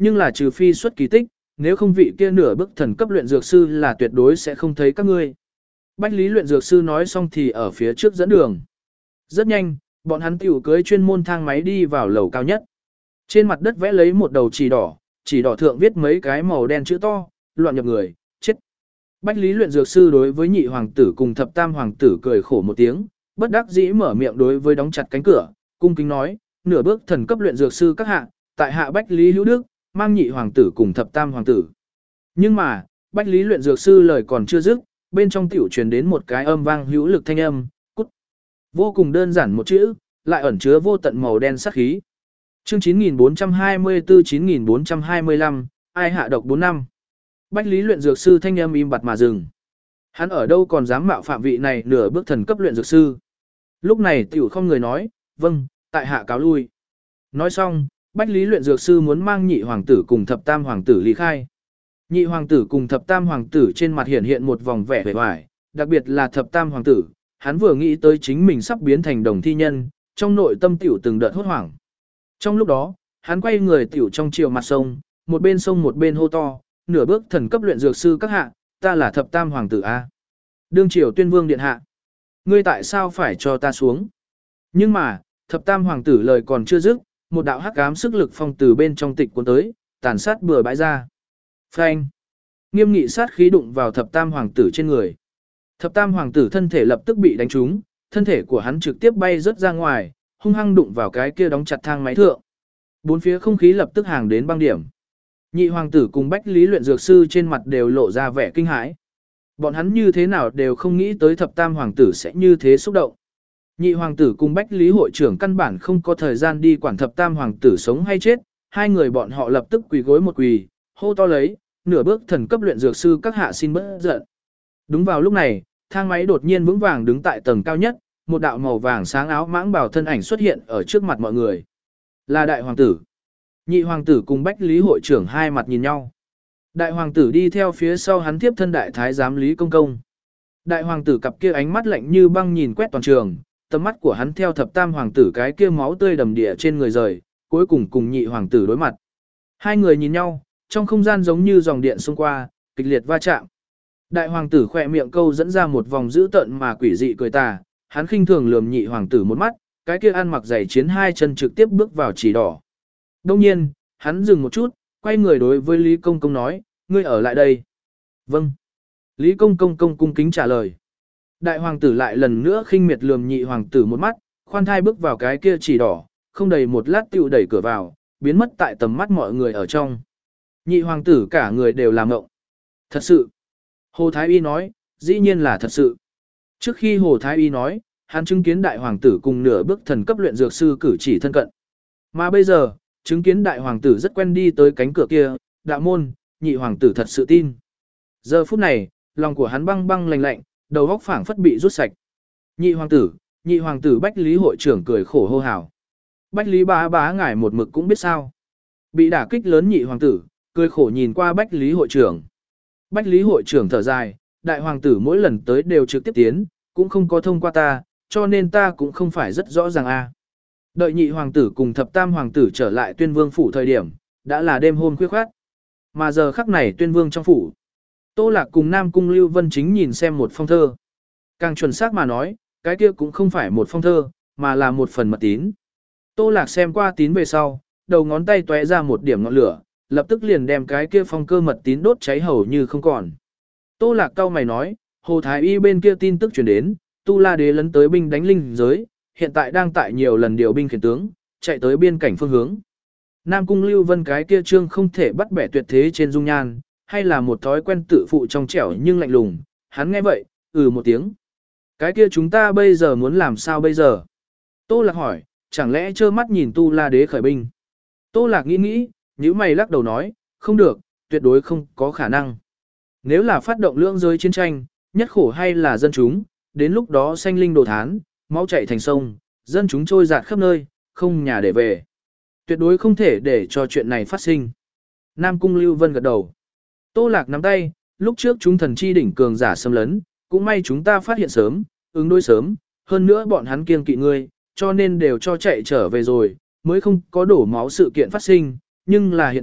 nhưng là trừ phi xuất kỳ tích, nếu không vị kia nửa bước thần cấp luyện dược sư là tuyệt đối sẽ không thấy các ngươi. Bách Lý luyện dược sư nói xong thì ở phía trước dẫn đường. Rất nhanh, bọn hắn tiểu cưới chuyên môn thang máy đi vào lầu cao nhất. Trên mặt đất vẽ lấy một đầu chỉ đỏ, chỉ đỏ thượng viết mấy cái màu đen chữ to, loạn nhập người, chết. Bách Lý luyện dược sư đối với nhị hoàng tử cùng thập tam hoàng tử cười khổ một tiếng, bất đắc dĩ mở miệng đối với đóng chặt cánh cửa, cung kính nói, nửa bước thần cấp luyện dược sư các hạ, tại hạ Bách Lý Hữu Đức, mang nhị hoàng tử cùng thập tam hoàng tử. Nhưng mà, Bách Lý luyện dược sư lời còn chưa dứt, bên trong tiểu truyền đến một cái âm vang hữu lực thanh âm, cút. Vô cùng đơn giản một chữ, lại ẩn chứa vô tận màu đen sát khí. Chương chín nghìn bốn trăm hai mươi tư chín nghìn bốn trăm hai mươi lăm, ai hạ độc bốn năm. Bách Lý luyện dược sư thanh âm im bặt mà dừng. Hắn ở đâu còn dám mạo phạm vị này nửa bước thần cấp luyện dược sư. Lúc này tiểu không người nói, vâng, tại hạ cáo lui. Nói xong, Bách Lý luyện dược sư muốn mang nhị hoàng tử cùng thập tam hoàng tử ly khai. Nhị hoàng tử cùng thập tam hoàng tử trên mặt hiện hiện một vòng vẻ vẻ vải, đặc biệt là thập tam hoàng tử, hắn vừa nghĩ tới chính mình sắp biến thành đồng thi nhân, trong nội tâm tiểu từng đợt hốt hoảng. Trong lúc đó, hắn quay người tiểu trong chiều mặt sông, một bên sông một bên hô to, nửa bước thần cấp luyện dược sư các hạ, ta là thập tam hoàng tử A. Đương triều tuyên vương điện hạ. Ngươi tại sao phải cho ta xuống? Nhưng mà, thập tam hoàng tử lời còn chưa dứt, một đạo hắc ám sức lực phong từ bên trong tịch cuốn tới, tàn sát bừa bãi ra. Phanh! Nghiêm nghị sát khí đụng vào thập tam hoàng tử trên người. Thập tam hoàng tử thân thể lập tức bị đánh trúng, thân thể của hắn trực tiếp bay rớt ra ngoài, hung hăng đụng vào cái kia đóng chặt thang máy thượng. Bốn phía không khí lập tức hàng đến băng điểm. Nhị hoàng tử cùng Bách Lý luyện dược sư trên mặt đều lộ ra vẻ kinh hãi. Bọn hắn như thế nào đều không nghĩ tới thập tam hoàng tử sẽ như thế xúc động. Nhị hoàng tử cùng Bách Lý hội trưởng căn bản không có thời gian đi quản thập tam hoàng tử sống hay chết, hai người bọn họ lập tức quỳ gối một quỳ, hô to lấy, nửa bước thần cấp luyện dược sư các hạ xin bớt giận. Đúng vào lúc này, thang máy đột nhiên vững vàng đứng tại tầng cao nhất, một đạo màu vàng sáng áo mãng bào thân ảnh xuất hiện ở trước mặt mọi người. Là đại hoàng tử. Nhị hoàng tử cùng Bách Lý hội trưởng hai mặt nhìn nhau. Đại hoàng tử đi theo phía sau hắn tiếp thân đại thái giám Lý Công Công. Đại hoàng tử cặp kia ánh mắt lạnh như băng nhìn quét toàn trường, tầm mắt của hắn theo thập tam hoàng tử cái kia máu tươi đầm địa trên người rời, cuối cùng cùng nhị hoàng tử đối mặt. Hai người nhìn nhau, trong không gian giống như dòng điện xông qua, kịch liệt va chạm. Đại hoàng tử khỏe miệng câu dẫn ra một vòng dữ tợn mà quỷ dị cười tà, hắn khinh thường lườm nhị hoàng tử một mắt, cái kia ăn mặc giày chiến hai chân trực tiếp bước vào chỉ đỏ. Đông nhiên, hắn dừng một chút, quay người đối với Lý Công Công nói, ngươi ở lại đây. Vâng. Lý Công Công công cung kính trả lời. Đại hoàng tử lại lần nữa khinh miệt lườm nhị hoàng tử một mắt, khoan thai bước vào cái kia chỉ đỏ, không đầy một lát tiêu đẩy cửa vào, biến mất tại tầm mắt mọi người ở trong. Nhị hoàng tử cả người đều làm ngộng. Thật sự. Hồ Thái Y nói, dĩ nhiên là thật sự. Trước khi Hồ Thái Y nói, hắn chứng kiến đại hoàng tử cùng nửa bước thần cấp luyện dược sư cử chỉ thân cận. Mà bây giờ, chứng kiến đại hoàng tử rất quen đi tới cánh cửa kia, đạo môn, nhị hoàng tử thật sự tin. Giờ phút này, lòng của hắn băng băng lạnh lạnh, đầu óc phảng phất bị rút sạch. Nhị hoàng tử, nhị hoàng tử Bách Lý hội trưởng cười khổ hô hào. Bách Lý bá bá ngải một mực cũng biết sao. Bị đả kích lớn nhị hoàng tử, cười khổ nhìn qua Bách Lý hội trưởng. Bách Lý hội trưởng thở dài, đại hoàng tử mỗi lần tới đều trực tiếp tiến, cũng không có thông qua ta, cho nên ta cũng không phải rất rõ ràng a. Đợi nhị hoàng tử cùng thập tam hoàng tử trở lại tuyên vương phủ thời điểm, đã là đêm hôm khuya khoát. Mà giờ khắc này tuyên vương trong phủ. Tô Lạc cùng Nam Cung Lưu Vân chính nhìn xem một phong thơ. Càng chuẩn xác mà nói, cái kia cũng không phải một phong thơ, mà là một phần mật tín. Tô Lạc xem qua tín về sau, đầu ngón tay tóe ra một điểm ngọn lửa, lập tức liền đem cái kia phong cơ mật tín đốt cháy hầu như không còn. Tô Lạc cau mày nói, Hồ Thái Y bên kia tin tức truyền đến, Tu La Đế lấn tới binh đánh linh giới, hiện tại đang tại nhiều lần điều binh khiển tướng, chạy tới biên cảnh phương hướng. Nam Cung Lưu Vân cái kia trương không thể bắt bẻ tuyệt thế trên dung nhan, hay là một thói quen tự phụ trong trẻo nhưng lạnh lùng, hắn nghe vậy, ừ một tiếng. Cái kia chúng ta bây giờ muốn làm sao bây giờ? Tô Lạc hỏi, chẳng lẽ trơ mắt nhìn Tu La Đế khởi binh? Tô Lạc nghĩ nghĩ, nhíu mày lắc đầu nói, không được, tuyệt đối không có khả năng. Nếu là phát động lưỡng giới chiến tranh, nhất khổ hay là dân chúng, đến lúc đó sanh linh đồ thán, máu chảy thành sông, dân chúng trôi dạt khắp nơi, không nhà để về. Tuyệt đối không thể để cho chuyện này phát sinh. Nam Cung Lưu Vân gật đầu. Tô Lạc nắm tay, lúc trước chúng thần chi đỉnh cường giả xâm lấn, cũng may chúng ta phát hiện sớm, ứng đối sớm, hơn nữa bọn hắn kiêng kỵ ngươi, cho nên đều cho chạy trở về rồi, mới không có đổ máu sự kiện phát sinh, nhưng là hiện tại,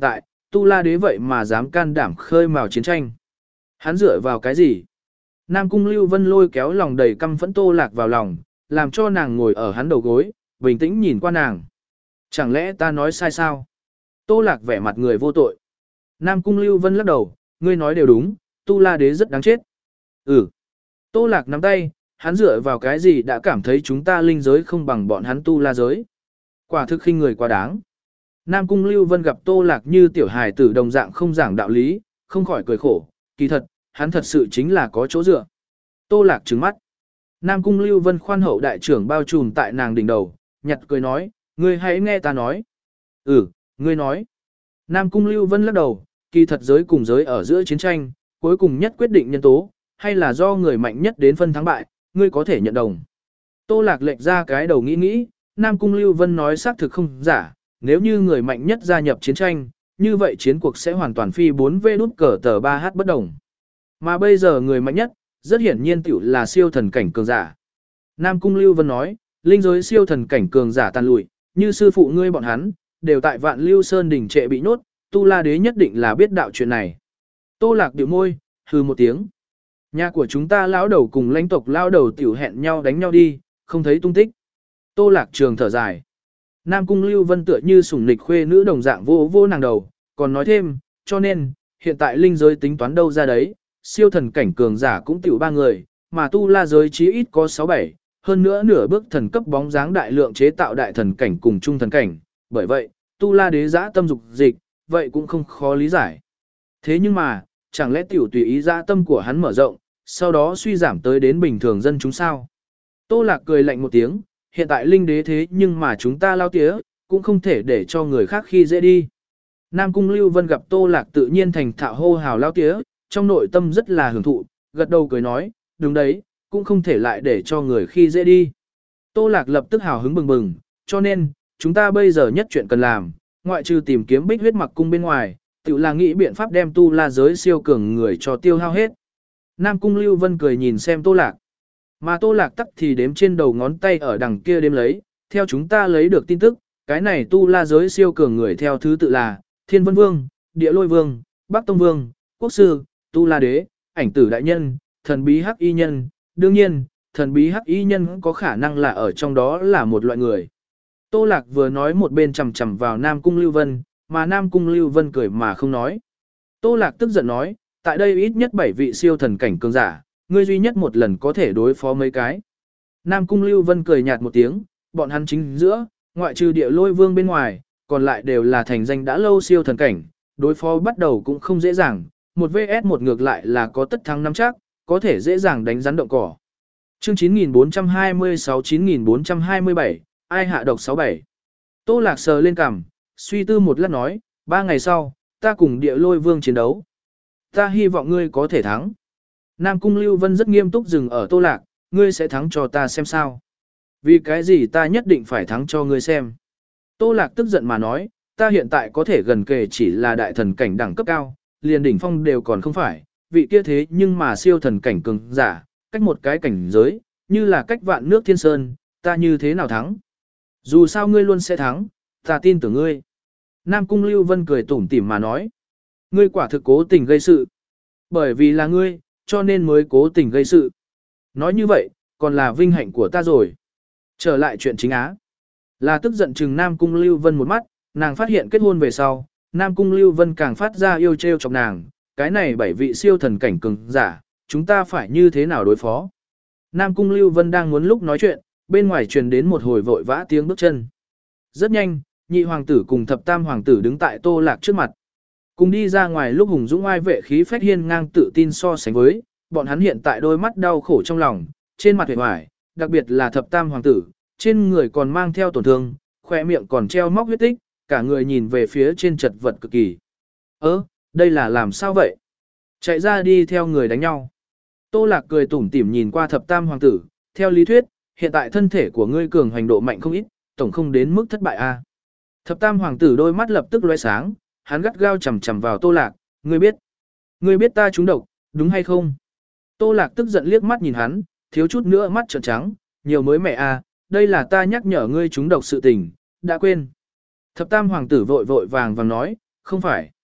Tu La Đế vậy mà dám can đảm khơi mào chiến tranh. Hắn dựa vào cái gì? Nam Cung Lưu Vân lôi kéo lòng đầy căm phẫn Tô Lạc vào lòng, làm cho nàng ngồi ở hắn đầu gối, bình tĩnh nhìn qua nàng. Chẳng lẽ ta nói sai sao? Tô Lạc vẻ mặt người vô tội. Nam Cung Lưu Vân lắc đầu, ngươi nói đều đúng, Tu La Đế rất đáng chết. Ừ. Tô Lạc nắm tay, hắn dựa vào cái gì đã cảm thấy chúng ta linh giới không bằng bọn hắn Tu La giới. Quả thực khinh người quá đáng. Nam Cung Lưu Vân gặp Tô Lạc như tiểu hài tử đồng dạng không giảng đạo lý, không khỏi cười khổ, kỳ thật, hắn thật sự chính là có chỗ dựa. Tô Lạc trừng mắt. Nam Cung Lưu Vân khoan hậu đại trưởng bao trùm tại nàng đỉnh đầu, nhặt cười nói, ngươi hãy nghe ta nói. Ừ, ngươi nói. Nam Cung Lưu Vân lắc đầu, kỳ thật giới cùng giới ở giữa chiến tranh, cuối cùng nhất quyết định nhân tố, hay là do người mạnh nhất đến phân thắng bại, ngươi có thể nhận đồng. Tô Lạc lệch ra cái đầu nghĩ nghĩ, Nam Cung Lưu Vân nói xác thực không giả, nếu như người mạnh nhất gia nhập chiến tranh, như vậy chiến cuộc sẽ hoàn toàn phi bốn vê đút cờ tờ ba h bất đồng. Mà bây giờ người mạnh nhất, rất hiển nhiên tiểu là siêu thần cảnh cường giả. Nam Cung Lưu Vân nói, linh giới siêu thần cảnh cường giả tàn lụi, như sư phụ ngươi bọn hắn, đều tại Vạn Lưu Sơn đỉnh trệ bị nhốt, Tu La Đế nhất định là biết đạo chuyện này. Tô Lạc điệu môi, hừ một tiếng. Nhà của chúng ta lão đầu cùng lãnh tộc lão đầu tiểu hẹn nhau đánh nhau đi, không thấy tung tích. Tô Lạc trường thở dài. Nam Cung Lưu Vân tựa như sủng nịch khuê nữ đồng dạng vô vô nàng đầu, còn nói thêm, cho nên, hiện tại linh giới tính toán đâu ra đấy, siêu thần cảnh cường giả cũng tiểu ba người, mà Tu La giới chí ít có sáu bảy, hơn nữa nửa bước thần cấp bóng dáng đại lượng chế tạo đại thần cảnh cùng trung thần cảnh, bởi vậy, Tu La đế dã tâm dục dịch, vậy cũng không khó lý giải. Thế nhưng mà, chẳng lẽ tiểu tùy ý dã tâm của hắn mở rộng, sau đó suy giảm tới đến bình thường dân chúng sao? Tô Lạc cười lạnh một tiếng, hiện tại linh đế thế nhưng mà chúng ta lao tía, cũng không thể để cho người khác khi dễ đi. Nam Cung Lưu Vân gặp Tô Lạc tự nhiên thành thạo hô hào lao tía, trong nội tâm rất là hưởng thụ, gật đầu cười nói, đúng đấy, cũng không thể lại để cho người khi dễ đi. Tô Lạc lập tức hào hứng bừng bừng, cho nên, chúng ta bây giờ nhất chuyện cần làm, ngoại trừ tìm kiếm Bích Huyết Mặc cung bên ngoài, tự là nghĩ biện pháp đem Tu La giới siêu cường người cho tiêu hao hết. Nam Cung Lưu Vân cười nhìn xem Tô Lạc. Mà Tô Lạc tắc thì đếm trên đầu ngón tay ở đằng kia đếm lấy, theo chúng ta lấy được tin tức, cái này Tu La giới siêu cường người theo thứ tự là Thiên Vân Vương, Địa Lôi Vương, Bắc Tông Vương, Quốc Sư, Tu La Đế, Ảnh Tử Đại Nhân, Thần Bí Hắc Y Nhân. Đương nhiên, Thần Bí Hắc Y Nhân có khả năng là ở trong đó là một loại người. Tô Lạc vừa nói một bên chầm chầm vào Nam Cung Lưu Vân, mà Nam Cung Lưu Vân cười mà không nói. Tô Lạc tức giận nói, tại đây ít nhất bảy vị siêu thần cảnh cường giả, ngươi duy nhất một lần có thể đối phó mấy cái. Nam Cung Lưu Vân cười nhạt một tiếng, bọn hắn chính giữa, ngoại trừ Địa Lôi Vương bên ngoài, còn lại đều là thành danh đã lâu siêu thần cảnh, đối phó bắt đầu cũng không dễ dàng, một vs một ngược lại là có tất thắng nắm chắc, có thể dễ dàng đánh rắn động cỏ. Chương chín nghìn bốn trăm hai mươi sáu chín nghìn bốn trăm hai mươi bảy, ai hạ độc sáu bảy. Tô Lạc sờ lên cằm, suy tư một lát nói, ba ngày sau, ta cùng Địa Lôi Vương chiến đấu. Ta hy vọng ngươi có thể thắng. Nam Cung Lưu Vân rất nghiêm túc dừng ở Tô Lạc, ngươi sẽ thắng cho ta xem sao. Vì cái gì ta nhất định phải thắng cho ngươi xem. Tô Lạc tức giận mà nói, ta hiện tại có thể gần kề chỉ là đại thần cảnh đẳng cấp cao, liền đỉnh phong đều còn không phải, vị kia thế nhưng mà siêu thần cảnh cường giả, cách một cái cảnh giới, như là cách vạn nước thiên sơn, ta như thế nào thắng. Dù sao ngươi luôn sẽ thắng, ta tin tưởng ngươi. Nam Cung Lưu Vân cười tủm tỉm mà nói, ngươi quả thực cố tình gây sự. Bởi vì là ngươi, cho nên mới cố tình gây sự. Nói như vậy, còn là vinh hạnh của ta rồi. Trở lại chuyện chính á. Là tức giận chừng Nam Cung Lưu Vân một mắt, nàng phát hiện kết hôn về sau, Nam Cung Lưu Vân càng phát ra yêu trêu chọc nàng, cái này bảy vị siêu thần cảnh cường giả, chúng ta phải như thế nào đối phó. Nam Cung Lưu Vân đang muốn lúc nói chuyện, bên ngoài truyền đến một hồi vội vã tiếng bước chân. Rất nhanh, nhị hoàng tử cùng thập tam hoàng tử đứng tại Tô Lạc trước mặt. Cùng đi ra ngoài lúc hùng dũng oai vệ khí phách hiên ngang tự tin so sánh với, bọn hắn hiện tại đôi mắt đau khổ trong lòng, trên mặt vẻ hoài, đặc biệt là thập tam hoàng tử, trên người còn mang theo tổn thương, khỏe miệng còn treo móc huyết tích, cả người nhìn về phía trên chật vật cực kỳ. Ơ, đây là làm sao vậy? Chạy ra đi theo người đánh nhau. Tô Lạc cười tủm tỉm nhìn qua thập tam hoàng tử, theo lý thuyết, hiện tại thân thể của ngươi cường hành độ mạnh không ít, tổng không đến mức thất bại a. Thập tam hoàng tử đôi mắt lập tức lóe sáng, hắn gắt gao chằm chằm vào Tô Lạc, ngươi biết, ngươi biết ta trúng độc, đúng hay không? Tô Lạc tức giận liếc mắt nhìn hắn, thiếu chút nữa mắt trợn trắng, nhiều mới mẹ a, đây là ta nhắc nhở ngươi trúng độc sự tình, đã quên. Thập tam hoàng tử vội vội vàng vàng nói, không phải,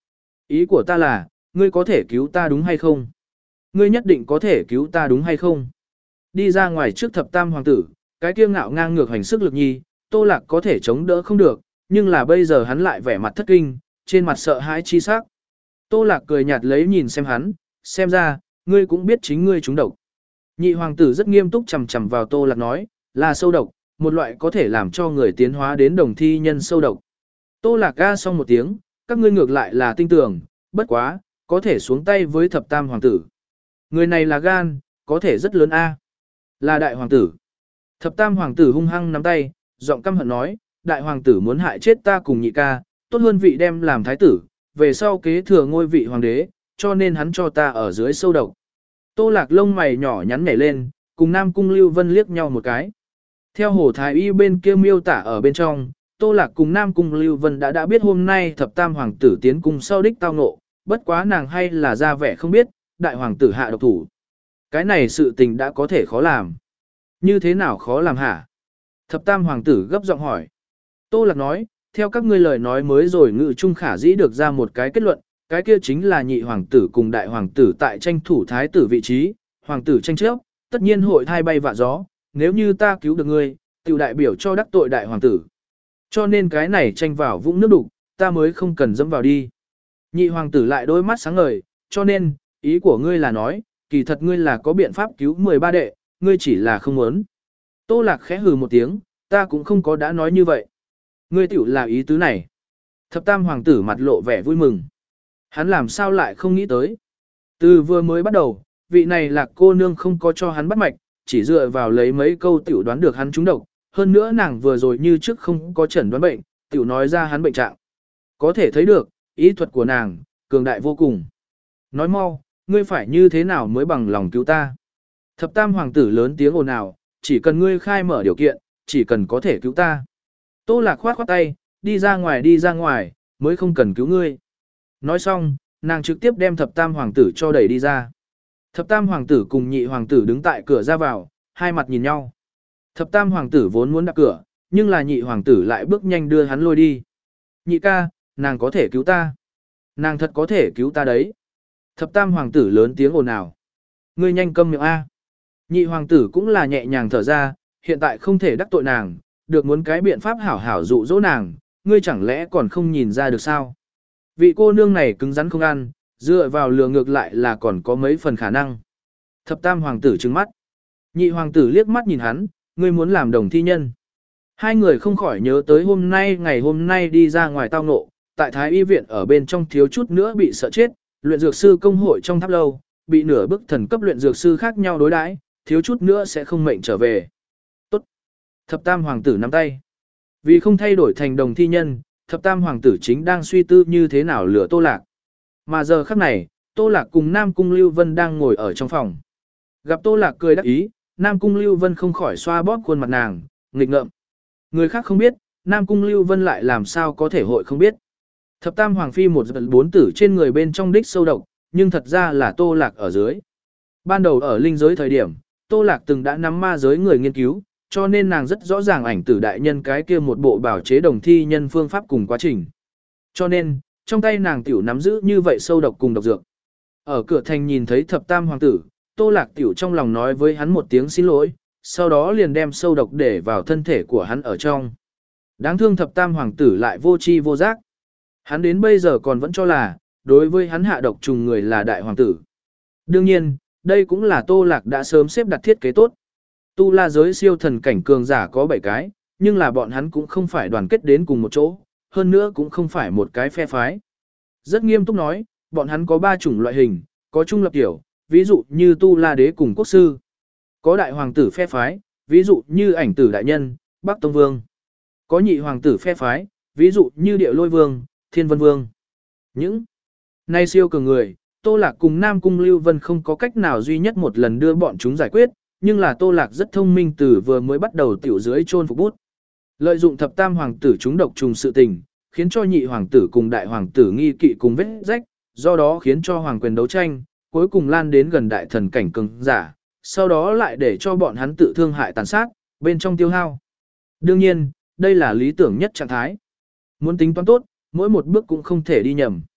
Ý của ta là, ngươi có thể cứu ta đúng hay không? Ngươi nhất định có thể cứu ta đúng hay không? Đi ra ngoài trước thập tam hoàng tử, cái kiêu ngạo ngang ngược hành sức lực nhi, Tô Lạc có thể chống đỡ không được, nhưng là bây giờ hắn lại vẻ mặt thất kinh, trên mặt sợ hãi chi sắc. Tô Lạc cười nhạt lấy nhìn xem hắn, xem ra, ngươi cũng biết chính ngươi trúng độc. Nhị hoàng tử rất nghiêm túc chằm chằm vào Tô Lạc nói, là sâu độc, một loại có thể làm cho người tiến hóa đến đồng thi nhân sâu độc. Tô Lạc ga xong một tiếng, các ngươi ngược lại là tinh tường, bất quá, có thể xuống tay với thập tam hoàng tử. Người này là gan, có thể rất lớn a. Là đại hoàng tử. Thập tam hoàng tử hung hăng nắm tay, giọng căm hận nói, đại hoàng tử muốn hại chết ta cùng nhị ca, tốt hơn vị đem làm thái tử, về sau kế thừa ngôi vị hoàng đế, cho nên hắn cho ta ở dưới sâu độc. Tô Lạc lông mày nhỏ nhắn nhảy lên, cùng Nam Cung Lưu Vân liếc nhau một cái. Theo hồ thái y bên kia miêu tả ở bên trong, Tô Lạc cùng Nam Cung Lưu Vân đã đã biết hôm nay thập tam hoàng tử tiến cung sau đích tao ngộ, bất quá nàng hay là ra vẻ không biết, đại hoàng tử hạ độc thủ. Cái này sự tình đã có thể khó làm. Như thế nào khó làm hả? Thập tam hoàng tử gấp giọng hỏi. Tô Lạc nói, theo các ngươi lời nói mới rồi ngự trung khả dĩ được ra một cái kết luận, cái kia chính là nhị hoàng tử cùng đại hoàng tử tại tranh thủ thái tử vị trí, hoàng tử tranh chấp, tất nhiên hội thai bay vạ gió, nếu như ta cứu được ngươi, tiểu đại biểu cho đắc tội đại hoàng tử. Cho nên cái này tranh vào vũng nước đục, ta mới không cần dẫm vào đi. Nhị hoàng tử lại đôi mắt sáng ngời, cho nên, ý của ngươi là nói, kỳ thật ngươi là có biện pháp cứu mười ba đệ, ngươi chỉ là không muốn. Tô Lạc khẽ hừ một tiếng, ta cũng không có đã nói như vậy. Ngươi tiểu là ý tứ này. Thập tam hoàng tử mặt lộ vẻ vui mừng. Hắn làm sao lại không nghĩ tới. Từ vừa mới bắt đầu, vị này Lạc cô nương không có cho hắn bắt mạch, chỉ dựa vào lấy mấy câu tiểu đoán được hắn trúng độc. Hơn nữa nàng vừa rồi như trước không có chẩn đoán bệnh, tiểu nói ra hắn bệnh trạng. Có thể thấy được, ý thuật của nàng, cường đại vô cùng. Nói mau, ngươi phải như thế nào mới bằng lòng cứu ta. Thập tam hoàng tử lớn tiếng ồn ào, chỉ cần ngươi khai mở điều kiện, chỉ cần có thể cứu ta. Tô Lạc khoát khoát tay, đi ra ngoài đi ra ngoài, mới không cần cứu ngươi. Nói xong, nàng trực tiếp đem thập tam hoàng tử cho đẩy đi ra. Thập tam hoàng tử cùng nhị hoàng tử đứng tại cửa ra vào, hai mặt nhìn nhau. Thập tam hoàng tử vốn muốn đạp cửa, nhưng là nhị hoàng tử lại bước nhanh đưa hắn lôi đi. Nhị ca, nàng có thể cứu ta. Nàng thật có thể cứu ta đấy. Thập tam hoàng tử lớn tiếng ồn ào. Ngươi nhanh câm miệng A. Nhị hoàng tử cũng là nhẹ nhàng thở ra, hiện tại không thể đắc tội nàng, được muốn cái biện pháp hảo hảo dụ dỗ nàng, ngươi chẳng lẽ còn không nhìn ra được sao? Vị cô nương này cứng rắn không ăn, dựa vào lừa ngược lại là còn có mấy phần khả năng. Thập tam hoàng tử trừng mắt. Nhị hoàng tử liếc mắt nhìn hắn, ngươi muốn làm đồng thi nhân. Hai người không khỏi nhớ tới hôm nay ngày hôm nay đi ra ngoài tao ngộ, tại Thái Y viện ở bên trong thiếu chút nữa bị sợ chết, luyện dược sư công hội trong tháp lâu, bị nửa bức thần cấp luyện dược sư khác nhau đối đãi, thiếu chút nữa sẽ không mệnh trở về. Tốt. Thập tam hoàng tử nắm tay. Vì không thay đổi thành đồng thi nhân, thập tam hoàng tử chính đang suy tư như thế nào lừa Tô Lạc. Mà giờ khắc này, Tô Lạc cùng Nam Cung Lưu Vân đang ngồi ở trong phòng. Gặp Tô Lạc cười đắc ý, Nam Cung Lưu Vân không khỏi xoa bóp khuôn mặt nàng, nghịch ngợm. Người khác không biết, Nam Cung Lưu Vân lại làm sao có thể hội không biết. Thập tam hoàng phi một bốn tử trên người bên trong đích sâu độc, nhưng thật ra là Tô Lạc ở dưới. Ban đầu ở linh giới thời điểm, Tô Lạc từng đã nắm ma giới người nghiên cứu, cho nên nàng rất rõ ràng ảnh tử đại nhân cái kia một bộ bảo chế đồng thi nhân phương pháp cùng quá trình. Cho nên, trong tay nàng tiểu nắm giữ như vậy sâu độc cùng độc dược. Ở cửa thành nhìn thấy thập tam hoàng tử, Tô Lạc tiểu trong lòng nói với hắn một tiếng xin lỗi, sau đó liền đem sâu độc để vào thân thể của hắn ở trong. Đáng thương thập tam hoàng tử lại vô tri vô giác. Hắn đến bây giờ còn vẫn cho là, đối với hắn hạ độc trùng người là đại hoàng tử. Đương nhiên, đây cũng là Tô Lạc đã sớm xếp đặt thiết kế tốt. Tu la giới siêu thần cảnh cường giả có bảy cái, nhưng là bọn hắn cũng không phải đoàn kết đến cùng một chỗ, hơn nữa cũng không phải một cái phe phái. Rất nghiêm túc nói, bọn hắn có ba chủng loại hình, có trung lập tiểu, ví dụ như Tu La Đế cùng quốc sư. Có đại hoàng tử phe phái, ví dụ như ảnh tử đại nhân, Bắc Tông Vương. Có nhị hoàng tử phe phái, ví dụ như Địa Lôi Vương, Thiên Vân Vương. Những nay siêu cường người, Tô Lạc cùng Nam Cung Lưu Vân không có cách nào duy nhất một lần đưa bọn chúng giải quyết, nhưng là Tô Lạc rất thông minh từ vừa mới bắt đầu tiểu dưới chôn phục bút. Lợi dụng thập tam hoàng tử chúng độc trùng sự tình, khiến cho nhị hoàng tử cùng đại hoàng tử nghi kỵ cùng vết rách, do đó khiến cho hoàng quyền đấu tranh, cuối cùng lan đến gần đại thần cảnh cường giả, sau đó lại để cho bọn hắn tự thương hại tàn sát, bên trong tiêu hao. Đương nhiên, đây là lý tưởng nhất trạng thái. Muốn tính toán tốt, mỗi một bước cũng không thể đi nhầm.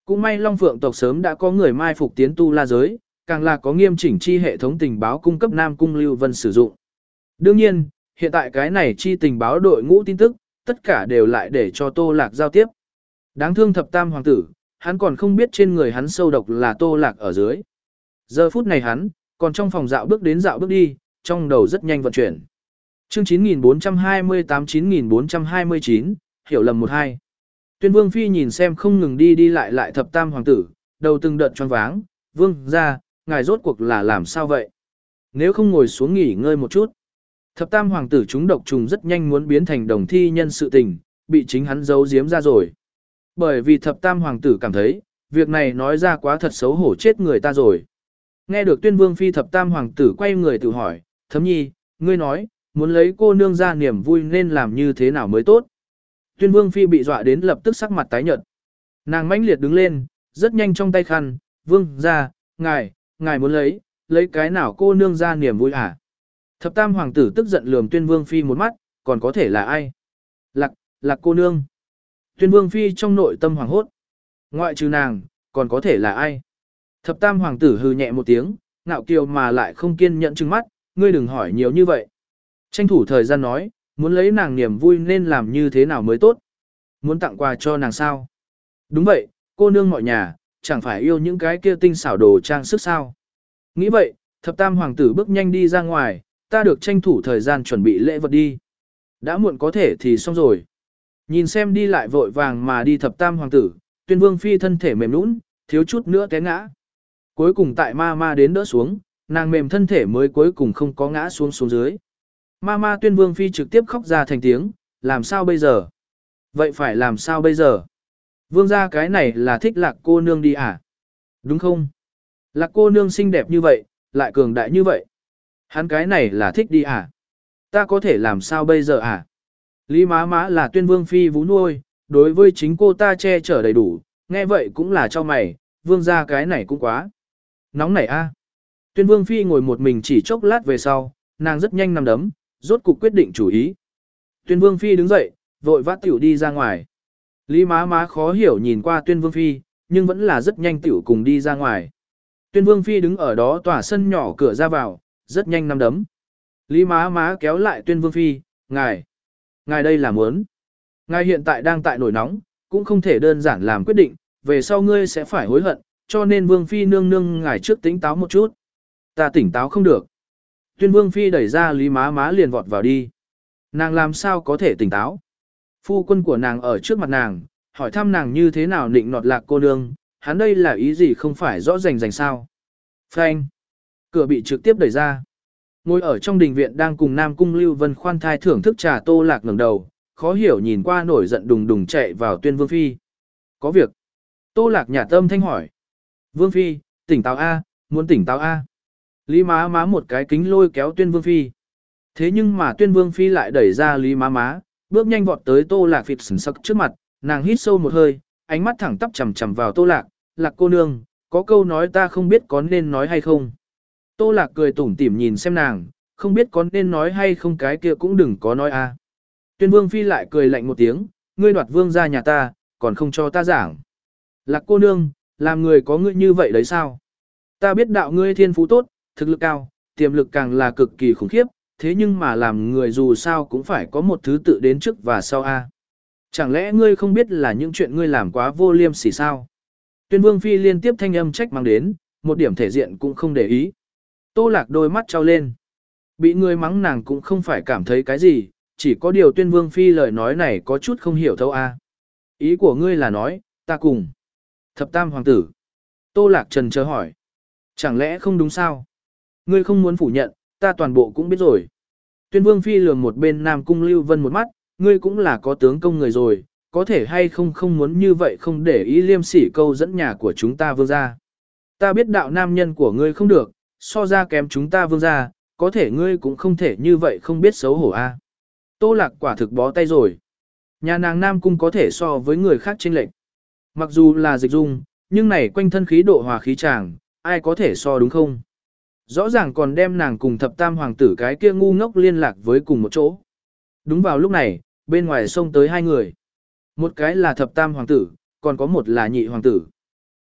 Cũng may Long Phượng tộc sớm đã có người mai phục tiến tu la giới, càng là có nghiêm chỉnh chi hệ thống tình báo cung cấp Nam Cung Lưu Vân sử dụng. Đương nhiên, hiện tại cái này chi tình báo đội ngũ tin tức, tất cả đều lại để cho Tô Lạc giao tiếp. Đáng thương thập tam hoàng tử, hắn còn không biết trên người hắn sâu độc là Tô Lạc ở dưới. Giờ phút này hắn, còn trong phòng dạo bước đến dạo bước đi, trong đầu rất nhanh vận chuyển. Chương chín nghìn bốn trăm hai mươi tám chín nghìn bốn trăm hai mươi chín, hiểu lầm một hai. Tuyên Vương Phi nhìn xem không ngừng đi đi lại lại thập tam hoàng tử, đầu từng đợt choáng váng, vương ra, ngài rốt cuộc là làm sao vậy? Nếu không ngồi xuống nghỉ ngơi một chút. Thập tam hoàng tử chúng độc trùng rất nhanh muốn biến thành đồng thi nhân sự tình, bị chính hắn giấu giếm ra rồi. Bởi vì thập tam hoàng tử cảm thấy, việc này nói ra quá thật xấu hổ chết người ta rồi. Nghe được Tuyên Vương Phi thập tam hoàng tử quay người tự hỏi, Thấm Nhi, ngươi nói, muốn lấy cô nương ra niềm vui nên làm như thế nào mới tốt. Tuyên Vương Phi bị dọa đến lập tức sắc mặt tái nhợt. Nàng mãnh liệt đứng lên, rất nhanh trong tay khăn, vương ra, ngài, ngài muốn lấy, lấy cái nào cô nương ra niềm vui hả? Thập tam hoàng tử tức giận lườm Tuyên Vương Phi một mắt, còn có thể là ai? Lạc, lạc cô nương. Tuyên Vương Phi trong nội tâm hoàng hốt. Ngoại trừ nàng, còn có thể là ai? Thập tam hoàng tử hừ nhẹ một tiếng, ngạo kiều mà lại không kiên nhẫn trừng mắt, ngươi đừng hỏi nhiều như vậy. Tranh thủ thời gian nói, muốn lấy nàng niềm vui nên làm như thế nào mới tốt? Muốn tặng quà cho nàng sao? Đúng vậy, cô nương mọi nhà, chẳng phải yêu những cái kia tinh xảo đồ trang sức sao? Nghĩ vậy, thập tam hoàng tử bước nhanh đi ra ngoài, ta được tranh thủ thời gian chuẩn bị lễ vật đi. Đã muộn có thể thì xong rồi. Nhìn xem đi lại vội vàng mà đi thập tam hoàng tử, Tuyên Vương Phi thân thể mềm nũng, thiếu chút nữa té ngã. Cuối cùng tại ma ma đến đỡ xuống, nàng mềm thân thể mới cuối cùng không có ngã xuống xuống dưới. Ma ma Tuyên Vương Phi trực tiếp khóc ra thành tiếng, làm sao bây giờ? Vậy phải làm sao bây giờ? Vương gia cái này là thích lạc cô nương đi à? Đúng không? Lạc cô nương xinh đẹp như vậy, lại cường đại như vậy. Hắn cái này là thích đi à? Ta có thể làm sao bây giờ à? Lý má má là Tuyên Vương Phi vú nuôi, đối với chính cô ta che chở đầy đủ, nghe vậy cũng là cho mày, vương gia cái này cũng quá. Nóng nảy a. Tuyên Vương Phi ngồi một mình chỉ chốc lát về sau, nàng rất nhanh nằm đấm, rốt cục quyết định chủ ý. Tuyên Vương Phi đứng dậy, vội vã tiểu đi ra ngoài. Lý má má khó hiểu nhìn qua Tuyên Vương Phi, nhưng vẫn là rất nhanh tiểu cùng đi ra ngoài. Tuyên Vương Phi đứng ở đó tỏa sân nhỏ cửa ra vào, rất nhanh nằm đấm. Lý má má kéo lại Tuyên Vương Phi, ngài, ngài đây là muốn. Ngài hiện tại đang tại nổi nóng, cũng không thể đơn giản làm quyết định, về sau ngươi sẽ phải hối hận, cho nên Vương Phi nương nương ngài trước tỉnh táo một chút. Ta tỉnh táo không được. Tuyên Vương Phi đẩy ra Lý má má liền vọt vào đi. Nàng làm sao có thể tỉnh táo? Phu quân của nàng ở trước mặt nàng, hỏi thăm nàng như thế nào nịnh nọt lạc cô nương, hắn đây là ý gì không phải rõ rành rành sao? Phanh. Cửa bị trực tiếp đẩy ra. Ngồi ở trong đình viện đang cùng Nam Cung Lưu Vân khoan thai thưởng thức trà Tô Lạc ngẩng đầu, khó hiểu nhìn qua nổi giận đùng đùng chạy vào Tuyên Vương Phi. Có việc. Tô Lạc nhả tâm thanh hỏi. Vương Phi, tỉnh táo A, muốn tỉnh táo A. Lý má má một cái kính lôi kéo Tuyên Vương Phi. Thế nhưng mà Tuyên Vương Phi lại đẩy ra Lý má má, bước nhanh vọt tới Tô Lạc phịt sừng sắc trước mặt, nàng hít sâu một hơi, ánh mắt thẳng tắp chằm chằm vào Tô Lạc, Lạc cô nương, có câu nói ta không biết có nên nói hay không. Tô Lạc cười tủm tỉm nhìn xem nàng, không biết có nên nói hay không cái kia cũng đừng có nói a. Tuyên Vương Phi lại cười lạnh một tiếng, ngươi đoạt vương ra nhà ta, còn không cho ta giảng. Lạc cô nương, làm người có ngươi như vậy đấy sao? Ta biết đạo ngươi thiên phú tốt, thực lực cao, tiềm lực càng là cực kỳ khủng khiếp, thế nhưng mà làm người dù sao cũng phải có một thứ tự đến trước và sau a. Chẳng lẽ ngươi không biết là những chuyện ngươi làm quá vô liêm sỉ sao? Tuyên Vương Phi liên tiếp thanh âm trách mang đến, một điểm thể diện cũng không để ý. Tô Lạc đôi mắt trao lên. Bị người mắng nàng cũng không phải cảm thấy cái gì, chỉ có điều Tuyên Vương Phi lời nói này có chút không hiểu thấu a. Ý của ngươi là nói, ta cùng. Thập tam hoàng tử. Tô Lạc trần chờ hỏi. Chẳng lẽ không đúng sao? Ngươi không muốn phủ nhận, ta toàn bộ cũng biết rồi. Tuyên Vương Phi lườm một bên Nam Cung Lưu Vân một mắt, ngươi cũng là có tướng công người rồi, có thể hay không không muốn như vậy không để ý liêm sỉ câu dẫn nhà của chúng ta vương gia. Ta biết đạo nam nhân của ngươi không được, so ra kém chúng ta vương gia, có thể ngươi cũng không thể như vậy không biết xấu hổ a. Tô Lạc quả thực bó tay rồi. Nhà nàng Nam Cung có thể so với người khác chênh lệch. Mặc dù là dịch dung, nhưng này quanh thân khí độ hòa khí chàng, ai có thể so đúng không? Rõ ràng còn đem nàng cùng thập tam hoàng tử cái kia ngu ngốc liên lạc với cùng một chỗ. Đúng vào lúc này, bên ngoài xông tới hai người. Một cái là thập tam hoàng tử, còn có một là nhị hoàng tử.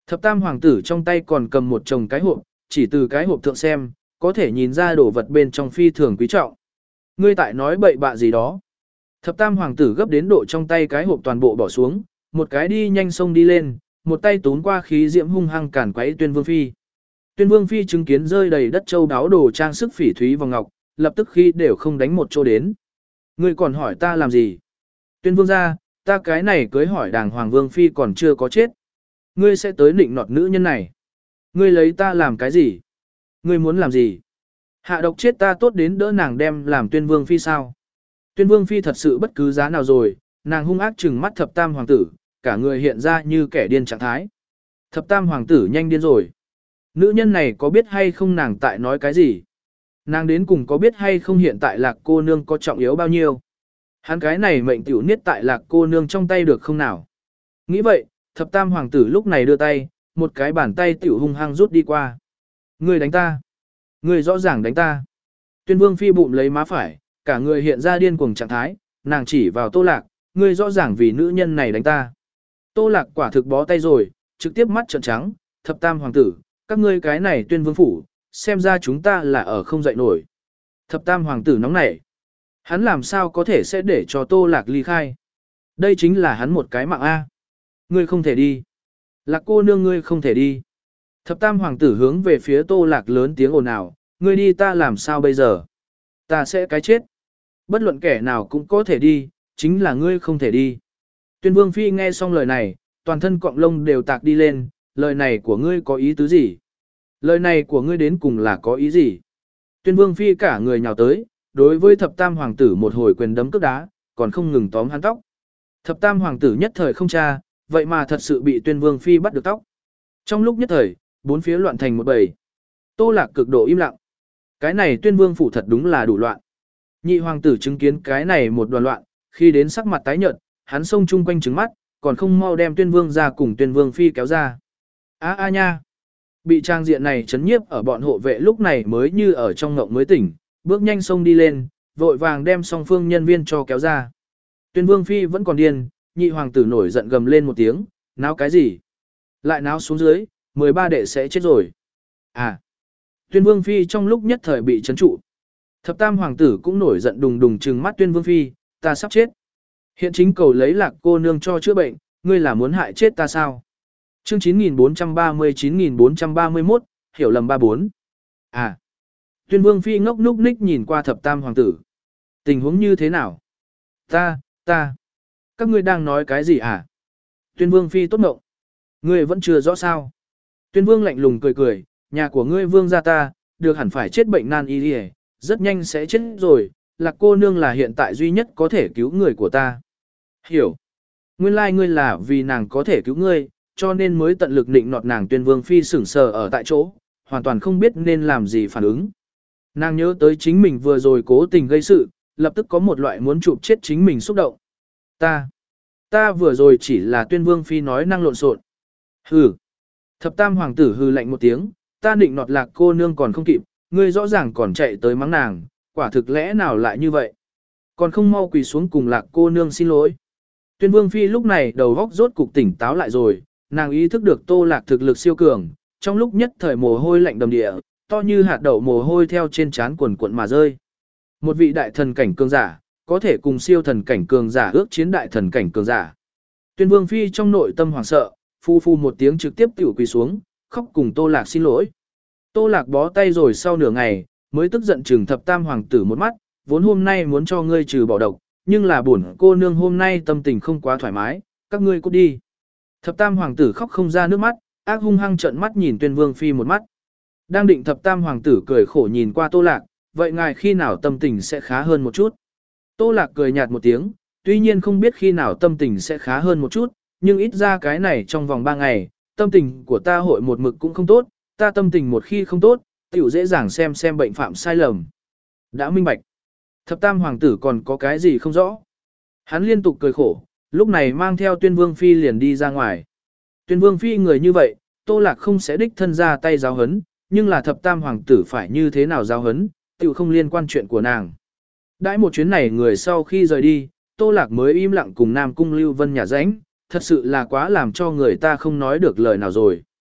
Thập tam hoàng tử trong tay còn cầm một chồng cái hộp, chỉ từ cái hộp thượng xem, có thể nhìn ra đồ vật bên trong phi thường quý trọng. Ngươi tại nói bậy bạ gì đó. Thập tam hoàng tử gấp đến độ trong tay cái hộp toàn bộ bỏ xuống, một cái đi nhanh sông đi lên, một tay tốn qua khí diễm hung hăng cản quấy Tuyên Vương Phi. Tuyên Vương Phi chứng kiến rơi đầy đất châu đáo đồ trang sức phỉ thúy và ngọc, lập tức khi đều không đánh một chỗ đến. Ngươi còn hỏi ta làm gì? Tuyên Vương ra, ta cái này cưới hỏi đàng hoàng Vương Phi còn chưa có chết. Ngươi sẽ tới định nọt nữ nhân này. Ngươi lấy ta làm cái gì? Ngươi muốn làm gì? Hạ độc chết ta tốt đến đỡ nàng đem làm Tuyên Vương Phi sao? Tuyên Vương Phi thật sự bất cứ giá nào rồi, nàng hung ác trừng mắt thập tam hoàng tử, cả người hiện ra như kẻ điên trạng thái. Thập tam hoàng tử nhanh điên rồi. Nữ nhân này có biết hay không nàng tại nói cái gì? Nàng đến cùng có biết hay không hiện tại Lạc cô nương có trọng yếu bao nhiêu? Hắn cái này mệnh tiểu niết tại Lạc cô nương trong tay được không nào? Nghĩ vậy, thập tam hoàng tử lúc này đưa tay, một cái bàn tay tiểu hung hăng rút đi qua. Ngươi đánh ta. Ngươi rõ ràng đánh ta. Tuyên Vương Phi bụng lấy má phải, cả người hiện ra điên cuồng trạng thái, nàng chỉ vào Tô Lạc, ngươi rõ ràng vì nữ nhân này đánh ta. Tô Lạc quả thực bó tay rồi, trực tiếp mắt trợn trắng, thập tam hoàng tử, các ngươi cái này Tuyên Vương phủ, xem ra chúng ta là ở không dậy nổi. Thập tam hoàng tử nóng nảy. Hắn làm sao có thể sẽ để cho Tô Lạc ly khai. Đây chính là hắn một cái mạng A. Ngươi không thể đi. Lạc cô nương ngươi không thể đi. Thập tam hoàng tử hướng về phía Tô Lạc lớn tiếng ồn ào, ngươi đi ta làm sao bây giờ? Ta sẽ cái chết. Bất luận kẻ nào cũng có thể đi, chính là ngươi không thể đi. Tuyên Vương Phi nghe xong lời này, toàn thân cọng lông đều tạc đi lên, lời này của ngươi có ý tứ gì? Lời này của ngươi đến cùng là có ý gì? Tuyên Vương Phi cả người nhào tới, đối với thập tam hoàng tử một hồi quyền đấm cước đá, còn không ngừng tóm hắn tóc. Thập tam hoàng tử nhất thời không tra, vậy mà thật sự bị Tuyên Vương Phi bắt được tóc. Trong lúc nhất thời, bốn phía loạn thành một bầy. Tô Lạc cực độ im lặng. Cái này Tuyên Vương phủ thật đúng là đủ loạn. Nhị hoàng tử chứng kiến cái này một đoàn loạn, khi đến sắc mặt tái nhợt, hắn xông chung quanh trứng mắt, còn không mau đem Tuyên Vương ra cùng Tuyên Vương Phi kéo ra. A a nha. Bị trang diện này chấn nhiếp ở bọn hộ vệ lúc này mới như ở trong ngộng mới tỉnh, bước nhanh xông đi lên, vội vàng đem song phương nhân viên cho kéo ra. Tuyên Vương Phi vẫn còn điên, nhị hoàng tử nổi giận gầm lên một tiếng, náo cái gì? Lại náo xuống dưới, mười ba đệ sẽ chết rồi. À. Tuyên Vương Phi trong lúc nhất thời bị chấn trụ. Thập tam hoàng tử cũng nổi giận đùng đùng trừng mắt Tuyên Vương Phi, ta sắp chết. Hiện chính cầu lấy Lạc cô nương cho chữa bệnh, ngươi là muốn hại chết ta sao? Chương chín nghìn bốn trăm ba mươi chín nghìn bốn trăm ba mươi mốt, hiểu lầm ba bốn. À. Tuyên Vương Phi ngốc núc ních nhìn qua thập tam hoàng tử. Tình huống như thế nào? Ta, ta. Các ngươi đang nói cái gì à? Tuyên Vương Phi tốt ngộng. Ngươi vẫn chưa rõ sao? Tuyên Vương lạnh lùng cười cười, nhà của ngươi vương gia ta, được hẳn phải chết bệnh nan y đi, rất nhanh sẽ chết rồi, Lạc cô nương là hiện tại duy nhất có thể cứu người của ta. Hiểu. Nguyên lai like ngươi là vì nàng có thể cứu ngươi, cho nên mới tận lực định nọt nàng. Tuyên Vương Phi sững sờ ở tại chỗ, hoàn toàn không biết nên làm gì phản ứng. Nàng nhớ tới chính mình vừa rồi cố tình gây sự, lập tức có một loại muốn chụp chết chính mình xúc động. Ta, ta vừa rồi chỉ là Tuyên Vương Phi nói năng lộn xộn. Hừ. Thập tam hoàng tử hừ lạnh một tiếng, ta định nọt Lạc cô nương còn không kịp, ngươi rõ ràng còn chạy tới mắng nàng, quả thực lẽ nào lại như vậy? Còn không mau quỳ xuống cùng Lạc cô nương xin lỗi. Tuyên Vương Phi lúc này đầu góc rốt cục tỉnh táo lại rồi, nàng ý thức được Tô Lạc thực lực siêu cường, trong lúc nhất thời mồ hôi lạnh đầm địa, to như hạt đậu mồ hôi theo trên trán quần cuộn mà rơi. Một vị đại thần cảnh cường giả, có thể cùng siêu thần cảnh cường giả ước chiến đại thần cảnh cường giả. Tuyên Vương Phi trong nội tâm hoảng sợ, phu phu một tiếng trực tiếp tiểu quỳ xuống, khóc cùng Tô Lạc xin lỗi. Tô Lạc bó tay rồi sau nửa ngày, mới tức giận trừng thập tam hoàng tử một mắt, vốn hôm nay muốn cho ngươi trừ bỏ độc, nhưng là bổn cô nương hôm nay tâm tình không quá thoải mái, các ngươi cút đi. Thập tam hoàng tử khóc không ra nước mắt, ác hung hăng trợn mắt nhìn Tuyên Vương Phi một mắt. Đang định thập tam hoàng tử cười khổ nhìn qua Tô Lạc, vậy ngài khi nào tâm tình sẽ khá hơn một chút? Tô Lạc cười nhạt một tiếng, tuy nhiên không biết khi nào tâm tình sẽ khá hơn một chút, nhưng ít ra cái này trong vòng ba ngày, tâm tình của ta hội một mực cũng không tốt, ta tâm tình một khi không tốt, tiểu dễ dàng xem xem bệnh phạm sai lầm. Đã minh bạch. Thập tam hoàng tử còn có cái gì không rõ? Hắn liên tục cười khổ, lúc này mang theo Tuyên Vương Phi liền đi ra ngoài. Tuyên Vương Phi người như vậy, Tô Lạc không sẽ đích thân ra tay giáo hấn, nhưng là thập tam hoàng tử phải như thế nào giáo hấn, tiểu không liên quan chuyện của nàng. Đãi một chuyến này người sau khi rời đi, Tô Lạc mới im lặng cùng Nam Cung Lưu Vân nhà ránh, thật sự là quá làm cho người ta không nói được lời nào rồi.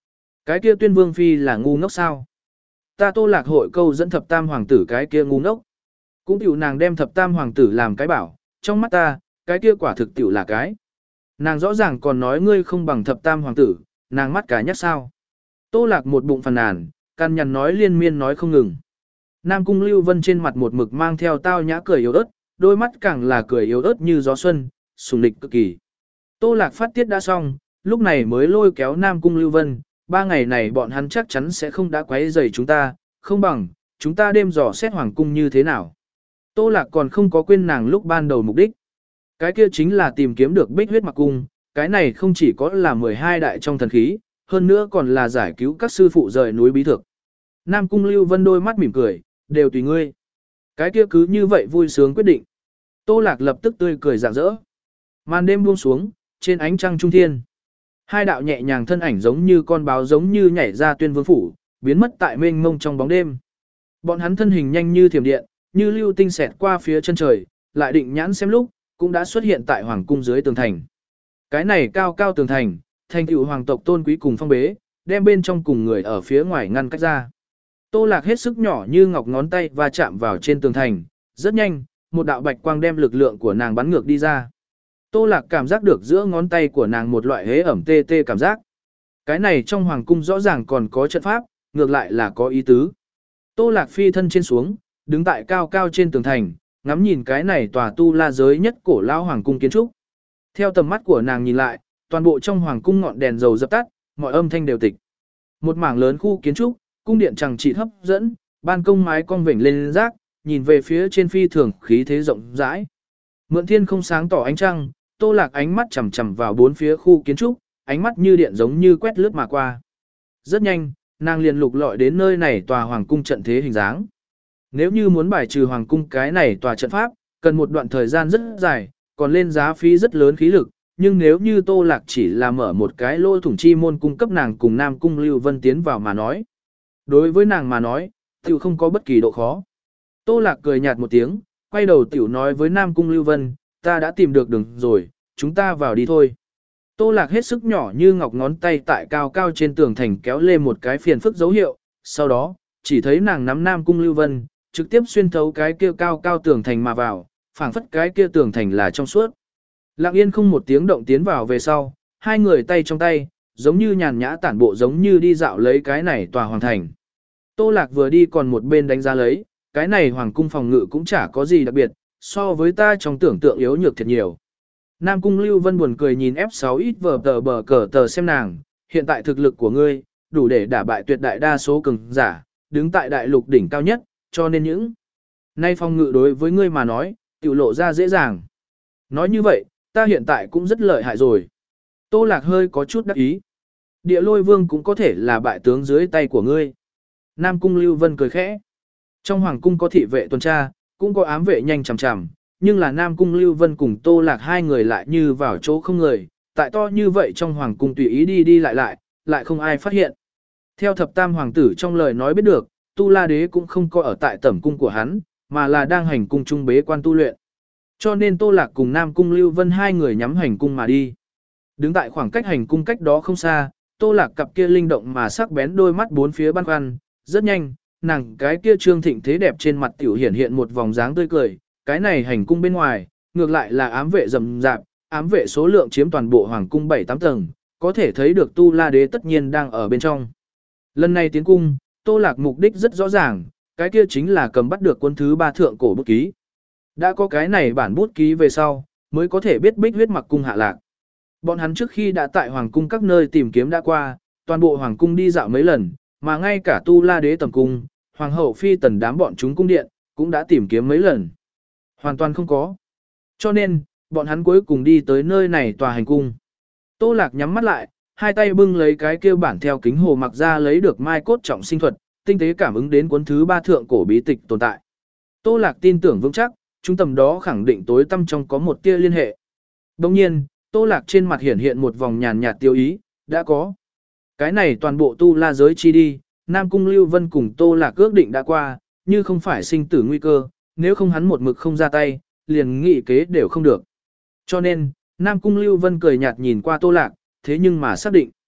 Cái kia Tuyên Vương Phi là ngu ngốc sao? Ta Tô Lạc hội câu dẫn thập tam hoàng tử cái kia ngu ngốc. Cũng tiểu nàng đem thập tam hoàng tử làm cái bảo, trong mắt ta, cái kia quả thực tiểu là cái. Nàng rõ ràng còn nói ngươi không bằng thập tam hoàng tử, nàng mắt cả nhắc sao. Tô Lạc một bụng phàn nàn, căn nhằn nói liên miên nói không ngừng. Nam Cung Lưu Vân trên mặt một mực mang theo tao nhã cười yếu ớt, đôi mắt càng là cười yếu ớt như gió xuân, sùng lịch cực kỳ. Tô Lạc phát tiết đã xong, lúc này mới lôi kéo Nam Cung Lưu Vân, ba ngày này bọn hắn chắc chắn sẽ không đã quấy rầy chúng ta, không bằng, chúng ta đêm dò xét hoàng cung như thế nào. Tô Lạc còn không có quên nàng lúc ban đầu mục đích. Cái kia chính là tìm kiếm được bích huyết mặc cung, cái này không chỉ có là mười hai đại trong thần khí, hơn nữa còn là giải cứu các sư phụ rời núi bí thực. Nam Cung Lưu Vân đôi mắt mỉm cười, đều tùy ngươi. Cái kia cứ như vậy vui sướng quyết định. Tô Lạc lập tức tươi cười rạng rỡ. Màn đêm buông xuống, trên ánh trăng trung thiên. Hai đạo nhẹ nhàng thân ảnh giống như con báo giống như nhảy ra Tuyên Vương phủ, biến mất tại mênh mông trong bóng đêm. Bọn hắn thân hình nhanh như thiểm điện, như lưu tinh xẹt qua phía chân trời, lại định nhãn xem lúc, cũng đã xuất hiện tại hoàng cung dưới tường thành. Cái này cao cao tường thành, thành tựu hoàng tộc tôn quý cùng phong bế, đem bên trong cùng người ở phía ngoài ngăn cách ra. Tô Lạc hết sức nhỏ như ngọc ngón tay và chạm vào trên tường thành, rất nhanh, một đạo bạch quang đem lực lượng của nàng bắn ngược đi ra. Tô Lạc cảm giác được giữa ngón tay của nàng một loại hế ẩm tê tê cảm giác. Cái này trong hoàng cung rõ ràng còn có trận pháp, ngược lại là có ý tứ. Tô Lạc phi thân trên xuống, đứng tại cao cao trên tường thành, ngắm nhìn cái này tòa tu la giới nhất cổ lão hoàng cung kiến trúc. Theo tầm mắt của nàng nhìn lại, toàn bộ trong hoàng cung ngọn đèn dầu dập tắt, mọi âm thanh đều tịch. Một mảng lớn khu kiến trúc, cung điện chẳng trị hấp dẫn, ban công mái cong vểnh lên rác, nhìn về phía trên phi thường khí thế rộng rãi. Mượn thiên không sáng tỏ ánh trăng, Tô Lạc ánh mắt chằm chằm vào bốn phía khu kiến trúc, ánh mắt như điện giống như quét lướt mà qua. Rất nhanh, nàng liền lục lọi đến nơi này tòa hoàng cung trận thế hình dáng. Nếu như muốn bài trừ hoàng cung cái này tòa trận pháp, cần một đoạn thời gian rất dài, còn lên giá phí rất lớn khí lực, nhưng nếu như Tô Lạc chỉ là mở một cái lỗ thủng chi môn cung cấp nàng cùng Nam Cung Lưu Vân tiến vào mà nói. Đối với nàng mà nói, tiểu không có bất kỳ độ khó. Tô Lạc cười nhạt một tiếng, quay đầu tiểu nói với Nam Cung Lưu Vân, ta đã tìm được đường rồi, chúng ta vào đi thôi. Tô Lạc hết sức nhỏ như ngọc ngón tay tại cao cao trên tường thành kéo lên một cái phiền phức dấu hiệu, sau đó, chỉ thấy nàng nắm Nam Cung Lưu Vân, trực tiếp xuyên thấu cái kia cao cao tường thành mà vào, phảng phất cái kia tường thành là trong suốt. Lặng yên không một tiếng động tiến vào về sau, hai người tay trong tay, giống như nhàn nhã tản bộ giống như đi dạo lấy cái này tòa hoàng thành. Tô Lạc vừa đi còn một bên đánh giá lấy, cái này hoàng cung phòng ngự cũng chả có gì đặc biệt, so với ta trong tưởng tượng yếu nhược thiệt nhiều. Nam Cung Lưu Vân buồn cười nhìn ép sáu ít vờ tờ bờ cờ tờ xem nàng, hiện tại thực lực của ngươi, đủ để đả bại tuyệt đại đa số cường giả, đứng tại đại lục đỉnh cao nhất, cho nên những nay phòng ngự đối với ngươi mà nói, tiểu lộ ra dễ dàng. Nói như vậy, ta hiện tại cũng rất lợi hại rồi. Tô Lạc hơi có chút đắc ý. Địa Lôi Vương cũng có thể là bại tướng dưới tay của ngươi. Nam Cung Lưu Vân cười khẽ. Trong hoàng cung có thị vệ tuần tra, cũng có ám vệ nhanh chằm chằm, nhưng là Nam Cung Lưu Vân cùng Tô Lạc hai người lại như vào chỗ không người, tại to như vậy trong hoàng cung tùy ý đi đi lại lại, lại không ai phát hiện. Theo thập tam hoàng tử trong lời nói biết được, Tu La Đế cũng không có ở tại tẩm cung của hắn, mà là đang hành cung trung bế quan tu luyện. Cho nên Tô Lạc cùng Nam Cung Lưu Vân hai người nhắm hành cung mà đi. Đứng tại khoảng cách hành cung cách đó không xa, Tô Lạc cặp kia linh động mà sắc bén đôi mắt bốn phía băn khoăn, rất nhanh, nàng cái kia trương thịnh thế đẹp trên mặt tiểu hiển hiện một vòng dáng tươi cười, cái này hành cung bên ngoài, ngược lại là ám vệ rầm rạp, ám vệ số lượng chiếm toàn bộ hoàng cung bảy tám tầng, có thể thấy được Tu La Đế tất nhiên đang ở bên trong. Lần này tiến cung, Tô Lạc mục đích rất rõ ràng, cái kia chính là cầm bắt được cuốn thứ ba thượng cổ bút ký. Đã có cái này bản bút ký về sau, mới có thể biết bích huyết mặc cung hạ lạc. Bọn hắn trước khi đã tại hoàng cung các nơi tìm kiếm đã qua, toàn bộ hoàng cung đi dạo mấy lần, mà ngay cả Tu La Đế tầm cung, hoàng hậu phi tần đám bọn chúng cung điện, cũng đã tìm kiếm mấy lần. Hoàn toàn không có. Cho nên, bọn hắn cuối cùng đi tới nơi này tòa hành cung. Tô Lạc nhắm mắt lại, hai tay bưng lấy cái kia bản theo kính hồ mặc ra lấy được mai cốt trọng sinh thuật, tinh tế cảm ứng đến cuốn thứ ba thượng cổ bí tịch tồn tại. Tô Lạc tin tưởng vững chắc, trung tâm đó khẳng định tối tâm trong có một tia liên hệ. Đồng nhiên, Tô Lạc trên mặt hiển hiện một vòng nhàn nhạt tiêu ý, đã có. Cái này toàn bộ Tu La giới chi đi, Nam Cung Lưu Vân cùng Tô Lạc ước định đã qua, như không phải sinh tử nguy cơ, nếu không hắn một mực không ra tay, liền nghị kế đều không được. Cho nên, Nam Cung Lưu Vân cười nhạt nhìn qua Tô Lạc, thế nhưng mà xác định.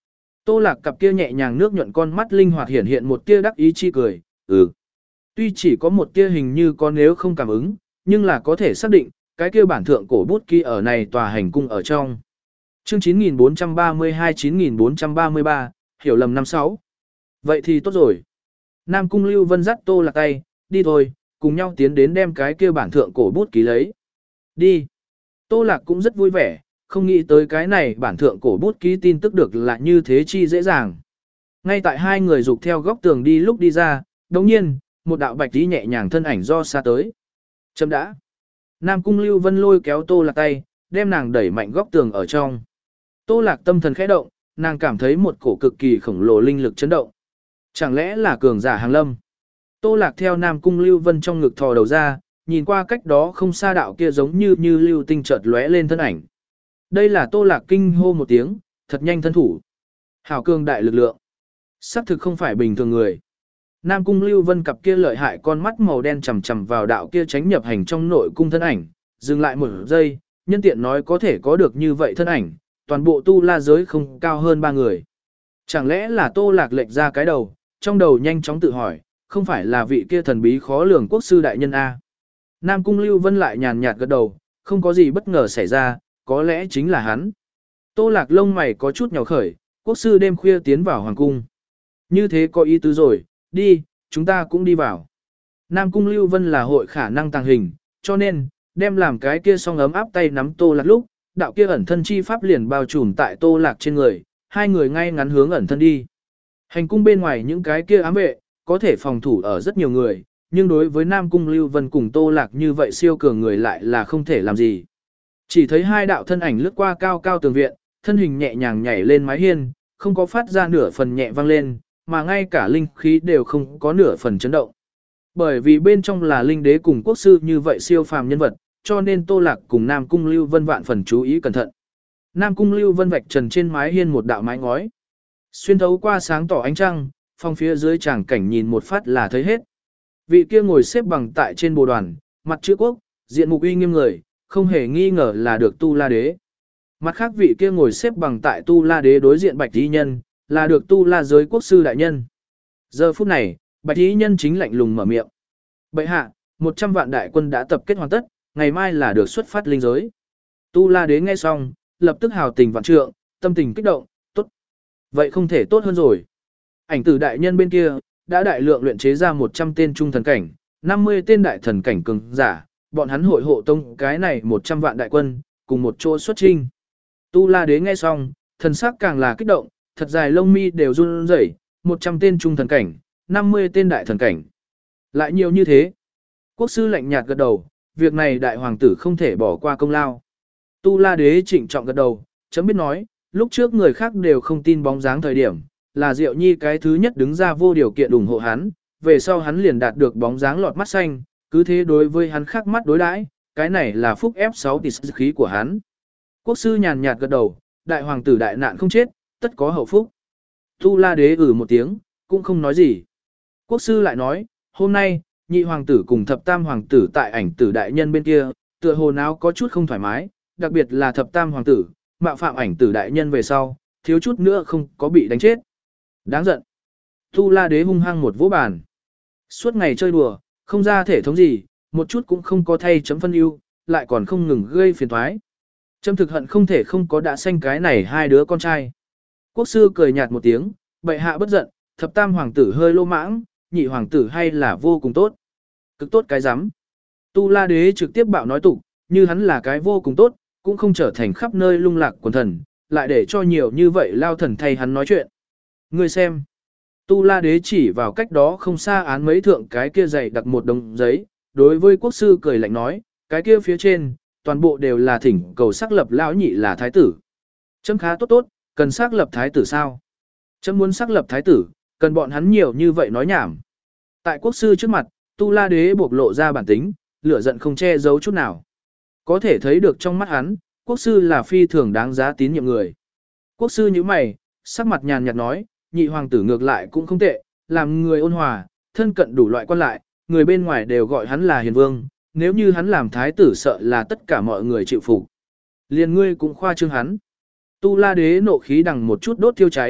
Tô Lạc cặp kia nhẹ nhàng nước nhuận con mắt linh hoạt hiển hiện một tia đắc ý chi cười, ừ. Tuy chỉ có một tia hình như có nếu không cảm ứng, nhưng là có thể xác định, cái kia bản thượng cổ bút ký ở này tòa hành cung ở trong. Chương chín nghìn bốn trăm ba mươi hai chín nghìn bốn trăm ba mươi ba, hiểu lầm năm sáu. Vậy thì tốt rồi. Nam Cung Lưu Vân dắt Tô Lạc tay, đi thôi, cùng nhau tiến đến đem cái kia bản thượng cổ bút ký lấy. Đi. Tô Lạc cũng rất vui vẻ, không nghĩ tới cái này bản thượng cổ bút ký tin tức được là như thế chi dễ dàng. Ngay tại hai người dục theo góc tường đi lúc đi ra, đồng nhiên, một đạo bạch tí nhẹ nhàng thân ảnh do xa tới. Chấm đã. Nam Cung Lưu Vân lôi kéo Tô Lạc tay, đem nàng đẩy mạnh góc tường ở trong. Tô Lạc tâm thần khẽ động, nàng cảm thấy một cổ cực kỳ khổng lồ linh lực chấn động. Chẳng lẽ là cường giả hàng lâm? Tô Lạc theo Nam Cung Lưu Vân trong ngực thò đầu ra, nhìn qua cách đó không xa đạo kia giống như như lưu tinh chợt lóe lên thân ảnh. Đây là Tô Lạc kinh hô một tiếng, thật nhanh thân thủ. Hảo cường đại lực lượng. Sắc thực không phải bình thường người. Nam Cung Lưu Vân cặp kia lợi hại con mắt màu đen chằm chằm vào đạo kia tránh nhập hành trong nội cung thân ảnh, dừng lại một giây, nhân tiện nói có thể có được như vậy thân ảnh, toàn bộ tu la giới không cao hơn ba người. Chẳng lẽ là Tô Lạc lệch ra cái đầu, trong đầu nhanh chóng tự hỏi, không phải là vị kia thần bí khó lường quốc sư đại nhân A. Nam Cung Lưu Vân lại nhàn nhạt gật đầu, không có gì bất ngờ xảy ra, có lẽ chính là hắn. Tô Lạc lông mày có chút nhào khởi, quốc sư đêm khuya tiến vào hoàng cung. Như thế có ý tứ rồi, đi, chúng ta cũng đi vào. Nam Cung Lưu Vân là hội khả năng tàng hình, cho nên, đem làm cái kia song ấm áp tay nắm Tô Lạc lúc, đạo kia ẩn thân chi pháp liền bao trùm tại Tô Lạc trên người, hai người ngay ngắn hướng ẩn thân đi. Hành cung bên ngoài những cái kia ám vệ, có thể phòng thủ ở rất nhiều người, nhưng đối với Nam Cung Lưu Vân cùng Tô Lạc như vậy siêu cường người lại là không thể làm gì. Chỉ thấy hai đạo thân ảnh lướt qua cao cao tường viện, thân hình nhẹ nhàng nhảy lên mái hiên, không có phát ra nửa phần nhẹ vang lên, mà ngay cả linh khí đều không có nửa phần chấn động. Bởi vì bên trong là linh đế cùng quốc sư như vậy siêu phàm nhân vật, cho nên Tô Lạc cùng Nam Cung Lưu Vân vạn phần chú ý cẩn thận. Nam Cung Lưu Vân vạch trần trên mái hiên một đạo mái ngói. Xuyên thấu qua sáng tỏ ánh trăng, phong phía dưới tràng cảnh nhìn một phát là thấy hết. Vị kia ngồi xếp bằng tại trên bồ đoàn, mặt chữ quốc, diện mục uy nghiêm người, không hề nghi ngờ là được Tu La Đế. Mặt khác vị kia ngồi xếp bằng tại Tu La Đế đối diện Bạch Tí Nhân, là được Tu La giới quốc sư đại nhân. Giờ phút này, Bạch Tí Nhân chính lạnh lùng mở miệng. Bệ hạ, một trăm vạn đại quân đã tập kết hoàn tất, ngày mai là được xuất phát linh giới. Tu La Đế nghe xong, lập tức hào tình vạn trượng, tâm tình kích động, tốt. Vậy không thể tốt hơn rồi. Ảnh tử đại nhân bên kia, đã đại lượng luyện chế ra một trăm tên trung thần cảnh, năm mươi tên đại thần cảnh cường giả, bọn hắn hội hộ tông cái này một trăm vạn đại quân, cùng một chỗ xuất trinh. Tu La Đế nghe xong, thần sắc càng là kích động, thật dài lông mi đều run rẩy, một trăm tên trung thần cảnh, năm mươi tên đại thần cảnh. Lại nhiều như thế. Quốc sư lạnh nhạt gật đầu, việc này đại hoàng tử không thể bỏ qua công lao. Tu La Đế trịnh trọng gật đầu, chấm biết nói, lúc trước người khác đều không tin bóng dáng thời điểm, là Diệu Nhi cái thứ nhất đứng ra vô điều kiện ủng hộ hắn, về sau hắn liền đạt được bóng dáng lọt mắt xanh, cứ thế đối với hắn khác mắt đối đãi, cái này là phúc ép sáu tỷ khí của hắn. Quốc sư nhàn nhạt gật đầu, đại hoàng tử đại nạn không chết, tất có hậu phúc. Tu La Đế ử một tiếng, cũng không nói gì. Quốc sư lại nói, hôm nay, nhị hoàng tử cùng thập tam hoàng tử tại ảnh tử đại nhân bên kia, tựa hồ nào có chút không thoải mái, đặc biệt là thập tam hoàng tử, mạo phạm ảnh tử đại nhân về sau, thiếu chút nữa không có bị đánh chết. Đáng giận. Tu La Đế hung hăng một vỗ bàn. Suốt ngày chơi đùa, không ra thể thống gì, một chút cũng không có thay chấm phân ưu, lại còn không ngừng gây phiền toái. Chấm thực hận không thể không có đã sanh cái này hai đứa con trai. Quốc sư cười nhạt một tiếng, bệ hạ bất giận, thập tam hoàng tử hơi lô mãng, nhị hoàng tử hay là vô cùng tốt. Cực tốt cái rắm. Tu La Đế trực tiếp bạo nói tục, như hắn là cái vô cùng tốt, cũng không trở thành khắp nơi lung lạc quần thần, lại để cho nhiều như vậy lao thần thay hắn nói chuyện. Ngươi xem. Tu La Đế chỉ vào cách đó không xa án mấy thượng cái kia dày đặt một đống giấy, đối với quốc sư cười lạnh nói, cái kia phía trên, toàn bộ đều là thỉnh cầu xác lập lão nhị là thái tử. Chấm khá tốt tốt, cần xác lập thái tử sao? Chấm muốn xác lập thái tử, cần bọn hắn nhiều như vậy nói nhảm. Tại quốc sư trước mặt, Tu La Đế bộc lộ ra bản tính, lửa giận không che giấu chút nào. Có thể thấy được trong mắt hắn, quốc sư là phi thường đáng giá tín nhiệm người. Quốc sư như mày, sắc mặt nhàn nhạt nói, nhị hoàng tử ngược lại cũng không tệ, làm người ôn hòa, thân cận đủ loại quan lại, người bên ngoài đều gọi hắn là hiền vương, nếu như hắn làm thái tử sợ là tất cả mọi người chịu phục. Liền ngươi cũng khoa trương hắn. Tu La Đế nộ khí đằng một chút đốt thiêu cháy,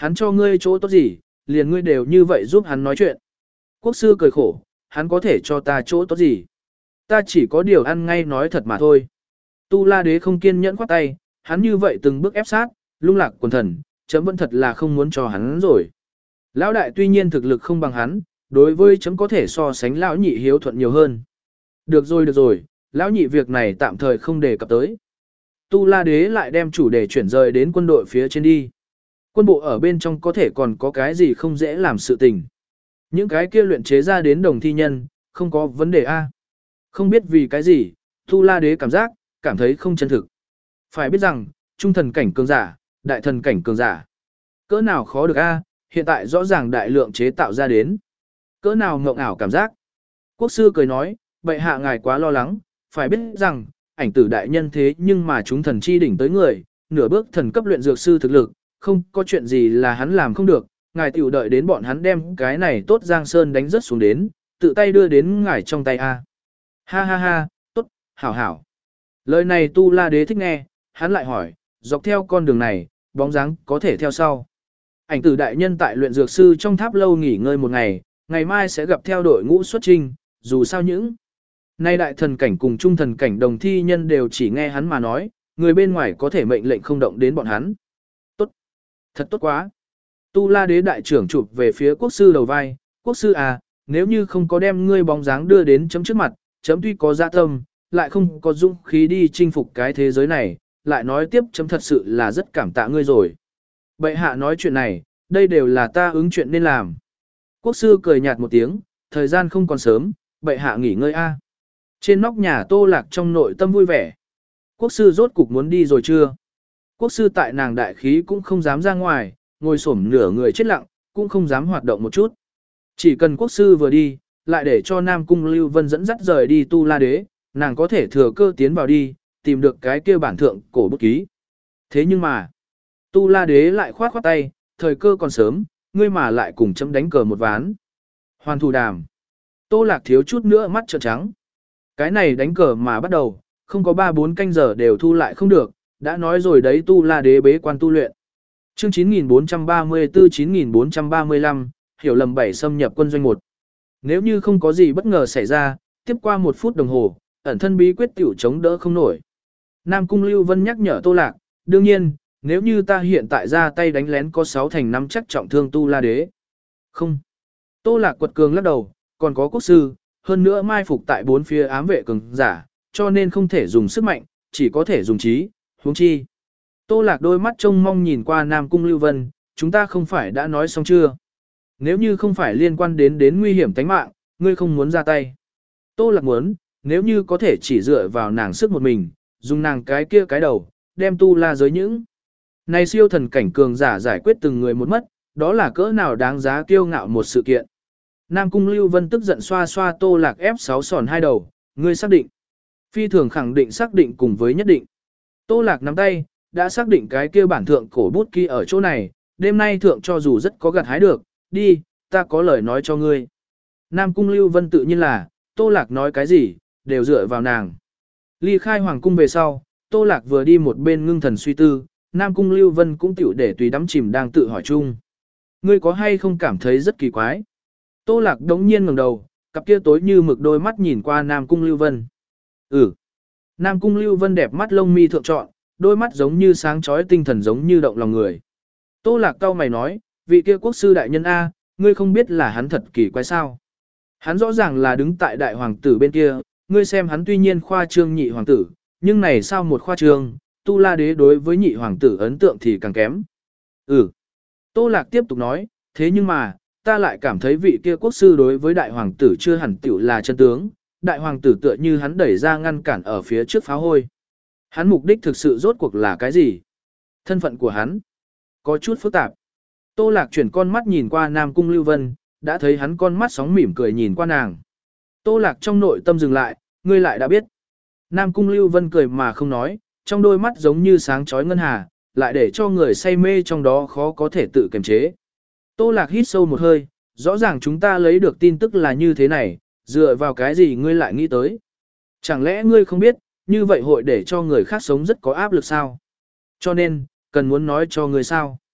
hắn cho ngươi chỗ tốt gì, liền ngươi đều như vậy giúp hắn nói chuyện. Quốc sư cười khổ, hắn có thể cho ta chỗ tốt gì? Ta chỉ có điều ăn ngay nói thật mà thôi. Tu La Đế không kiên nhẫn khoát tay, hắn như vậy từng bước ép sát, lung lạc quần thần, chấm vẫn thật là không muốn cho hắn rồi. Lão đại tuy nhiên thực lực không bằng hắn, đối với chấm có thể so sánh lão nhị hiếu thuận nhiều hơn. Được rồi được rồi, lão nhị việc này tạm thời không đề cập tới. Tu La Đế lại đem chủ đề chuyển rời đến quân đội phía trên đi. Quân bộ ở bên trong có thể còn có cái gì không dễ làm sự tình. Những cái kia luyện chế ra đến đồng thi nhân, không có vấn đề A. Không biết vì cái gì, Tu La Đế cảm giác, cảm thấy không chân thực. Phải biết rằng, trung thần cảnh cường giả, đại thần cảnh cường giả. Cỡ nào khó được A, hiện tại rõ ràng đại lượng chế tạo ra đến. Cỡ nào ngộng ảo cảm giác. Quốc sư cười nói, bệ hạ ngài quá lo lắng, phải biết rằng, ảnh tử đại nhân thế nhưng mà chúng thần chi đỉnh tới người, nửa bước thần cấp luyện dược sư thực lực, không có chuyện gì là hắn làm không được, ngài tiểu đợi đến bọn hắn đem cái này tốt Giang Sơn đánh rớt xuống đến, tự tay đưa đến ngài trong tay a. Ha ha ha, tốt, hảo hảo. Lời này Tu La Đế thích nghe, hắn lại hỏi, dọc theo con đường này, bóng dáng có thể theo sau. Ảnh tử đại nhân tại luyện dược sư trong tháp lâu nghỉ ngơi một ngày, ngày mai sẽ gặp theo đội ngũ xuất trinh, dù sao những nay đại thần cảnh cùng trung thần cảnh đồng thi nhân đều chỉ nghe hắn mà nói, người bên ngoài có thể mệnh lệnh không động đến bọn hắn. Tốt, thật tốt quá. Tu La Đế đại trưởng chụp về phía quốc sư đầu vai, quốc sư à, nếu như không có đem ngươi bóng dáng đưa đến chấm trước mặt, chấm tuy có dạ tâm, lại không có dũng khí đi chinh phục cái thế giới này, lại nói tiếp chấm thật sự là rất cảm tạ ngươi rồi. Bệ hạ nói chuyện này, đây đều là ta ứng chuyện nên làm. Quốc sư cười nhạt một tiếng, thời gian không còn sớm, bệ hạ nghỉ ngơi a. Trên nóc nhà Tô Lạc trong nội tâm vui vẻ. Quốc sư rốt cục muốn đi rồi chưa? Quốc sư tại nàng đại khí cũng không dám ra ngoài, ngồi xổm nửa người chết lặng, cũng không dám hoạt động một chút. Chỉ cần quốc sư vừa đi, lại để cho Nam Cung Lưu Vân dẫn dắt rời đi Tu La Đế, nàng có thể thừa cơ tiến vào đi, tìm được cái kia bản thượng cổ bút ký. Thế nhưng mà, Tu La Đế lại khoát khoát tay, thời cơ còn sớm, ngươi mà lại cùng chấm đánh cờ một ván. Hoàn thủ đàm. Tô Lạc thiếu chút nữa mắt trợn trắng. Cái này đánh cờ mà bắt đầu, không có ba bốn canh giờ đều thu lại không được, đã nói rồi đấy Tu La Đế bế quan tu luyện. Chương chín nghìn bốn trăm ba mươi tư chín nghìn bốn trăm ba mươi lăm, hiểu lầm bảy xâm nhập quân doanh một. Nếu như không có gì bất ngờ xảy ra, tiếp qua một phút đồng hồ, ẩn thân bí quyết tiểu chống đỡ không nổi. Nam Cung Lưu Vân nhắc nhở Tô Lạc, đương nhiên, nếu như ta hiện tại ra tay đánh lén có sáu thành năm chắc trọng thương Tu La Đế. Không. Tô Lạc quật cường lắc đầu, còn có quốc sư, hơn nữa mai phục tại bốn phía ám vệ cường giả, cho nên không thể dùng sức mạnh, chỉ có thể dùng trí, huống chi. Tô Lạc đôi mắt trông mong nhìn qua Nam Cung Lưu Vân, chúng ta không phải đã nói xong chưa? Nếu như không phải liên quan đến đến nguy hiểm tính mạng, ngươi không muốn ra tay. Tô Lạc muốn, nếu như có thể chỉ dựa vào nàng sức một mình, dùng nàng cái kia cái đầu, đem Tu La giới những. Này siêu thần cảnh cường giả giải quyết từng người một mất, đó là cỡ nào đáng giá kiêu ngạo một sự kiện. Nam Cung Lưu Vân tức giận xoa xoa Tô Lạc ép sáu sòn hai đầu, ngươi xác định. Phi thường khẳng định xác định cùng với nhất định. Tô Lạc nắm tay, đã xác định cái kia bản thượng cổ bút ký ở chỗ này, đêm nay thượng cho dù rất có gặt hái được, đi, ta có lời nói cho ngươi. Nam Cung Lưu Vân tự nhiên là, Tô Lạc nói cái gì, đều dựa vào nàng. Ly khai hoàng cung về sau, Tô Lạc vừa đi một bên ngưng thần suy tư, Nam Cung Lưu Vân cũng tiểu để tùy đắm chìm đang tự hỏi chung. Ngươi có hay không cảm thấy rất kỳ quái? Tô Lạc đống nhiên ngẩng đầu, cặp kia tối như mực đôi mắt nhìn qua Nam Cung Lưu Vân. Ừ. Nam Cung Lưu Vân đẹp mắt lông mi thượng trọn, đôi mắt giống như sáng chói tinh thần giống như động lòng người. Tô Lạc cau mày nói, vị kia quốc sư đại nhân A, ngươi không biết là hắn thật kỳ quái sao. Hắn rõ ràng là đứng tại đại hoàng tử bên kia, ngươi xem hắn tuy nhiên khoa trương nhị hoàng tử, nhưng này sao một khoa trương, Tu La Đế đối với nhị hoàng tử ấn tượng thì càng kém. Ừ. Tô Lạc tiếp tục nói, thế nhưng mà, ta lại cảm thấy vị kia quốc sư đối với đại hoàng tử chưa hẳn tiểu là chân tướng, đại hoàng tử tựa như hắn đẩy ra ngăn cản ở phía trước pháo hôi. Hắn mục đích thực sự rốt cuộc là cái gì? Thân phận của hắn có chút phức tạp. Tô Lạc chuyển con mắt nhìn qua Nam Cung Lưu Vân, đã thấy hắn con mắt sóng mỉm cười nhìn qua nàng. Tô Lạc trong nội tâm dừng lại, ngươi lại đã biết. Nam Cung Lưu Vân cười mà không nói, trong đôi mắt giống như sáng chói ngân hà, lại để cho người say mê trong đó khó có thể tự kiềm chế. Tô Lạc hít sâu một hơi, rõ ràng chúng ta lấy được tin tức là như thế này, dựa vào cái gì ngươi lại nghĩ tới? Chẳng lẽ ngươi không biết, như vậy hội để cho người khác sống rất có áp lực sao? Cho nên, cần muốn nói cho ngươi sao?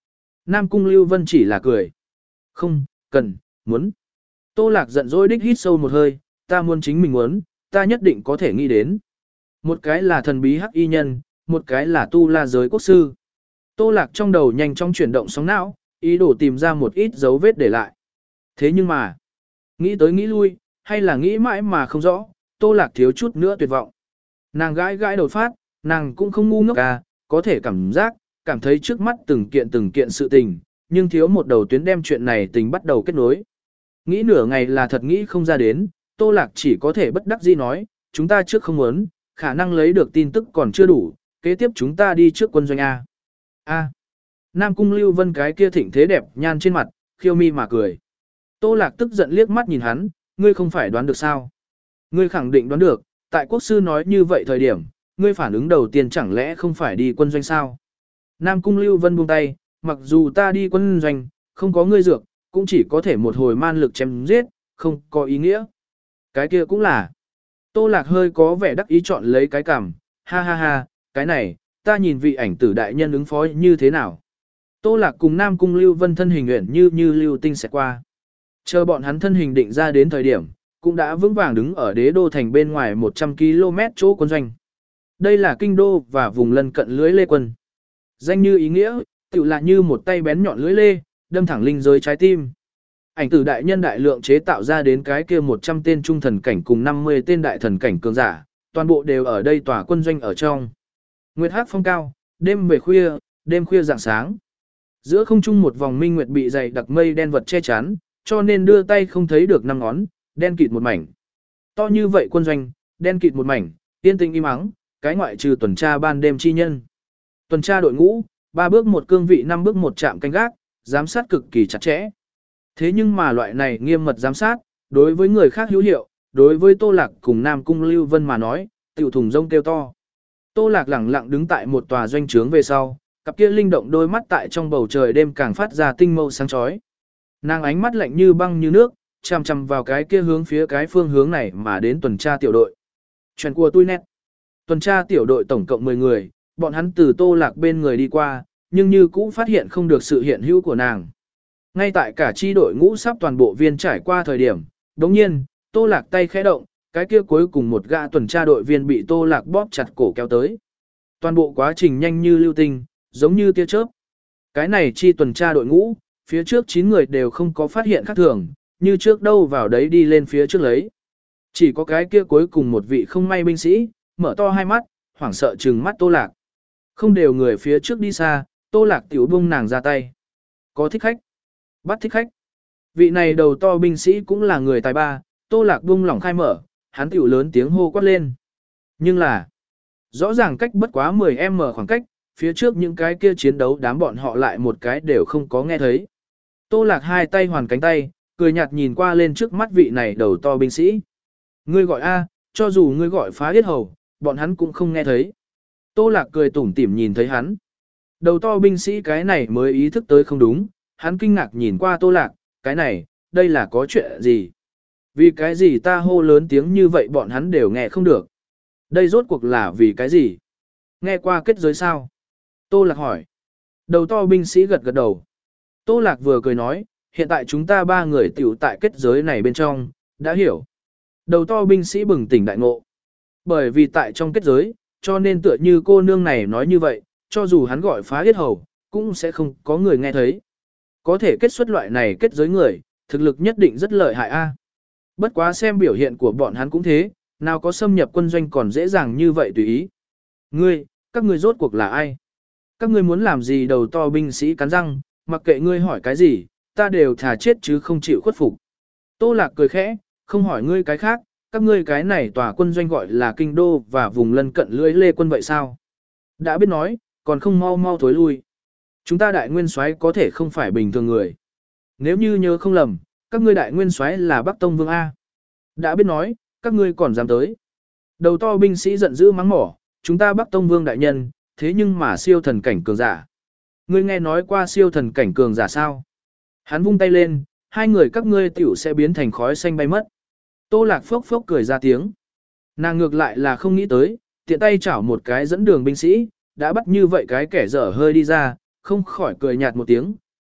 Nam Cung Lưu Vân chỉ là cười. Không, cần, muốn. Tô Lạc giận dỗi đích hít sâu một hơi, ta muốn chính mình muốn, ta nhất định có thể nghĩ đến. Một cái là thần bí hắc y nhân, một cái là tu la giới quốc sư. Tô Lạc trong đầu nhanh chóng chuyển động sóng não, ý đồ tìm ra một ít dấu vết để lại. Thế nhưng mà, nghĩ tới nghĩ lui, hay là nghĩ mãi mà không rõ, Tô Lạc thiếu chút nữa tuyệt vọng. Nàng gãi gãi đột phát, nàng cũng không ngu ngốc à, có thể cảm giác, cảm thấy trước mắt từng kiện từng kiện sự tình, nhưng thiếu một đầu tuyến đem chuyện này tình bắt đầu kết nối. Nghĩ nửa ngày là thật nghĩ không ra đến, Tô Lạc chỉ có thể bất đắc dĩ nói, chúng ta trước không muốn, khả năng lấy được tin tức còn chưa đủ, kế tiếp chúng ta đi trước quân doanh A. A. Nam Cung Lưu Vân cái kia thịnh thế đẹp nhan trên mặt, khiêu mi mà cười. Tô Lạc tức giận liếc mắt nhìn hắn, ngươi không phải đoán được sao? Ngươi khẳng định đoán được, tại quốc sư nói như vậy thời điểm, ngươi phản ứng đầu tiên chẳng lẽ không phải đi quân doanh sao? Nam Cung Lưu Vân buông tay, mặc dù ta đi quân doanh, không có ngươi dược, cũng chỉ có thể một hồi man lực chém giết, không có ý nghĩa. Cái kia cũng là. Tô Lạc hơi có vẻ đắc ý chọn lấy cái cằm, ha ha ha, cái này, ta nhìn vị ảnh tử đại nhân ứng phó như thế nào. Tô Lạc cùng Nam Cung Lưu Vân thân hình nguyện như như lưu tinh sẽ qua. Chờ bọn hắn thân hình định ra đến thời điểm, cũng đã vững vàng đứng ở đế đô thành bên ngoài một trăm ki lô mét chỗ quân doanh. Đây là kinh đô và vùng lân cận lưới lê quân. Danh như ý nghĩa, tự là như một tay bén nhọn lưới lê, đâm thẳng linh giới trái tim. Ảnh tử đại nhân đại lượng chế tạo ra đến cái kia một trăm tên trung thần cảnh cùng năm mươi tên đại thần cảnh cường giả, toàn bộ đều ở đây tòa quân doanh ở trong. Nguyệt hắc phong cao, đêm về khuya, đêm khuya rạng sáng. Giữa không trung một vòng minh nguyệt bị dày đặc mây đen vật che chắn, cho nên đưa tay không thấy được năm ngón, đen kịt một mảnh. To như vậy quân doanh, đen kịt một mảnh, yên tĩnh im ắng, cái ngoại trừ tuần tra ban đêm chi nhân. Tuần tra đội ngũ, ba bước một cương vị năm bước một chạm canh gác, giám sát cực kỳ chặt chẽ. Thế nhưng mà loại này nghiêm mật giám sát, đối với người khác hữu hiệu, đối với Tô Lạc cùng Nam Cung Lưu Vân mà nói, tiểu thùng rông kêu to. Tô Lạc lẳng lặng đứng tại một tòa doanh trướng về sau, cặp kia linh động đôi mắt tại trong bầu trời đêm càng phát ra tinh mâu sáng chói. Nàng ánh mắt lạnh như băng như nước, chằm chằm vào cái kia hướng phía cái phương hướng này mà đến tuần tra tiểu đội. Chuyện của tôi nét. Tuần tra tiểu đội tổng cộng mười người, bọn hắn từ Tô Lạc bên người đi qua, nhưng như cũ phát hiện không được sự hiện hữu của nàng. Ngay tại cả chi đội ngũ sắp toàn bộ viên trải qua thời điểm, đồng nhiên, Tô Lạc tay khẽ động, cái kia cuối cùng một gã tuần tra đội viên bị Tô Lạc bóp chặt cổ kéo tới. Toàn bộ quá trình nhanh như lưu tinh, giống như tia chớp. Cái này chi tuần tra đội ngũ, phía trước chín người đều không có phát hiện khác thường, như trước đâu vào đấy đi lên phía trước lấy. Chỉ có cái kia cuối cùng một vị không may binh sĩ, mở to hai mắt, hoảng sợ trừng mắt Tô Lạc. Không đều người phía trước đi xa, Tô Lạc tiểu bung nàng ra tay. Có thích khách. Bắt thích khách. Vị này đầu to binh sĩ cũng là người tài ba, Tô Lạc bung lỏng khai mở, hắn tiểu lớn tiếng hô quát lên. Nhưng là, rõ ràng cách bất quá mười mét khoảng cách, phía trước những cái kia chiến đấu đám bọn họ lại một cái đều không có nghe thấy. Tô Lạc hai tay hoàn cánh tay, cười nhạt nhìn qua lên trước mắt vị này đầu to binh sĩ. Ngươi gọi A, cho dù ngươi gọi phá yết hầu, bọn hắn cũng không nghe thấy. Tô Lạc cười tủm tỉm nhìn thấy hắn. Đầu to binh sĩ cái này mới ý thức tới không đúng, hắn kinh ngạc nhìn qua Tô Lạc, cái này, đây là có chuyện gì? Vì cái gì ta hô lớn tiếng như vậy bọn hắn đều nghe không được? Đây rốt cuộc là vì cái gì? Nghe qua kết giới sao? Tô Lạc hỏi. Đầu to binh sĩ gật gật đầu. Tô Lạc vừa cười nói, hiện tại chúng ta ba người tiểu tại kết giới này bên trong, đã hiểu. Đầu to binh sĩ bừng tỉnh đại ngộ. Bởi vì tại trong kết giới, cho nên tựa như cô nương này nói như vậy, cho dù hắn gọi phá yết hầu, cũng sẽ không có người nghe thấy. Có thể kết xuất loại này kết giới người, thực lực nhất định rất lợi hại a. Bất quá xem biểu hiện của bọn hắn cũng thế, nào có xâm nhập quân doanh còn dễ dàng như vậy tùy ý. Ngươi, các ngươi rốt cuộc là ai? Các ngươi muốn làm gì? Đầu to binh sĩ cắn răng, mặc kệ ngươi hỏi cái gì, ta đều thà chết chứ không chịu khuất phục. Tô Lạc cười khẽ, không hỏi ngươi cái khác, các ngươi cái này tòa quân doanh gọi là kinh đô và vùng lân cận lưỡi lê quân vậy sao? Đã biết nói, còn không mau mau thối lui. Chúng ta đại nguyên soái có thể không phải bình thường người. Nếu như nhớ không lầm, các ngươi đại nguyên soái là Bắc Tông Vương A. Đã biết nói, các ngươi còn dám tới. Đầu to binh sĩ giận dữ mắng mỏ, chúng ta Bắc Tông Vương đại nhân, thế nhưng mà siêu thần cảnh cường giả. Ngươi nghe nói qua siêu thần cảnh cường giả sao? Hắn vung tay lên, hai người các ngươi tiểu sẽ biến thành khói xanh bay mất. Tô Lạc phốc phốc cười ra tiếng. Nàng ngược lại là không nghĩ tới, tiện tay chảo một cái dẫn đường binh sĩ, đã bắt như vậy cái kẻ dở hơi đi ra, không khỏi cười nhạt một tiếng,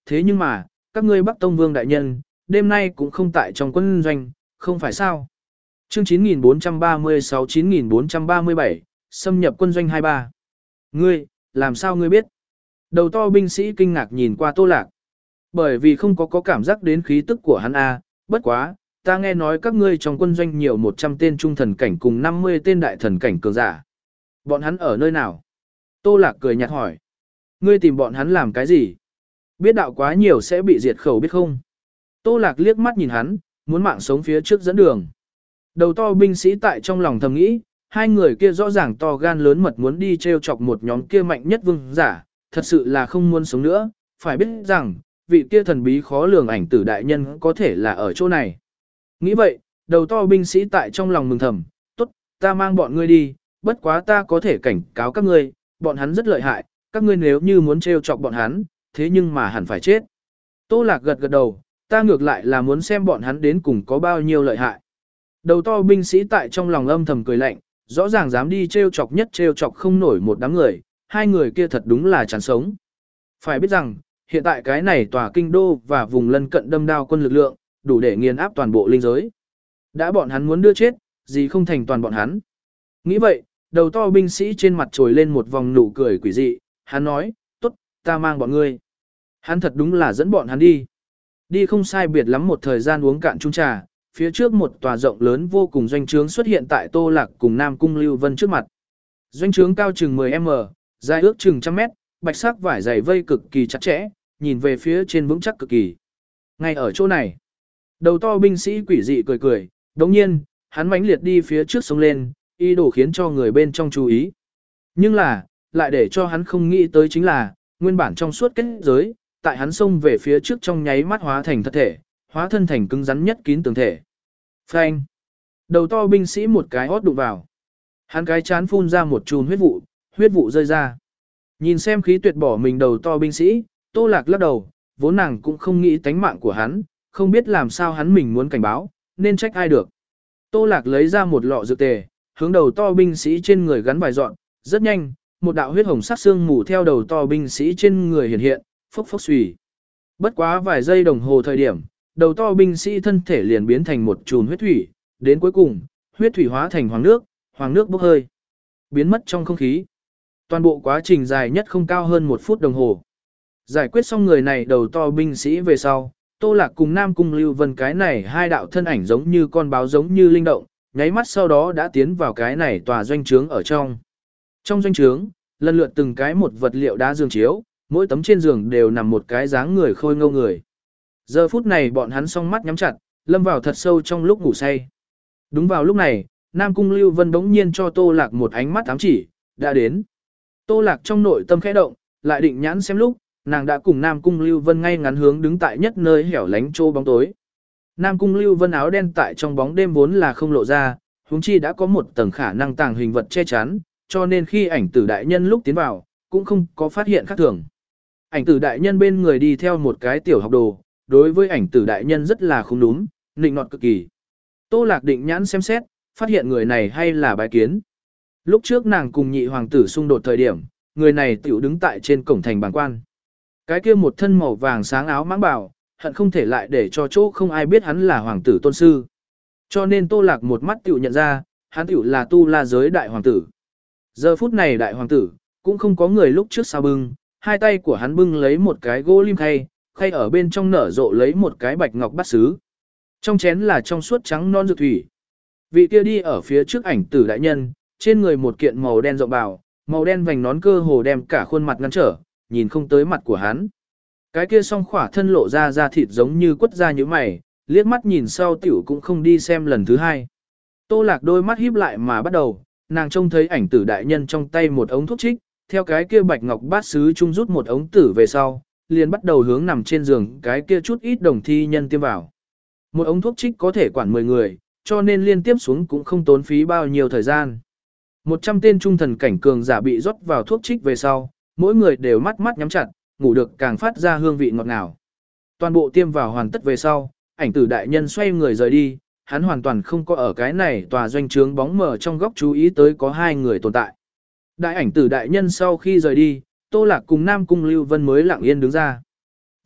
thế nhưng mà, các ngươi Bắc Tông Vương đại nhân, đêm nay cũng không tại trong quân doanh, không phải sao? Chương chín nghìn bốn trăm ba mươi sáu chín nghìn bốn trăm ba mươi bảy, xâm nhập quân doanh hai ba. Ngươi, làm sao ngươi biết? Đầu to binh sĩ kinh ngạc nhìn qua Tô Lạc. Bởi vì không có có cảm giác đến khí tức của hắn a, bất quá, ta nghe nói các ngươi trong quân doanh nhiều một trăm tên trung thần cảnh cùng năm mươi tên đại thần cảnh cường giả. Bọn hắn ở nơi nào? Tô Lạc cười nhạt hỏi. Ngươi tìm bọn hắn làm cái gì? Biết đạo quá nhiều sẽ bị diệt khẩu biết không? Tô Lạc liếc mắt nhìn hắn, muốn mạng sống phía trước dẫn đường. Đầu to binh sĩ tại trong lòng thầm nghĩ, hai người kia rõ ràng to gan lớn mật muốn đi treo chọc một nhóm kia mạnh nhất vương giả, thật sự là không muốn sống nữa, phải biết rằng, vị kia thần bí khó lường ảnh tử đại nhân có thể là ở chỗ này. Nghĩ vậy, đầu to binh sĩ tại trong lòng mừng thầm, tốt, ta mang bọn ngươi đi, bất quá ta có thể cảnh cáo các ngươi, bọn hắn rất lợi hại, các ngươi nếu như muốn treo chọc bọn hắn, thế nhưng mà hẳn phải chết. Tô Lạc gật gật đầu, ta ngược lại là muốn xem bọn hắn đến cùng có bao nhiêu lợi hại. Đầu to binh sĩ tại trong lòng âm thầm cười lạnh, rõ ràng dám đi treo chọc nhất treo chọc không nổi một đám người, hai người kia thật đúng là chán sống. Phải biết rằng, hiện tại cái này tòa kinh đô và vùng lân cận đâm đao quân lực lượng, đủ để nghiền áp toàn bộ linh giới. Đã bọn hắn muốn đưa chết, gì không thành toàn bọn hắn. Nghĩ vậy, đầu to binh sĩ trên mặt trồi lên một vòng nụ cười quỷ dị, hắn nói, tốt, ta mang bọn ngươi. Hắn thật đúng là dẫn bọn hắn đi. Đi không sai biệt lắm một thời gian uống cạn chung trà, phía trước một tòa rộng lớn vô cùng doanh trướng xuất hiện tại Tô Lạc cùng Nam Cung Lưu Vân trước mặt. Doanh trướng cao chừng mười mét, dài ước chừng trăm mét, bạch sắc vải dày vây cực kỳ chặt chẽ, nhìn về phía trên vững chắc cực kỳ. Ngay ở chỗ này, đầu to binh sĩ quỷ dị cười cười, đồng nhiên, hắn mãnh liệt đi phía trước sông lên, ý đồ khiến cho người bên trong chú ý. Nhưng là, lại để cho hắn không nghĩ tới chính là, nguyên bản trong suốt kết giới, tại hắn xông về phía trước trong nháy mắt hóa thành thật thể, hóa thân thành cứng rắn nhất kín tường thể. Phanh! Đầu to binh sĩ một cái hót đụng vào. Hắn cái chán phun ra một chùm huyết vụ, huyết vụ rơi ra. Nhìn xem khí tuyệt bỏ mình đầu to binh sĩ, Tô Lạc lắc đầu, vốn nàng cũng không nghĩ tánh mạng của hắn, không biết làm sao hắn mình muốn cảnh báo, nên trách ai được. Tô Lạc lấy ra một lọ dược tề, hướng đầu to binh sĩ trên người gắn vài dọn, rất nhanh, một đạo huyết hồng sắc xương mù theo đầu to binh sĩ trên người hiện hiện, phốc phốc xùy. Bất quá vài giây đồng hồ thời điểm, đầu to binh sĩ thân thể liền biến thành một chùm huyết thủy, đến cuối cùng, huyết thủy hóa thành hoàng nước, hoàng nước bốc hơi, biến mất trong không khí. Toàn bộ quá trình dài nhất không cao hơn một phút đồng hồ. Giải quyết xong người này đầu to binh sĩ về sau, Tô Lạc cùng Nam Cung Lưu Vân cái này hai đạo thân ảnh giống như con báo giống như linh động, nháy mắt sau đó đã tiến vào cái này tòa doanh trướng ở trong. Trong doanh trướng, lần lượt từng cái một vật liệu đá giường chiếu, mỗi tấm trên giường đều nằm một cái dáng người khôi ngâu người. Giờ phút này bọn hắn song mắt nhắm chặt, lâm vào thật sâu trong lúc ngủ say. Đúng vào lúc này, Nam Cung Lưu Vân bỗng nhiên cho Tô Lạc một ánh mắt ám chỉ, đã đến. Tô Lạc trong nội tâm khẽ động, lại định nhãn xem lúc, nàng đã cùng Nam Cung Lưu Vân ngay ngắn hướng đứng tại nhất nơi hẻo lánh chỗ bóng tối. Nam Cung Lưu Vân áo đen tại trong bóng đêm vốn là không lộ ra, huống chi đã có một tầng khả năng tàng hình vật che chắn, cho nên khi ảnh tử đại nhân lúc tiến vào, cũng không có phát hiện khác thường. Ảnh tử đại nhân bên người đi theo một cái tiểu học đồ, đối với ảnh tử đại nhân rất là không đúng, nịnh nọt cực kỳ. Tô Lạc định nhãn xem xét, phát hiện người này hay là bái kiến. Lúc trước nàng cùng nhị hoàng tử xung đột thời điểm, người này tiểu đứng tại trên cổng thành bàng quan. Cái kia một thân màu vàng sáng áo mãng bảo, hận không thể lại để cho chỗ không ai biết hắn là hoàng tử tôn sư. Cho nên Tô Lạc một mắt tiểu nhận ra, hắn tiểu là tu la giới đại hoàng tử. Giờ phút này đại hoàng tử, cũng không có người lúc trước sao bưng, hai tay của hắn bưng lấy một cái gỗ lim khay, khay ở bên trong nở rộ lấy một cái bạch ngọc bát sứ. Trong chén là trong suốt trắng non dược thủy. Vị kia đi ở phía trước ảnh tử đại nhân, trên người một kiện màu đen rộng bào, màu đen vành nón cơ hồ đem cả khuôn mặt ngăn trở, nhìn không tới mặt của hắn. Cái kia song khỏa thân lộ ra da thịt giống như quất da như mày, liếc mắt nhìn sau tiểu cũng không đi xem lần thứ hai. Tô Lạc đôi mắt híp lại mà bắt đầu, nàng trông thấy ảnh tử đại nhân trong tay một ống thuốc trích, theo cái kia bạch ngọc bát sứ trung rút một ống tử về sau, liền bắt đầu hướng nằm trên giường cái kia chút ít đồng thi nhân tiêm vào. Một ống thuốc trích có thể quản mười người, cho nên liên tiếp xuống cũng không tốn phí bao nhiêu thời gian. Một trăm tên trung thần cảnh cường giả bị rót vào thuốc trích về sau, mỗi người đều mắt mắt nhắm chặt, ngủ được càng phát ra hương vị ngọt ngào. Toàn bộ tiêm vào hoàn tất về sau, ảnh tử đại nhân xoay người rời đi, hắn hoàn toàn không có ở cái này tòa doanh trướng bóng mờ trong góc chú ý tới có hai người tồn tại. Đại ảnh tử đại nhân sau khi rời đi, Tô Lạc cùng Nam Cung Lưu Vân mới lặng yên đứng ra.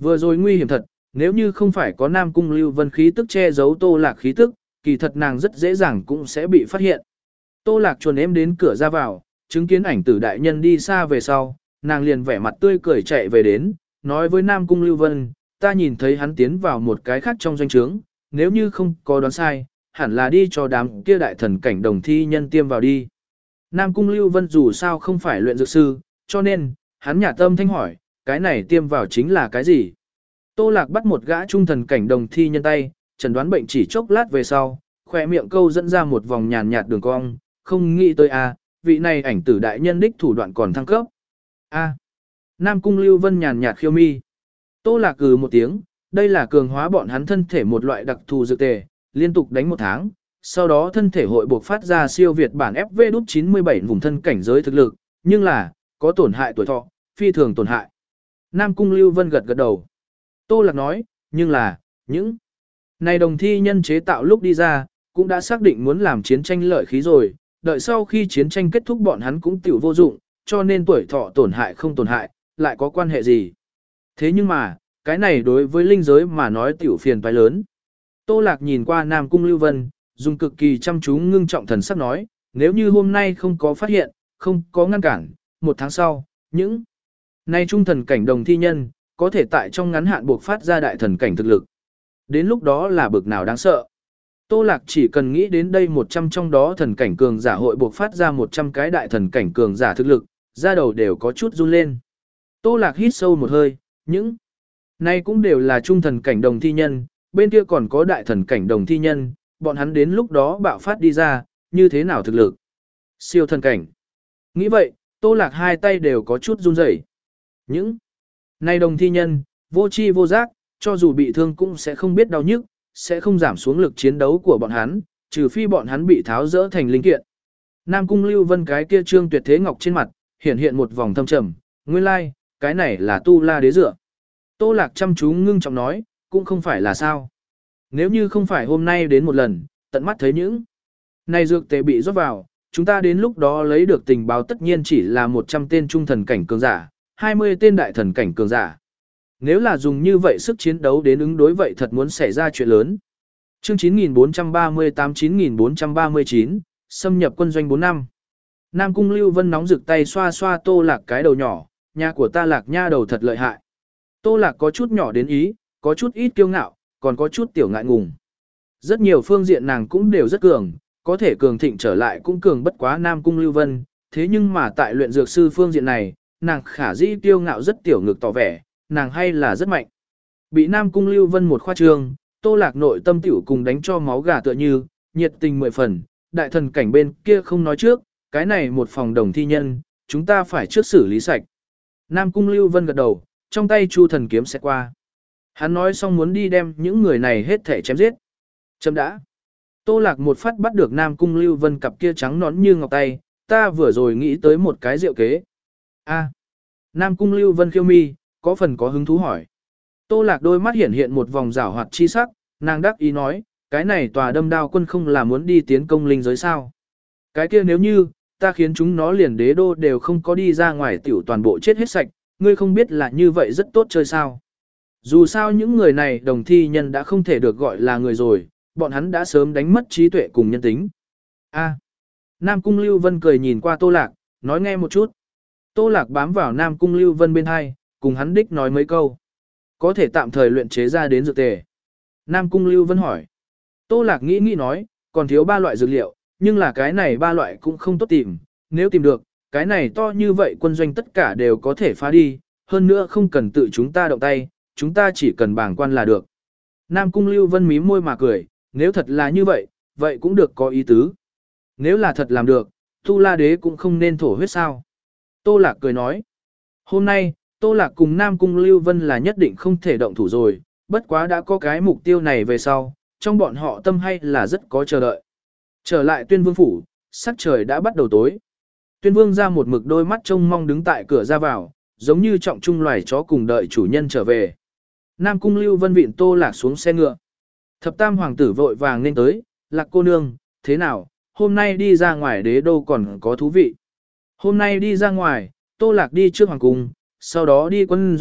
Vừa rồi nguy hiểm thật, nếu như không phải có Nam Cung Lưu Vân khí tức che giấu Tô Lạc khí tức, kỳ thật nàng rất dễ dàng cũng sẽ bị phát hiện. Tô Lạc chuồn em đến cửa ra vào, chứng kiến ảnh tử đại nhân đi xa về sau, nàng liền vẻ mặt tươi cười chạy về đến, nói với Nam Cung Lưu Vân, ta nhìn thấy hắn tiến vào một cái khác trong doanh trướng, nếu như không có đoán sai, hẳn là đi cho đám kia đại thần cảnh đồng thi nhân tiêm vào đi. Nam Cung Lưu Vân dù sao không phải luyện dược sư, cho nên, hắn nhà tâm thanh hỏi, cái này tiêm vào chính là cái gì? Tô Lạc bắt một gã trung thần cảnh đồng thi nhân tay, chẩn đoán bệnh chỉ chốc lát về sau, khỏe miệng câu dẫn ra một vòng nhàn nhạt đường cong, không nghĩ tới a, vị này ảnh tử đại nhân đích thủ đoạn còn thăng cấp. A. Nam Cung Lưu Vân nhàn nhạt khiêu mi. Tô Lạc cừ một tiếng, đây là cường hóa bọn hắn thân thể một loại đặc thù dược tề, liên tục đánh một tháng, sau đó thân thể hội buộc phát ra siêu việt bản ép vê đút chín mươi bảy vùng thân cảnh giới thực lực, nhưng là, có tổn hại tuổi thọ, phi thường tổn hại. Nam Cung Lưu Vân gật gật đầu. Tô Lạc nói, nhưng là, những này đồng thi nhân chế tạo lúc đi ra, cũng đã xác định muốn làm chiến tranh lợi khí rồi, đợi sau khi chiến tranh kết thúc bọn hắn cũng tiểu vô dụng, cho nên tuổi thọ tổn hại không tổn hại, lại có quan hệ gì. Thế nhưng mà, cái này đối với linh giới mà nói tiểu phiền toái lớn. Tô Lạc nhìn qua Nam Cung Lưu Vân, dùng cực kỳ chăm chú ngưng trọng thần sắc nói, nếu như hôm nay không có phát hiện, không có ngăn cản, một tháng sau, những nay trung thần cảnh đồng thi nhân, có thể tại trong ngắn hạn buộc phát ra đại thần cảnh thực lực. Đến lúc đó là bực nào đáng sợ. Tô Lạc chỉ cần nghĩ đến đây một trăm trong đó thần cảnh cường giả hội buộc phát ra một trăm cái đại thần cảnh cường giả thực lực, da đầu đều có chút run lên. Tô Lạc hít sâu một hơi, những này cũng đều là trung thần cảnh đồng thi nhân, bên kia còn có đại thần cảnh đồng thi nhân, bọn hắn đến lúc đó bạo phát đi ra, như thế nào thực lực. Siêu thần cảnh. Nghĩ vậy, Tô Lạc hai tay đều có chút run rẩy. Những này đồng thi nhân, vô chi vô giác, cho dù bị thương cũng sẽ không biết đau nhức, sẽ không giảm xuống lực chiến đấu của bọn hắn, trừ phi bọn hắn bị tháo rỡ thành linh kiện. Nam Cung Lưu Vân cái kia trương tuyệt thế ngọc trên mặt, hiện hiện một vòng thâm trầm, nguyên lai, like, cái này là tu la đế dựa. Tô Lạc chăm chú ngưng trọng nói, cũng không phải là sao. Nếu như không phải hôm nay đến một lần, tận mắt thấy những này dược tề bị rót vào, chúng ta đến lúc đó lấy được tình báo tất nhiên chỉ là một trăm tên trung thần cảnh cường giả, hai mươi tên đại thần cảnh cường giả. Nếu là dùng như vậy sức chiến đấu đến ứng đối vậy thật muốn xảy ra chuyện lớn. Chương chín nghìn bốn trăm ba mươi tám chín nghìn bốn trăm ba mươi chín, xâm nhập quân doanh bốn năm. Nam Cung Lưu Vân nóng rực tay xoa xoa Tô Lạc cái đầu nhỏ, nhà của ta Lạc nha đầu thật lợi hại. Tô Lạc có chút nhỏ đến ý, có chút ít kiêu ngạo, còn có chút tiểu ngại ngùng. Rất nhiều phương diện nàng cũng đều rất cường, có thể cường thịnh trở lại cũng cường bất quá Nam Cung Lưu Vân, thế nhưng mà tại luyện dược sư phương diện này, nàng khả dĩ kiêu ngạo rất tiểu ngực tỏ vẻ, nàng hay là rất mạnh. Bị Nam Cung Lưu Vân một khoa trương, Tô Lạc nội tâm tiểu cùng đánh cho máu gà tựa như, nhiệt tình mười phần, đại thần cảnh bên kia không nói trước, cái này một phòng đồng thi nhân, chúng ta phải trước xử lý sạch. Nam Cung Lưu Vân gật đầu, trong tay Chu thần kiếm sẽ qua. Hắn nói xong muốn đi đem những người này hết thể chém giết. Chấm đã. Tô Lạc một phát bắt được Nam Cung Lưu Vân cặp kia trắng nõn như ngọc tay, ta vừa rồi nghĩ tới một cái diệu kế. A. Nam Cung Lưu Vân khiêu mi, có phần có hứng thú hỏi. Tô Lạc đôi mắt hiện hiện một vòng rảo hoạt chi sắc, nàng đắc ý nói, cái này tòa đâm đao quân không là muốn đi tiến công linh giới sao. Cái kia nếu như, ta khiến chúng nó liền đế đô đều không có đi ra ngoài tiểu toàn bộ chết hết sạch, ngươi không biết là như vậy rất tốt chơi sao. Dù sao những người này đồng thi nhân đã không thể được gọi là người rồi, bọn hắn đã sớm đánh mất trí tuệ cùng nhân tính. A. Nam Cung Lưu Vân cười nhìn qua Tô Lạc, nói nghe một chút. Tô Lạc bám vào Nam Cung Lưu Vân bên hai, cùng hắn đích nói mấy câu. Có thể tạm thời luyện chế ra đến dược tề. Nam Cung Lưu Vân hỏi. Tô Lạc nghĩ nghĩ nói, còn thiếu ba loại dược liệu, nhưng là cái này ba loại cũng không tốt tìm. Nếu tìm được, cái này to như vậy quân doanh tất cả đều có thể phá đi, hơn nữa không cần tự chúng ta động tay, chúng ta chỉ cần bảng quan là được. Nam Cung Lưu Vân mím môi mà cười, nếu thật là như vậy, vậy cũng được có ý tứ. Nếu là thật làm được, Tu La Đế cũng không nên thổ huyết sao. Tô Lạc cười nói, hôm nay, Tô Lạc cùng Nam Cung Lưu Vân là nhất định không thể động thủ rồi, bất quá đã có cái mục tiêu này về sau, trong bọn họ tâm hay là rất có chờ đợi. Trở lại Tuyên Vương phủ, sắc trời đã bắt đầu tối. Tuyên Vương ra một mực đôi mắt trông mong đứng tại cửa ra vào, giống như trọng trung loài chó cùng đợi chủ nhân trở về. Nam Cung Lưu Vân vịn Tô Lạc xuống xe ngựa. Thập tam hoàng tử vội vàng nên tới, Lạc cô nương, thế nào, hôm nay đi ra ngoài đế đô còn có thú vị. Hôm nay đi ra ngoài, Tô Lạc đi trước hoàng cung, sau đó đi quân doanh,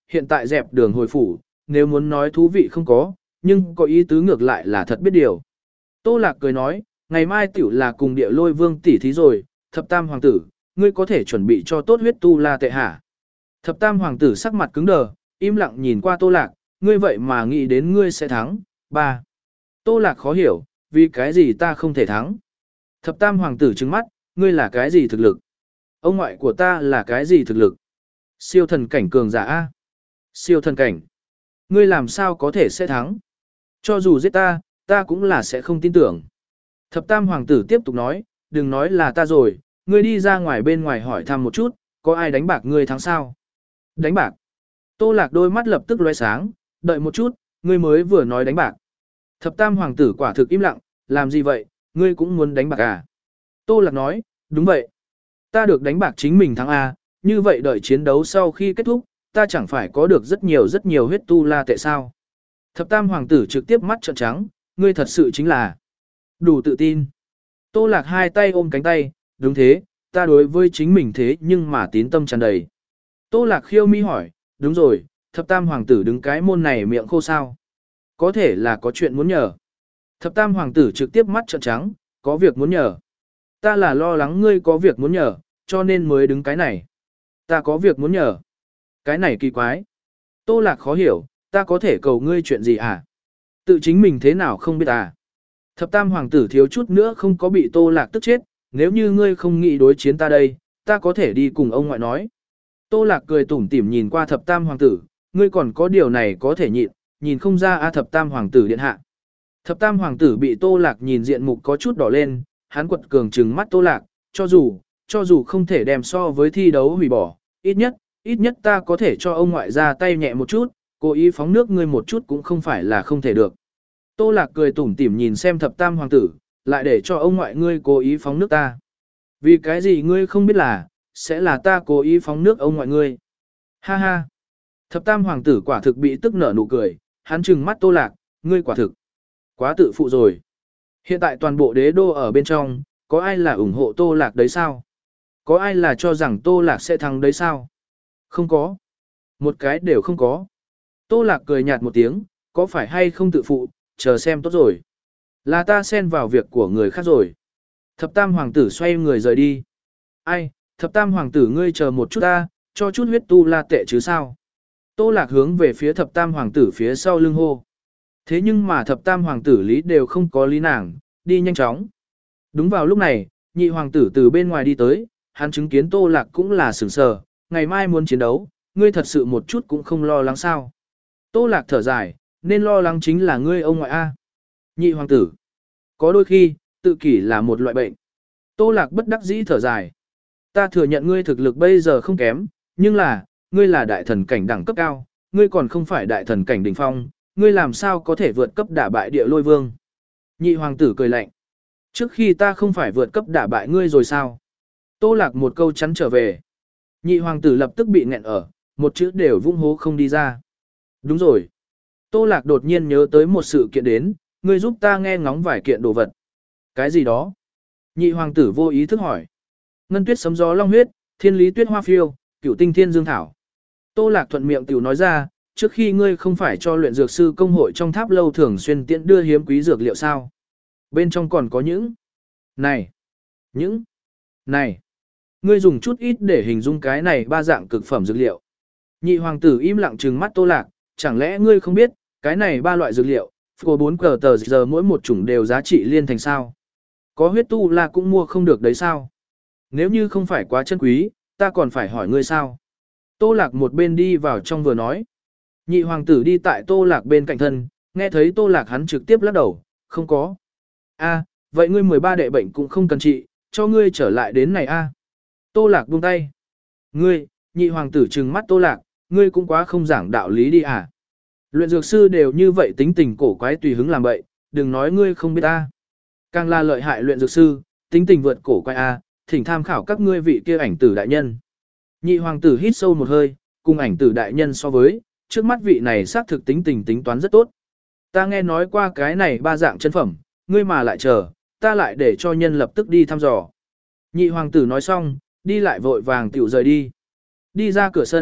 hiện tại dẹp đường hồi phủ, nếu muốn nói thú vị không có, nhưng có ý tứ ngược lại là thật biết điều. Tô Lạc cười nói, ngày mai tiểu là cùng địa lôi vương tỷ thí rồi, thập tam hoàng tử, ngươi có thể chuẩn bị cho tốt huyết tu la tệ hả? Thập tam hoàng tử sắc mặt cứng đờ, im lặng nhìn qua Tô Lạc, ngươi vậy mà nghĩ đến ngươi sẽ thắng. Ba. Tô Lạc khó hiểu, vì cái gì ta không thể thắng? Thập tam hoàng tử trừng mắt, ngươi là cái gì thực lực? Ông ngoại của ta là cái gì thực lực? Siêu thần cảnh cường giả A. Siêu thần cảnh. Ngươi làm sao có thể sẽ thắng? Cho dù giết ta, ta cũng là sẽ không tin tưởng. Thập tam hoàng tử tiếp tục nói, đừng nói là ta rồi, ngươi đi ra ngoài bên ngoài hỏi thăm một chút, có ai đánh bạc ngươi thắng sao? Đánh bạc. Tô Lạc đôi mắt lập tức lóe sáng, đợi một chút, ngươi mới vừa nói đánh bạc. Thập tam hoàng tử quả thực im lặng, làm gì vậy, ngươi cũng muốn đánh bạc à? Tô Lạc nói, đúng vậy. Ta được đánh bạc chính mình thắng A, như vậy đợi chiến đấu sau khi kết thúc, ta chẳng phải có được rất nhiều rất nhiều huyết tu la tệ sao? Thập tam hoàng tử trực tiếp mắt trợn trắng, ngươi thật sự chính là đủ tự tin. Tô Lạc hai tay ôm cánh tay, đúng thế, ta đối với chính mình thế nhưng mà tín tâm tràn đầy. Tô Lạc khiêu mi hỏi, đúng rồi, thập tam hoàng tử đứng cái môn này miệng khô sao? Có thể là có chuyện muốn nhờ. Thập tam hoàng tử trực tiếp mắt trợn trắng, có việc muốn nhờ. Ta là lo lắng ngươi có việc muốn nhờ, cho nên mới đứng cái này. Ta có việc muốn nhờ. Cái này kỳ quái. Tô Lạc khó hiểu, ta có thể cầu ngươi chuyện gì à? Tự chính mình thế nào không biết à? Thập tam hoàng tử thiếu chút nữa không có bị Tô Lạc tức chết, nếu như ngươi không nghĩ đối chiến ta đây, ta có thể đi cùng ông ngoại nói. Tô Lạc cười tủm tỉm nhìn qua thập tam hoàng tử, ngươi còn có điều này có thể nhịn, nhìn không ra a thập tam hoàng tử điện hạ. Thập tam hoàng tử bị Tô Lạc nhìn diện mục có chút đỏ lên, hắn quật cường trừng mắt Tô Lạc, cho dù, cho dù không thể đem so với thi đấu hủy bỏ, ít nhất, ít nhất ta có thể cho ông ngoại ra tay nhẹ một chút, cố ý phóng nước ngươi một chút cũng không phải là không thể được. Tô Lạc cười tủm tỉm nhìn xem thập tam hoàng tử, lại để cho ông ngoại ngươi cố ý phóng nước ta. Vì cái gì ngươi không biết là, sẽ là ta cố ý phóng nước ông ngoại ngươi. Ha ha. Thập tam hoàng tử quả thực bị tức nở nụ cười, hắn trừng mắt Tô Lạc, ngươi quả thực quá tự phụ rồi. Hiện tại toàn bộ đế đô ở bên trong, có ai là ủng hộ Tô Lạc đấy sao? Có ai là cho rằng Tô Lạc sẽ thắng đấy sao? Không có. Một cái đều không có. Tô Lạc cười nhạt một tiếng, có phải hay không tự phụ, chờ xem tốt rồi. Là ta xen vào việc của người khác rồi. Thập tam hoàng tử xoay người rời đi. Ai, thập tam hoàng tử ngươi chờ một chút ta, cho chút huyết tu la tệ chứ sao? Tô Lạc hướng về phía thập tam hoàng tử phía sau lưng hô. Thế nhưng mà thập tam hoàng tử lý đều không có lý nàng, đi nhanh chóng. Đúng vào lúc này, nhị hoàng tử từ bên ngoài đi tới, hắn chứng kiến Tô Lạc cũng là sửng sờ, ngày mai muốn chiến đấu, ngươi thật sự một chút cũng không lo lắng sao. Tô Lạc thở dài, nên lo lắng chính là ngươi ông ngoại A. Nhị hoàng tử, có đôi khi, tự kỷ là một loại bệnh. Tô Lạc bất đắc dĩ thở dài. Ta thừa nhận ngươi thực lực bây giờ không kém, nhưng là, ngươi là đại thần cảnh đẳng cấp cao, ngươi còn không phải đại thần cảnh đỉnh phong, ngươi làm sao có thể vượt cấp đả bại địa lôi vương. Nhị hoàng tử cười lạnh. Trước khi ta không phải vượt cấp đả bại ngươi rồi sao? Tô Lạc một câu chắn trở về. Nhị hoàng tử lập tức bị nghẹn ở, một chữ đều vung hố không đi ra. Đúng rồi. Tô Lạc đột nhiên nhớ tới một sự kiện đến, ngươi giúp ta nghe ngóng vài kiện đồ vật. Cái gì đó? Nhị hoàng tử vô ý thức hỏi. Ngân tuyết sấm gió long huyết, thiên lý tuyết hoa phiêu, cửu tinh thiên dương thảo. Tô Lạc thuận miệng tiểu nói ra, trước khi ngươi không phải cho luyện dược sư công hội trong tháp lâu thường xuyên tiện đưa hiếm quý dược liệu sao? Bên trong còn có những này, những này. Ngươi dùng chút ít để hình dung cái này ba dạng cực phẩm dược liệu. Nhị hoàng tử im lặng trừng mắt Tô Lạc, chẳng lẽ ngươi không biết, cái này ba loại dược liệu, của bốn cờ tờ giờ mỗi một chủng đều giá trị liên thành sao? Có huyết tu la cũng mua không được đấy sao? Nếu như không phải quá chân quý, ta còn phải hỏi ngươi sao? Tô Lạc một bên đi vào trong vừa nói. Nhị hoàng tử đi tại Tô Lạc bên cạnh thân, nghe thấy Tô Lạc hắn trực tiếp lắc đầu, không có. A, vậy ngươi mười ba đệ bệnh cũng không cần trị, cho ngươi trở lại đến này a. Tô Lạc buông tay. Ngươi, nhị hoàng tử trừng mắt Tô Lạc, ngươi cũng quá không giảng đạo lý đi à. Luyện dược sư đều như vậy tính tình cổ quái tùy hứng làm bậy, đừng nói ngươi không biết ta. Càng là lợi hại luyện dược sư, tính tình vượt cổ quái a, thỉnh tham khảo các ngươi vị kia ảnh tử đại nhân. Nhị hoàng tử hít sâu một hơi, cùng ảnh tử đại nhân so với, trước mắt vị này xác thực tính tình tính toán rất tốt. Ta nghe nói qua cái này ba dạng chân phẩm, ngươi mà lại chờ, ta lại để cho nhân lập tức đi thăm dò. Nhị hoàng tử nói xong, đi lại vội vàng tiểu rời đi. Đi ra cửa sân,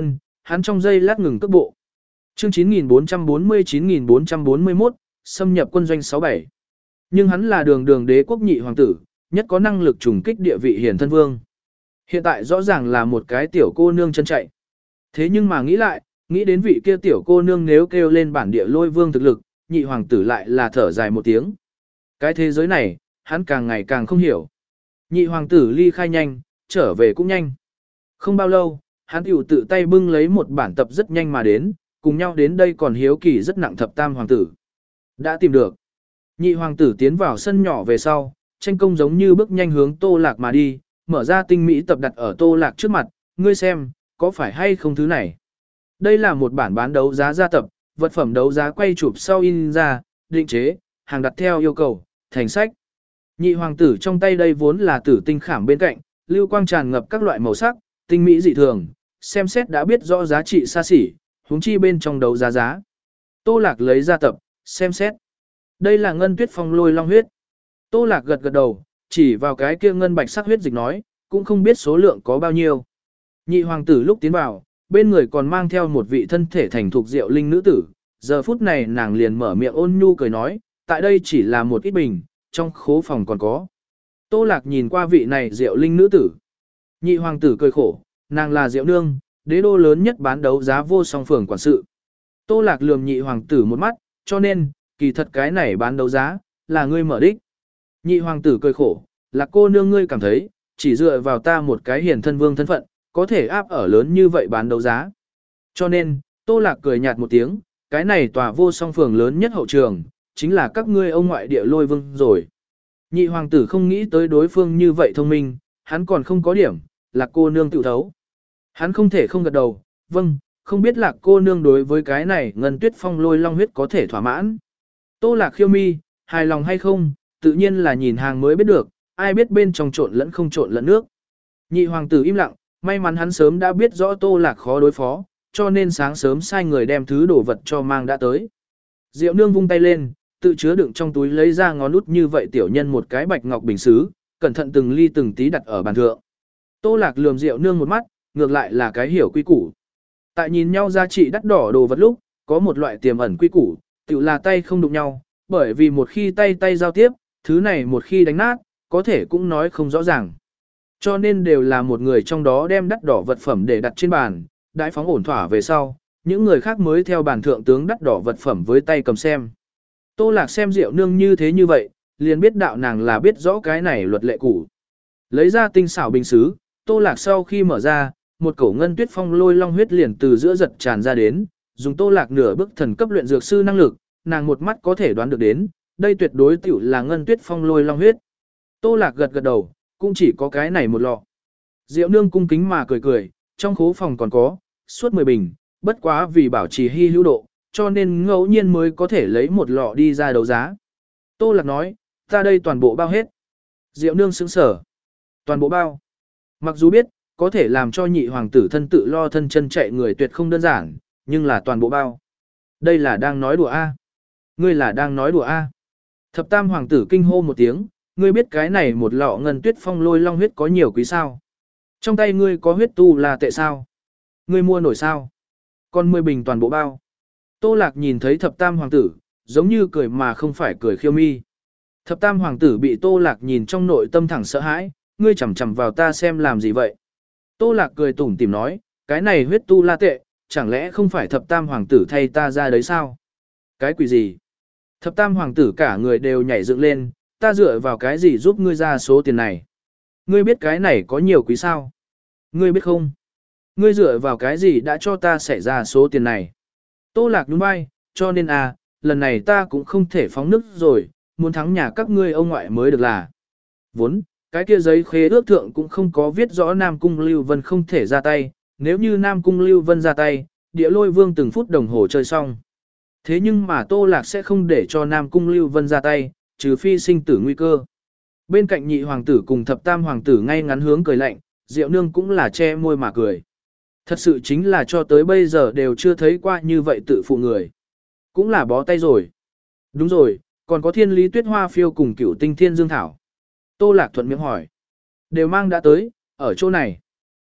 hắn trong giây lát ngừng cước bộ. Chương chín nghìn bốn trăm bốn mươi chín nghìn bốn trăm bốn mươi mốt, xâm nhập quân doanh sáu bảy. Nhưng hắn là đường đường đế quốc nhị hoàng tử, nhất có năng lực trùng kích địa vị hiển thân vương. Hiện tại rõ ràng là một cái tiểu cô nương chân chạy. Thế nhưng mà nghĩ lại, nghĩ đến vị kia tiểu cô nương nếu kêu lên bản địa lôi vương thực lực, nhị hoàng tử lại là thở dài một tiếng. Cái thế giới này, hắn càng ngày càng không hiểu. Nhị hoàng tử ly khai nhanh, trở về cũng nhanh. Không bao lâu, hắn tiểu tự tay bưng lấy một bản tập rất nhanh mà đến, cùng nhau đến đây còn hiếu kỳ rất nặng thập tam hoàng tử. Đã tìm được. Nhị hoàng tử tiến vào sân nhỏ về sau, tranh công giống như bước nhanh hướng Tô Lạc mà đi, mở ra tinh mỹ tập đặt ở Tô Lạc trước mặt, ngươi xem, có phải hay không thứ này. Đây là một bản bán đấu giá gia tập, vật phẩm đấu giá quay chụp sau in ra, định chế, hàng đặt theo yêu cầu, thành sách. Nhị hoàng tử trong tay đây vốn là tử tinh khảm bên cạnh, lưu quang tràn ngập các loại màu sắc, tinh mỹ dị thường, xem xét đã biết rõ giá trị xa xỉ, huống chi bên trong đấu giá giá. Tô Lạc lấy ra tập, xem xét. Đây là ngân tuyết phong lôi long huyết. Tô Lạc gật gật đầu, chỉ vào cái kia ngân bạch sắc huyết dịch nói, cũng không biết số lượng có bao nhiêu. Nhị hoàng tử lúc tiến vào, bên người còn mang theo một vị thân thể thành thục diệu linh nữ tử, giờ phút này nàng liền mở miệng ôn nhu cười nói, tại đây chỉ là một ít bình, trong khố phòng còn có. Tô Lạc nhìn qua vị này diệu linh nữ tử. Nhị hoàng tử cười khổ, nàng là diệu nương, đế đô lớn nhất bán đấu giá vô song phường quản sự. Tô Lạc lườm nhị hoàng tử một mắt, cho nên, kỳ thật cái này bán đấu giá, là ngươi mở đích. Nhị hoàng tử cười khổ, là cô nương ngươi cảm thấy, chỉ dựa vào ta một cái hiền thân vương thân phận, có thể áp ở lớn như vậy bán đấu giá. Cho nên, Tô Lạc cười nhạt một tiếng, cái này tòa vô song phường lớn nhất hậu trường, chính là các ngươi ông ngoại địa lôi vương rồi. Nhị hoàng tử không nghĩ tới đối phương như vậy thông minh, hắn còn không có điểm, là cô nương tự thấu. Hắn không thể không gật đầu, vâng, không biết là cô nương đối với cái này ngân tuyết phong lôi long huyết có thể thỏa mãn. Tô Lạc khiêu mi, hài lòng hay không, tự nhiên là nhìn hàng mới biết được, ai biết bên trong trộn lẫn không trộn lẫn nước. Nhị hoàng tử im lặng, may mắn hắn sớm đã biết rõ Tô Lạc khó đối phó, cho nên sáng sớm sai người đem thứ đồ vật cho mang đã tới. Diệu nương vung tay lên, tự chứa đựng trong túi lấy ra ngón út như vậy tiểu nhân một cái bạch ngọc bình sứ, cẩn thận từng ly từng tí đặt ở bàn thượng. Tô Lạc lườm Diệu nương một mắt, ngược lại là cái hiểu quy củ. Tại nhìn nhau giá trị đắt đỏ đồ vật lúc, có một loại tiềm ẩn quy củ, tự là tay không đụng nhau, bởi vì một khi tay tay giao tiếp, thứ này một khi đánh nát, có thể cũng nói không rõ ràng. Cho nên đều là một người trong đó đem đắt đỏ vật phẩm để đặt trên bàn, đãi phóng ổn thỏa về sau, những người khác mới theo bàn thượng tướng đắt đỏ vật phẩm với tay cầm xem. Tô Lạc xem Diệu nương như thế như vậy, liền biết đạo nàng là biết rõ cái này luật lệ cũ. Lấy ra tinh xảo bình sứ, Tô Lạc sau khi mở ra, một cổ ngân tuyết phong lôi long huyết liền từ giữa giật tràn ra đến, dùng Tô Lạc nửa bước thần cấp luyện dược sư năng lực, nàng một mắt có thể đoán được đến, đây tuyệt đối tiểu là ngân tuyết phong lôi long huyết. Tô Lạc gật gật đầu, cũng chỉ có cái này một lọ. Diệu nương cung kính mà cười cười, trong khố phòng còn có, suốt mười bình, bất quá vì bảo trì hy hữu độ, cho nên ngẫu nhiên mới có thể lấy một lọ đi ra đấu giá. Tô Lạc nói, ta đây toàn bộ bao hết. Diệu nương sững sở. Toàn bộ bao. Mặc dù biết, có thể làm cho nhị hoàng tử thân tự lo thân chân chạy người tuyệt không đơn giản, nhưng là toàn bộ bao. Đây là đang nói đùa A. Ngươi là đang nói đùa A. Thập tam hoàng tử kinh hô một tiếng, ngươi biết cái này một lọ ngân tuyết phong lôi long huyết có nhiều quý sao. Trong tay ngươi có huyết tu là tệ sao. Ngươi mua nổi sao. Còn mười bình toàn bộ bao. Tô Lạc nhìn thấy thập tam hoàng tử, giống như cười mà không phải cười khiêu mi. Thập tam hoàng tử bị Tô Lạc nhìn trong nội tâm thẳng sợ hãi, ngươi chằm chằm vào ta xem làm gì vậy. Tô Lạc cười tủm tỉm nói, cái này huyết tu la tệ, chẳng lẽ không phải thập tam hoàng tử thay ta ra đấy sao? Cái quỷ gì? Thập tam hoàng tử cả người đều nhảy dựng lên, ta dựa vào cái gì giúp ngươi ra số tiền này? Ngươi biết cái này có nhiều quý sao? Ngươi biết không? Ngươi dựa vào cái gì đã cho ta xảy ra số tiền này? Tô Lạc nhún vai, cho nên à, lần này ta cũng không thể phóng nước rồi, muốn thắng nhà các ngươi ông ngoại mới được là. Vốn, cái kia giấy khế ước thượng cũng không có viết rõ Nam Cung Lưu Vân không thể ra tay, nếu như Nam Cung Lưu Vân ra tay, địa lôi vương từng phút đồng hồ chơi xong. Thế nhưng mà Tô Lạc sẽ không để cho Nam Cung Lưu Vân ra tay, trừ phi sinh tử nguy cơ. Bên cạnh nhị hoàng tử cùng thập tam hoàng tử ngay ngắn hướng cười lạnh, Diệu nương cũng là che môi mà cười. Thật sự chính là cho tới bây giờ đều chưa thấy qua như vậy tự phụ người. Cũng là bó tay rồi. Đúng rồi, còn có thiên lý tuyết hoa phiêu cùng cửu tinh thiên dương thảo. Tô Lạc thuận miệng hỏi. Đều mang đã tới, ở chỗ này.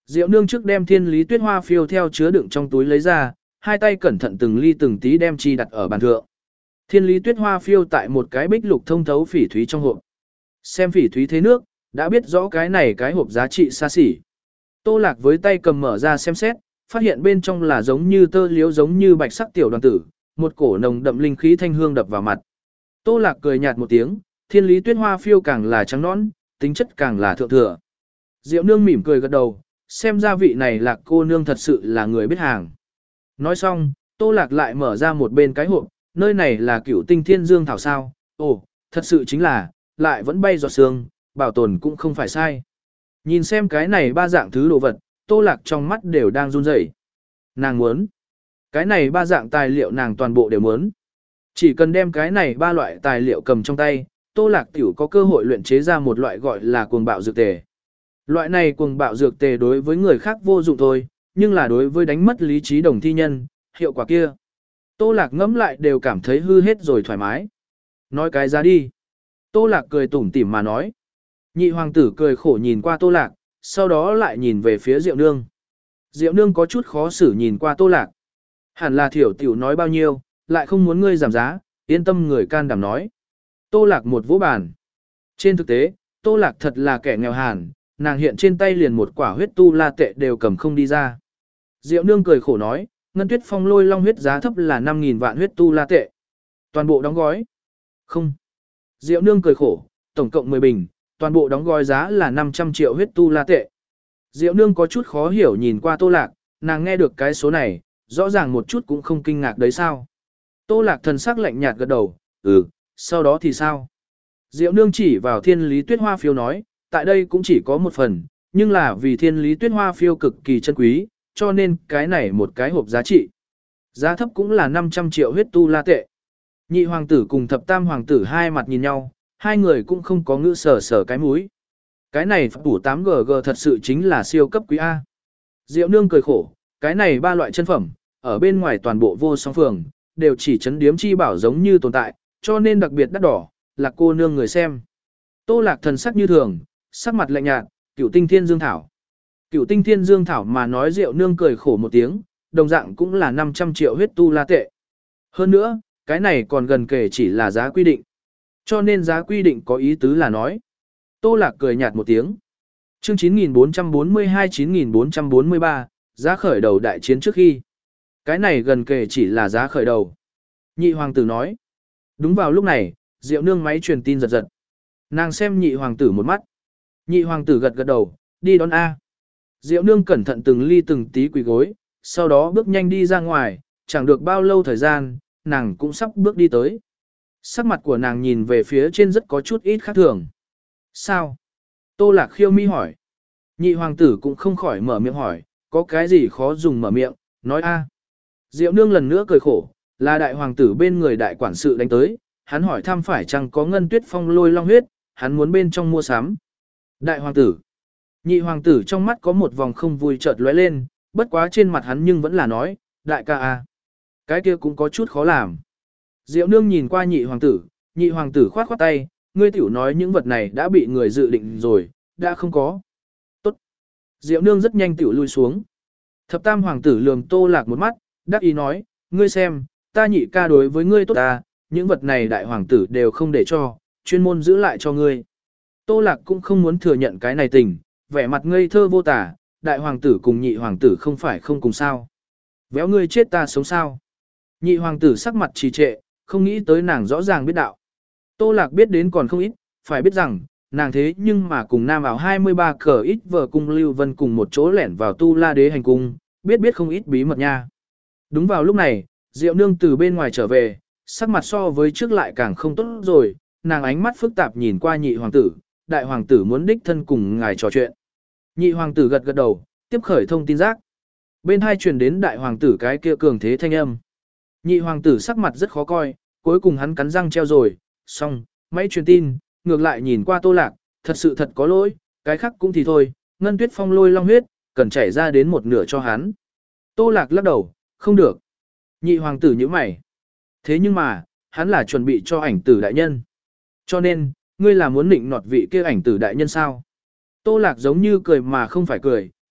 Diệu nương trước đem thiên lý tuyết hoa phiêu theo chứa đựng trong túi lấy ra, hai tay cẩn thận từng ly từng tí đem chi đặt ở bàn thượng. Thiên lý tuyết hoa phiêu tại một cái bích lục thông thấu phỉ thúy trong hộp. Xem phỉ thúy thế nước, đã biết rõ cái này cái hộp giá trị xa xỉ. Tô Lạc với tay cầm mở ra xem xét, phát hiện bên trong là giống như tơ liếu giống như bạch sắc tiểu đoàn tử, một cổ nồng đậm linh khí thanh hương đập vào mặt. Tô Lạc cười nhạt một tiếng, thiên lý tuyết hoa phiêu càng là trắng nõn, tính chất càng là thượng thừa. Diệu nương mỉm cười gật đầu, xem ra vị này Lạc cô nương thật sự là người biết hàng. Nói xong, Tô Lạc lại mở ra một bên cái hộp, nơi này là cửu tinh thiên dương thảo sao, ồ, thật sự chính là, lại vẫn bay giọt sương, bảo tồn cũng không phải sai. Nhìn xem cái này ba dạng thứ đồ vật, Tô Lạc trong mắt đều đang run rẩy. Nàng muốn. Cái này ba dạng tài liệu nàng toàn bộ đều muốn. Chỉ cần đem cái này ba loại tài liệu cầm trong tay, Tô Lạc tiểu có cơ hội luyện chế ra một loại gọi là cuồng bạo dược tề. Loại này cuồng bạo dược tề đối với người khác vô dụng thôi, nhưng là đối với đánh mất lý trí đồng thi nhân, hiệu quả kia. Tô Lạc ngẫm lại đều cảm thấy hư hết rồi thoải mái. Nói cái giá đi. Tô Lạc cười tủm tỉm mà nói. Nhị hoàng tử cười khổ nhìn qua Tô Lạc, sau đó lại nhìn về phía Diệu Nương. Diệu Nương có chút khó xử nhìn qua Tô Lạc. Hẳn là thiểu tiểu nói bao nhiêu, lại không muốn ngươi giảm giá, yên tâm người can đảm nói. Tô Lạc một vỗ bàn. Trên thực tế, Tô Lạc thật là kẻ nghèo hàn, nàng hiện trên tay liền một quả huyết tu la tệ đều cầm không đi ra. Diệu Nương cười khổ nói, Ngân Tuyết Phong lôi long huyết giá thấp là năm nghìn vạn huyết tu la tệ. Toàn bộ đóng gói. Không. Diệu Nương cười khổ, tổng cộng mười bình, toàn bộ đóng gói giá là năm trăm triệu huyết tu la tệ. Diệu Nương có chút khó hiểu nhìn qua Tô Lạc, nàng nghe được cái số này, rõ ràng một chút cũng không kinh ngạc đấy sao. Tô Lạc thần sắc lạnh nhạt gật đầu, ừ, sau đó thì sao? Diệu Nương chỉ vào thiên lý tuyết hoa phiêu nói, tại đây cũng chỉ có một phần, nhưng là vì thiên lý tuyết hoa phiêu cực kỳ chân quý, cho nên cái này một cái hộp giá trị. Giá thấp cũng là năm trăm triệu huyết tu la tệ. Nhị hoàng tử cùng thập tam hoàng tử hai mặt nhìn nhau, hai người cũng không có ngữ sở sở cái mũi. Cái này phủ tám G G thật sự chính là siêu cấp quý A. Diệu Nương cười khổ, cái này ba loại chân phẩm, ở bên ngoài toàn bộ vô song phường, đều chỉ chấn điếm chi bảo giống như tồn tại, cho nên đặc biệt đắt đỏ, là cô nương người xem. Tô Lạc thần sắc như thường, sắc mặt lạnh nhạt, cửu tinh thiên dương thảo. Cửu tinh thiên dương thảo mà nói Diệu Nương cười khổ một tiếng, đồng dạng cũng là năm trăm triệu huyết tu la tệ. Hơn nữa, cái này còn gần kể chỉ là giá quy định. Cho nên giá quy định có ý tứ là nói. Tô Lạc cười nhạt một tiếng. Chương chín nghìn bốn trăm bốn mươi hai chín nghìn bốn trăm bốn mươi ba, giá khởi đầu đại chiến trước khi. Cái này gần kể chỉ là giá khởi đầu. Nhị hoàng tử nói. Đúng vào lúc này, Diệu Nương máy truyền tin giật giật. Nàng xem nhị hoàng tử một mắt. Nhị hoàng tử gật gật đầu, đi đón A. Diệu Nương cẩn thận từng ly từng tí quỳ gối, sau đó bước nhanh đi ra ngoài, chẳng được bao lâu thời gian, nàng cũng sắp bước đi tới. Sắc mặt của nàng nhìn về phía trên rất có chút ít khác thường. Sao? Tô Lạc khiêu mi hỏi. Nhị hoàng tử cũng không khỏi mở miệng hỏi, có cái gì khó dùng mở miệng, nói A. Diệu Nương lần nữa cười khổ, là đại hoàng tử bên người đại quản sự đánh tới, hắn hỏi thăm phải chăng có Ngân Tuyết Phong lôi long huyết, hắn muốn bên trong mua sắm. Đại hoàng tử. Nhị hoàng tử trong mắt có một vòng không vui chợt lóe lên, bất quá trên mặt hắn nhưng vẫn là nói, đại ca A. Cái kia cũng có chút khó làm. Diệu Nương nhìn qua nhị hoàng tử, nhị hoàng tử khoát khoát tay, ngươi tiểu nói những vật này đã bị người dự định rồi, đã không có. Tốt. Diệu Nương rất nhanh tiểu lui xuống. Thập tam hoàng tử lườm Tô Lạc một mắt, đắc ý nói, ngươi xem, ta nhị ca đối với ngươi tốt ta, những vật này đại hoàng tử đều không để cho, chuyên môn giữ lại cho ngươi. Tô Lạc cũng không muốn thừa nhận cái này tình, vẻ mặt ngây thơ vô tả, đại hoàng tử cùng nhị hoàng tử không phải không cùng sao. Véo ngươi chết ta sống sao. Nhị hoàng tử sắc mặt trì trệ, không nghĩ tới nàng rõ ràng biết đạo. Tô Lạc biết đến còn không ít, phải biết rằng, nàng thế nhưng mà cùng nam ảo hai mươi ba cờ ít vợ cung Lưu Vân cùng một chỗ lẻn vào tu la đế hành cung, biết biết không ít bí mật nha. Đúng vào lúc này, Diệu Nương từ bên ngoài trở về, sắc mặt so với trước lại càng không tốt rồi, nàng ánh mắt phức tạp nhìn qua nhị hoàng tử, đại hoàng tử muốn đích thân cùng ngài trò chuyện. Nhị hoàng tử gật gật đầu, tiếp khởi thông tin giác. Bên hai truyền đến đại hoàng tử cái kia cường thế thanh âm. Nhị hoàng tử sắc mặt rất khó coi, cuối cùng hắn cắn răng treo rồi, xong, máy truyền tin, ngược lại nhìn qua Tô Lạc, thật sự thật có lỗi, cái khác cũng thì thôi, Ngân Tuyết Phong lôi long huyết, cần chảy ra đến một nửa cho hắn. Tô Lạc lắc đầu, không được. Nhị hoàng tử nhíu mày. Thế nhưng mà, hắn là chuẩn bị cho ảnh tử đại nhân. Cho nên, ngươi là muốn định nọt vị kia ảnh tử đại nhân sao? Tô Lạc giống như cười mà không phải cười,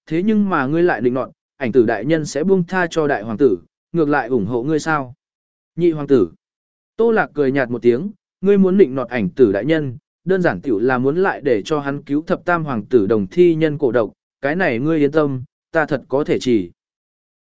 thế nhưng mà ngươi lại định nọt, ảnh tử đại nhân sẽ buông tha cho đại hoàng tử, ngược lại ủng hộ ngươi sao? Nhị hoàng tử. Tô Lạc cười nhạt một tiếng, ngươi muốn định nọt ảnh tử đại nhân, đơn giản tiểu là muốn lại để cho hắn cứu thập tam hoàng tử đồng thi nhân cổ độc, cái này ngươi yên tâm, ta thật có thể chỉ.